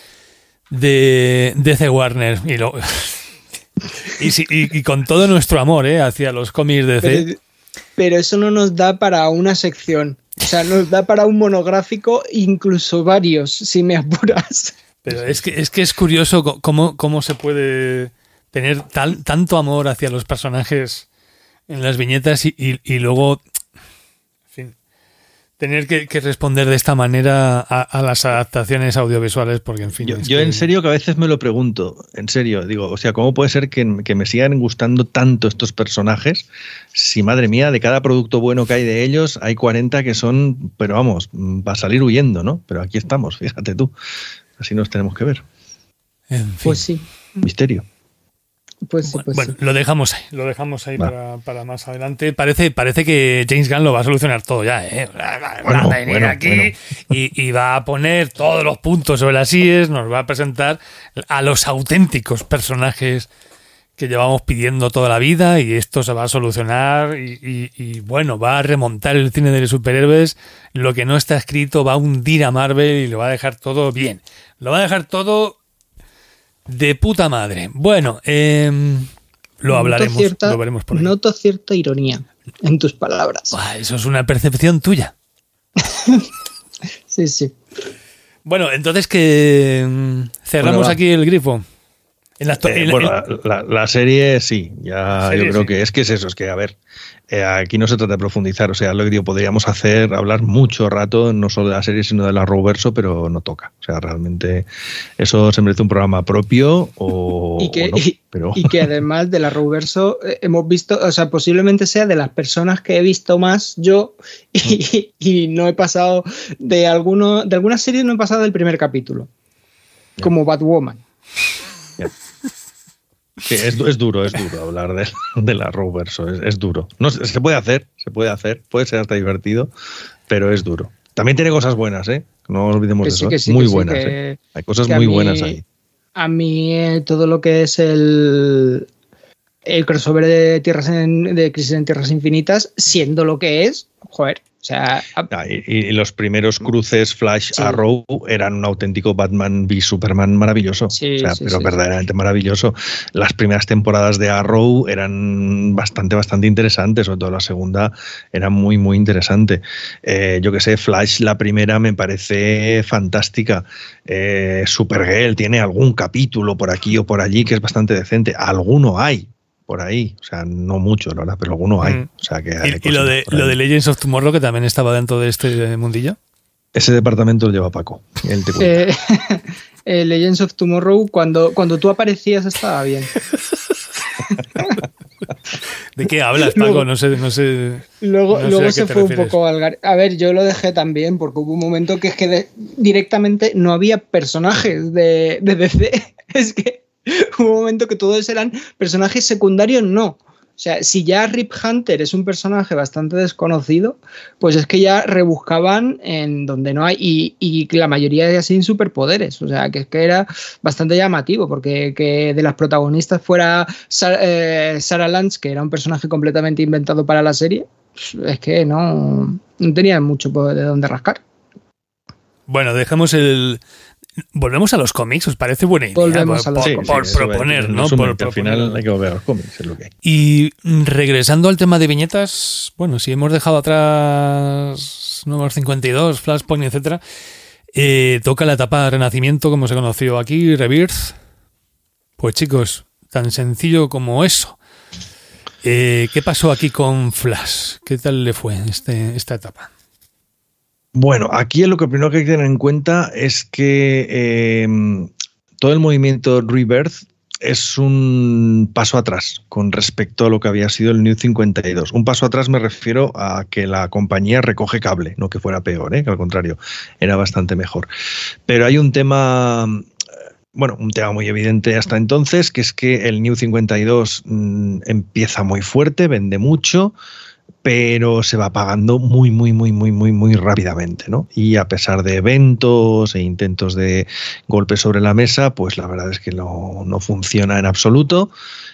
de D C Warner y, lo, y, si- y- y con todo nuestro amor eh, hacia los cómics de D C. Pero, pero eso no nos da para una sección. O sea, nos da para un monográfico, incluso varios, si me apuras. Pero es que es que es curioso co- cómo, cómo se puede tener tal, tanto amor hacia los personajes en las viñetas y, y, y luego, en fin, tener que, que responder de esta manera a, a las adaptaciones audiovisuales, porque en fin. Yo, es yo que- en serio que a veces me lo pregunto, en serio, digo, o sea, ¿cómo puede ser que, que me sigan gustando tanto estos personajes si, madre mía, de cada producto bueno que hay de ellos, hay cuarenta que son, pero vamos, va a salir huyendo, ¿no? Pero aquí estamos, fíjate tú, así nos tenemos que ver. en fin. Pues sí, Misterio. pues sí, pues Bueno, sí. lo dejamos ahí, lo dejamos ahí Va. para, para más adelante. Parece, parece que James Gunn lo va a solucionar todo ya, ¿eh? Va, va- va Bueno, a venir bueno, aquí bueno. Y, y va a poner todos los puntos sobre las íes, nos va a presentar a los auténticos personajes que llevamos pidiendo toda la vida y esto se va a solucionar y, y- y, bueno, va a remontar el cine de superhéroes. Lo que no está escrito va a hundir a Marvel y lo va a dejar todo bien. Lo va a dejar todo de puta madre. Bueno, eh, lo hablaremos, Noto cierta- lo veremos por ahí. Noto cierta ironía en tus palabras. Buah, eso es una percepción tuya. Sí, sí. Bueno, entonces que mm, cerramos Bueno, va. aquí el grifo. En la, Eh, en- bueno, en- la, la- la serie sí, ya La serie, yo creo sí. que es que es eso, es que a ver, eh, aquí no se trata de profundizar, o sea, lo que digo, podríamos hacer, hablar mucho rato, no solo de la serie, sino de la Arrowverso, pero no toca, o sea, realmente eso se merece un programa propio o, y que, no, y, pero... y que además de la Arrowverso eh, hemos visto, o sea, posiblemente sea de las personas que he visto más yo y, y no he pasado de alguno, de algunas series no he pasado del primer capítulo, yeah. como Batwoman. Yeah. Sí, es, es duro, es duro hablar de, de la Arrowverso, es, es duro. No, se puede hacer, se puede hacer, puede ser hasta divertido, pero es duro. También tiene cosas buenas, ¿eh? No olvidemos que sí, eso. Que sí, muy que sí, buenas, que, ¿eh? Hay cosas muy mí, buenas ahí. A mí eh, todo lo que es el, el crossover de tierras en, de Crisis en Tierras Infinitas, siendo lo que es, joder. O sea, ah, y, y los primeros cruces Flash sí. Arrow eran un auténtico Batman v Superman maravilloso, sí, o sea, sí, pero sí, verdaderamente sí. maravilloso. Las primeras temporadas de Arrow eran bastante, bastante interesantes, sobre todo la segunda era muy, muy interesante. Eh, yo que sé, Flash, la primera me parece fantástica. Eh, Supergirl tiene algún capítulo por aquí o por allí que es bastante decente. Alguno hay. Por ahí, o sea, no mucho, ¿no? Pero alguno hay. Mm. O sea, que hay ¿Y, y lo, de, lo de Legends of Tomorrow, que también estaba dentro de este mundillo? Ese departamento lo lleva Paco. Él te cuenta. Eh, eh, Legends of Tomorrow, cuando, cuando tú aparecías estaba bien. ¿De qué hablas, Paco? Luego, no sé, no sé. Luego, no sé luego se fue refieres. un poco al gar... A ver, yo lo dejé también, porque hubo un momento que es que de, directamente no había personajes de, de D C. Es que hubo un momento que todos eran personajes secundarios, no. O sea, si ya Rip Hunter es un personaje bastante desconocido, pues es que ya rebuscaban en donde no hay, y, y la mayoría ya sin superpoderes. O sea, que es que era bastante llamativo, porque que de las protagonistas fuera Sarah, eh, Sarah Lance, que era un personaje completamente inventado para la serie, es que no, no tenía mucho de dónde rascar. Bueno, dejamos el... Volvemos a los cómics, ¿os parece buena idea? Volvemos por, a los por, cómics. por sí, proponer, ¿no? Resumen, Por, por al final proponer. hay que volver a los cómics, es lo que hay. Y regresando al tema de viñetas, bueno, si hemos dejado atrás número cincuenta y dos, Flashpoint, etcétera, eh, toca la etapa de Renacimiento, como se conoció aquí, Rebirth. Pues chicos, tan sencillo como eso. Eh, ¿Qué pasó aquí con Flash? ¿Qué tal le fue este, esta etapa? Bueno, aquí lo que primero que hay que tener en cuenta es que eh, todo el movimiento Rebirth es un paso atrás con respecto a lo que había sido el New cincuenta y dos. Un paso atrás me refiero a que la compañía recoge cable, no que fuera peor, ¿eh? Que al contrario, era bastante mejor. Pero hay un tema... Bueno, un tema muy evidente hasta entonces, que es que el New cincuenta y dos mmm, empieza muy fuerte, vende mucho, pero se va apagando muy, muy, muy, muy, muy, muy rápidamente, ¿no? Y a pesar de eventos e intentos de golpes sobre la mesa, pues la verdad es que no, no funciona en absoluto.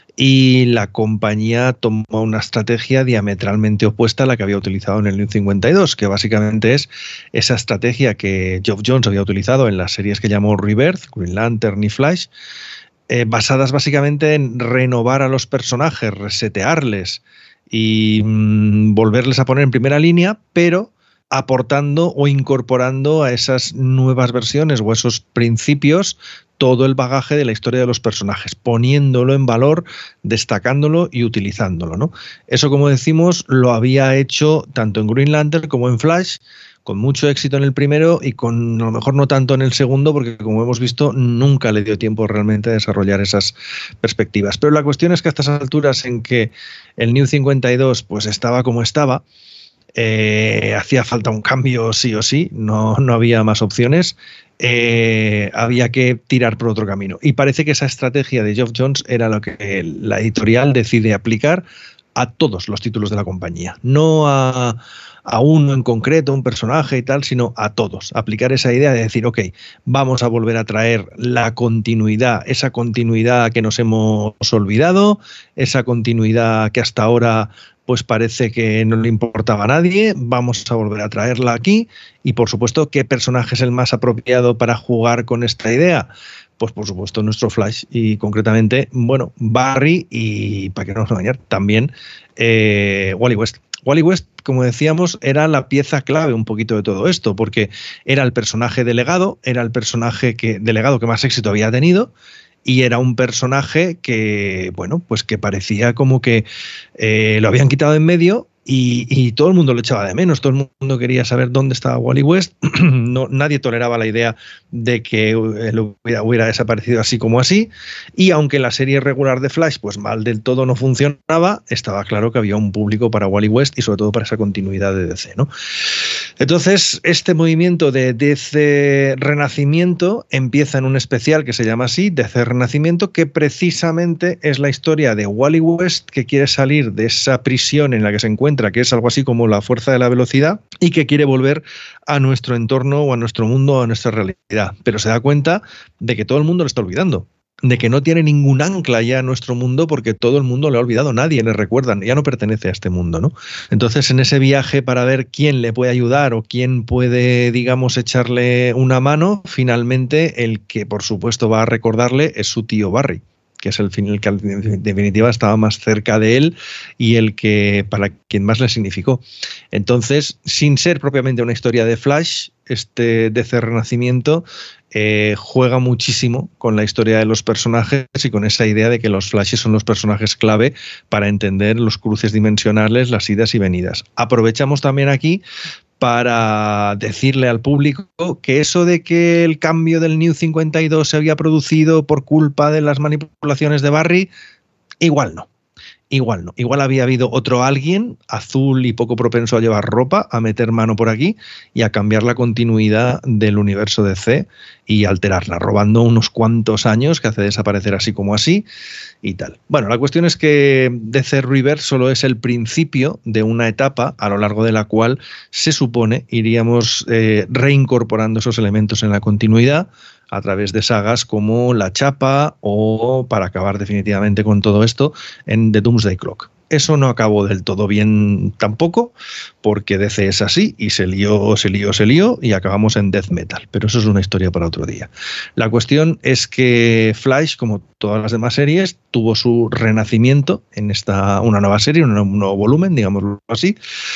Y la compañía toma una estrategia diametralmente opuesta a la que había utilizado en el New cincuenta y dos, que básicamente es esa estrategia que Geoff Johns había utilizado en las series que llamó Rebirth, Green Lantern y Flash, eh, basadas básicamente en renovar a los personajes, resetearles y mmm, volverles a poner en primera línea, pero aportando o incorporando a esas nuevas versiones o esos principios todo el bagaje de la historia de los personajes, poniéndolo en valor, destacándolo y utilizándolo, ¿no? Eso, como decimos, lo había hecho tanto en Green Lantern como en Flash, con mucho éxito en el primero y con a lo mejor no tanto en el segundo, porque como hemos visto nunca le dio tiempo realmente a desarrollar esas perspectivas. Pero la cuestión es que a estas alturas en que el New cincuenta y dos pues estaba como estaba, eh, hacía falta un cambio sí o sí, no, no había más opciones. Eh, había que tirar por otro camino. Y parece que esa estrategia de Geoff Johns era lo que la editorial decide aplicar a todos los títulos de la compañía. No a, a uno en concreto, un personaje y tal, sino a todos. Aplicar esa idea de decir, ok, vamos a volver a traer la continuidad, esa continuidad que nos hemos olvidado, esa continuidad que hasta ahora pues parece que no le importaba a nadie, vamos a volver a traerla aquí y por supuesto, ¿qué personaje es el más apropiado para jugar con esta idea? Pues por supuesto nuestro Flash y concretamente, bueno, Barry y, para que no nos engañar, también eh, Wally West. Wally West, como decíamos, era la pieza clave un poquito de todo esto, porque era el personaje delegado, era el personaje que, delegado que más éxito había tenido, y era un personaje que, bueno, pues que parecía como que eh, lo habían quitado en medio y, y todo el mundo lo echaba de menos, todo el mundo quería saber dónde estaba Wally West, no, nadie toleraba la idea de que él hubiera, hubiera desaparecido así como así, y aunque la serie regular de Flash pues mal del todo no funcionaba, estaba claro que había un público para Wally West y sobre todo para esa continuidad de D C, ¿no? Entonces, este movimiento de D C Renacimiento empieza en un especial que se llama así, D C Renacimiento, que precisamente es la historia de Wally West, que quiere salir de esa prisión en la que se encuentra, que es algo así como la fuerza de la velocidad, y que quiere volver a nuestro entorno o a nuestro mundo o a nuestra realidad. Pero se da cuenta de que todo el mundo lo está olvidando, de que no tiene ningún ancla ya en nuestro mundo porque todo el mundo le ha olvidado, nadie le recuerda, ya no pertenece a este mundo, ¿no? Entonces, en ese viaje para ver quién le puede ayudar o quién puede, digamos, echarle una mano, finalmente el que, por supuesto, va a recordarle es su tío Barry, que es el, el que en definitiva estaba más cerca de él y el que para quien más le significó. Entonces, sin ser propiamente una historia de Flash, este D C Renacimiento eh, juega muchísimo con la historia de los personajes y con esa idea de que los Flashes son los personajes clave para entender los cruces dimensionales, las idas y venidas. Aprovechamos también aquí para decirle al público que eso de que el cambio del New cincuenta y dos se había producido por culpa de las manipulaciones de Barry, igual no. Igual no. Igual había habido otro alguien azul y poco propenso a llevar ropa a meter mano por aquí y a cambiar la continuidad del universo D C y alterarla, robando unos cuantos años que hace desaparecer así como así y tal. Bueno, la cuestión es que D C Rebirth solo es el principio de una etapa a lo largo de la cual se supone iríamos eh, reincorporando esos elementos en la continuidad a través de sagas como La Chapa o, para acabar definitivamente con todo esto, en The Doomsday Clock. Eso no acabó del todo bien tampoco, porque D C es así y se lió, se lió, se lió y acabamos en Death Metal, pero eso es una historia para otro día. La cuestión es que Flash, como todas las demás series, tuvo su renacimiento en esta una nueva serie, un nuevo volumen, digámoslo así,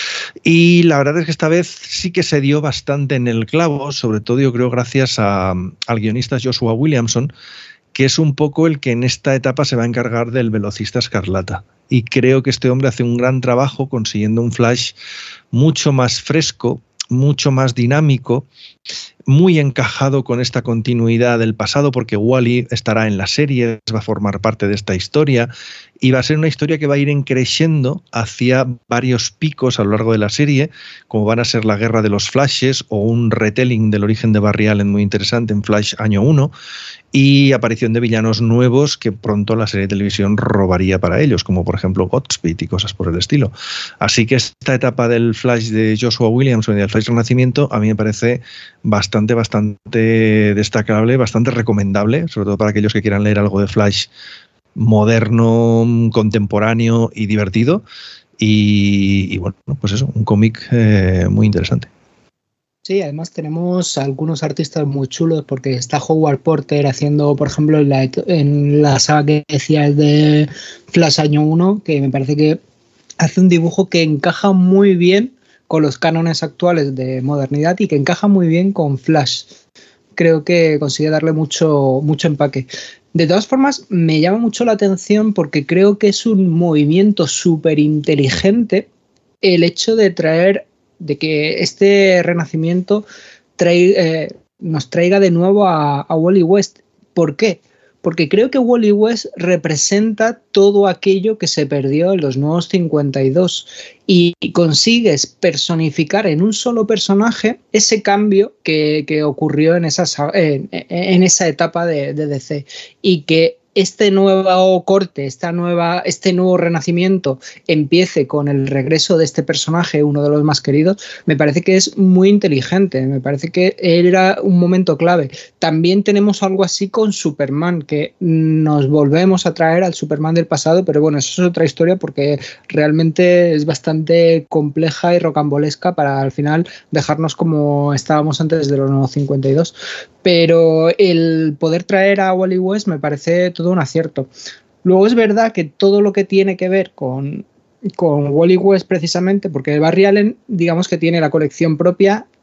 y la verdad es que esta vez sí que se dio bastante en el clavo, sobre todo yo creo gracias a, al guionista Joshua Williamson, que es un poco el que en esta etapa se va a encargar del Velocista Escarlata. Y creo que este hombre hace un gran trabajo consiguiendo un Flash mucho más fresco, mucho más dinámico, muy encajado con esta continuidad del pasado, porque Wally estará en la serie, va a formar parte de esta historia, y va a ser una historia que va a ir creciendo hacia varios picos a lo largo de la serie, como van a ser la guerra de los Flashes o un retelling del origen de Barry Allen muy interesante en Flash año uno, y aparición de villanos nuevos que pronto la serie de televisión robaría para ellos, como por ejemplo Godspeed y cosas por el estilo. Así que esta etapa del Flash de Joshua Williamson y del Flash Renacimiento a mí me parece bastante, bastante destacable, bastante recomendable, sobre todo para aquellos que quieran leer algo de Flash moderno, contemporáneo y divertido. Y, y bueno, pues eso, un cómic eh, muy interesante. Sí, además tenemos algunos artistas muy chulos porque está Howard Porter haciendo, por ejemplo, en la, en la saga que decías de Flash año uno, que me parece que hace un dibujo que encaja muy bien con los cánones actuales de modernidad y que encaja muy bien con Flash. Creo que consigue darle mucho, mucho empaque. De todas formas, me llama mucho la atención porque creo que es un movimiento súper inteligente el hecho de traer, de que este renacimiento trae, eh, nos traiga de nuevo a, a Wally West. ¿Por qué? Porque creo que Wally West representa todo aquello que se perdió en los nuevos cincuenta y dos y consigues personificar en un solo personaje ese cambio que, que ocurrió en esa, en, en esa etapa de, de D C y que este nuevo corte, esta nueva, este nuevo renacimiento empiece con el regreso de este personaje, uno de los más queridos, me parece que es muy inteligente, me parece que era un momento clave. También tenemos algo así con Superman, que nos volvemos a traer al Superman del pasado, pero bueno, eso es otra historia porque realmente es bastante compleja y rocambolesca para al final dejarnos como estábamos antes de los nuevos cincuenta y dos. Pero el poder traer a Wally West me parece todo un acierto. Luego es verdad que todo lo que tiene que ver con, con Wally West precisamente, porque Barry Allen digamos que tiene la colección propia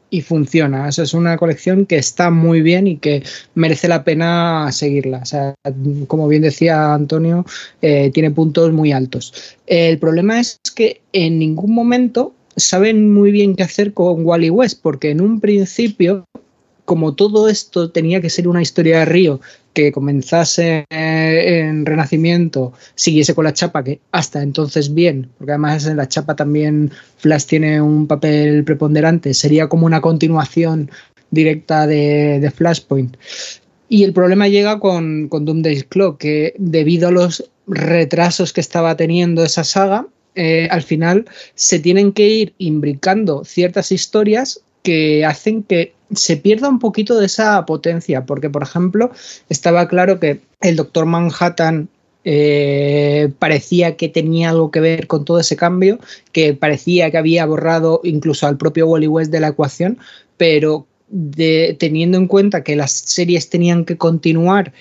y funciona. O sea, es una colección que está muy bien y que merece la pena seguirla. O sea, como bien decía Antonio, eh, tiene puntos muy altos. El problema es que en ningún momento saben muy bien qué hacer con Wally West, porque en un principio, como todo esto tenía que ser una historia de Río que comenzase en Renacimiento, siguiese con la chapa, que hasta entonces bien, porque además en la chapa también Flash tiene un papel preponderante, sería como una continuación directa de, de Flashpoint. Y el problema llega con, con Doomsday Clock, que debido a los retrasos que estaba teniendo esa saga, eh, al final se tienen que ir imbricando ciertas historias que hacen que se pierda un poquito de esa potencia, porque por ejemplo estaba claro que el Doctor Manhattan eh, parecía que tenía algo que ver con todo ese cambio, que parecía que había borrado incluso al propio Wally West de la ecuación, pero de, teniendo en cuenta que las series tenían que continuar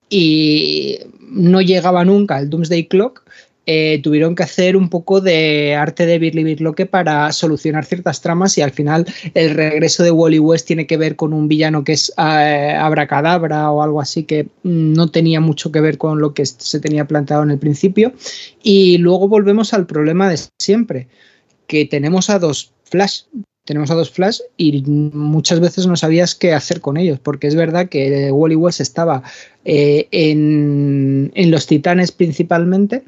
y no llegaba nunca al Doomsday Clock, Eh, tuvieron que hacer un poco de arte de Birli Birloque para solucionar ciertas tramas, y al final el regreso de Wally West tiene que ver con un villano que es eh, Abracadabra o algo así, que no tenía mucho que ver con lo que se tenía planteado en el principio. Y luego volvemos al problema de siempre, que tenemos a dos Flash. Tenemos a dos Flash y muchas veces no sabías qué hacer con ellos, porque es verdad que Wally West estaba eh, en, en los Titanes principalmente,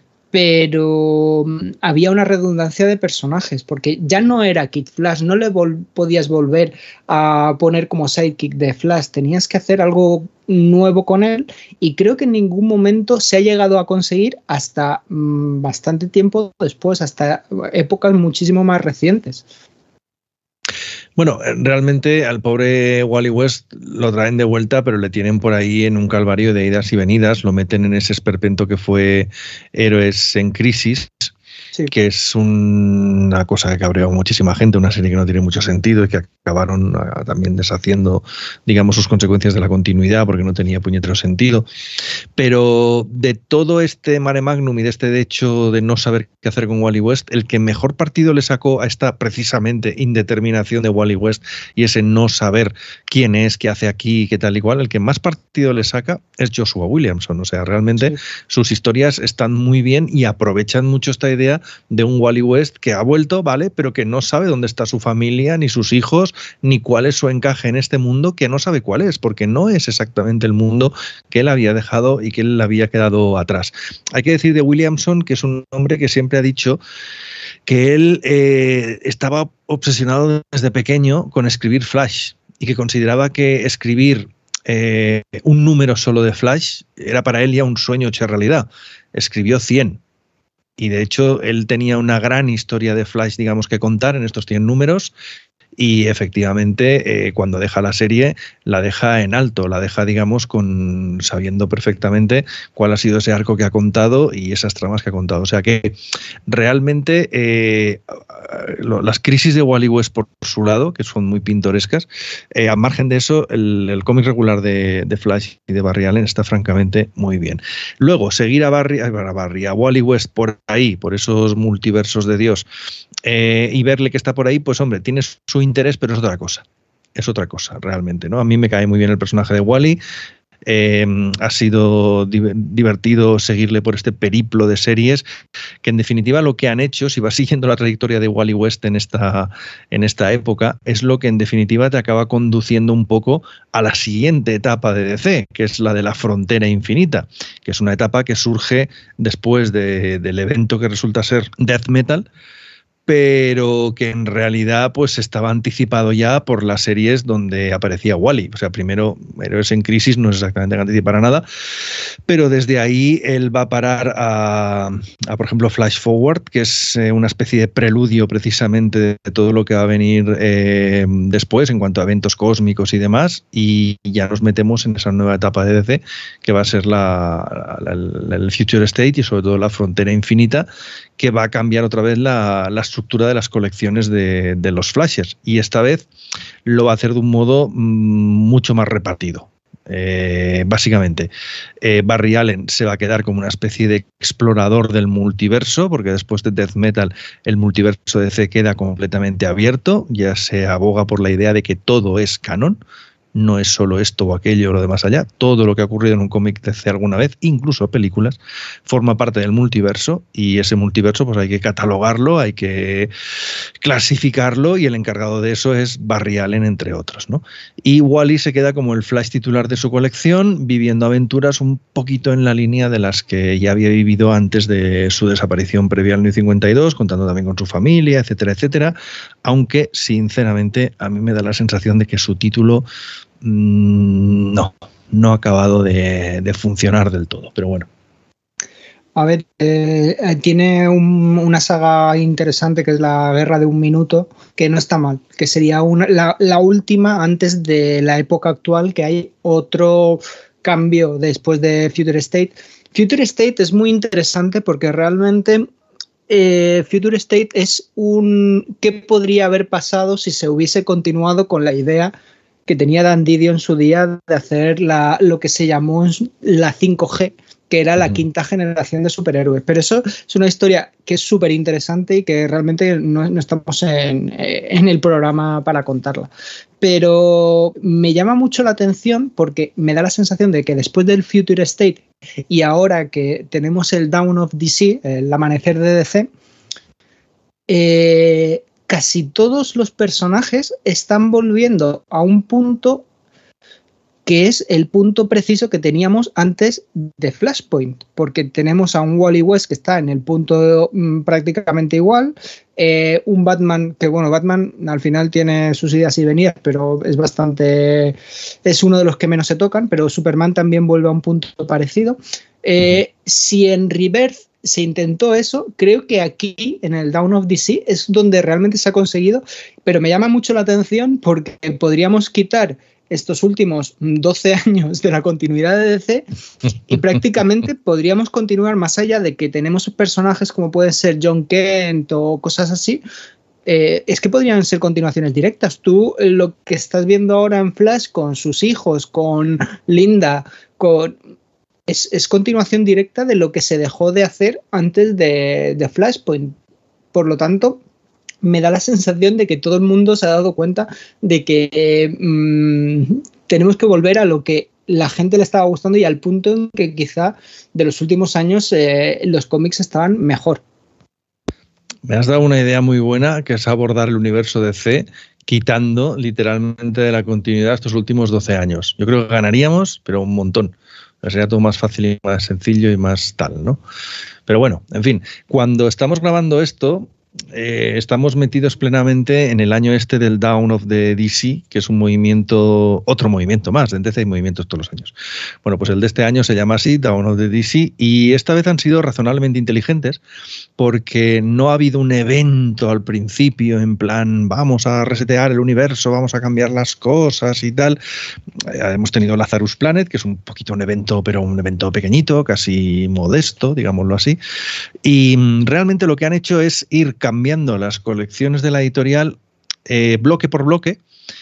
pero había una redundancia de personajes, porque ya no era Kid Flash, no le vol- podías volver a poner como sidekick de Flash, tenías que hacer algo nuevo con él, y creo que en ningún momento se ha llegado a conseguir hasta mmm, bastante tiempo después, hasta épocas muchísimo más recientes. Bueno, realmente al pobre Wally West lo traen de vuelta, pero le tienen por ahí en un calvario de idas y venidas, lo meten en ese esperpento que fue Héroes en Crisis, sí, que es un, una cosa que cabreó a muchísima gente, una serie que no tiene mucho sentido y que acabaron a, también deshaciendo, digamos, sus consecuencias de la continuidad porque no tenía puñetero sentido. Pero de todo este mare magnum y de este hecho de no saber qué hacer con Wally West, el que mejor partido le sacó a esta precisamente indeterminación de Wally West y ese no saber quién es, qué hace aquí, qué tal y cual, el que más partido le saca es Joshua Williamson. O sea, realmente sí, sus historias están muy bien y aprovechan mucho esta idea de un Wally West que ha vuelto, vale, pero que no sabe dónde está su familia, ni sus hijos, ni cuál es su encaje en este mundo, que no sabe cuál es, porque no es exactamente el mundo que él había dejado y que él había quedado atrás. Hay que decir de Williamson que es un hombre que siempre ha dicho que él eh, estaba obsesionado desde pequeño con escribir Flash y que consideraba que escribir eh, un número solo de Flash era para él ya un sueño hecho realidad. Escribió cien. Y de hecho él tenía una gran historia de Flash, digamos, que contar en estos cien números, y efectivamente eh, cuando deja la serie la deja en alto, la deja, digamos, con sabiendo perfectamente cuál ha sido ese arco que ha contado y esas tramas que ha contado. O sea que realmente eh, las crisis de Wally West por su lado, que son muy pintorescas, eh, a margen de eso, el, el cómic regular de, de Flash y de Barry Allen está francamente muy bien. Luego, seguir a Barry, a Barry, a Wally West por ahí, por esos multiversos de Dios, eh, y verle que está por ahí, pues hombre, tiene su interés, pero es otra cosa. Es otra cosa, realmente, ¿no? A mí me cae muy bien el personaje de Wally. Eh, ha sido divertido seguirle por este periplo de series que en definitiva lo que han hecho, si vas siguiendo la trayectoria de Wally West en esta, en esta época, es lo que en definitiva te acaba conduciendo un poco a la siguiente etapa de D C, que es la de la frontera infinita, que es una etapa que surge después de, del evento que resulta ser Death Metal, pero que en realidad pues estaba anticipado ya por las series donde aparecía Wally. O sea, primero Héroes en Crisis no es exactamente que anticipara nada, pero desde ahí él va a parar a, a por ejemplo, Flash Forward, que es eh, una especie de preludio precisamente de todo lo que va a venir eh, después en cuanto a eventos cósmicos y demás, y ya nos metemos en esa nueva etapa de D C que va a ser la, la, la, el Future State y sobre todo la frontera infinita, que va a cambiar otra vez la, la estructura de las colecciones de, de los Flashers, y esta vez lo va a hacer de un modo mmm, mucho más repartido. Eh, básicamente, eh, Barry Allen se va a quedar como una especie de explorador del multiverso, porque después de Death Metal el multiverso de D C queda completamente abierto, ya se aboga por la idea de que todo es canon. No es solo esto o aquello o lo de más allá. Todo lo que ha ocurrido en un cómic D C alguna vez, incluso películas, forma parte del multiverso, y ese multiverso pues hay que catalogarlo, hay que clasificarlo, y el encargado de eso es Barry Allen, entre otros, ¿no? Y Wally se queda como el Flash titular de su colección, viviendo aventuras un poquito en la línea de las que ya había vivido antes de su desaparición previa al New cincuenta y dos, contando también con su familia, etcétera, etcétera, aunque sinceramente a mí me da la sensación de que su título no, no ha acabado de, de funcionar del todo, pero bueno. A ver, eh, tiene un, una saga interesante que es la Guerra de un Minuto, que no está mal, que sería una, la, la última antes de la época actual, que hay otro cambio después de Future State. Future State es muy interesante porque realmente eh, Future State es un... ¿qué podría haber pasado si se hubiese continuado con la idea que tenía Dan Didio en su día de hacer la, lo que se llamó la cinco G, que era la quinta generación de superhéroes? Pero eso es una historia que es súper interesante y que realmente no, no estamos en, en el programa para contarla. Pero me llama mucho la atención porque me da la sensación de que después del Future State y ahora que tenemos el Dawn of D C, el amanecer de D C, eh, casi todos los personajes están volviendo a un punto que es el punto preciso que teníamos antes de Flashpoint, porque tenemos a un Wally West que está en el punto mmm, prácticamente igual, eh, un Batman que, bueno, Batman al final tiene sus idas y venidas, pero es bastante, es uno de los que menos se tocan, pero Superman también vuelve a un punto parecido. Eh, si en Rebirth se intentó eso, creo que aquí en el Dawn of D C es donde realmente se ha conseguido, pero me llama mucho la atención porque podríamos quitar estos últimos doce años de la continuidad de D C y prácticamente podríamos continuar más allá de que tenemos personajes como puede ser John Kent o cosas así. Eh, es que podrían ser continuaciones directas. Tú lo que estás viendo ahora en Flash con sus hijos, con Linda, con... Es, es continuación directa de lo que se dejó de hacer antes de, de Flashpoint. Por lo tanto, me da la sensación de que todo el mundo se ha dado cuenta de que eh, mmm, tenemos que volver a lo que la gente le estaba gustando y al punto en que quizá de los últimos años eh, los cómics estaban mejor. Me has dado una idea muy buena, que es abordar el universo D C quitando literalmente de la continuidad estos últimos doce años. Yo creo que ganaríamos, pero un montón. Sería todo más fácil y más sencillo y más tal, ¿no? Pero bueno, en fin, cuando estamos grabando esto, eh, estamos metidos plenamente en el año este del Dawn of the D C, que es un movimiento, otro movimiento más, en D C hay movimientos todos los años. Bueno, pues el de este año se llama así, Dawn of the D C, y esta vez han sido razonablemente inteligentes porque no ha habido un evento al principio en plan, vamos a resetear el universo, vamos a cambiar las cosas y tal. Eh, hemos tenido Lazarus Planet, que es un poquito un evento, pero un evento pequeñito, casi modesto, digámoslo así, y realmente lo que han hecho es ir cambiando las colecciones de la editorial eh, bloque por bloque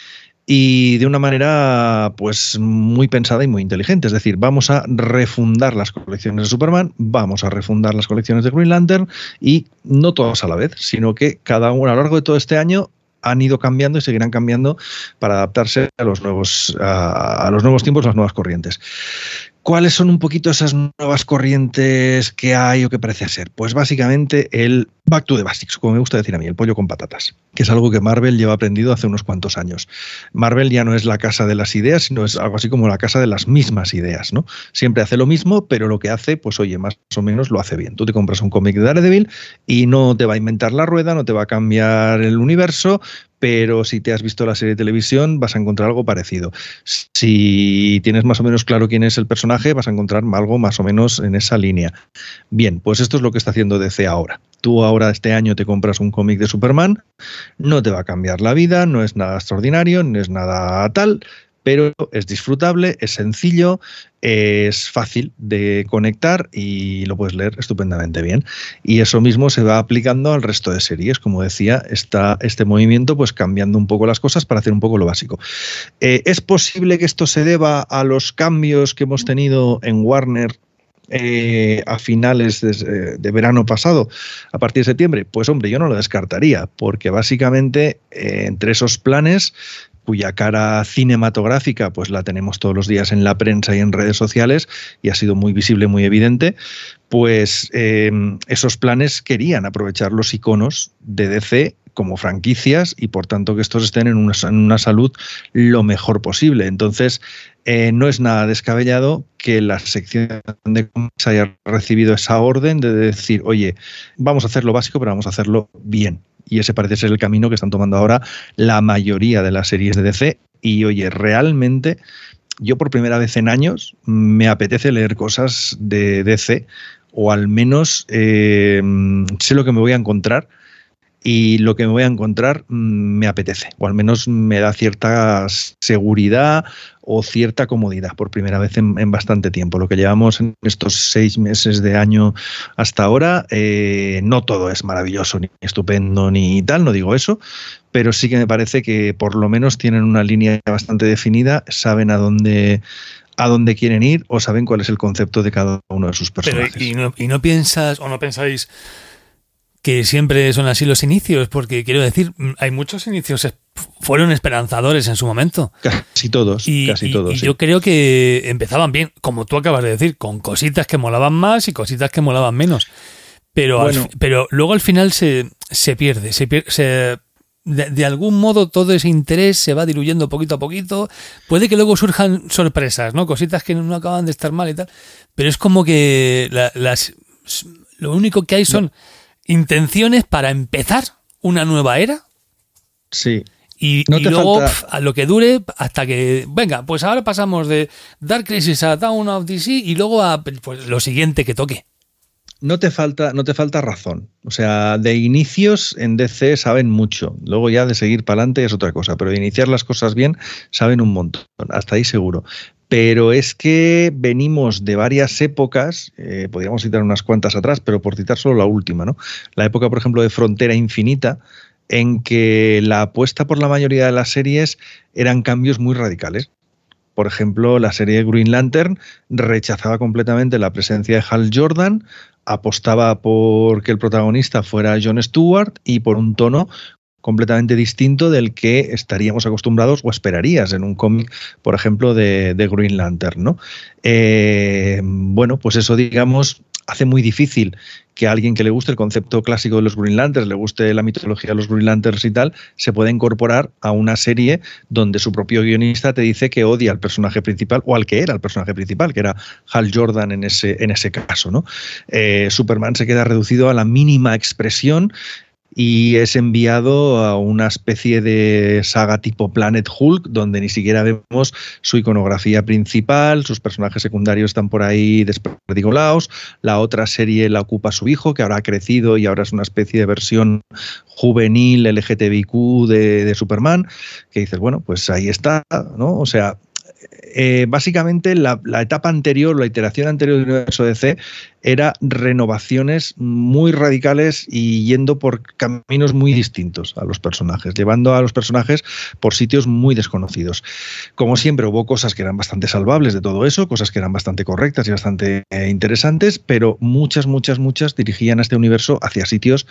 y de una manera pues muy pensada y muy inteligente. Es decir, vamos a refundar las colecciones de Superman, vamos a refundar las colecciones de Green Lantern, y no todas a la vez, sino que cada uno a lo largo de todo este año han ido cambiando y seguirán cambiando para adaptarse a los nuevos, a, a los nuevos tiempos, a las nuevas corrientes. ¿Cuáles son un poquito esas nuevas corrientes que hay o que parece ser? Pues básicamente el back to the basics, como me gusta decir a mí, el pollo con patatas, que es algo que Marvel lleva aprendido hace unos cuantos años. Marvel ya no es la casa de las ideas, sino es algo así como la casa de las mismas ideas, ¿no? Siempre hace lo mismo, pero lo que hace, pues oye, más o menos lo hace bien. Tú te compras un cómic de Daredevil y no te va a inventar la rueda, no te va a cambiar el universo, pero si te has visto la serie de televisión vas a encontrar algo parecido. Si tienes más o menos claro quién es el personaje, vas a encontrar algo más o menos en esa línea. Bien, pues esto es lo que está haciendo D C ahora. Tú ahora este año te compras un cómic de Superman, no te va a cambiar la vida, no es nada extraordinario, no es nada tal, pero es disfrutable, es sencillo, es fácil de conectar y lo puedes leer estupendamente bien. Y eso mismo se va aplicando al resto de series. Como decía, está este movimiento pues cambiando un poco las cosas para hacer un poco lo básico. Eh, ¿Es posible que esto se deba a los cambios que hemos tenido en Warner Eh, a finales de, de verano pasado, a partir de septiembre? Pues hombre, yo no lo descartaría, porque básicamente eh, entre esos planes, cuya cara cinematográfica pues la tenemos todos los días en la prensa y en redes sociales y ha sido muy visible, muy evidente, pues eh, esos planes querían aprovechar los iconos de D C como franquicias y por tanto que estos estén en una, en una salud lo mejor posible. Entonces eh, no es nada descabellado que la sección de cómics haya recibido esa orden de decir, oye, vamos a hacer lo básico, pero vamos a hacerlo bien. Y ese parece ser el camino que están tomando ahora la mayoría de las series de D C. Y oye, realmente yo por primera vez en años me apetece leer cosas de D C, o al menos eh, sé lo que me voy a encontrar. Y lo que me voy a encontrar me apetece, o al menos me da cierta seguridad o cierta comodidad por primera vez en, en bastante tiempo. Lo que llevamos en estos seis meses de año hasta ahora, eh, no todo es maravilloso, ni estupendo, ni tal, no digo eso, pero sí que me parece que por lo menos tienen una línea bastante definida, saben a dónde... a dónde quieren ir o saben cuál es el concepto de cada uno de sus personajes. Pero, y, no, y no piensas o no pensáis que siempre son así los inicios, porque quiero decir, hay muchos inicios fueron esperanzadores en su momento. Casi todos, y, casi y, todos. Y sí. yo creo que empezaban bien, como tú acabas de decir, con cositas que molaban más y cositas que molaban menos. Pero, bueno. al, pero luego al final se, se pierde, se pierde, se, de, de algún modo todo ese interés se va diluyendo poquito a poquito. Puede que luego surjan sorpresas, ¿no? Cositas que no acaban de estar mal y tal, pero es como que la, las, lo único que hay son... No. intenciones para empezar una nueva era. Sí. Y, no y te luego falta... pf, a lo que dure hasta que venga, pues ahora pasamos de Dark Crisis a Dawn of D C y luego a pues, lo siguiente que toque. No te falta, no te falta razón. O sea, de inicios en D C saben mucho. Luego ya de seguir para adelante es otra cosa. Pero de iniciar las cosas bien saben un montón. Hasta ahí seguro. Pero es que venimos de varias épocas, eh, podríamos citar unas cuantas atrás, pero por citar solo la última, ¿no? La época, por ejemplo, de Frontera Infinita, en que la apuesta por la mayoría de las series eran cambios muy radicales. Por ejemplo, la serie Green Lantern rechazaba completamente la presencia de Hal Jordan, apostaba por que el protagonista fuera Jon Stewart y por un tono completamente distinto del que estaríamos acostumbrados o esperarías en un cómic, por ejemplo, de, de Green Lantern, ¿no? Eh, bueno, pues eso, digamos, hace muy difícil que a alguien que le guste el concepto clásico de los Green Lanterns, le guste la mitología de los Green Lanterns y tal, se pueda incorporar a una serie donde su propio guionista te dice que odia al personaje principal o al que era el personaje principal, que era Hal Jordan en ese, en ese caso, ¿no? Eh, Superman se queda reducido a la mínima expresión y es enviado a una especie de saga tipo Planet Hulk, donde ni siquiera vemos su iconografía principal, sus personajes secundarios están por ahí desperdigolados, la otra serie la ocupa su hijo, que ahora ha crecido y ahora es una especie de versión juvenil L G T B Q de, de Superman, que dices, bueno, pues ahí está, ¿no? O sea, eh, básicamente la, la etapa anterior, la iteración anterior del universo D C era renovaciones muy radicales y yendo por caminos muy distintos a los personajes, llevando a los personajes por sitios muy desconocidos. Como siempre, hubo cosas que eran bastante salvables de todo eso, cosas que eran bastante correctas y bastante eh, interesantes, pero muchas, muchas, muchas dirigían a este universo hacia sitios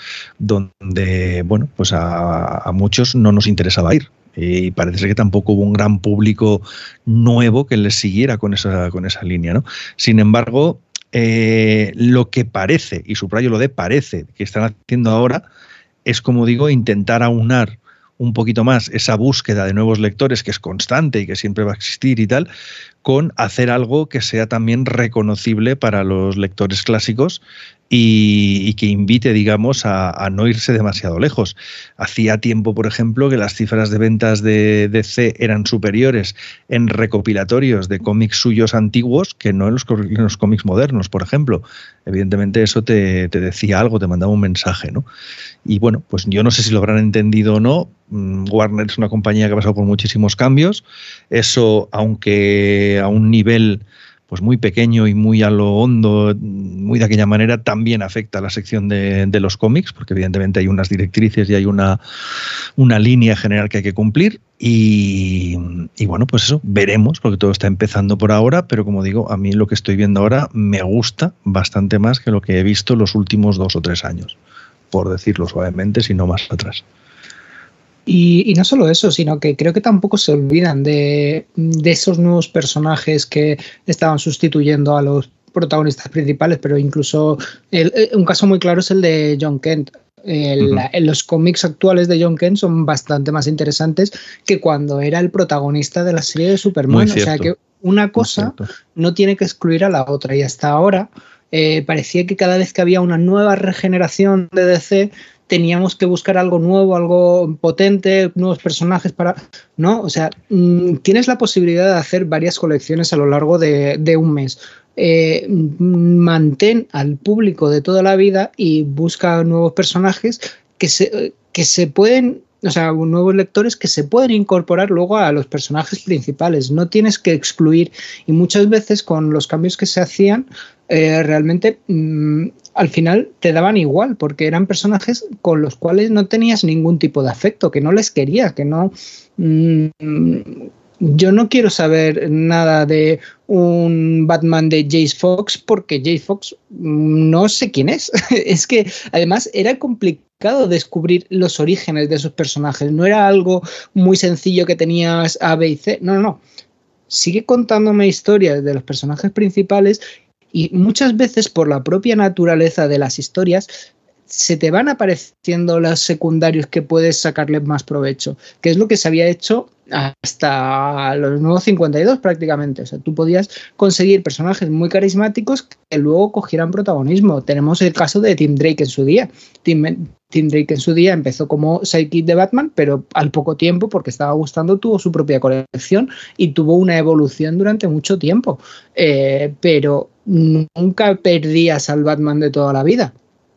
donde, bueno, pues a, a muchos no nos interesaba ir. Y parece ser que tampoco hubo un gran público nuevo que les siguiera con esa, con esa línea, ¿no? Sin embargo, eh, lo que parece, y subrayo lo de parece, que están haciendo ahora, es, como digo, intentar aunar un poquito más esa búsqueda de nuevos lectores, que es constante y que siempre va a existir y tal, con hacer algo que sea también reconocible para los lectores clásicos y, y que invite, digamos, a, a no irse demasiado lejos. Hacía tiempo, por ejemplo, que las cifras de ventas de D C eran superiores en recopilatorios de cómics suyos antiguos que no en los, en los cómics modernos, por ejemplo. Evidentemente eso te, te decía algo, te mandaba un mensaje, ¿no? Y bueno, pues yo no sé si lo habrán entendido o no. Warner es una compañía que ha pasado por muchísimos cambios. Eso, aunque a un nivel pues muy pequeño y muy a lo hondo, muy de aquella manera, también afecta a la sección de, de los cómics, porque evidentemente hay unas directrices y hay una, una línea general que hay que cumplir. Y, y bueno, pues eso, veremos, porque todo está empezando por ahora, pero como digo, a mí lo que estoy viendo ahora me gusta bastante más que lo que he visto los últimos dos o tres años, por decirlo suavemente, si no más atrás. Y, y no solo eso, sino que creo que tampoco se olvidan de, de esos nuevos personajes que estaban sustituyendo a los protagonistas principales, pero incluso el, un caso muy claro es el de John Kent. El, uh-huh. En los cómics actuales de John Kent son bastante más interesantes que cuando era el protagonista de la serie de Superman. O sea que una cosa no tiene que excluir a la otra, y hasta ahora eh, parecía que cada vez que había una nueva regeneración de D C teníamos que buscar algo nuevo, algo potente, nuevos personajes para... ¿no? O sea, mmm, tienes la posibilidad de hacer varias colecciones a lo largo de, de un mes. Eh, mantén al público de toda la vida y busca nuevos personajes que se, que se pueden... O sea, nuevos lectores que se pueden incorporar luego a los personajes principales. No tienes que excluir. Y muchas veces con los cambios que se hacían, eh, realmente mmm, al final te daban igual, porque eran personajes con los cuales no tenías ningún tipo de afecto, que no les querías, que no... Mmm, yo no quiero saber nada de un Batman de Jace Fox porque Jace Fox no sé quién es. Es que además era complicado descubrir los orígenes de esos personajes. No era algo muy sencillo que tenías A, B y C. No, no, no. Sigue contándome historias de los personajes principales y muchas veces por la propia naturaleza de las historias se te van apareciendo los secundarios que puedes sacarles más provecho, que es lo que se había hecho hasta los nuevos cincuenta y dos prácticamente. O sea, tú podías conseguir personajes muy carismáticos que luego cogieran protagonismo. Tenemos el caso de Tim Drake en su día. Tim, Tim Drake en su día empezó como sidekick de Batman, pero al poco tiempo, porque estaba gustando, tuvo su propia colección y tuvo una evolución durante mucho tiempo. Eh, pero nunca perdías al Batman de toda la vida.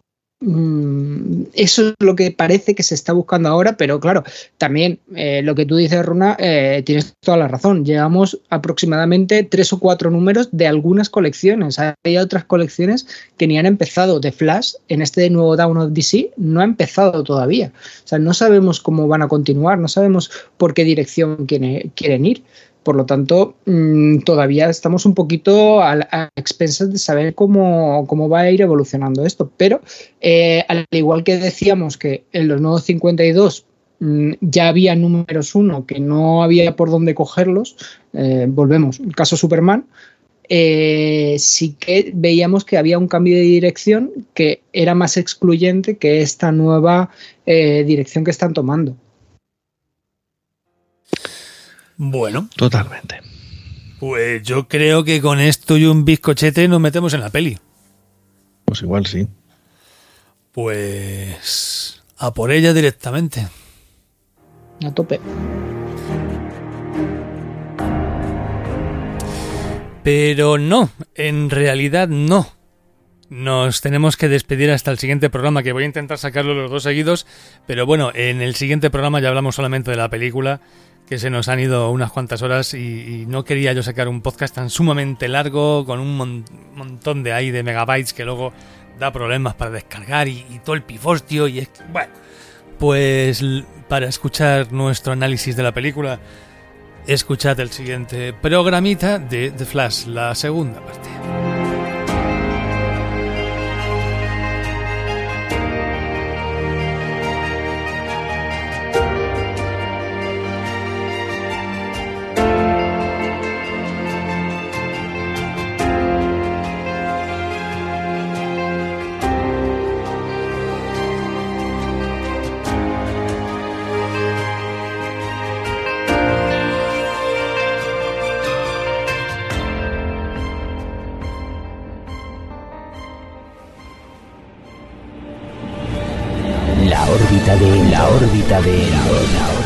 Eso es lo que parece que se está buscando ahora, pero claro, también eh, lo que tú dices, Runa, eh, tienes toda la razón. Llevamos aproximadamente tres o cuatro números de algunas colecciones. Hay otras colecciones que ni han empezado. The Flash, en este nuevo Dawn of D C, no ha empezado todavía. O sea, no sabemos cómo van a continuar, no sabemos por qué dirección quiere, quieren ir. Por lo tanto, mmm, todavía estamos un poquito a, a expensas de saber cómo, cómo va a ir evolucionando esto. Pero, eh, al igual que decíamos que en los nuevos cincuenta y dos mmm, ya había números uno que no había por dónde cogerlos, eh, volvemos, el caso Superman, eh, sí que veíamos que había un cambio de dirección que era más excluyente que esta nueva eh, dirección que están tomando. Bueno, totalmente. Pues yo creo que con esto y un bizcochete nos metemos en la peli. Pues igual sí. Pues a por ella directamente. A tope. Pero no, en realidad no. Nos tenemos que despedir hasta el siguiente programa, que voy a intentar sacarlo los dos seguidos, pero bueno, en el siguiente programa ya hablamos solamente de la película, que se nos han ido unas cuantas horas y, y no quería yo sacar un podcast tan sumamente largo con un mon- montón de ahí de megabytes que luego da problemas para descargar y, y todo el pifostio y es que, bueno, pues para escuchar nuestro análisis de la película, escuchad el siguiente programita de The Flash, la segunda parte. órbita de la órbita de la órbita.